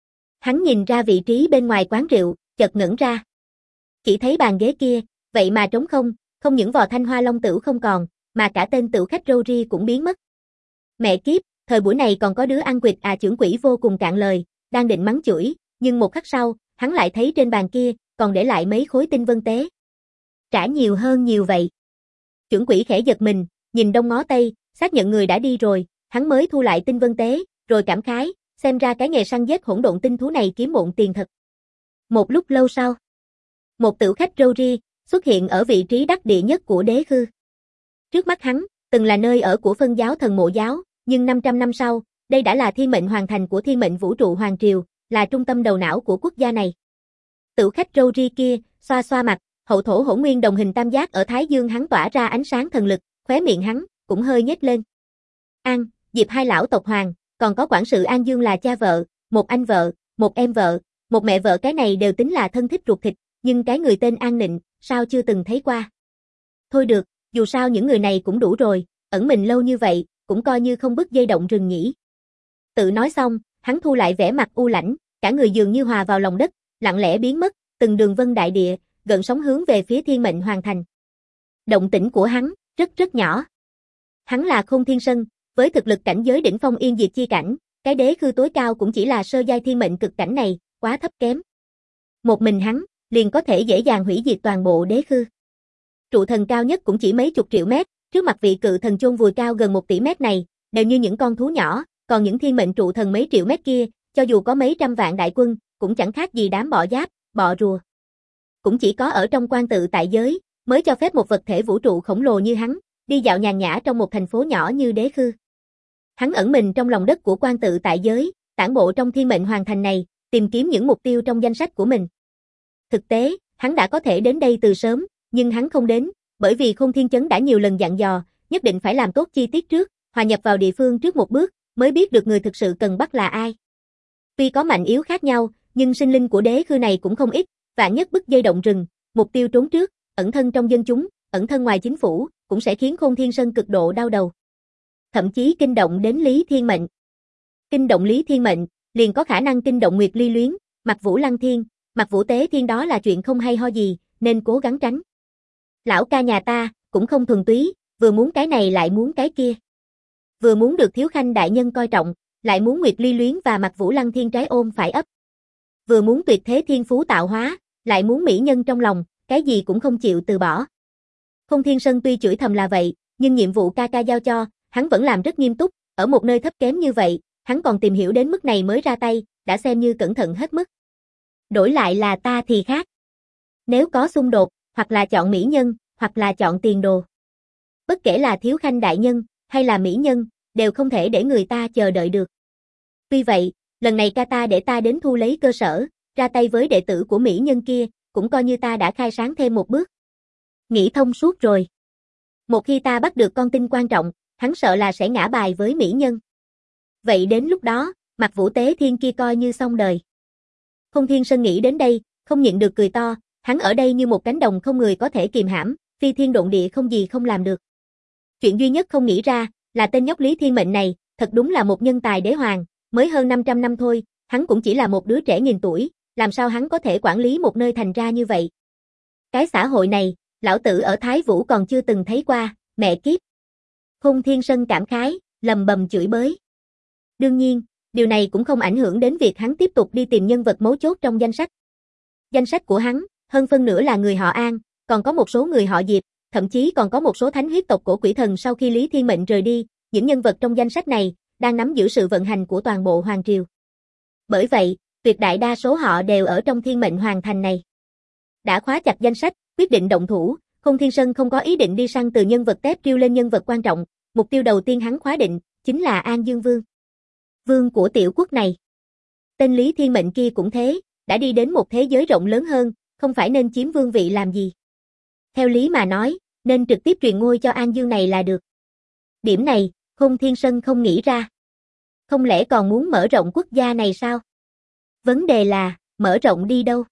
Hắn nhìn ra vị trí bên ngoài quán rượu, chợt ngẩn ra. Chỉ thấy bàn ghế kia, vậy mà trống không, không những vò thanh hoa long tửu không còn, mà cả tên tửu khách râu ria cũng biến mất. Mẹ kiếp, thời buổi này còn có đứa ăn quỵt à, chưởng quỷ vô cùng cạn lời, đang định mắng chửi, nhưng một khắc sau, hắn lại thấy trên bàn kia, còn để lại mấy khối tinh vân tế. Trả nhiều hơn nhiều vậy. Chưởng quỷ khẽ giật mình, nhìn đông ngó tây, xác nhận người đã đi rồi, hắn mới thu lại tinh vân tế, rồi cảm khái, xem ra cái nghề săn giết hỗn độn tinh thú này kiếm bộn tiền thật. Một lúc lâu sau, một tửu khách râu ria xuất hiện ở vị trí đắc địa nhất của đế khư. Trước mắt hắn, từng là nơi ở của phân giáo Thần Mộ giáo, nhưng 500 năm sau, đây đã là thiên mệnh hoàng thành của Thiên Mệnh Vũ Trụ Hoàng Triều, là trung tâm đầu não của quốc gia này. Tửu khách râu ria kia, xoa xoa mặt, hậu thổ hỗn nguyên đồng hình tam giác ở thái dương hắn tỏa ra ánh sáng thần lực, khóe miệng hắn cũng hơi nhếch lên. An, Diệp hai lão tộc hoàng, còn có quản sự An Dương là cha vợ, một anh vợ, một em vợ, một mẹ vợ, cái này đều tính là thân thích ruột thịt, nhưng cái người tên An Nịnh, sao chưa từng thấy qua. Thôi được, dù sao những người này cũng đủ rồi, ẩn mình lâu như vậy, cũng coi như không bứt dây động rừng nhỉ. Tự nói xong, hắn thu lại vẻ mặt u lãnh, cả người dường như hòa vào lòng đất, lặng lẽ biến mất, từng đường vân đại địa, gợn sóng hướng về phía Thiên Mệnh Hoàng thành. Động tĩnh của hắn, rất nhỏ. Hắn là Khôn Thiên Sơn, với thực lực cảnh giới đỉnh phong yên diệt chi cảnh, cái đế khư tối cao cũng chỉ là sơ giai thiên mệnh cực cảnh này, quá thấp kém. Một mình hắn, liền có thể dễ dàng hủy diệt toàn bộ đế khư. Trụ thần cao nhất cũng chỉ mấy chục triệu mét, trước mặt vị cự thần chôn vùi cao gần 1 tỷ mét này, đều như những con thú nhỏ, còn những thiên mệnh trụ thần mấy triệu mét kia, cho dù có mấy trăm vạn đại quân, cũng chẳng khác gì đám bọ giáp, bọ rùa. Cũng chỉ có ở trong quan tự tại giới, mới cho phép một vật thể vũ trụ khổng lồ như hắn, đi dạo nhàn nhã trong một thành phố nhỏ như đế khư. Hắn ẩn mình trong lòng đất của quan tự tại giới, tản bộ trong thiên mệnh hoàng thành này, tìm kiếm những mục tiêu trong danh sách của mình. Thực tế, hắn đã có thể đến đây từ sớm, nhưng hắn không đến, bởi vì Khôn Thiên Chấn đã nhiều lần dặn dò, nhất định phải làm tốt chi tiết trước, hòa nhập vào địa phương trước một bước, mới biết được người thực sự cần bắt là ai. Tuy có mạnh yếu khác nhau, nhưng sinh linh của đế khư này cũng không ít, vạn nhất bứt dây động rừng, mục tiêu trốn trước, ẩn thân trong dân chúng, ẩn thân ngoài chính phủ, cũng sẽ khiến Khôn Thiên Sơn cực độ đau đầu. Thậm chí kinh động đến Lý Thiên Mệnh. Kinh động Lý Thiên Mệnh, liền có khả năng kinh động Nguyệt Ly Luyến, Mặc Vũ Lăng Thiên, Mặc Vũ Tế Thiên, đó là chuyện không hay ho gì, nên cố gắng tránh. Lão ca nhà ta, cũng không thuần túy, vừa muốn cái này lại muốn cái kia. Vừa muốn được Thiếu Khanh đại nhân coi trọng, lại muốn Nguyệt Ly Luyến và Mặc Vũ Lăng Thiên trái ôm phải ấp. Vừa muốn tuyệt thế thiên phú tạo hóa, lại muốn mỹ nhân trong lòng, cái gì cũng không chịu từ bỏ. Khôn Thiên Sơn tuy chửi thầm là vậy, nhưng nhiệm vụ ca ca giao cho, hắn vẫn làm rất nghiêm túc, ở một nơi thấp kém như vậy, hắn còn tìm hiểu đến mức này mới ra tay, đã xem như cẩn thận hết mức. Đổi lại là ta thì khác. Nếu có xung đột, hoặc là chọn mỹ nhân, hoặc là chọn tiền đồ. Bất kể là Thiếu Khanh đại nhân, hay là mỹ nhân, đều không thể để người ta chờ đợi được. Tuy vậy, lần này ca ta để ta đến thu lấy cơ sở, ra tay với đệ tử của mỹ nhân kia, cũng coi như ta đã khai sáng thêm một bước. Nghĩ thông suốt rồi. Một khi ta bắt được con tin quan trọng, hắn sợ là sẽ ngã bài với mỹ nhân. Vậy đến lúc đó, Mặc Vũ Tế Thiên kia coi như xong đời. Khôn Thiên Sơn nghĩ đến đây, không nhịn được cười to, hắn ở đây như một cánh đồng không người có thể kìm hãm, phi thiên độn địa không gì không làm được. Chuyện duy nhất không nghĩ ra, là tên nhóc Lý Thiên Mệnh này, thật đúng là một nhân tài đế hoàng, mới hơn 500 năm thôi, hắn cũng chỉ là một đứa trẻ nghìn tuổi, làm sao hắn có thể quản lý một nơi thành ra như vậy. Cái xã hội này, lão tử ở Thái Vũ còn chưa từng thấy qua, mẹ kiếp. Khôn Thiên Sơn cảm khái, lầm bầm chửi bới. Đương nhiên, điều này cũng không ảnh hưởng đến việc hắn tiếp tục đi tìm nhân vật mấu chốt trong danh sách. Danh sách của hắn, hơn phân nửa là người họ An, còn có một số người họ Diệp, thậm chí còn có một số thánh huyết tộc của quỷ thần sau khi Lý Thiên Mệnh rời đi, những nhân vật trong danh sách này đang nắm giữ sự vận hành của toàn bộ hoàng triều. Bởi vậy, tuyệt đại đa số họ đều ở trong Thiên Mệnh Hoàng thành này. Đã khóa chặt danh sách, quyết định động thủ, Khôn Thiên Sơn không có ý định đi săn từ nhân vật tép triêu lên nhân vật quan trọng, mục tiêu đầu tiên hắn khóa định chính là An Dương Vương. Vương của tiểu quốc này. Tên Lý Thiên Mệnh kia cũng thế, đã đi đến một thế giới rộng lớn hơn, không phải nên chiếm vương vị làm gì. Theo lý mà nói, nên trực tiếp truyền ngôi cho An Dương này là được. Điểm này, Khôn Thiên Sơn không nghĩ ra. Không lẽ còn muốn mở rộng quốc gia này sao? Vấn đề là, mở rộng đi đâu?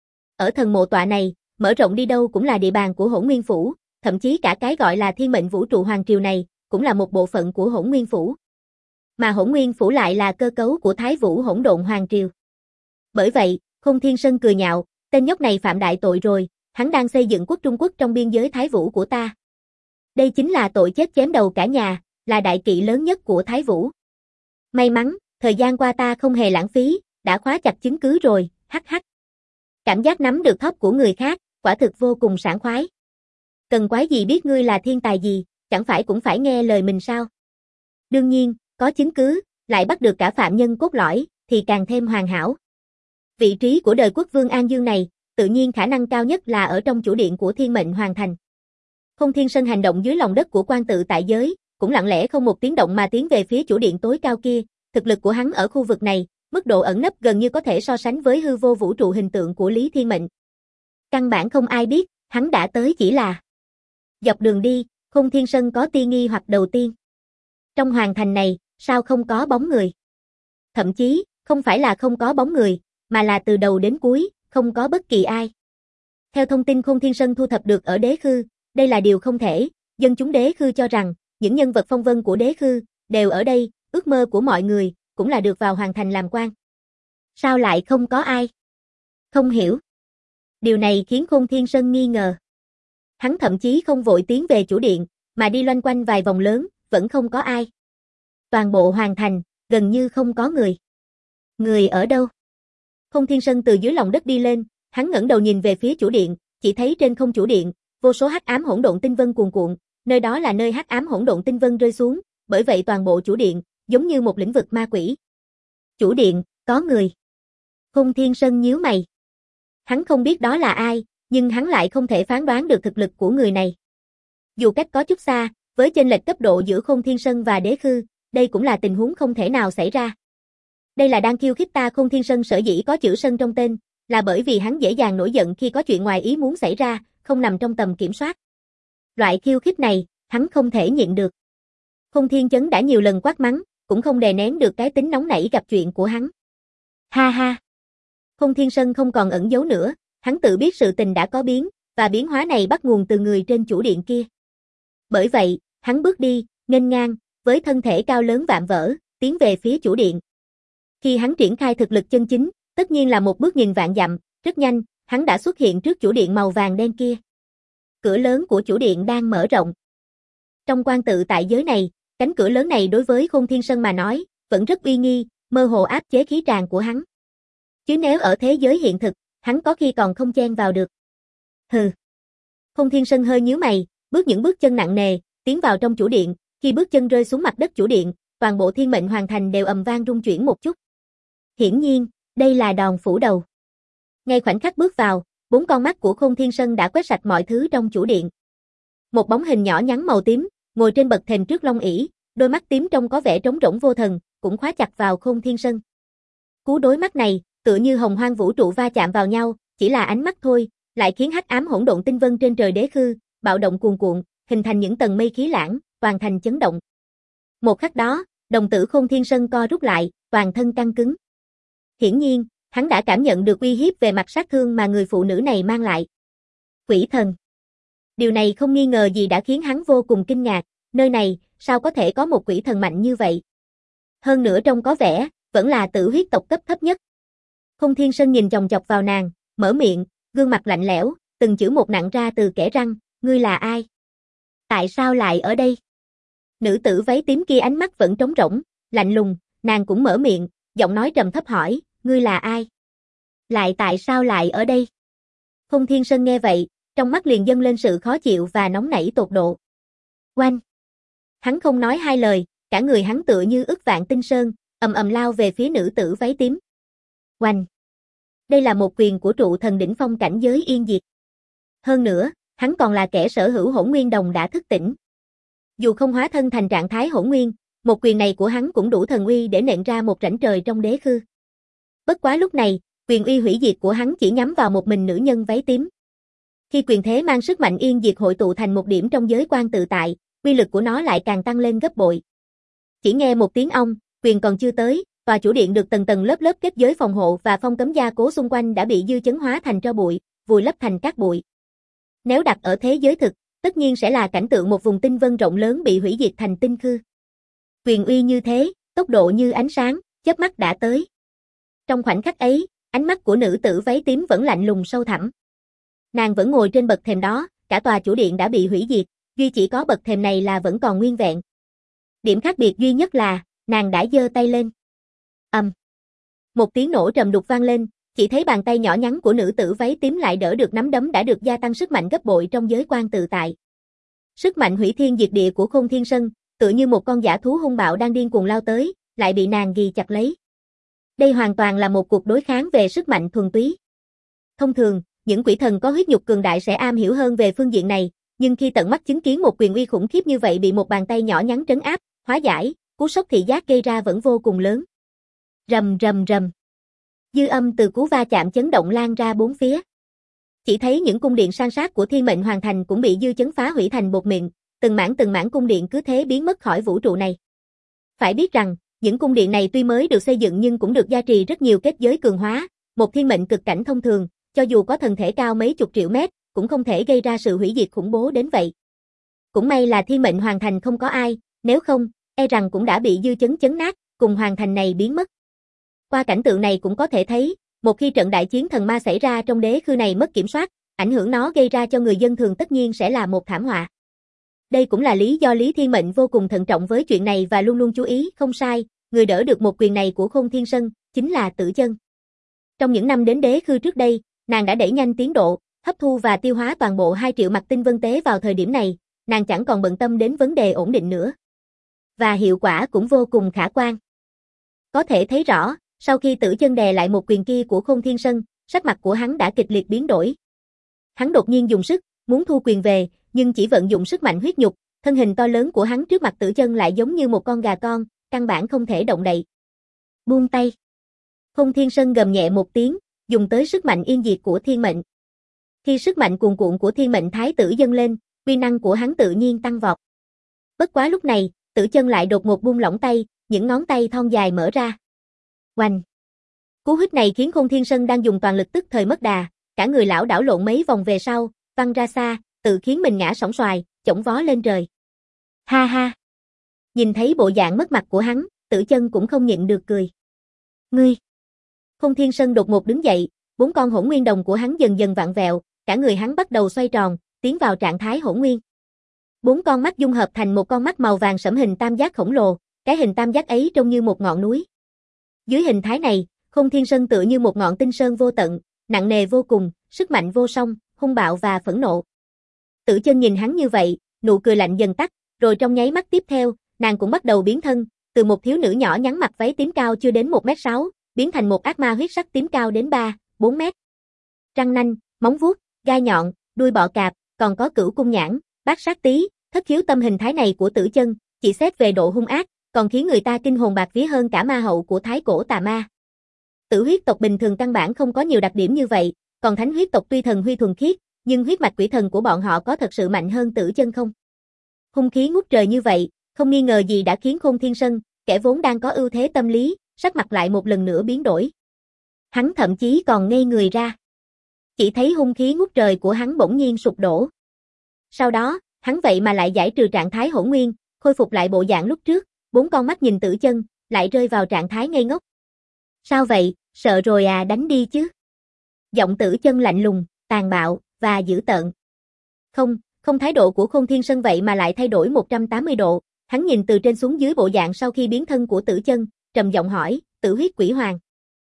Ở thần mộ tọa này, mở rộng đi đâu cũng là địa bàn của Hỗn Nguyên Phủ, thậm chí cả cái gọi là Thiên Mệnh Vũ trụ Hoàng triều này, cũng là một bộ phận của Hỗn Nguyên Phủ. Mà Hỗn Nguyên Phủ lại là cơ cấu của Thái Vũ Hỗn Độn Hoàng triều. Bởi vậy, Khôn Thiên Sơn cười nhạo, tên nhóc này phạm đại tội rồi, hắn đang xây dựng quốc Trung Quốc trong biên giới Thái Vũ của ta. Đây chính là tội chết chém đầu cả nhà, là đại kỵ lớn nhất của Thái Vũ. May mắn, thời gian qua ta không hề lãng phí, đã khóa chặt chứng cứ rồi, hắc hắc. Cảm giác nắm được thóp của người khác, quả thực vô cùng sảng khoái. Cần quái gì biết ngươi là thiên tài gì, chẳng phải cũng phải nghe lời mình sao? Đương nhiên, có chứng cứ, lại bắt được cả phạm nhân cốt lõi, thì càng thêm hoàn hảo. Vị trí của đời quốc vương An Dương này, tự nhiên khả năng cao nhất là ở trong chủ điện của Thiên Mệnh Hoàng thành. Khôn Thiên Sơn hành động dưới lòng đất của quan tự tại giới, cũng lặng lẽ không một tiếng động mà tiến về phía chủ điện tối cao kia, thực lực của hắn ở khu vực này, mức độ ẩn nấp gần như có thể so sánh với hư vô vũ trụ hình tượng của Lý Thiên Mệnh. Căn bản không ai biết, hắn đã tới chỉ là. Dọc đường đi, Khôn Thiên Sơn có tia nghi hoặc đầu tiên. Trong hoàng thành này, sao không có bóng người? Thậm chí, không phải là không có bóng người, mà là từ đầu đến cuối, không có bất kỳ ai. Theo thông tin Khôn Thiên Sơn thu thập được ở Đế Khư, đây là điều không thể, dân chúng Đế Khư cho rằng, những nhân vật phong vân của Đế Khư, đều ở đây, ước mơ của mọi người, cũng là được vào hoàng thành làm quan. Sao lại không có ai? Không hiểu. Điều này khiến Khôn Thiên Sơn nghi ngờ. Hắn thậm chí không vội tiến về chủ điện, mà đi loanh quanh vài vòng lớn, vẫn không có ai. Toàn bộ hoàng thành, gần như không có người. Người ở đâu? Khôn Thiên Sơn từ dưới lòng đất đi lên, hắn ngẩng đầu nhìn về phía chủ điện, chỉ thấy trên không chủ điện, vô số hắc ám hỗn độn tinh vân cuồn cuộn, nơi đó là nơi hắc ám hỗn độn tinh vân rơi xuống, bởi vậy toàn bộ chủ điện giống như một lĩnh vực ma quỷ. Chủ điện, có người. Khôn Thiên Sơn nhíu mày. Hắn không biết đó là ai, nhưng hắn lại không thể phán đoán được thực lực của người này. Dù cách có chút xa, với chênh lệch cấp độ giữa Khôn Thiên Sơn và Đế Khư, đây cũng là tình huống không thể nào xảy ra. Đây là đang khiêu khích ta. Khôn Thiên Sơn sở dĩ có chữ Sơn trong tên, là bởi vì hắn dễ dàng nổi giận khi có chuyện ngoài ý muốn xảy ra, không nằm trong tầm kiểm soát. Loại khiêu khích này, hắn không thể nhịn được. Khôn Thiên Chấn đã nhiều lần quát mắng, cũng không đè nén được cái tính nóng nảy gặp chuyện của hắn. Ha ha. Khôn Thiên Sơn không còn ẩn giấu nữa, hắn tự biết sự tình đã có biến, và biến hóa này bắt nguồn từ người trên chủ điện kia. Bởi vậy, hắn bước đi, nghênh ngang, với thân thể cao lớn vạm vỡ, tiến về phía chủ điện. Khi hắn triển khai thực lực chân chính, tất nhiên là một bước nhìn vạn dặm, rất nhanh, hắn đã xuất hiện trước chủ điện màu vàng đen kia. Cửa lớn của chủ điện đang mở rộng. Trong quan tự tại giới này, cánh cửa lớn này đối với Khôn Thiên Sơn mà nói, vẫn rất uy nghi, mơ hồ áp chế khí tràng của hắn. Chứ nếu ở thế giới hiện thực, hắn có khi còn không chen vào được. Hừ. Khôn Thiên Sơn hơi nhíu mày, bước những bước chân nặng nề, tiến vào trong chủ điện, khi bước chân rơi xuống mặt đất chủ điện, toàn bộ Thiên Mệnh Hoàng thành đều ầm vang rung chuyển một chút. Hiển nhiên, đây là đòn phủ đầu. Ngay khoảnh khắc bước vào, 4 con mắt của Khôn Thiên Sơn đã quét sạch mọi thứ trong chủ điện. Một bóng hình nhỏ nhắn màu tím, ngồi trên bậc thềm trước long ỷ, đôi mắt tím trông có vẻ trống rỗng vô thần, cũng khóa chặt vào Khôn Thiên Sơn. Cú đối mắt này, tựa như hồng hoang vũ trụ va chạm vào nhau, chỉ là ánh mắt thôi, lại khiến hắc ám hỗn độn tinh vân trên trời Đế Khư bạo động cuồn cuộn, hình thành những tầng mây khí lãng, toàn thành chấn động. Một khắc đó, Đồng tử Khôn Thiên Sơn co rút lại, toàn thân căng cứng. Hiển nhiên, hắn đã cảm nhận được uy hiếp về mặt sát thương mà người phụ nữ này mang lại. Quỷ thần. Điều này không nghi ngờ gì đã khiến hắn vô cùng kinh ngạc, nơi này, sao có thể có một quỷ thần mạnh như vậy? Hơn nữa trông có vẻ, vẫn là tử huyết tộc cấp thấp nhất. Khôn Thiên Sơn nhìn chòng chọc vào nàng, mở miệng, gương mặt lạnh lẽo, từng chữ một nặng ra từ kẽ răng, ngươi là ai? Tại sao lại ở đây? Nữ tử váy tím kia ánh mắt vẫn trống rỗng, lạnh lùng, nàng cũng mở miệng, giọng nói trầm thấp hỏi, ngươi là ai? Lại tại sao lại ở đây? Khôn Thiên Sơn nghe vậy, trong mắt liền dâng lên sự khó chịu và nóng nảy tột độ. Oanh! Hắn không nói hai lời, cả người hắn tựa như ức vạn tinh sơn, ầm ầm lao về phía nữ tử váy tím. Oanh! Đây là một quyền của trụ thần đỉnh phong cảnh giới yên diệt. Hơn nữa, hắn còn là kẻ sở hữu hỗn nguyên đồng đã thức tỉnh. Dù không hóa thân thành trạng thái hỗn nguyên, một quyền này của hắn cũng đủ thần uy để nện ra một rãnh trời trong đế khư. Bất quá lúc này, quyền uy hủy diệt của hắn chỉ nhắm vào một mình nữ nhân váy tím. Khi quyền thế mang sức mạnh yên diệt hội tụ thành một điểm trong giới quan tự tại, uy lực của nó lại càng tăng lên gấp bội. Chỉ nghe một tiếng ong, quyền còn chưa tới, tòa chủ điện được tầng tầng lớp lớp kết giới phòng hộ và phong cấm gia cố xung quanh đã bị dư chấn hóa thành tro bụi, vùi lấp thành cát bụi. Nếu đặt ở thế giới thực, tất nhiên sẽ là cảnh tượng một vùng tinh vân rộng lớn bị hủy diệt thành tinh khư. Quyền uy như thế, tốc độ như ánh sáng, chớp mắt đã tới. Trong khoảnh khắc ấy, ánh mắt của nữ tử váy tím vẫn lạnh lùng sâu thẳm. Nàng vẫn ngồi trên bậc thềm đó, cả tòa chủ điện đã bị hủy diệt, duy chỉ có bậc thềm này là vẫn còn nguyên vẹn. Điểm khác biệt duy nhất là, nàng đã giơ tay lên. Một tiếng nổ trầm đục vang lên, chỉ thấy bàn tay nhỏ nhắn của nữ tử váy tím lại đỡ được nắm đấm đã được gia tăng sức mạnh gấp bội trong giới quan tự tại. Sức mạnh hủy thiên diệt địa của Khôn Thiên Sơn, tựa như một con dã thú hung bạo đang điên cuồng lao tới, lại bị nàng ghì chặt lấy. Đây hoàn toàn là một cuộc đối kháng về sức mạnh thuần túy. Thông thường, những quỷ thần có huyết nhục cường đại sẽ am hiểu hơn về phương diện này, nhưng khi tận mắt chứng kiến một quyền uy khủng khiếp như vậy bị một bàn tay nhỏ nhắn trấn áp, hóa giải, cú sốc thị giác gây ra vẫn vô cùng lớn. Rầm rầm rầm. Dư âm từ cú va chạm chấn động lan ra bốn phía. Chỉ thấy những cung điện san sát của Thiên Mệnh Hoàng Thành cũng bị dư chấn phá hủy thành bột mịn, từng mảng cung điện cứ thế biến mất khỏi vũ trụ này. Phải biết rằng, những cung điện này tuy mới được xây dựng nhưng cũng được gia trì rất nhiều kết giới cường hóa, một thiên mệnh cực cảnh thông thường, cho dù có thần thể cao mấy chục triệu mét, cũng không thể gây ra sự hủy diệt khủng bố đến vậy. Cũng may là Thiên Mệnh Hoàng Thành không có ai, nếu không, e rằng cũng đã bị dư chấn chấn nát, cùng Hoàng Thành này biến mất. Qua cảnh tượng này cũng có thể thấy, một khi trận đại chiến thần ma xảy ra trong đế khư này mất kiểm soát, ảnh hưởng nó gây ra cho người dân thường tất nhiên sẽ là một thảm họa. Đây cũng là lý do Lý Thiên Mệnh vô cùng thận trọng với chuyện này và luôn luôn chú ý, không sai, người đỡ được một quyền này của Khôn Thiên Sơn, chính là Tử Chân. Trong những năm đến đế khư trước đây, nàng đã đẩy nhanh tiến độ, hấp thu và tiêu hóa toàn bộ 2 triệu mặt tinh vân tế vào thời điểm này, nàng chẳng còn bận tâm đến vấn đề ổn định nữa. Và hiệu quả cũng vô cùng khả quan. Có thể thấy rõ, sau khi Tử Chân đè lại một quyền kia của Khôn Thiên Sơn, sắc mặt của hắn đã kịch liệt biến đổi. Hắn đột nhiên dùng sức, muốn thu quyền về, nhưng chỉ vận dụng sức mạnh huyết nhục, thân hình to lớn của hắn trước mặt Tử Chân lại giống như một con gà con, căn bản không thể động đậy. Buông tay. Khôn Thiên Sơn gầm nhẹ một tiếng, dùng tới sức mạnh yên diệt của thiên mệnh. Khi sức mạnh cuồn cuộn của thiên mệnh thái tử dâng lên, uy năng của hắn tự nhiên tăng vọt. Bất quá lúc này, Tử Chân lại đột ngột buông lỏng tay, những ngón tay thon dài mở ra. Oanh! Cú hít này khiến Khôn Thiên Sơn đang dùng toàn lực tức thời mất đà, cả người lão đảo lộn mấy vòng về sau, văng ra xa, tự khiến mình ngã sóng xoài, chổng vó lên trời. Ha ha! Nhìn thấy bộ dạng mất mặt của hắn, Tử Chân cũng không nhịn được cười. Ngươi! Khôn Thiên Sơn đột ngột đứng dậy, 4 con hỗn nguyên đồng của hắn dần dần vặn vẹo, cả người hắn bắt đầu xoay tròn, tiến vào trạng thái hỗn nguyên. 4 con mắt dung hợp thành một con mắt màu vàng sẫm hình tam giác khổng lồ, cái hình tam giác ấy trông như một ngọn núi. Dưới hình thái này, Khôn Thiên Sơn tựa như một ngọn tinh sơn vô tận, nặng nề vô cùng, sức mạnh vô song, hung bạo và phẫn nộ. Tử Chân nhìn hắn như vậy, nụ cười lạnh dần tắt, rồi trong nháy mắt tiếp theo, nàng cũng bắt đầu biến thân, từ một thiếu nữ nhỏ nhắn mặc váy tím cao chưa đến 1m6, biến thành một ác ma huyết sắc tím cao đến 3-4 mét. Răng nanh, móng vuốt, gai nhọn, đuôi bọ cạp, còn có cửu cung nhãn, bát sát tí, thất khiếu tâm hình thái này của Tử Chân, chỉ xét về độ hung ác, còn khiến người ta kinh hồn bạt vía hơn cả ma hậu của thái cổ tà ma. Tử huyết tộc bình thường căn bản không có nhiều đặc điểm như vậy, còn thánh huyết tộc tuy thần huy thuần khiết, nhưng huyết mạch quỷ thần của bọn họ có thật sự mạnh hơn Tử Chân không? Hung khí ngút trời như vậy, không nghi ngờ gì đã khiến Khôn Thiên Sơn, kẻ vốn đang có ưu thế tâm lý, sắc mặt lại một lần nữa biến đổi. Hắn thậm chí còn ngây người ra. Chỉ thấy hung khí ngút trời của hắn bỗng nhiên sụp đổ. Sau đó, hắn vậy mà lại giải trừ trạng thái hỗn nguyên, khôi phục lại bộ dạng lúc trước, 4 con mắt nhìn Tử Chân, lại rơi vào trạng thái ngây ngốc. Sao vậy, sợ rồi à, đánh đi chứ? Giọng Tử Chân lạnh lùng, tàn bạo, và dữ tợn. Không thái độ của Khôn Thiên Sơn vậy mà lại thay đổi 180 độ, hắn nhìn từ trên xuống dưới bộ dạng sau khi biến thân của Tử Chân, trầm giọng hỏi, Tử huyết quỷ hoàng.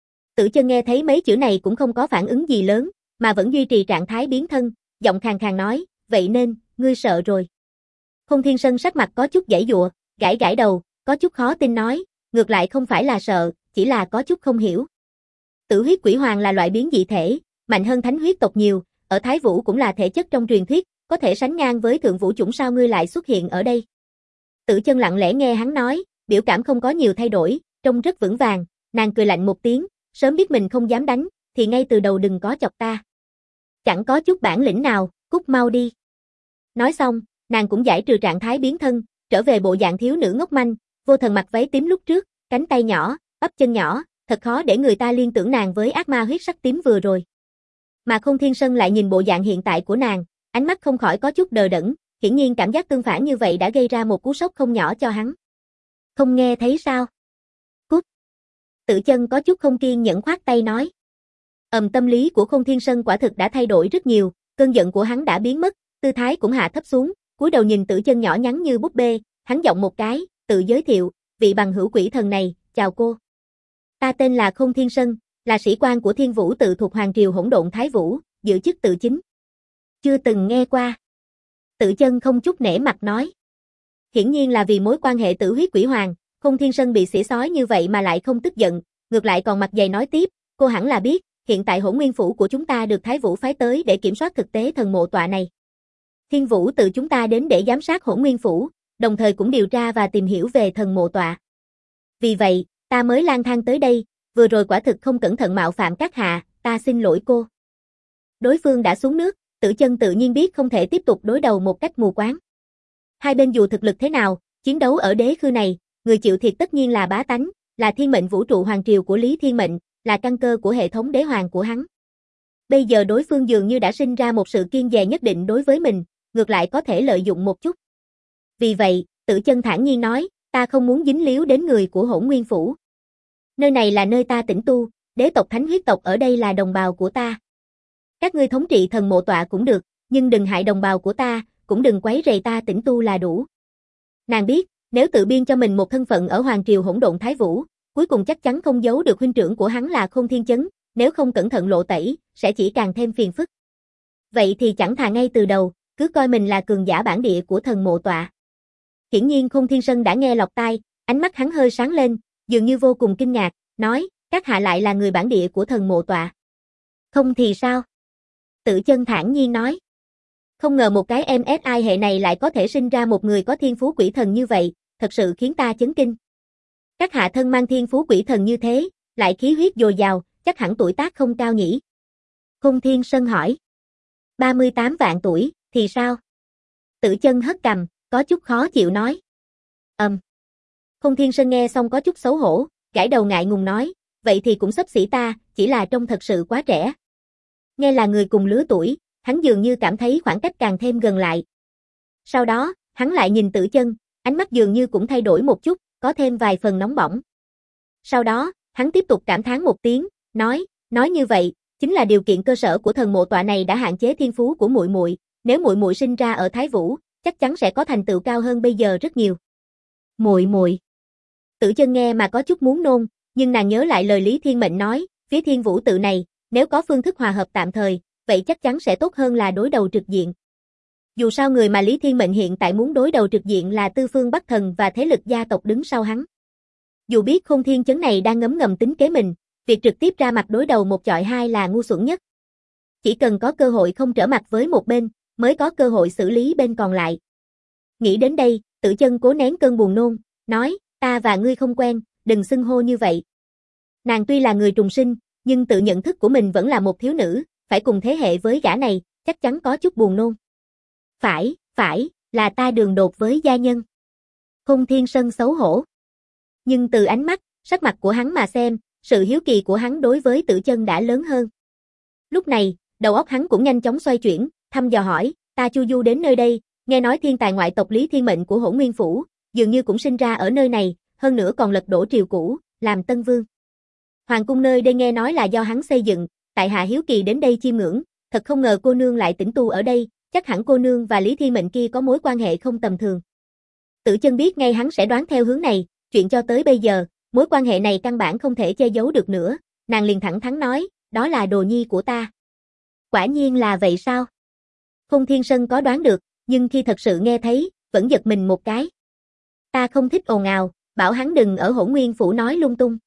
Tử Chân nghe thấy mấy chữ này cũng không có phản ứng gì lớn, mà vẫn duy trì trạng thái biến thân, giọng khàn khàn nói, vậy nên, ngươi sợ rồi. Khôn Thiên Sơn sắc mặt có chút giãy giụa, gãi gãi đầu, có chút khó tin nói, ngược lại không phải là sợ, chỉ là có chút không hiểu. Tử huyết quỷ hoàng là loại biến dị thể, mạnh hơn thánh huyết tộc nhiều, ở Thái Vũ cũng là thể chất trong truyền thuyết, có thể sánh ngang với thượng vũ chủng, sao ngươi lại xuất hiện ở đây? Tử Chân lặng lẽ nghe hắn nói, biểu cảm không có nhiều thay đổi, trông rất vững vàng, nàng cười lạnh một tiếng, sớm biết mình không dám đánh, thì ngay từ đầu đừng có chọc ta. Chẳng có chút bản lĩnh nào, cút mau đi. Nói xong, nàng cũng giải trừ trạng thái biến thân, trở về bộ dạng thiếu nữ ngốc manh, vô thần mặc váy tím lúc trước, cánh tay nhỏ, bắp chân nhỏ, thật khó để người ta liên tưởng nàng với ác ma huyết sắc tím vừa rồi. Mà Khôn Thiên Sơn lại nhìn bộ dạng hiện tại của nàng, ánh mắt không khỏi có chút đờ đẫn, hiển nhiên cảm giác tương phản như vậy đã gây ra một cú sốc không nhỏ cho hắn. Không nghe thấy sao? Cút. Tử Chân có chút không kiên nhẫn khoát tay nói. Tâm lý của Khôn Thiên Sơn quả thực đã thay đổi rất nhiều, cơn giận của hắn đã biến mất, tư thái cũng hạ thấp xuống, cúi đầu nhìn Tử Chân nhỏ nhắn như búp bê, hắn giọng một cái, tự giới thiệu, vị bằng hữu quỷ thần này, chào cô. Ta tên là Khôn Thiên Sơn, là sĩ quan của Thiên Vũ tự thuộc Hoàng triều hỗn độn Thái Vũ, giữ chức tự chính. Chưa từng nghe qua. Tử Chân không chút nể mặt nói. Hiển nhiên là vì mối quan hệ tử huyết quỷ hoàng, Khôn Thiên Sơn bị xỉ xói như vậy mà lại không tức giận, ngược lại còn mặt dày nói tiếp, cô hẳn là biết, hiện tại Hỗn Nguyên phủ của chúng ta được Thái Vũ phái tới để kiểm soát thực tế thần mộ tọa này. Thiên Vũ tự chúng ta đến để giám sát Hỗn Nguyên phủ, đồng thời cũng điều tra và tìm hiểu về thần mộ tọa. Vì vậy, ta mới lang thang tới đây, vừa rồi quả thực không cẩn thận mạo phạm các hạ, ta xin lỗi cô. Đối phương đã xuống nước, Tử Chân tự nhiên biết không thể tiếp tục đối đầu một cách mù quáng. Hai bên dù thực lực thế nào, chiến đấu ở đế khư này, người chịu thiệt tất nhiên là bá tánh, là thiên mệnh vũ trụ hoàng triều của Lý Thiên Mệnh, là căn cơ của hệ thống đế hoàng của hắn. Bây giờ đối phương dường như đã sinh ra một sự kiêng dè nhất định đối với mình, ngược lại có thể lợi dụng một chút. Vì vậy, Tử Chân thản nhiên nói, ta không muốn dính líu đến người của Hỗn Nguyên phủ. Nơi này là nơi ta tĩnh tu, đế tộc thánh huyết tộc ở đây là đồng bào của ta. Các ngươi thống trị thần mộ tọa cũng được, nhưng đừng hại đồng bào của ta, cũng đừng quấy rầy ta tĩnh tu là đủ. Nàng biết, nếu tự biên cho mình một thân phận ở Hoàng triều hỗn độn Thái Vũ, cuối cùng chắc chắn không giấu được huynh trưởng của hắn là Khôn Thiên Chấn, nếu không cẩn thận lộ tẩy, sẽ chỉ càng thêm phiền phức. Vậy thì chẳng thà ngay từ đầu, cứ coi mình là cường giả bản địa của thần mộ tọa. Hiển nhiên Khôn Thiên Sơn đã nghe lọt tai, ánh mắt hắn hơi sáng lên, dường như vô cùng kinh ngạc, nói, các hạ lại là người bản địa của thần mộ tọa. Không thì sao? Tử Chân thản nhiên nói. Không ngờ một cái MSI hệ này lại có thể sinh ra một người có thiên phú quỷ thần như vậy, thật sự khiến ta chấn kinh. Các hạ thân mang thiên phú quỷ thần như thế, lại khí huyết dồi dào, chắc hẳn tuổi tác không cao nhỉ? Khôn Thiên Sơn hỏi. 38 vạn tuổi, thì sao? Tử Chân hất cằm, có chút khó chịu nói. Khôn Thiên Sơn nghe xong có chút xấu hổ, gãi đầu ngại ngùng nói, vậy thì cũng xấp xỉ ta, chỉ là trông thật sự quá trẻ. Nghe là người cùng lứa tuổi, hắn dường như cảm thấy khoảng cách càng thêm gần lại. Sau đó, hắn lại nhìn Tử Chân, ánh mắt dường như cũng thay đổi một chút, có thêm vài phần nóng bỏng. Sau đó, hắn tiếp tục cảm thán một tiếng, nói như vậy, chính là điều kiện cơ sở của thần mộ tọa này đã hạn chế thiên phú của muội muội, nếu muội muội sinh ra ở Thái Vũ, chắc chắn sẽ có thành tựu cao hơn bây giờ rất nhiều. Muội muội. Tử Chân nghe mà có chút muốn nôn, nhưng nàng nhớ lại lời Lý Thiên Mệnh nói, phía Thiên Vũ tự này, nếu có phương thức hòa hợp tạm thời, vậy chắc chắn sẽ tốt hơn là đối đầu trực diện. Dù sao người mà Lý Thiên Mệnh hiện tại muốn đối đầu trực diện là Tư Phương Bắc Thần và thế lực gia tộc đứng sau hắn. Dù biết Khôn Thiên Chấn này đang ngấm ngầm tính kế mình, việc trực tiếp ra mặt đối đầu một chọi hai là ngu xuẩn nhất. Chỉ cần có cơ hội không trở mặt với một bên, mới có cơ hội xử lý bên còn lại. Nghĩ đến đây, Tử Chân cố nén cơn buồn nôn, nói, ta và ngươi không quen, đừng xưng hô như vậy. Nàng tuy là người trùng sinh, nhưng tự nhận thức của mình vẫn là một thiếu nữ, phải cùng thế hệ với gã này, chắc chắn có chút buồn nôn. Phải, là ta đường đột với gia nhân. Khôn Thiên Sơn xấu hổ. Nhưng từ ánh mắt, sắc mặt của hắn mà xem, sự hiếu kỳ của hắn đối với Tử Chân đã lớn hơn. Lúc này, đầu óc hắn cũng nhanh chóng xoay chuyển, thăm dò hỏi, ta chu du đến nơi đây, nghe nói thiên tài ngoại tộc Lý Thiên Mệnh của Hỗn Nguyên Phủ, dường như cũng sinh ra ở nơi này, hơn nữa còn lật đổ triều cũ, làm tân vương. Hoàng cung nơi đây nghe nói là do hắn xây dựng, tại hạ hiếu kỳ đến đây chiêm ngưỡng, thật không ngờ cô nương lại tĩnh tu ở đây, chắc hẳn cô nương và Lý Thiên Mệnh kia có mối quan hệ không tầm thường. Tử Chân biết ngay hắn sẽ đoán theo hướng này, chuyện cho tới bây giờ, mối quan hệ này căn bản không thể che giấu được nữa, nàng liền thẳng thắn nói, đó là đồ nhi của ta. Quả nhiên là vậy sao? Khôn Thiên Sân có đoán được, nhưng khi thật sự nghe thấy, vẫn giật mình một cái. Ta không thích ồn ào, bảo hắn đừng ở Hỗn Nguyên Phủ nói lung tung.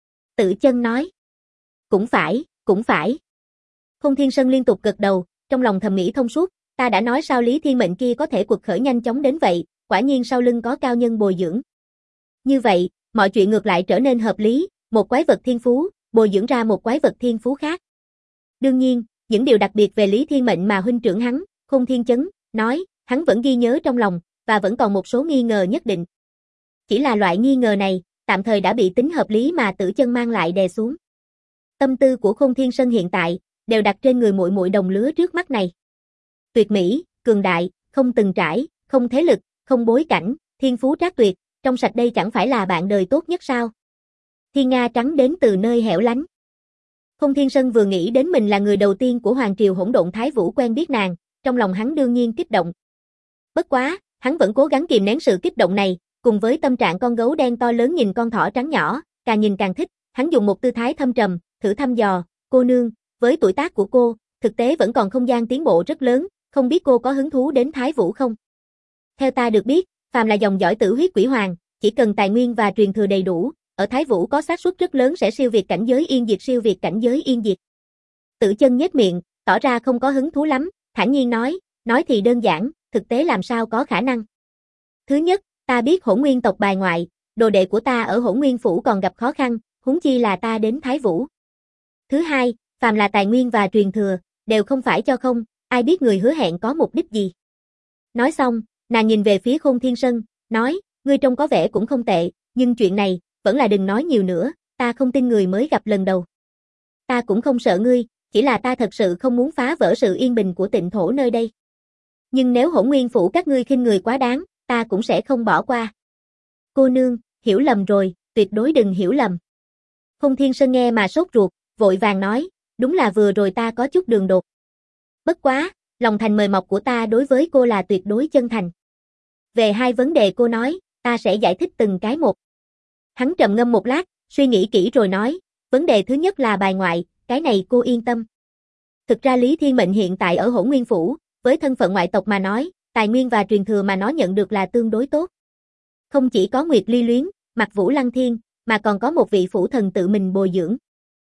Tử Chân nói. Cũng phải, cũng phải. Khôn Thiên Sân liên tục gật đầu, trong lòng thầm nghĩ thông suốt, ta đã nói sao Lý Thiên Mệnh kia có thể quật khởi nhanh chóng đến vậy, quả nhiên sau lưng có cao nhân bồi dưỡng. Như vậy, mọi chuyện ngược lại trở nên hợp lý, một quái vật thiên phú, bồi dưỡng ra một quái vật thiên phú khác. Đương nhiên, những điều đặc biệt về Lý Thiên Mệnh mà huynh trưởng hắn, Khôn Thiên Chấn, nói, hắn vẫn ghi nhớ trong lòng, và vẫn còn một số nghi ngờ nhất định. Chỉ là loại nghi ngờ này, tạm thời đã bị tính hợp lý mà Tử Chân mang lại đè xuống. Tâm tư của Khôn Thiên Sân hiện tại, đều đặt trên người muội muội đồng lứa trước mắt này. Tuyệt mỹ, cường đại, không từng trải, không thế lực, không bối cảnh, thiên phú trác tuyệt, trong sạch đây chẳng phải là bạn đời tốt nhất sao? Thiên Nga trắng đến từ nơi hẻo lánh. Khôn Thiên Sân vừa nghĩ đến mình là người đầu tiên của Hoàng Triều Hỗn Độn Thái Vũ quen biết nàng, trong lòng hắn đương nhiên kích động. Bất quá, hắn vẫn cố gắng kìm nén sự kích động này, cùng với tâm trạng con gấu đen to lớn nhìn con thỏ trắng nhỏ, càng nhìn càng thích, hắn dùng một tư thái thâm trầm, thử thăm dò, cô nương, với tuổi tác của cô, thực tế vẫn còn không gian tiến bộ rất lớn, không biết cô có hứng thú đến Thái Vũ không? Theo ta được biết, phàm là dòng dõi Tử Huyết Quỷ Hoàng, chỉ cần tài nguyên và truyền thừa đầy đủ, ở Thái Vũ có xác suất rất lớn sẽ siêu việt cảnh giới yên diệt siêu việt cảnh giới yên diệt. Tử Chân nhếch miệng, tỏ ra không có hứng thú lắm, thản nhiên nói thì đơn giản, thực tế làm sao có khả năng. Thứ nhất, ta biết Hỗn Nguyên tộc bài ngoại, đồ đệ của ta ở Hỗn Nguyên Phủ còn gặp khó khăn, huống chi là ta đến Thái Vũ. Thứ hai, phàm là tài nguyên và truyền thừa, đều không phải cho không, ai biết người hứa hẹn có mục đích gì. Nói xong, nàng nhìn về phía Khôn Thiên Sân, nói, ngươi trông có vẻ cũng không tệ, nhưng chuyện này, vẫn là đừng nói nhiều nữa, ta không tin người mới gặp lần đầu. Ta cũng không sợ ngươi, chỉ là ta thật sự không muốn phá vỡ sự yên bình của Tịnh thổ nơi đây. Nhưng nếu Hỗn Nguyên Phủ các ngươi khinh người quá đáng, ta cũng sẽ không bỏ qua. Cô nương, hiểu lầm rồi, tuyệt đối đừng hiểu lầm. Khôn Thiên Sân nghe mà sốt ruột, vội vàng nói, đúng là vừa rồi ta có chút đường đột. Bất quá, lòng thành mời mọc của ta đối với cô là tuyệt đối chân thành. Về hai vấn đề cô nói, ta sẽ giải thích từng cái một. Hắn trầm ngâm một lát, suy nghĩ kỹ rồi nói, vấn đề thứ nhất là bài ngoại, cái này cô yên tâm. Thực ra Lý Thiên Mệnh hiện tại ở Hỗn Nguyên Phủ, với thân phận ngoại tộc mà nói, tài nguyên và truyền thừa mà nó nhận được là tương đối tốt. Không chỉ có Nguyệt Ly Luyến, Mặc Vũ Lăng Thiên, mà còn có một vị phủ thần tự mình bồi dưỡng.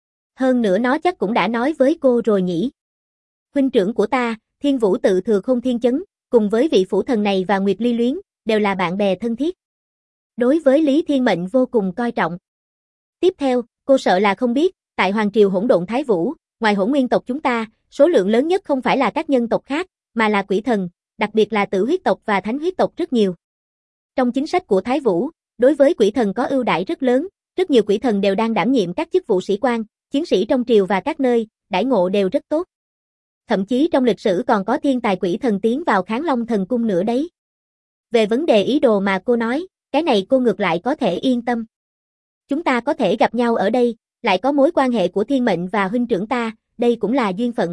Hơn nữa nó chắc cũng đã nói với cô rồi nhỉ. Huynh trưởng của ta, Thiên Vũ tự thừa Khôn Thiên Chấn, cùng với vị phủ thần này và Nguyệt Ly Luyến, đều là bạn bè thân thiết. Đối với Lý Thiên Mệnh vô cùng coi trọng. Tiếp theo, cô sợ là không biết, tại Hoàng Triều Hỗn Độn Thái Vũ, ngoài Hỗn Nguyên tộc chúng ta, số lượng lớn nhất không phải là các nhân tộc khác, mà là quỷ thần, đặc biệt là Tử Huyết tộc và Thánh Huyết tộc rất nhiều. Trong chính sách của Thái Vũ, đối với quỷ thần có ưu đãi rất lớn, rất nhiều quỷ thần đều đang đảm nhiệm các chức vụ sĩ quan, chiến sĩ trong triều và các nơi, đãi ngộ đều rất tốt. Thậm chí trong lịch sử còn có thiên tài quỷ thần tiến vào Kháng Long Thần Cung nữa đấy. Về vấn đề ý đồ mà cô nói, cái này cô ngược lại có thể yên tâm. Chúng ta có thể gặp nhau ở đây, lại có mối quan hệ của Thiên Mệnh và huynh trưởng ta, đây cũng là duyên phận.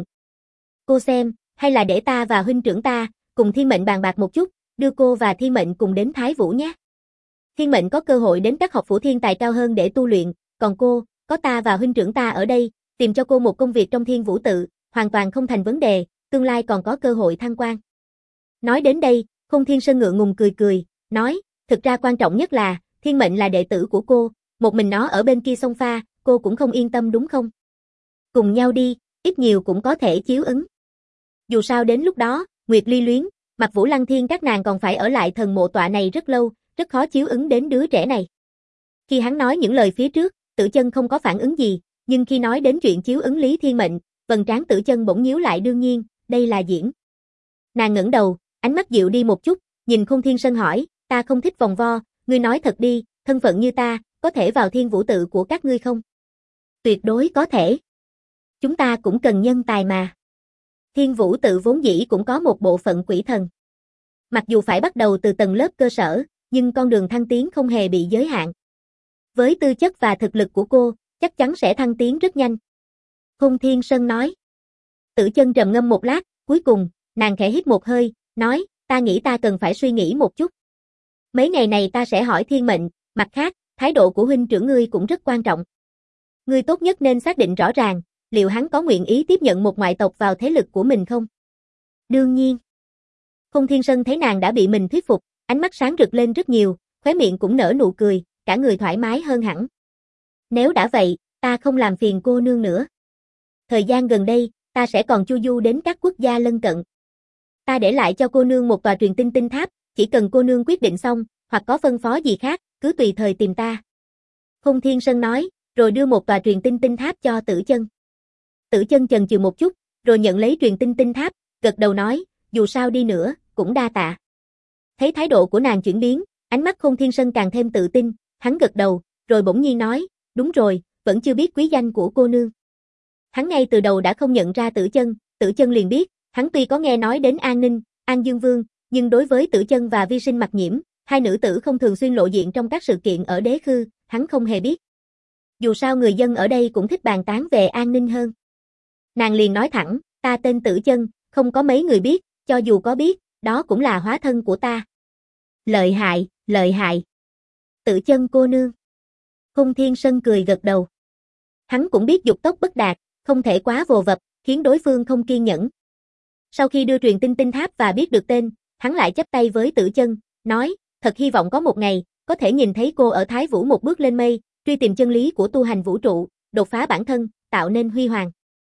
Cô xem, hay là để ta và huynh trưởng ta, cùng Thiên Mệnh bàn bạc một chút, đưa cô và Thiên Mệnh cùng đến Thái Vũ nhé. Thiên Mệnh có cơ hội đến các học phủ thiên tài cao hơn để tu luyện, còn cô, có ta và huynh trưởng ta ở đây, tìm cho cô một công việc trong Thiên Vũ tự, hoàn toàn không thành vấn đề, tương lai còn có cơ hội thăng quan. Nói đến đây, Khôn Thiên Sân ngượng ngùng cười, nói, thực ra quan trọng nhất là, Thiên Mệnh là đệ tử của cô, một mình nó ở bên kia sông pha, cô cũng không yên tâm đúng không? Cùng nhau đi, ít nhiều cũng có thể chiếu ứng. Dù sao đến lúc đó, Nguyệt Ly Luyến, Mặc Vũ Lăng Thiên các nàng còn phải ở lại thần mộ tọa này rất lâu, rất khó chiếu ứng đến đứa trẻ này. Khi hắn nói những lời phía trước, Tử Chân không có phản ứng gì, nhưng khi nói đến chuyện chiếu ứng Lý Thiên Mệnh, vầng trán Tử Chân bỗng nhíu lại đương nhiên, đây là diễn. Nàng ngẩng đầu, ánh mắt dịu đi một chút, nhìn Khôn Thiên Sân hỏi, ta không thích vòng vo, ngươi nói thật đi, thân phận như ta, có thể vào thiên vũ tự của các ngươi không? Tuyệt đối có thể. Chúng ta cũng cần nhân tài mà. Thiên vũ tự vốn dĩ cũng có một bộ phận quỷ thần. Mặc dù phải bắt đầu từ tầng lớp cơ sở, nhưng con đường thăng tiến không hề bị giới hạn. Với tư chất và thực lực của cô, chắc chắn sẽ thăng tiến rất nhanh. Khôn Thiên Sơn nói. Tử Chân trầm ngâm một lát, cuối cùng, nàng khẽ hít một hơi, nói, ta nghĩ ta cần phải suy nghĩ một chút. Mấy ngày này ta sẽ hỏi thiên mệnh, mặt khác, thái độ của huynh trưởng ngươi cũng rất quan trọng. Ngươi tốt nhất nên xác định rõ ràng, liệu hắn có nguyện ý tiếp nhận một ngoại tộc vào thế lực của mình không? Đương nhiên. Khôn Thiên Sơn thấy nàng đã bị mình thuyết phục, ánh mắt sáng rực lên rất nhiều, khóe miệng cũng nở nụ cười, cả người thoải mái hơn hẳn. Nếu đã vậy, ta không làm phiền cô nương nữa. Thời gian gần đây, ta sẽ còn chu du đến các quốc gia lân cận. Ta để lại cho cô nương một tòa truyền tinh tinh tháp, chỉ cần cô nương quyết định xong, hoặc có phân phó gì khác, cứ tùy thời tìm ta. Khôn Thiên Sơn nói, rồi đưa một tòa truyền tinh tinh tháp cho Tử Chân. Tử Chân chần chừ một chút, rồi nhận lấy truyền tinh tinh tháp, gật đầu nói, dù sao đi nữa, cũng đa tạ. Thấy thái độ của nàng chuyển biến, ánh mắt Khôn Thiên Sơn càng thêm tự tin, hắn gật đầu, rồi bỗng nhiên nói, đúng rồi, vẫn chưa biết quý danh của cô nương. Hắn ngay từ đầu đã không nhận ra Tử Chân liền biết, hắn tuy có nghe nói đến An Ninh, An Dương Vương, nhưng đối với Tử Chân và Vi Sinh Mặc Nhiễm, hai nữ tử không thường xuyên lộ diện trong các sự kiện ở Đế Khư, hắn không hề biết. Dù sao người dân ở đây cũng thích bàn tán về An Ninh hơn. Nàng liền nói thẳng, ta tên Tử Chân, không có mấy người biết, cho dù có biết, đó cũng là hóa thân của ta. Lợi hại, lợi hại. Tử Chân cô nương. Khôn Thiên Sơn cười gật đầu. Hắn cũng biết dục tốc bất đạt, không thể quá vồ vập, khiến đối phương không kiên nhẫn. Sau khi đưa truyền tinh tinh tháp và biết được tên, hắn lại chắp tay với Tử Chân, nói, thật hy vọng có một ngày, có thể nhìn thấy cô ở Thái Vũ một bước lên mây, truy tìm chân lý của tu hành vũ trụ, đột phá bản thân, tạo nên huy hoàng.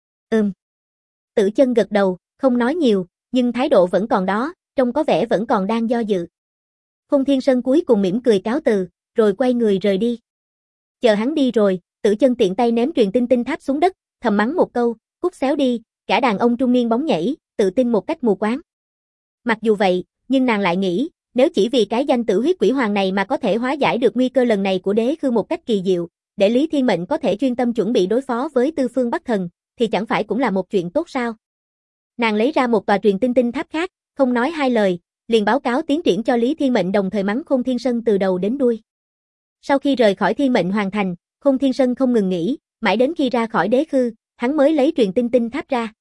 Tử Chân gật đầu, không nói nhiều, nhưng thái độ vẫn còn đó, trông có vẻ vẫn còn đang do dự. Khôn Thiên Sơn cuối cùng mỉm cười cáo từ, rồi quay người rời đi. Chờ hắn đi rồi, Tử Chân tiện tay ném truyền tinh tinh tháp xuống đất, thầm mắng một câu, cút xéo đi, cả đàn ông trung niên bóng nhảy, tự tin một cách mù quáng. Mặc dù vậy, nhưng nàng lại nghĩ, nếu chỉ vì cái danh Tử Huyết Quỷ Hoàng này mà có thể hóa giải được nguy cơ lần này của Đế Khư một cách kỳ diệu, để Lý Thiên Mệnh có thể chuyên tâm chuẩn bị đối phó với Tư Phương Bắc Thần, thì chẳng phải cũng là một chuyện tốt sao? Nàng lấy ra một tòa truyền tinh tinh tháp khác, không nói hai lời, liền báo cáo tiến triển cho Lý Thiên Mệnh, đồng thời mắng Khôn Thiên Sơn từ đầu đến đuôi. Sau khi rời khỏi Thiên Mệnh Hoàng thành, Khôn Thiên Sơn không ngừng nghỉ, mãi đến khi ra khỏi Đế Khư, hắn mới lấy truyền tinh tinh tháp ra.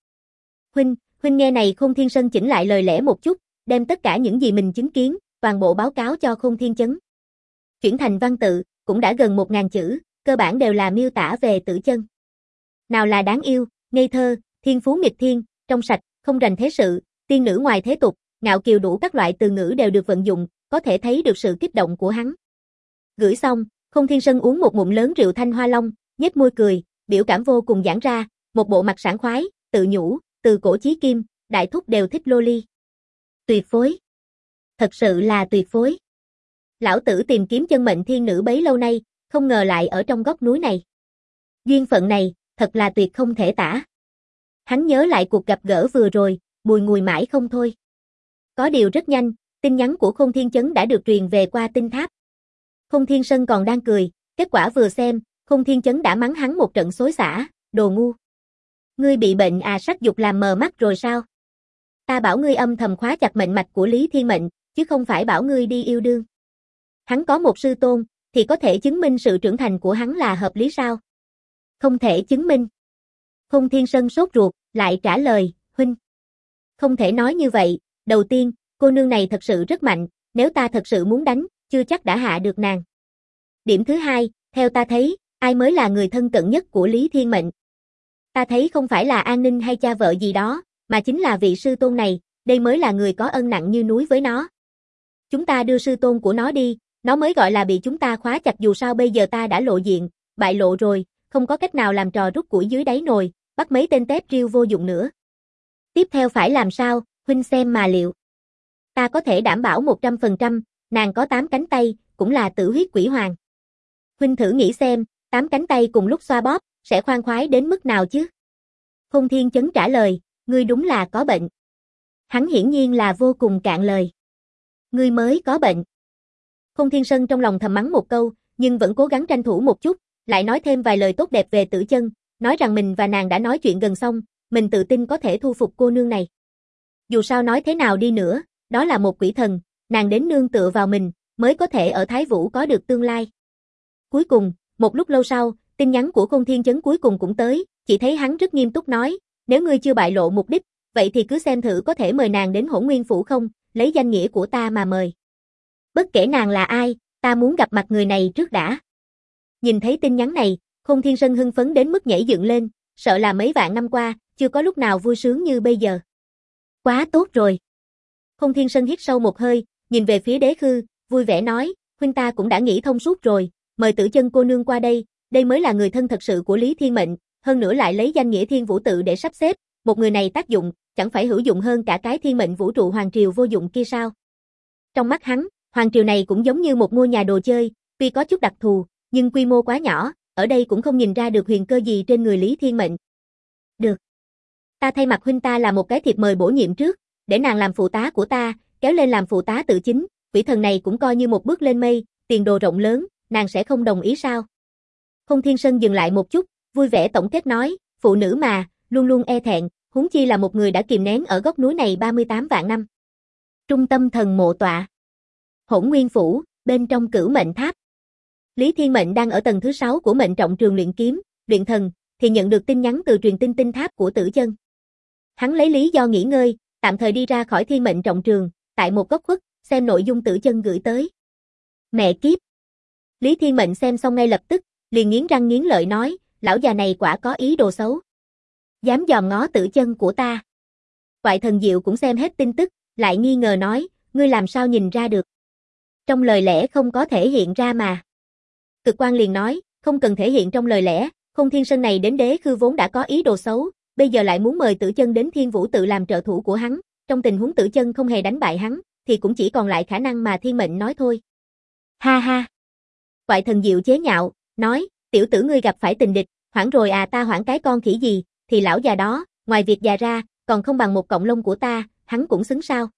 Huynh nghe này. Khôn Thiên Sơn chỉnh lại lời lẽ một chút, đem tất cả những gì mình chứng kiến, toàn bộ báo cáo cho Khôn Thiên Chấn. Chuyển thành văn tự, cũng đã gần 1000 chữ, cơ bản đều là miêu tả về Tử Chân. Nào là đáng yêu, ngây thơ, thiên phú nghịch thiên, trong sạch, không rành thế sự, tiên nữ ngoài thế tục, ngạo kiều, đủ các loại từ ngữ đều được vận dụng, có thể thấy được sự kích động của hắn. Gửi xong, Khôn Thiên Sơn uống một ngụm lớn rượu Thanh Hoa Long, nhếch môi cười, biểu cảm vô cùng giãn ra, một bộ mặt sảng khoái, tự nhủ, từ cổ chí kim, đại thúc đều thích loli. Tuyệt phối. Thật sự là tuyệt phối. Lão tử tìm kiếm chân mệnh thiên nữ bấy lâu nay, không ngờ lại ở trong góc núi này. Duyên phận này, thật là tuyệt không thể tả. Hắn nhớ lại cuộc gặp gỡ vừa rồi, bùi ngùi mãi không thôi. Có điều rất nhanh, tin nhắn của Khôn Thiên Chấn đã được truyền về qua tinh tháp. Khôn Thiên Sơn còn đang cười, kết quả vừa xem, Khôn Thiên Chấn đã mắng hắn một trận xối xả, đồ ngu. Ngươi bị bệnh à, sắc dục làm mờ mắt rồi sao? Ta bảo ngươi âm thầm khóa chặt mệnh mạch của Lý Thiên Mệnh, chứ không phải bảo ngươi đi yêu đương. Hắn có một sư tôn, thì có thể chứng minh sự trưởng thành của hắn là hợp lý sao? Không thể chứng minh. Khôn Thiên Sơn sốt ruột, lại trả lời, huynh. Không thể nói như vậy, đầu tiên, cô nương này thật sự rất mạnh, nếu ta thật sự muốn đánh, chưa chắc đã hạ được nàng. Điểm thứ hai, theo ta thấy, ai mới là người thân cận nhất của Lý Thiên Mệnh? Ta thấy không phải là An Ninh hay cha vợ gì đó, mà chính là vị sư tôn này, đây mới là người có ân nặng như núi với nó. Chúng ta đưa sư tôn của nó đi, nó mới gọi là bị chúng ta khóa chặt, dù sao bây giờ ta đã lộ diện, bại lộ rồi, không có cách nào làm trò rút củi dưới đáy nồi, bắt mấy tên tép riêu vô dụng nữa. Tiếp theo phải làm sao, huynh xem mà liệu. Ta có thể đảm bảo 100%, nàng có 8 cánh tay, cũng là Tử Huyết Quỷ Hoàng. Huynh thử nghĩ xem, 8 cánh tay cùng lúc xoa bóp, sẽ khoan khoái đến mức nào chứ? Khôn Thiên Chấn trả lời, ngươi đúng là có bệnh. Hắn hiển nhiên là vô cùng cạn lời. Ngươi mới có bệnh. Khôn Thiên Sơn trong lòng thầm mắng một câu, nhưng vẫn cố gắng tranh thủ một chút, lại nói thêm vài lời tốt đẹp về Tử Chân, nói rằng mình và nàng đã nói chuyện gần xong, mình tự tin có thể thu phục cô nương này. Dù sao nói thế nào đi nữa, đó là một quỷ thần, nàng đến nương tựa vào mình, mới có thể ở Thái Vũ có được tương lai. Cuối cùng, một lúc lâu sau, tin nhắn của Khôn Thiên Chấn cuối cùng cũng tới, chỉ thấy hắn rất nghiêm túc nói, nếu ngươi chưa bại lộ mục đích, vậy thì cứ xem thử có thể mời nàng đến Hỗn Nguyên Phủ không, lấy danh nghĩa của ta mà mời. Bất kể nàng là ai, ta muốn gặp mặt người này trước đã. Nhìn thấy tin nhắn này, Khôn Thiên Sơn hưng phấn đến mức nhảy dựng lên, sợ là mấy vạn năm qua, chưa có lúc nào vui sướng như bây giờ. Quá tốt rồi. Khôn Thiên Sơn hít sâu một hơi, nhìn về phía Đế Khư, vui vẻ nói, huynh ta cũng đã nghĩ thông suốt rồi, mời Tử Chân cô nương qua đây mới là người thân thật sự của Lý Thiên Mệnh, hơn nữa lại lấy danh nghĩa Thiên Vũ Tự để sắp xếp, một người này tác dụng, chẳng phải hữu dụng hơn cả cái Thiên Mệnh Vũ trụ Hoàng Triều vô dụng kia sao? Trong mắt hắn, Hoàng Triều này cũng giống như một ngôi nhà đồ chơi, tuy có chút đặc thù, nhưng quy mô quá nhỏ, ở đây cũng không nhìn ra được huyền cơ gì trên người Lý Thiên Mệnh. Được. Ta thay mặt huynh ta làm một cái thiệp mời bổ nhiệm trước, để nàng làm phụ tá của ta, kéo lên làm phụ tá tự chính, quỷ thần này cũng coi như một bước lên mây, tiền đồ rộng lớn, nàng sẽ không đồng ý sao? Khôn Thiên Sơn dừng lại một chút, vui vẻ tổng kết nói, phụ nữ mà, luôn luôn e thẹn, huống chi là một người đã kìm nén ở góc núi này 38 vạn năm. Trung tâm thần mộ tọa. Hỗn Nguyên Phủ, bên trong Cửu Mệnh Tháp. Lý Thiên Mệnh đang ở tầng thứ 6 của Mệnh Trọng Trường luyện kiếm, luyện thần, thì nhận được tin nhắn từ truyền tinh tháp của Tử Chân. Hắn lấy lý do nghỉ ngơi, tạm thời đi ra khỏi Thiên Mệnh Trọng Trường, tại một góc khuất, xem nội dung Tử Chân gửi tới. Mẹ kiếp. Lý Thiên Mệnh xem xong ngay lập tức, liền nghiến răng nghiến lợi nói, lão già này quả có ý đồ xấu. Dám dòm ngó Tử Chân của ta. Quại Thần Diệu cũng xem hết tin tức, lại nghi ngờ nói, ngươi làm sao nhìn ra được? Trong lời lẽ không có thể hiện ra mà. Cực Quan liền nói, không cần thể hiện trong lời lẽ, Khôn Thiên Sơn này đến Đế Khư vốn đã có ý đồ xấu, bây giờ lại muốn mời Tử Chân đến Thiên Vũ Tự làm trợ thủ của hắn, trong tình huống Tử Chân không hề đánh bại hắn, thì cũng chỉ còn lại khả năng mà Thiên Mệnh nói thôi. Ha ha. Quại Thần Diệu chế nhạo, nói, tiểu tử ngươi gặp phải tình địch, hoảng rồi à, ta hoảng cái con khỉ gì, thì lão già đó, ngoài việc già ra, còn không bằng một cọng lông của ta, hắn cũng xứng sao?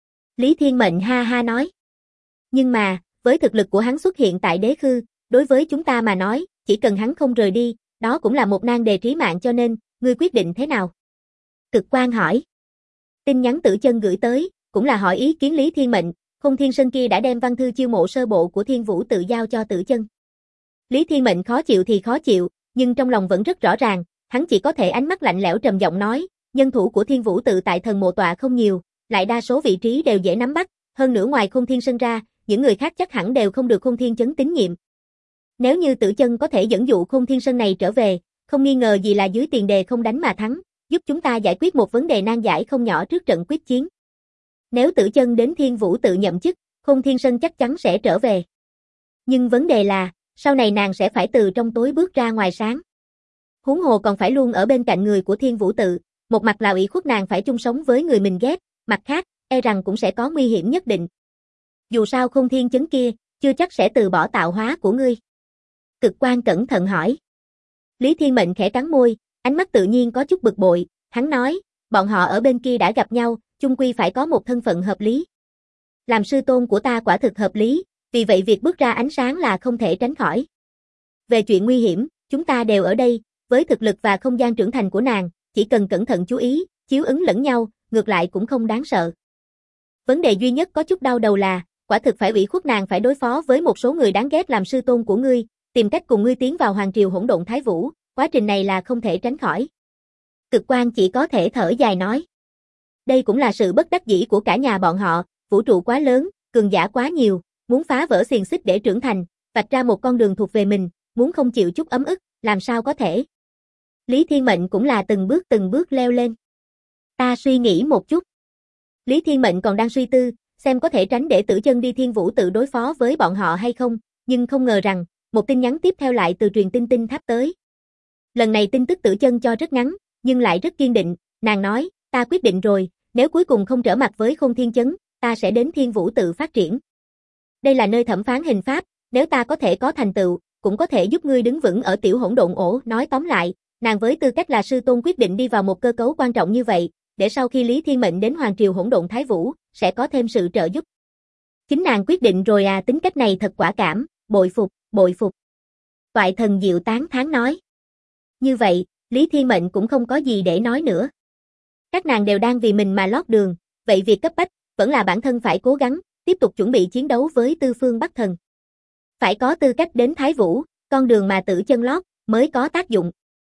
Lý Thiên Mệnh ha ha nói. Nhưng mà, với thực lực của hắn xuất hiện tại Đế Khư, đối với chúng ta mà nói, chỉ cần hắn không rời đi, đó cũng là một nan đề trí mạng, cho nên, ngươi quyết định thế nào? Cực Quan hỏi. Tin nhắn Tử Chân gửi tới, cũng là hỏi ý kiến Lý Thiên Mệnh, Khôn Thiên Sơn kia đã đem văn thư chiêu mộ sơ bộ của Thiên Vũ Tự giao cho Tử Chân. Lý Thiên Mệnh khó chịu thì khó chịu, nhưng trong lòng vẫn rất rõ ràng, hắn chỉ có thể ánh mắt lạnh lẽo trầm giọng nói, nhân thủ của Thiên Vũ Tự tại thần mộ tọa không nhiều, lại đa số vị trí đều dễ nắm bắt, hơn nữa ngoài Khôn Thiên Sơn ra, những người khác chắc hẳn đều không được Khôn Thiên Chấn tín nhiệm. Nếu như Tử Chân có thể dẫn dụ Khôn Thiên Sơn này trở về, không nghi ngờ gì là dưới tiền đề không đánh mà thắng, giúp chúng ta giải quyết một vấn đề nan giải không nhỏ trước trận quyết chiến. Nếu Tử Chân đến Thiên Vũ Tự nhậm chức, Khôn Thiên Sơn chắc chắn sẽ trở về. Nhưng vấn đề là, sau này nàng sẽ phải từ trong tối bước ra ngoài sáng. Huống hồ còn phải luôn ở bên cạnh người của Thiên Vũ Tự, một mặt là ủy khuất nàng phải chung sống với người mình ghét, mặt khác, e rằng cũng sẽ có nguy hiểm nhất định. Dù sao Khôn Thiên Chấn kia, chưa chắc sẽ từ bỏ tạo hóa của ngươi. Cực Quan cẩn thận hỏi. Lý Thiên Mệnh khẽ cắn môi, ánh mắt tự nhiên có chút bực bội, hắn nói, bọn họ ở bên kia đã gặp nhau, chung quy phải có một thân phận hợp lý. Làm sư tôn của ta quả thực hợp lý, vì vậy việc bước ra ánh sáng là không thể tránh khỏi. Về chuyện nguy hiểm, chúng ta đều ở đây, với thực lực và không gian trưởng thành của nàng, chỉ cần cẩn thận chú ý, chiếu ứng lẫn nhau, ngược lại cũng không đáng sợ. Vấn đề duy nhất có chút đau đầu là, quả thực phải ủy khuất nàng phải đối phó với một số người đáng ghét làm sư tôn của ngươi, tìm cách cùng ngươi tiến vào Hoàng Triều Hỗn Độn Thái Vũ, quá trình này là không thể tránh khỏi. Cực Quan chỉ có thể thở dài nói. Đây cũng là sự bất đắc dĩ của cả nhà bọn họ, vũ trụ quá lớn, cường giả quá nhiều, muốn phá vỡ xiềng xích để trưởng thành, vạch ra một con đường thuộc về mình, muốn không chịu chút ấm ức, làm sao có thể. Lý Thiên Mệnh cũng là từng bước leo lên. Ta suy nghĩ một chút. Lý Thiên Mệnh còn đang suy tư, xem có thể tránh để Tử Chân đi Thiên Vũ Tự đối phó với bọn họ hay không, nhưng không ngờ rằng, một tin nhắn tiếp theo lại từ truyền tinh tháp tới. Lần này tin tức Tử Chân cho rất ngắn, nhưng lại rất kiên định, nàng nói, ta quyết định rồi, nếu cuối cùng không trở mặt với Khôn Thiên Chấn, ta sẽ đến Thiên Vũ Tự phát triển. Đây là nơi thẩm phán hình pháp, nếu ta có thể có thành tựu, cũng có thể giúp ngươi đứng vững ở tiểu hỗn độn ổ, nói tóm lại, nàng với tư cách là sư tôn quyết định đi vào một cơ cấu quan trọng như vậy, để sau khi Lý Thiên Mệnh đến Hoàng Triều Hỗn Độn Thái Vũ, sẽ có thêm sự trợ giúp. Chính nàng quyết định rồi à, tính cách này thật quả cảm, bội phục, bội phục. Toại thần Diệu tán thán nói. Như vậy, Lý Thiên Mệnh cũng không có gì để nói nữa. Các nàng đều đang vì mình mà lót đường, vậy việc cấp bách, vẫn là bản thân phải cố gắng, tiếp tục chuẩn bị chiến đấu với Tư Phương Bắc Thần. Phải có tư cách đến Thái Vũ, con đường mà tử chân lót, mới có tác dụng.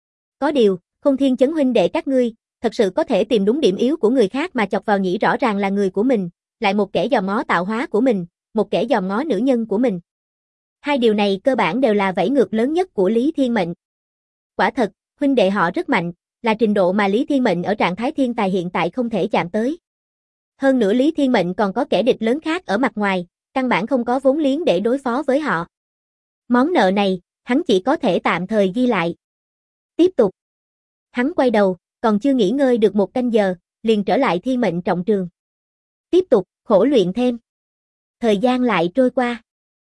Có điều, Khôn Thiên Chấn huynh đệ các ngươi, thật sự có thể tìm đúng điểm yếu của người khác mà chọc vào nhĩ rõ ràng là người của mình, lại một kẻ dòm ngó tạo hóa của mình, một kẻ dòm ngó nữ nhân của mình. Hai điều này cơ bản đều là vẫy ngược lớn nhất của Lý Thiên Mệnh. Quả thật, huynh đệ họ rất mạnh, là trình độ mà Lý Thiên Mệnh ở trạng thái thiên tài hiện tại không thể chạm tới. Hơn nữa Lý Thiên Mệnh còn có kẻ địch lớn khác ở mặt ngoài, căn bản không có vốn liếng để đối phó với họ. Món nợ này, hắn chỉ có thể tạm thời ghi lại. Tiếp tục. Hắn quay đầu, còn chưa nghỉ ngơi được 1 canh giờ, liền trở lại Thiên Mệnh trọng trường. Tiếp tục, khổ luyện thêm. Thời gian lại trôi qua.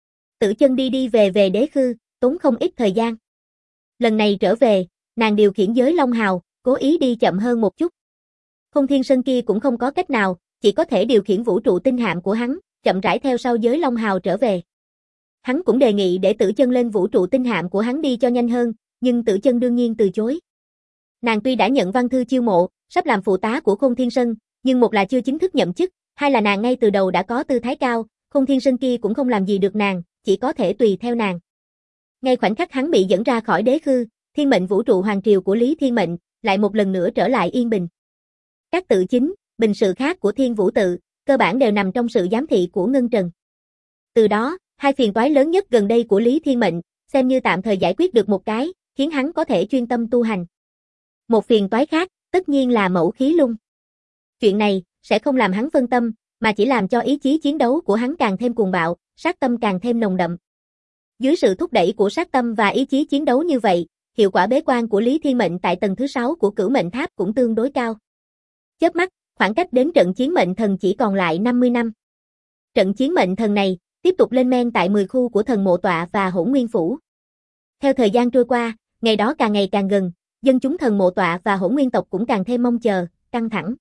Tử chân đi đi về về đế khư, tốn không ít thời gian. Lần này trở về, nàng điều khiển giới Long Hào, cố ý đi chậm hơn một chút. Khôn Thiên Sơn kia cũng không có cách nào, chỉ có thể điều khiển vũ trụ tinh hạm của hắn, chậm rãi theo sau giới Long Hào trở về. Hắn cũng đề nghị để Tử Chân lên vũ trụ tinh hạm của hắn đi cho nhanh hơn, nhưng Tử Chân đương nhiên từ chối. Nàng tuy đã nhận văn thư chiêu mộ, sắp làm phụ tá của Khôn Thiên Sơn, nhưng một là chưa chính thức nhậm chức, hai là nàng ngay từ đầu đã có tư thái cao, Khôn Thiên Sơn kia cũng không làm gì được nàng, chỉ có thể tùy theo nàng. Ngay khoảnh khắc hắn bị dẫn ra khỏi đế khư, thiên mệnh vũ trụ hoàng triều của Lý Thiên Mệnh lại một lần nữa trở lại yên bình. Các tự chính, bình sự khác của Thiên Vũ tự, cơ bản đều nằm trong sự giám thị của Ngân Trần. Từ đó, hai phiền toái lớn nhất gần đây của Lý Thiên Mệnh, xem như tạm thời giải quyết được một cái, khiến hắn có thể chuyên tâm tu hành. Một phiền toái khác, tất nhiên là Mẫu Khí Lung. Chuyện này, sẽ không làm hắn phân tâm, mà chỉ làm cho ý chí chiến đấu của hắn càng thêm cuồng bạo, sát tâm càng thêm nồng đậm. Dưới sự thúc đẩy của sát tâm và ý chí chiến đấu như vậy, hiệu quả bế quan của Lý Thiên Mệnh tại tầng thứ 6 của Cửu Mệnh Tháp cũng tương đối cao. Chớp mắt, khoảng cách đến trận chiến mệnh thần chỉ còn lại 50 năm. Trận chiến mệnh thần này, tiếp tục lên men tại 10 khu của thần mộ tọa và Hỗn Nguyên Phủ. Theo thời gian trôi qua, ngày đó càng ngày càng gần, dân chúng thần mộ tọa và Hỗn Nguyên tộc cũng càng thêm mong chờ, căng thẳng.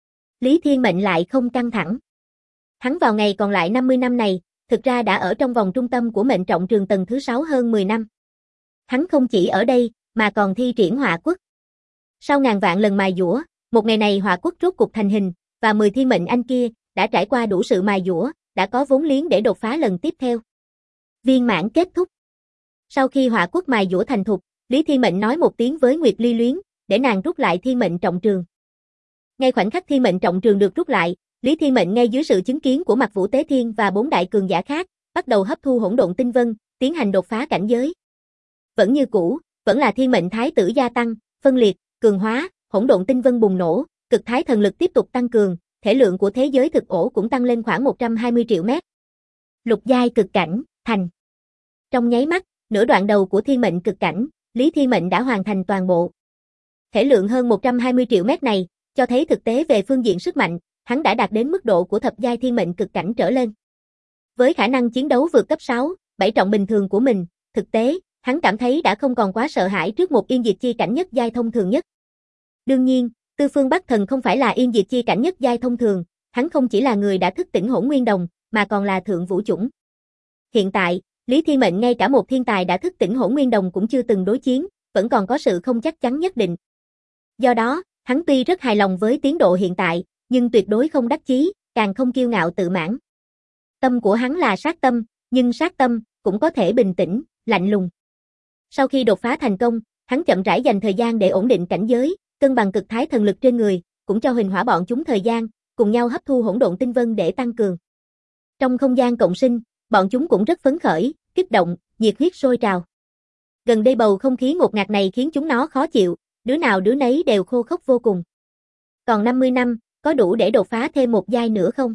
Lý Thiên Mệnh lại không căng thẳng. Hắn vào ngày còn lại 50 năm này, thực ra đã ở trong vòng trung tâm của mệnh trọng trường tầng thứ 6 hơn 10 năm. Hắn không chỉ ở đây, mà còn thi triển hỏa quốc. Sau ngàn vạn lần mài dũa, một ngày này hỏa quốc rốt cục thành hình, và 10 thiên mệnh anh kia, đã trải qua đủ sự mài dũa, đã có vốn liếng để đột phá lần tiếp theo. Viên mãn kết thúc. Sau khi hỏa quốc mài dũa thành thục, Lý Thiên Mệnh nói một tiếng với Nguyệt Ly Luyến, để nàng rút lại thiên mệnh trọng trường. Ngay khoảnh khắc thiên mệnh trọng trường được rút lại, Lý Thiên Mệnh ngay dưới sự chứng kiến của Mặc Vũ Tế Thiên và 4 đại cường giả khác, bắt đầu hấp thu hỗn độn tinh vân, tiến hành đột phá cảnh giới. Vẫn như cũ, vẫn là thiên mệnh thái tử gia tăng, phân liệt, cường hóa, hỗn độn tinh vân bùng nổ, cực thái thần lực tiếp tục tăng cường, thể lượng của thế giới thực ổ cũng tăng lên khoảng 120 triệu mét. Lục giai cực cảnh, thành. Trong nháy mắt, nửa đoạn đầu của thiên mệnh cực cảnh, Lý Thiên Mệnh đã hoàn thành toàn bộ. Thể lượng hơn 120 triệu mét này, cho thấy thực tế về phương diện sức mạnh, hắn đã đạt đến mức độ của thập giai thiên mệnh cực cảnh trở lên. Với khả năng chiến đấu vượt cấp 6, 7 trọng bình thường của mình, thực tế, hắn cảm thấy đã không còn quá sợ hãi trước một yên diệt chi cảnh nhất giai thông thường nhất. Đương nhiên, Tư Phương Bắc Thần không phải là yên diệt chi cảnh nhất giai thông thường, hắn không chỉ là người đã thức tỉnh Hỗn Nguyên Đồng, mà còn là thượng vũ chủng. Hiện tại, Lý Thiên Mệnh ngay cả một thiên tài đã thức tỉnh Hỗn Nguyên Đồng cũng chưa từng đối chiến, vẫn còn có sự không chắc chắn nhất định. Do đó, hắn tuy rất hài lòng với tiến độ hiện tại, nhưng tuyệt đối không đắc chí, càng không kiêu ngạo tự mãn. Tâm của hắn là sát tâm, nhưng sát tâm cũng có thể bình tĩnh, lạnh lùng. Sau khi đột phá thành công, hắn chậm rãi dành thời gian để ổn định cảnh giới, cân bằng cực thái thần lực trên người, cũng cho Huỳnh Hỏa bọn chúng thời gian, cùng nhau hấp thu hỗn độn tinh vân để tăng cường. Trong không gian cộng sinh, bọn chúng cũng rất phấn khởi, kích động, nhiệt huyết sôi trào. Gần đây bầu không khí ngột ngạt này khiến chúng nó khó chịu, đứa nào đứa nấy đều khô khốc vô cùng. Còn 50 năm, có đủ để đột phá thêm một giai nữa không?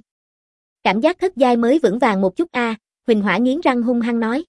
Cảm giác thất giai mới vững vàng một chút a, Huỳnh Hỏa nghiến răng hung hăng nói.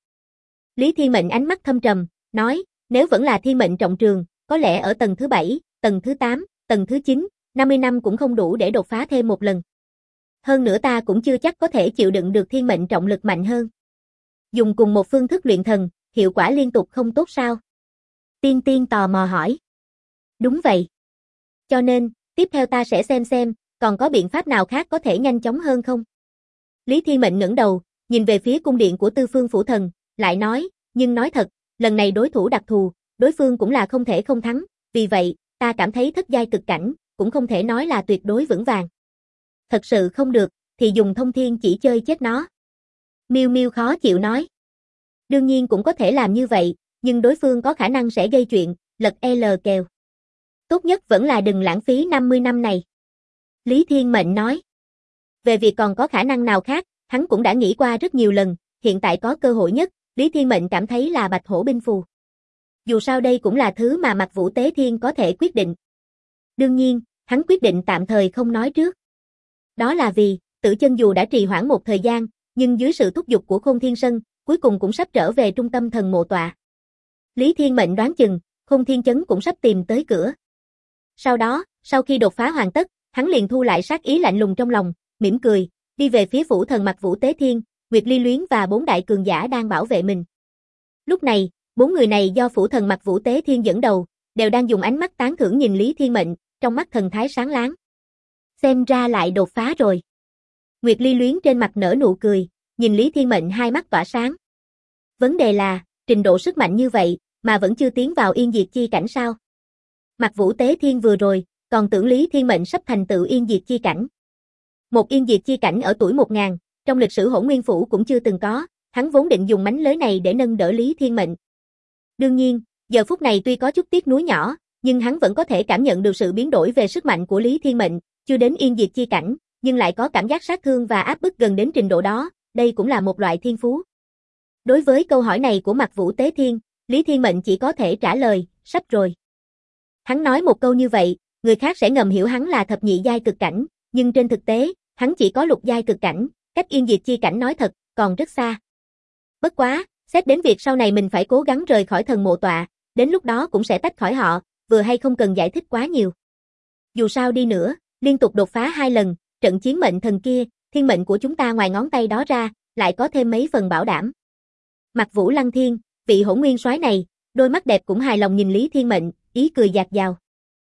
Lý Thiên Mệnh ánh mắt thâm trầm, nói, nếu vẫn là thiên mệnh trọng trường, có lẽ ở tầng thứ 7, tầng thứ 8, tầng thứ 9, 50 năm cũng không đủ để đột phá thêm một lần. Hơn nữa ta cũng chưa chắc có thể chịu đựng được thiên mệnh trọng lực mạnh hơn. Dùng cùng một phương thức luyện thần, hiệu quả liên tục không tốt sao? Tiên Tiên tò mò hỏi. Đúng vậy. Cho nên, tiếp theo ta sẽ xem, còn có biện pháp nào khác có thể nhanh chóng hơn không? Lý Thiên Mệnh ngẩng đầu, nhìn về phía cung điện của Tư Phương Phủ Thần, lại nói, nhưng nói thật, lần này đối thủ đặc thù, đối phương cũng là không thể không thắng, vì vậy, ta cảm thấy thất giai cực cảnh, cũng không thể nói là tuyệt đối vững vàng. Thật sự không được, thì dùng thông thiên chỉ chơi chết nó. Miêu Miêu khó chịu nói. Đương nhiên cũng có thể làm như vậy, nhưng đối phương có khả năng sẽ gây chuyện, lật L kèo. Tốt nhất vẫn là đừng lãng phí 50 năm này. Lý Thiên Mệnh nói. Về việc còn có khả năng nào khác, hắn cũng đã nghĩ qua rất nhiều lần, hiện tại có cơ hội nhất, Lý Thiên Mệnh cảm thấy là Bạch Hổ binh phù. Dù sao đây cũng là thứ mà Mạc Vũ Tế Thiên có thể quyết định. Đương nhiên, hắn quyết định tạm thời không nói trước. Đó là vì, Tử Chân dù đã trì hoãn một thời gian, nhưng dưới sự thúc giục của Khôn Thiên Sơn, cuối cùng cũng sắp trở về trung tâm thần mộ tọa. Lý Thiên Mệnh đoán chừng, Khôn Thiên Chấn cũng sắp tìm tới cửa. Sau đó, sau khi đột phá hoàn tất, hắn liền thu lại sát ý lạnh lùng trong lòng, mỉm cười, đi về phía phủ thần Mạc Vũ Tế Thiên, Nguyệt Ly Luyến và 4 đại cường giả đang bảo vệ mình. Lúc này, 4 người này do phủ thần Mạc Vũ Tế Thiên dẫn đầu, đều đang dùng ánh mắt tán thưởng nhìn Lý Thiên Mệnh, trong mắt thần thái sáng láng. Xem ra lại đột phá rồi. Nguyệt Ly Luyến trên mặt nở nụ cười, nhìn Lý Thiên Mệnh hai mắt tỏa sáng. Vấn đề là, trình độ sức mạnh như vậy, mà vẫn chưa tiến vào yên diệt chi cảnh sao? Mạc Vũ Tế Thiên vừa rồi, còn tưởng Lý Thiên Mệnh sắp thành tựu yên diệt chi cảnh. Một yên diệt chi cảnh ở tuổi 1000, trong lịch sử Hỗn Nguyên Phủ cũng chưa từng có, hắn vốn định dùng mánh lới này để nâng đỡ Lý Thiên Mệnh. Đương nhiên, giờ phút này tuy có chút tiếc nuối nhỏ, nhưng hắn vẫn có thể cảm nhận được sự biến đổi về sức mạnh của Lý Thiên Mệnh, chưa đến yên diệt chi cảnh, nhưng lại có cảm giác sát thương và áp bức gần đến trình độ đó, đây cũng là một loại thiên phú. Đối với câu hỏi này của Mạc Vũ Tế Thiên, Lý Thiên Mệnh chỉ có thể trả lời, sắp rồi. Hắn nói một câu như vậy, người khác sẽ ngầm hiểu hắn là thập nhị giai cực cảnh, nhưng trên thực tế, hắn chỉ có lục giai cực cảnh, cách yên diệt chi cảnh nói thật, còn rất xa. Bất quá, xét đến việc sau này mình phải cố gắng rời khỏi thần mộ tọa, đến lúc đó cũng sẽ tách khỏi họ, vừa hay không cần giải thích quá nhiều. Dù sao đi nữa, liên tục đột phá 2 lần, trận chiến mệnh thần kia, thiên mệnh của chúng ta ngoài ngón tay đó ra, lại có thêm mấy phần bảo đảm. Mạc Vũ Lăng Thiên, vị Hỗn Nguyên soái này, đôi mắt đẹp cũng hài lòng nhìn Lý Thiên Mệnh, ý cười dạt dào.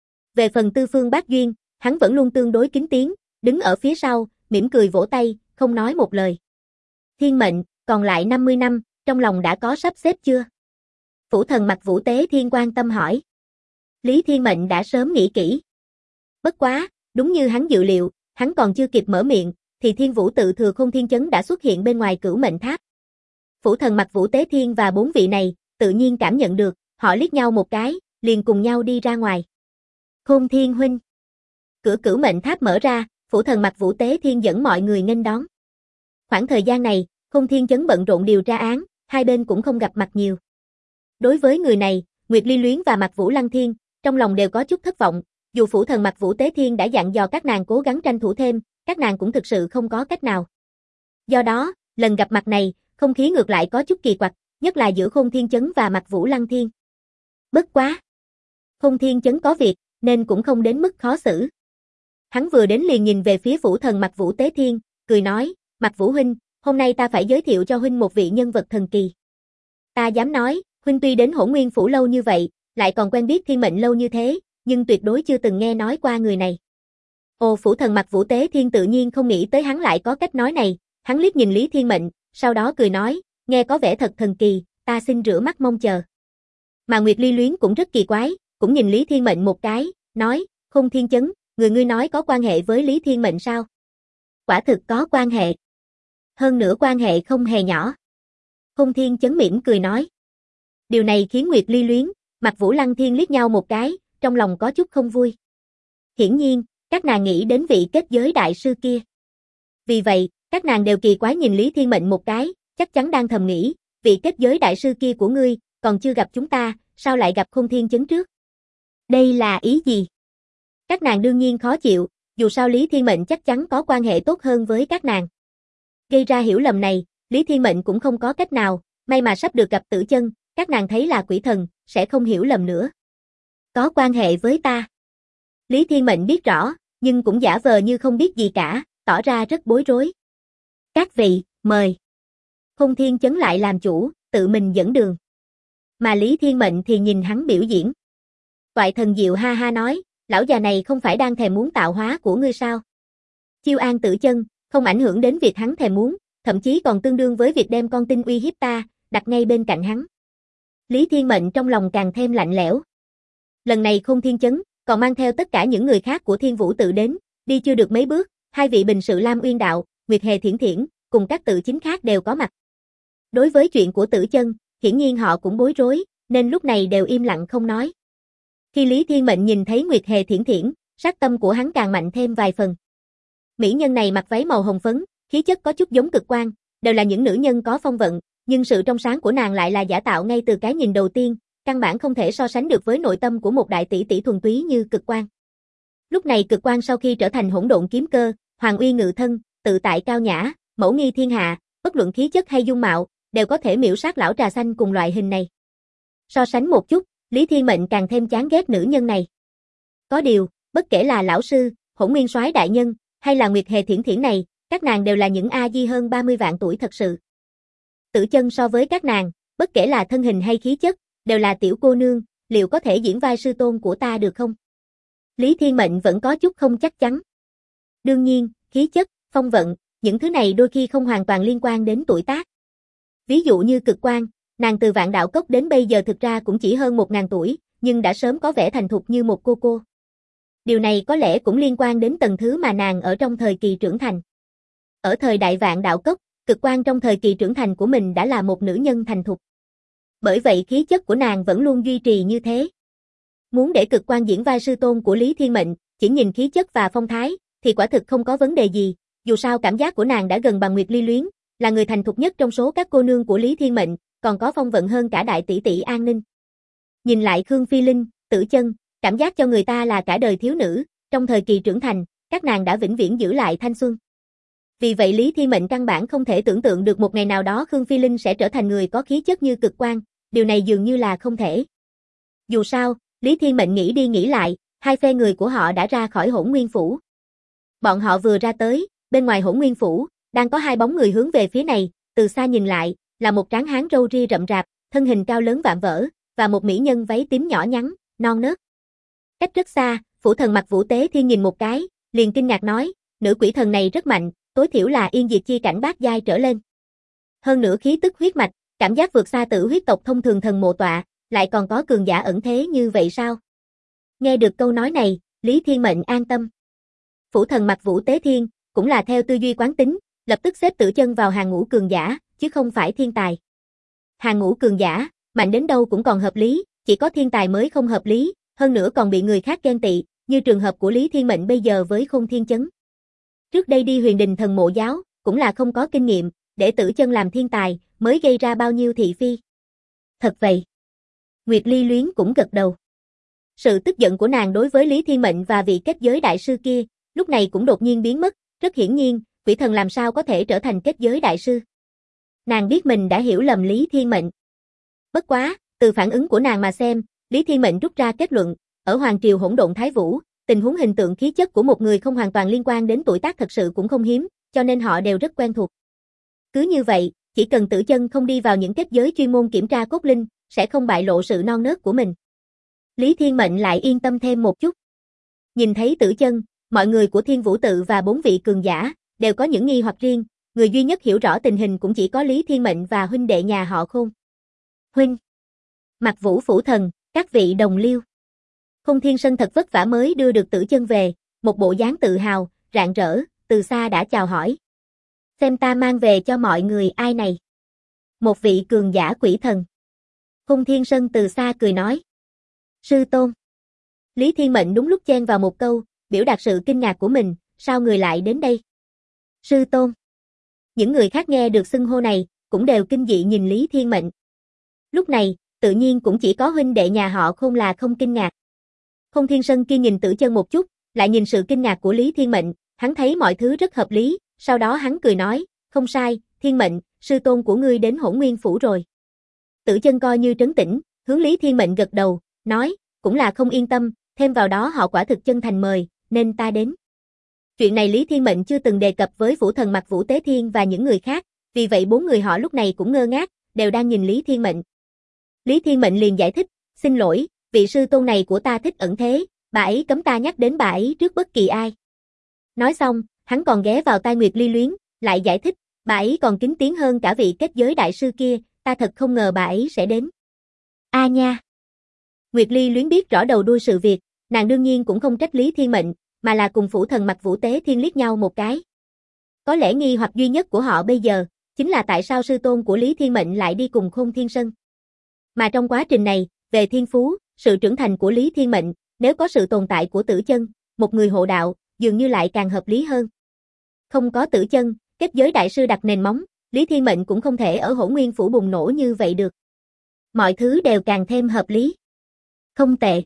Về phần Tư Phương Bát Duyên, hắn vẫn luôn tương đối kính tiếng, đứng ở phía sau, mỉm cười vỗ tay, không nói một lời. Thiên Mệnh, còn lại 50 năm, trong lòng đã có sắp xếp chưa? Phủ thần Mạc Vũ Tế Thiên quan tâm hỏi. Lý Thiên Mệnh đã sớm nghĩ kỹ. Bất quá, đúng như hắn dự liệu, hắn còn chưa kịp mở miệng, thì Thiên Vũ tự thừa Khôn Thiên Chấn đã xuất hiện bên ngoài Cửu Mệnh Tháp. Phủ thần Mạc Vũ Tế Thiên và 4 vị này, tự nhiên cảm nhận được, họ liếc nhau một cái, liền cùng nhau đi ra ngoài. Khôn Thiên huynh. Cửa Cửu Mệnh Tháp mở ra, phủ thần Mạc Vũ Tế Thiên dẫn mọi người nghênh đón. Khoảng thời gian này, Khôn Thiên Chấn bận rộn điều tra án, hai bên cũng không gặp mặt nhiều. Đối với người này, Nguyệt Ly Luyến và Mạc Vũ Lăng Thiên, trong lòng đều có chút thất vọng, dù phủ thần Mạc Vũ Tế Thiên đã dặn dò các nàng cố gắng tranh thủ thêm, các nàng cũng thực sự không có cách nào. Do đó, lần gặp mặt này, không khí ngược lại có chút kỳ quặc, nhất là giữa Khôn Thiên Chấn và Mạc Vũ Lăng Thiên. Bất quá. Khôn Thiên Chấn có việc, nên cũng không đến mức khó xử. Hắn vừa đến liền nhìn về phía phủ thần Mạc Vũ Tế Thiên, cười nói, Mạc Vũ huynh, hôm nay ta phải giới thiệu cho huynh một vị nhân vật thần kỳ. Ta dám nói, huynh tuy đến Hỗn Nguyên Phủ lâu như vậy, lại còn quen biết Thiên Mệnh lâu như thế, nhưng tuyệt đối chưa từng nghe nói qua người này. Ồ, phủ thần Mạc Vũ Tế Thiên tự nhiên không nghĩ tới hắn lại có cách nói này, hắn liếc nhìn Lý Thiên Mệnh, sau đó cười nói, nghe có vẻ thật thần kỳ, ta xin rửa mắt mong chờ. Mà Nguyệt Ly Luyến cũng rất kỳ quái, cũng nhìn Lý Thiên Mệnh một cái, nói, Khôn Thiên Chấn, người ngươi nói có quan hệ với Lý Thiên Mệnh sao? Quả thực có quan hệ. Hơn nữa quan hệ không hề nhỏ. Khôn Thiên Chấn mỉm cười nói. Điều này khiến Nguyệt Ly Luyến, Mạc Vũ Lăng Thiên liếc nhau một cái, trong lòng có chút không vui. Hiển nhiên, các nàng nghĩ đến vị kết giới đại sư kia. Vì vậy, các nàng đều kỳ quái nhìn Lý Thiên Mệnh một cái, chắc chắn đang thầm nghĩ, vị kết giới đại sư kia của ngươi, còn chưa gặp chúng ta, sao lại gặp Khôn Thiên Chấn trước? Đây là ý gì? Các nàng đương nhiên khó chịu, dù sao Lý Thiên Mệnh chắc chắn có quan hệ tốt hơn với các nàng. Gây ra hiểu lầm này, Lý Thiên Mệnh cũng không có cách nào, may mà sắp được gặp Tử Chân, các nàng thấy là quỷ thần, sẽ không hiểu lầm nữa. Có quan hệ với ta. Lý Thiên Mệnh biết rõ, nhưng cũng giả vờ như không biết gì cả, tỏ ra rất bối rối. Các vị, mời. Khôn Thiên Chấn lại làm chủ, tự mình dẫn đường. Mà Lý Thiên Mệnh thì nhìn hắn biểu diễn. Toại Thần Diệu ha ha nói, lão già này không phải đang thèm muốn tạo hóa của ngươi sao? Chiêu an Tử Chân, không ảnh hưởng đến việc hắn thèm muốn, thậm chí còn tương đương với việc đem con tin uy hiếp ta, đặt ngay bên cạnh hắn. Lý Thiên Mệnh trong lòng càng thêm lạnh lẽo. Lần này Khôn Thiên Chấn, còn mang theo tất cả những người khác của Thiên Vũ tự đến, đi chưa được mấy bước, hai vị bình sự Lam Uyên Đạo, Nguyệt Hề Thiển Thiển, cùng các tự chính khác đều có mặt. Đối với chuyện của Tử Chân, hiển nhiên họ cũng bối rối, nên lúc này đều im lặng không nói. Khi Lý Thiên Mệnh nhìn thấy Nguyệt Hề Thiển Thiển, sát tâm của hắn càng mạnh thêm vài phần. Mỹ nhân này mặc váy màu hồng phấn, khí chất có chút giống Cực Quang, đều là những nữ nhân có phong vận, nhưng sự trong sáng của nàng lại là giả tạo ngay từ cái nhìn đầu tiên, căn bản không thể so sánh được với nội tâm của một đại tỷ tỷ thuần túy như Cực Quang. Lúc này Cực Quang sau khi trở thành hỗn độn kiếm cơ, hoàng uy ngự thân, tự tại cao nhã, mẫu nghi thiên hạ, bất luận khí chất hay dung mạo, đều có thể miễu sát lão trà xanh cùng loại hình này. So sánh một chút, Lý Thiên Mệnh càng thêm chán ghét nữ nhân này. Có điều, bất kể là lão sư, Hỗn Nguyên Soái đại nhân, hay là Nguyệt Hề Thiển Thiển này, các nàng đều là những A Di hơn 30 vạn tuổi thật sự. Tử Chân so với các nàng, bất kể là thân hình hay khí chất, đều là tiểu cô nương, liệu có thể diễn vai sư tôn của ta được không? Lý Thiên Mệnh vẫn có chút không chắc chắn. Đương nhiên, khí chất, phong vận, những thứ này đôi khi không hoàn toàn liên quan đến tuổi tác. Ví dụ như Cực Quang, nàng từ Vạn Đạo Cốc đến bây giờ thực ra cũng chỉ hơn 1000 tuổi, nhưng đã sớm có vẻ thành thục như một cô. Điều này có lẽ cũng liên quan đến tầng thứ mà nàng ở trong thời kỳ trưởng thành. Ở thời đại Vạn Đạo Cốc, Cực Quang trong thời kỳ trưởng thành của mình đã là một nữ nhân thành thục. Bởi vậy khí chất của nàng vẫn luôn duy trì như thế. Muốn để Cực Quang diễn vai sư tôn của Lý Thiên Mệnh, chỉ nhìn khí chất và phong thái, thì quả thực không có vấn đề gì, dù sao cảm giác của nàng đã gần bằng Nguyệt Ly Luyến, là người thành thục nhất trong số các cô nương của Lý Thiên Mệnh, còn có phong vận hơn cả đại tỷ tỷ An Ninh. Nhìn lại Khương Phi Linh, Tử Chân, cảm giác cho người ta là cả đời thiếu nữ, trong thời kỳ trưởng thành, các nàng đã vĩnh viễn giữ lại thanh xuân. Vì vậy Lý Thiên Mệnh căn bản không thể tưởng tượng được một ngày nào đó Khương Phi Linh sẽ trở thành người có khí chất như Cực Quang, điều này dường như là không thể. Dù sao, Lý Thiên Mệnh nghĩ đi nghĩ lại, hai phe người của họ đã ra khỏi Hỗn Nguyên Phủ. Bọn họ vừa ra tới, bên ngoài Hỗn Nguyên Phủ, đang có hai bóng người hướng về phía này, từ xa nhìn lại, là một tráng hán râu ria rậm rạp, thân hình cao lớn vạm vỡ, và một mỹ nhân váy tím nhỏ nhắn, non nớt. Cách rất xa, Phủ Thần Mặc Vũ Tế Thiên nhìn một cái, liền kinh ngạc nói, nữ quỷ thần này rất mạnh, tối thiểu là yên diệt chi cảnh bát giai trở lên. Hơn nữa khí tức huyết mạch, cảm giác vượt xa tử huyết tộc thông thường thần mộ tọa, lại còn có cường giả ẩn thế như vậy sao? Nghe được câu nói này, Lý Thiên Mệnh an tâm. Phủ Thần Mặc Vũ Tế Thiên, cũng là theo tư duy quán tính, lập tức xếp Tử Chân vào hàng ngũ cường giả, chứ không phải thiên tài. Hàng ngũ cường giả, mạnh đến đâu cũng còn hợp lý, chỉ có thiên tài mới không hợp lý, hơn nữa còn bị người khác ghen tị, như trường hợp của Lý Thiên Mệnh bây giờ với Khôn Thiên Chấn. Trước đây đi Huyền Đình Thần Mộ Giáo, cũng là không có kinh nghiệm, để Tử Chân làm thiên tài, mới gây ra bao nhiêu thị phi. Thật vậy. Nguyệt Ly Luyến cũng gật đầu. Sự tức giận của nàng đối với Lý Thiên Mệnh và vị kết giới đại sư kia, lúc này cũng đột nhiên biến mất, rất hiển nhiên, quỷ thần làm sao có thể trở thành kết giới đại sư. Nàng biết mình đã hiểu lầm Lý Thiên Mệnh. Bất quá, từ phản ứng của nàng mà xem, Lý Thiên Mệnh rút ra kết luận, ở Hoàng Triều Hỗn Độn Thái Vũ, tình huống hình tượng khí chất của một người không hoàn toàn liên quan đến tuổi tác thật sự cũng không hiếm, cho nên họ đều rất quen thuộc. Cứ như vậy, chỉ cần Tử Chân không đi vào những kết giới chuyên môn kiểm tra cốt linh, sẽ không bại lộ sự non nớt của mình. Lý Thiên Mệnh lại yên tâm thêm một chút. Nhìn thấy Tử Chân, mọi người của Thiên Vũ Tự và 4 vị cường giả, đều có những nghi hoặc riêng, người duy nhất hiểu rõ tình hình cũng chỉ có Lý Thiên Mệnh và huynh đệ nhà họ Khôn. Huynh! Mặc Vũ Phủ Thần, các vị đồng liêu. Khôn Thiên Sơn thật vất vả mới đưa được Tử Chân về, một bộ dáng tự hào, rạng rỡ, từ xa đã chào hỏi. Xem ta mang về cho mọi người ai này? Một vị cường giả quỷ thần. Khôn Thiên Sơn từ xa cười nói. Sư tôn. Lý Thiên Mệnh đúng lúc chen vào một câu, biểu đạt sự kinh ngạc của mình, sao người lại đến đây? Sư tôn. Những người khác nghe được xưng hô này, cũng đều kinh dị nhìn Lý Thiên Mệnh. Lúc này, tự nhiên cũng chỉ có huynh đệ nhà họ Khôn là không kinh ngạc. Khôn Thiên Sơn kia nhìn Tử Chân một chút, lại nhìn sự kinh ngạc của Lý Thiên Mệnh, hắn thấy mọi thứ rất hợp lý, sau đó hắn cười nói, không sai, Thiên Mệnh, sư tôn của ngươi đến Hỗn Nguyên Phủ rồi. Tử Chân coi như trấn tĩnh, hướng Lý Thiên Mệnh gật đầu, nói, cũng là không yên tâm, thêm vào đó họ quả thực chân thành mời, nên ta đến. Chuyện này Lý Thiên Mệnh chưa từng đề cập với Phủ Thần Mặc Vũ Tế Thiên và những người khác, vì vậy 4 người họ lúc này cũng ngơ ngác, đều đang nhìn Lý Thiên Mệnh. Lý Thiên Mệnh liền giải thích, xin lỗi, vị sư tôn này của ta thích ẩn thế, bà ấy cấm ta nhắc đến bà ấy trước bất kỳ ai. Nói xong, hắn còn ghé vào tai Nguyệt Ly Luyến, lại giải thích, bà ấy còn kính tiếng hơn cả vị kết giới đại sư kia, ta thật không ngờ bà ấy sẽ đến. A nha. Nguyệt Ly Luyến biết rõ đầu đuôi sự việc, nàng đương nhiên cũng không trách Lý Thiên Mệnh, mà là cùng phủ thần Mặc Vũ Tế Thiên liếc nhau một cái. Có lẽ nghi hoặc duy nhất của họ bây giờ, chính là tại sao sư tôn của Lý Thiên Mệnh lại đi cùng Khôn Thiên Sơn. Mà trong quá trình này, về thiên phú, sự trưởng thành của Lý Thiên Mệnh, nếu có sự tồn tại của Tử Chân, một người hộ đạo, dường như lại càng hợp lý hơn. Không có Tử Chân, kết giới đại sư đặt nền móng, Lý Thiên Mệnh cũng không thể ở Hỗn Nguyên phủ bùng nổ như vậy được. Mọi thứ đều càng thêm hợp lý. Không tệ.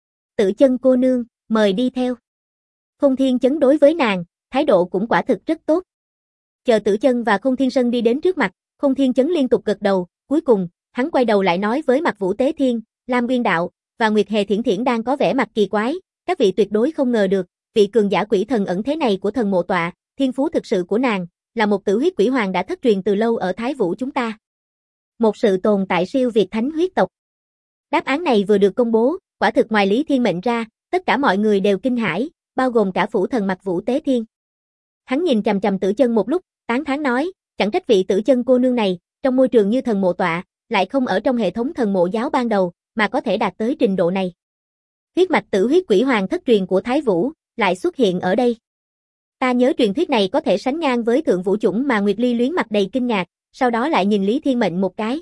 Tử Chân cô nương, mời đi theo. Khôn Thiên Chấn đối với nàng, thái độ cũng quả thực rất tốt. Chờ Tử Chân và Khôn Thiên Sơn đi đến trước mặt, Khôn Thiên Chấn liên tục gật đầu, cuối cùng, hắn quay đầu lại nói với Mặc Vũ Tế Thiên, Lam Nguyên Đạo và Nguyệt Hề Thiển Thiển đang có vẻ mặt kỳ quái, các vị tuyệt đối không ngờ được, vị cường giả quỷ thần ẩn thế này của thần mộ tọa, thiên phú thực sự của nàng, là một tử huyết quỷ hoàng đã thất truyền từ lâu ở Thái Vũ chúng ta. Một sự tồn tại siêu việt thánh huyết tộc. Đáp án này vừa được công bố, quả thực ngoài Lý Thiên Mệnh ra, tất cả mọi người đều kinh hãi, bao gồm cả phủ thần Mặc Vũ Tế Thiên. Hắn nhìn chằm chằm Tử Chân một lúc, tán thán nói, chẳng trách vị Tử Chân cô nương này, trong môi trường như thần mộ tọa, lại không ở trong hệ thống thần mộ giáo ban đầu, mà có thể đạt tới trình độ này. Huyết mạch tử huyết quỷ hoàng thất truyền của Thái Vũ, lại xuất hiện ở đây. Ta nhớ truyền thuyết này có thể sánh ngang với thượng vũ chủng mà Nguyệt Ly Luyến mặt đầy kinh ngạc, sau đó lại nhìn Lý Thiên Mệnh một cái.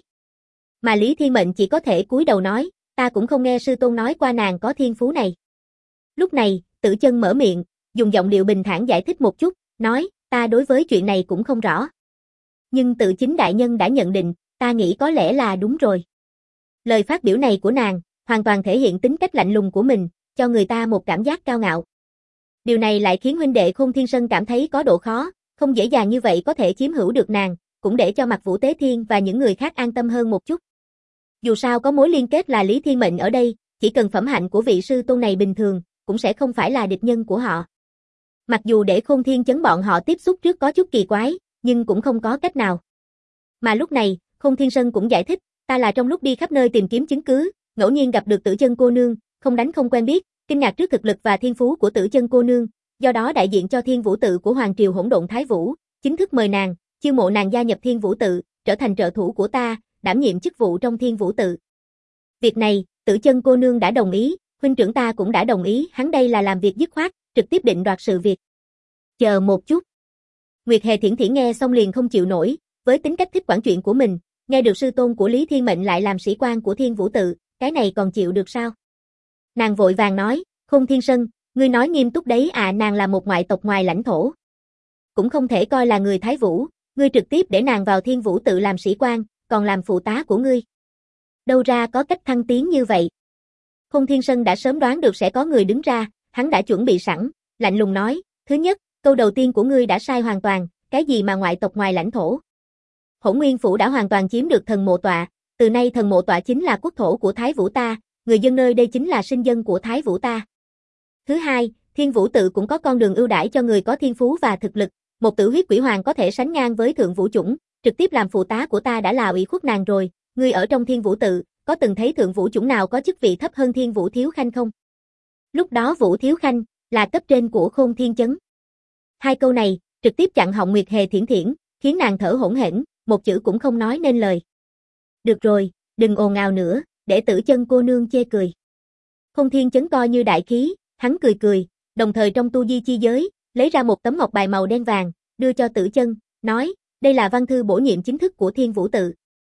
Mà Lý Thiên Mệnh chỉ có thể cúi đầu nói, ta cũng không nghe sư tôn nói qua nàng có thiên phú này. Lúc này, Tử Chân mở miệng, dùng giọng điệu bình thản giải thích một chút, nói, ta đối với chuyện này cũng không rõ. Nhưng tự chính đại nhân đã nhận định, ta nghĩ có lẽ là đúng rồi. Lời phát biểu này của nàng, hoàn toàn thể hiện tính cách lạnh lùng của mình, cho người ta một cảm giác cao ngạo. Điều này lại khiến huynh đệ Khôn Thiên Sơn cảm thấy có độ khó, không dễ dàng như vậy có thể chiếm hữu được nàng, cũng để cho Mặc Vũ Tế Thiên và những người khác an tâm hơn một chút. Dù sao có mối liên kết là Lý Thiên Mệnh ở đây, chỉ cần phẩm hạnh của vị sư tôn này bình thường, cũng sẽ không phải là địch nhân của họ. Mặc dù để Khôn Thiên Chấn bọn họ tiếp xúc trước có chút kỳ quái, nhưng cũng không có cách nào. Mà lúc này, Khôn Thiên Sơn cũng giải thích, ta là trong lúc đi khắp nơi tìm kiếm chứng cứ, ngẫu nhiên gặp được Tử Chân cô nương, không đánh không quen biết, kinh ngạc trước thực lực và thiên phú của Tử Chân cô nương, do đó đại diện cho Thiên Vũ tự của Hoàng triều Hỗn Độn Thái Vũ, chính thức mời nàng, chiêu mộ nàng gia nhập Thiên Vũ tự, trở thành trợ thủ của ta, đảm nhiệm chức vụ trong Thiên Vũ tự. Việc này, Tử Chân cô nương đã đồng ý, huynh trưởng ta cũng đã đồng ý, hắn đây là làm việc dứt khoát, trực tiếp định đoạt sự việc. Chờ một chút. Nguyệt Hề Thiển Thiển nghe xong liền không chịu nổi, với tính cách thích quản chuyện của mình, nghe được sư tôn của Lý Thiên Mệnh lại làm sĩ quan của Thiên Vũ tự, cái này còn chịu được sao? Nàng vội vàng nói, Khôn Thiên Sơn, ngươi nói nghiêm túc đấy à, nàng là một ngoại tộc ngoài lãnh thổ. Cũng không thể coi là người Thái Vũ, ngươi trực tiếp để nàng vào Thiên Vũ tự làm sĩ quan, còn làm phụ tá của ngươi. Đâu ra có cách thăng tiến như vậy? Khôn Thiên Sơn đã sớm đoán được sẽ có người đứng ra, hắn đã chuẩn bị sẵn, lạnh lùng nói, thứ nhất, câu đầu tiên của ngươi đã sai hoàn toàn, cái gì mà ngoại tộc ngoài lãnh thổ? Hỗn Nguyên phủ đã hoàn toàn chiếm được thần mộ tọa, từ nay thần mộ tọa chính là quốc thổ của Thái Vũ ta, người dân nơi đây chính là sinh dân của Thái Vũ ta. Thứ hai, Thiên Vũ tự cũng có con đường ưu đãi cho người có thiên phú và thực lực, một tử huyết quỷ hoàng có thể sánh ngang với thượng vũ chủng, trực tiếp làm phụ tá của ta đã là ủy khuất nàng rồi, ngươi ở trong Thiên Vũ tự, có từng thấy thượng vũ chủng nào có chức vị thấp hơn Thiên Vũ thiếu khanh không? Lúc đó Vũ thiếu khanh là cấp trên của Khôn Thiên Chấn. Hai câu này trực tiếp chặn họng Nguyệt Hề Thiển Thiển, khiến nàng thở hổn hển, một chữ cũng không nói nên lời. Được rồi, đừng ồn ào nữa, để Tử Chân cô nương chê cười. Khôn Thiên Chấn coi như đại khí, hắn cười cười, đồng thời trong tu di chi giới, lấy ra một tấm ngọc bài màu đen vàng, đưa cho Tử Chân, nói, đây là văn thư bổ nhiệm chính thức của Thiên Vũ tự.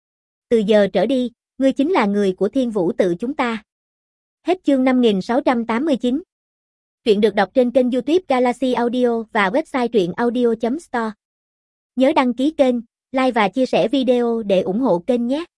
Từ giờ trở đi, ngươi chính là người của Thiên Vũ tự chúng ta. Hết chương 5689. Truyện được đọc trên kênh YouTube Galaxy Audio và website truyệnaudio.store. Nhớ đăng ký kênh, like và chia sẻ video để ủng hộ kênh nhé.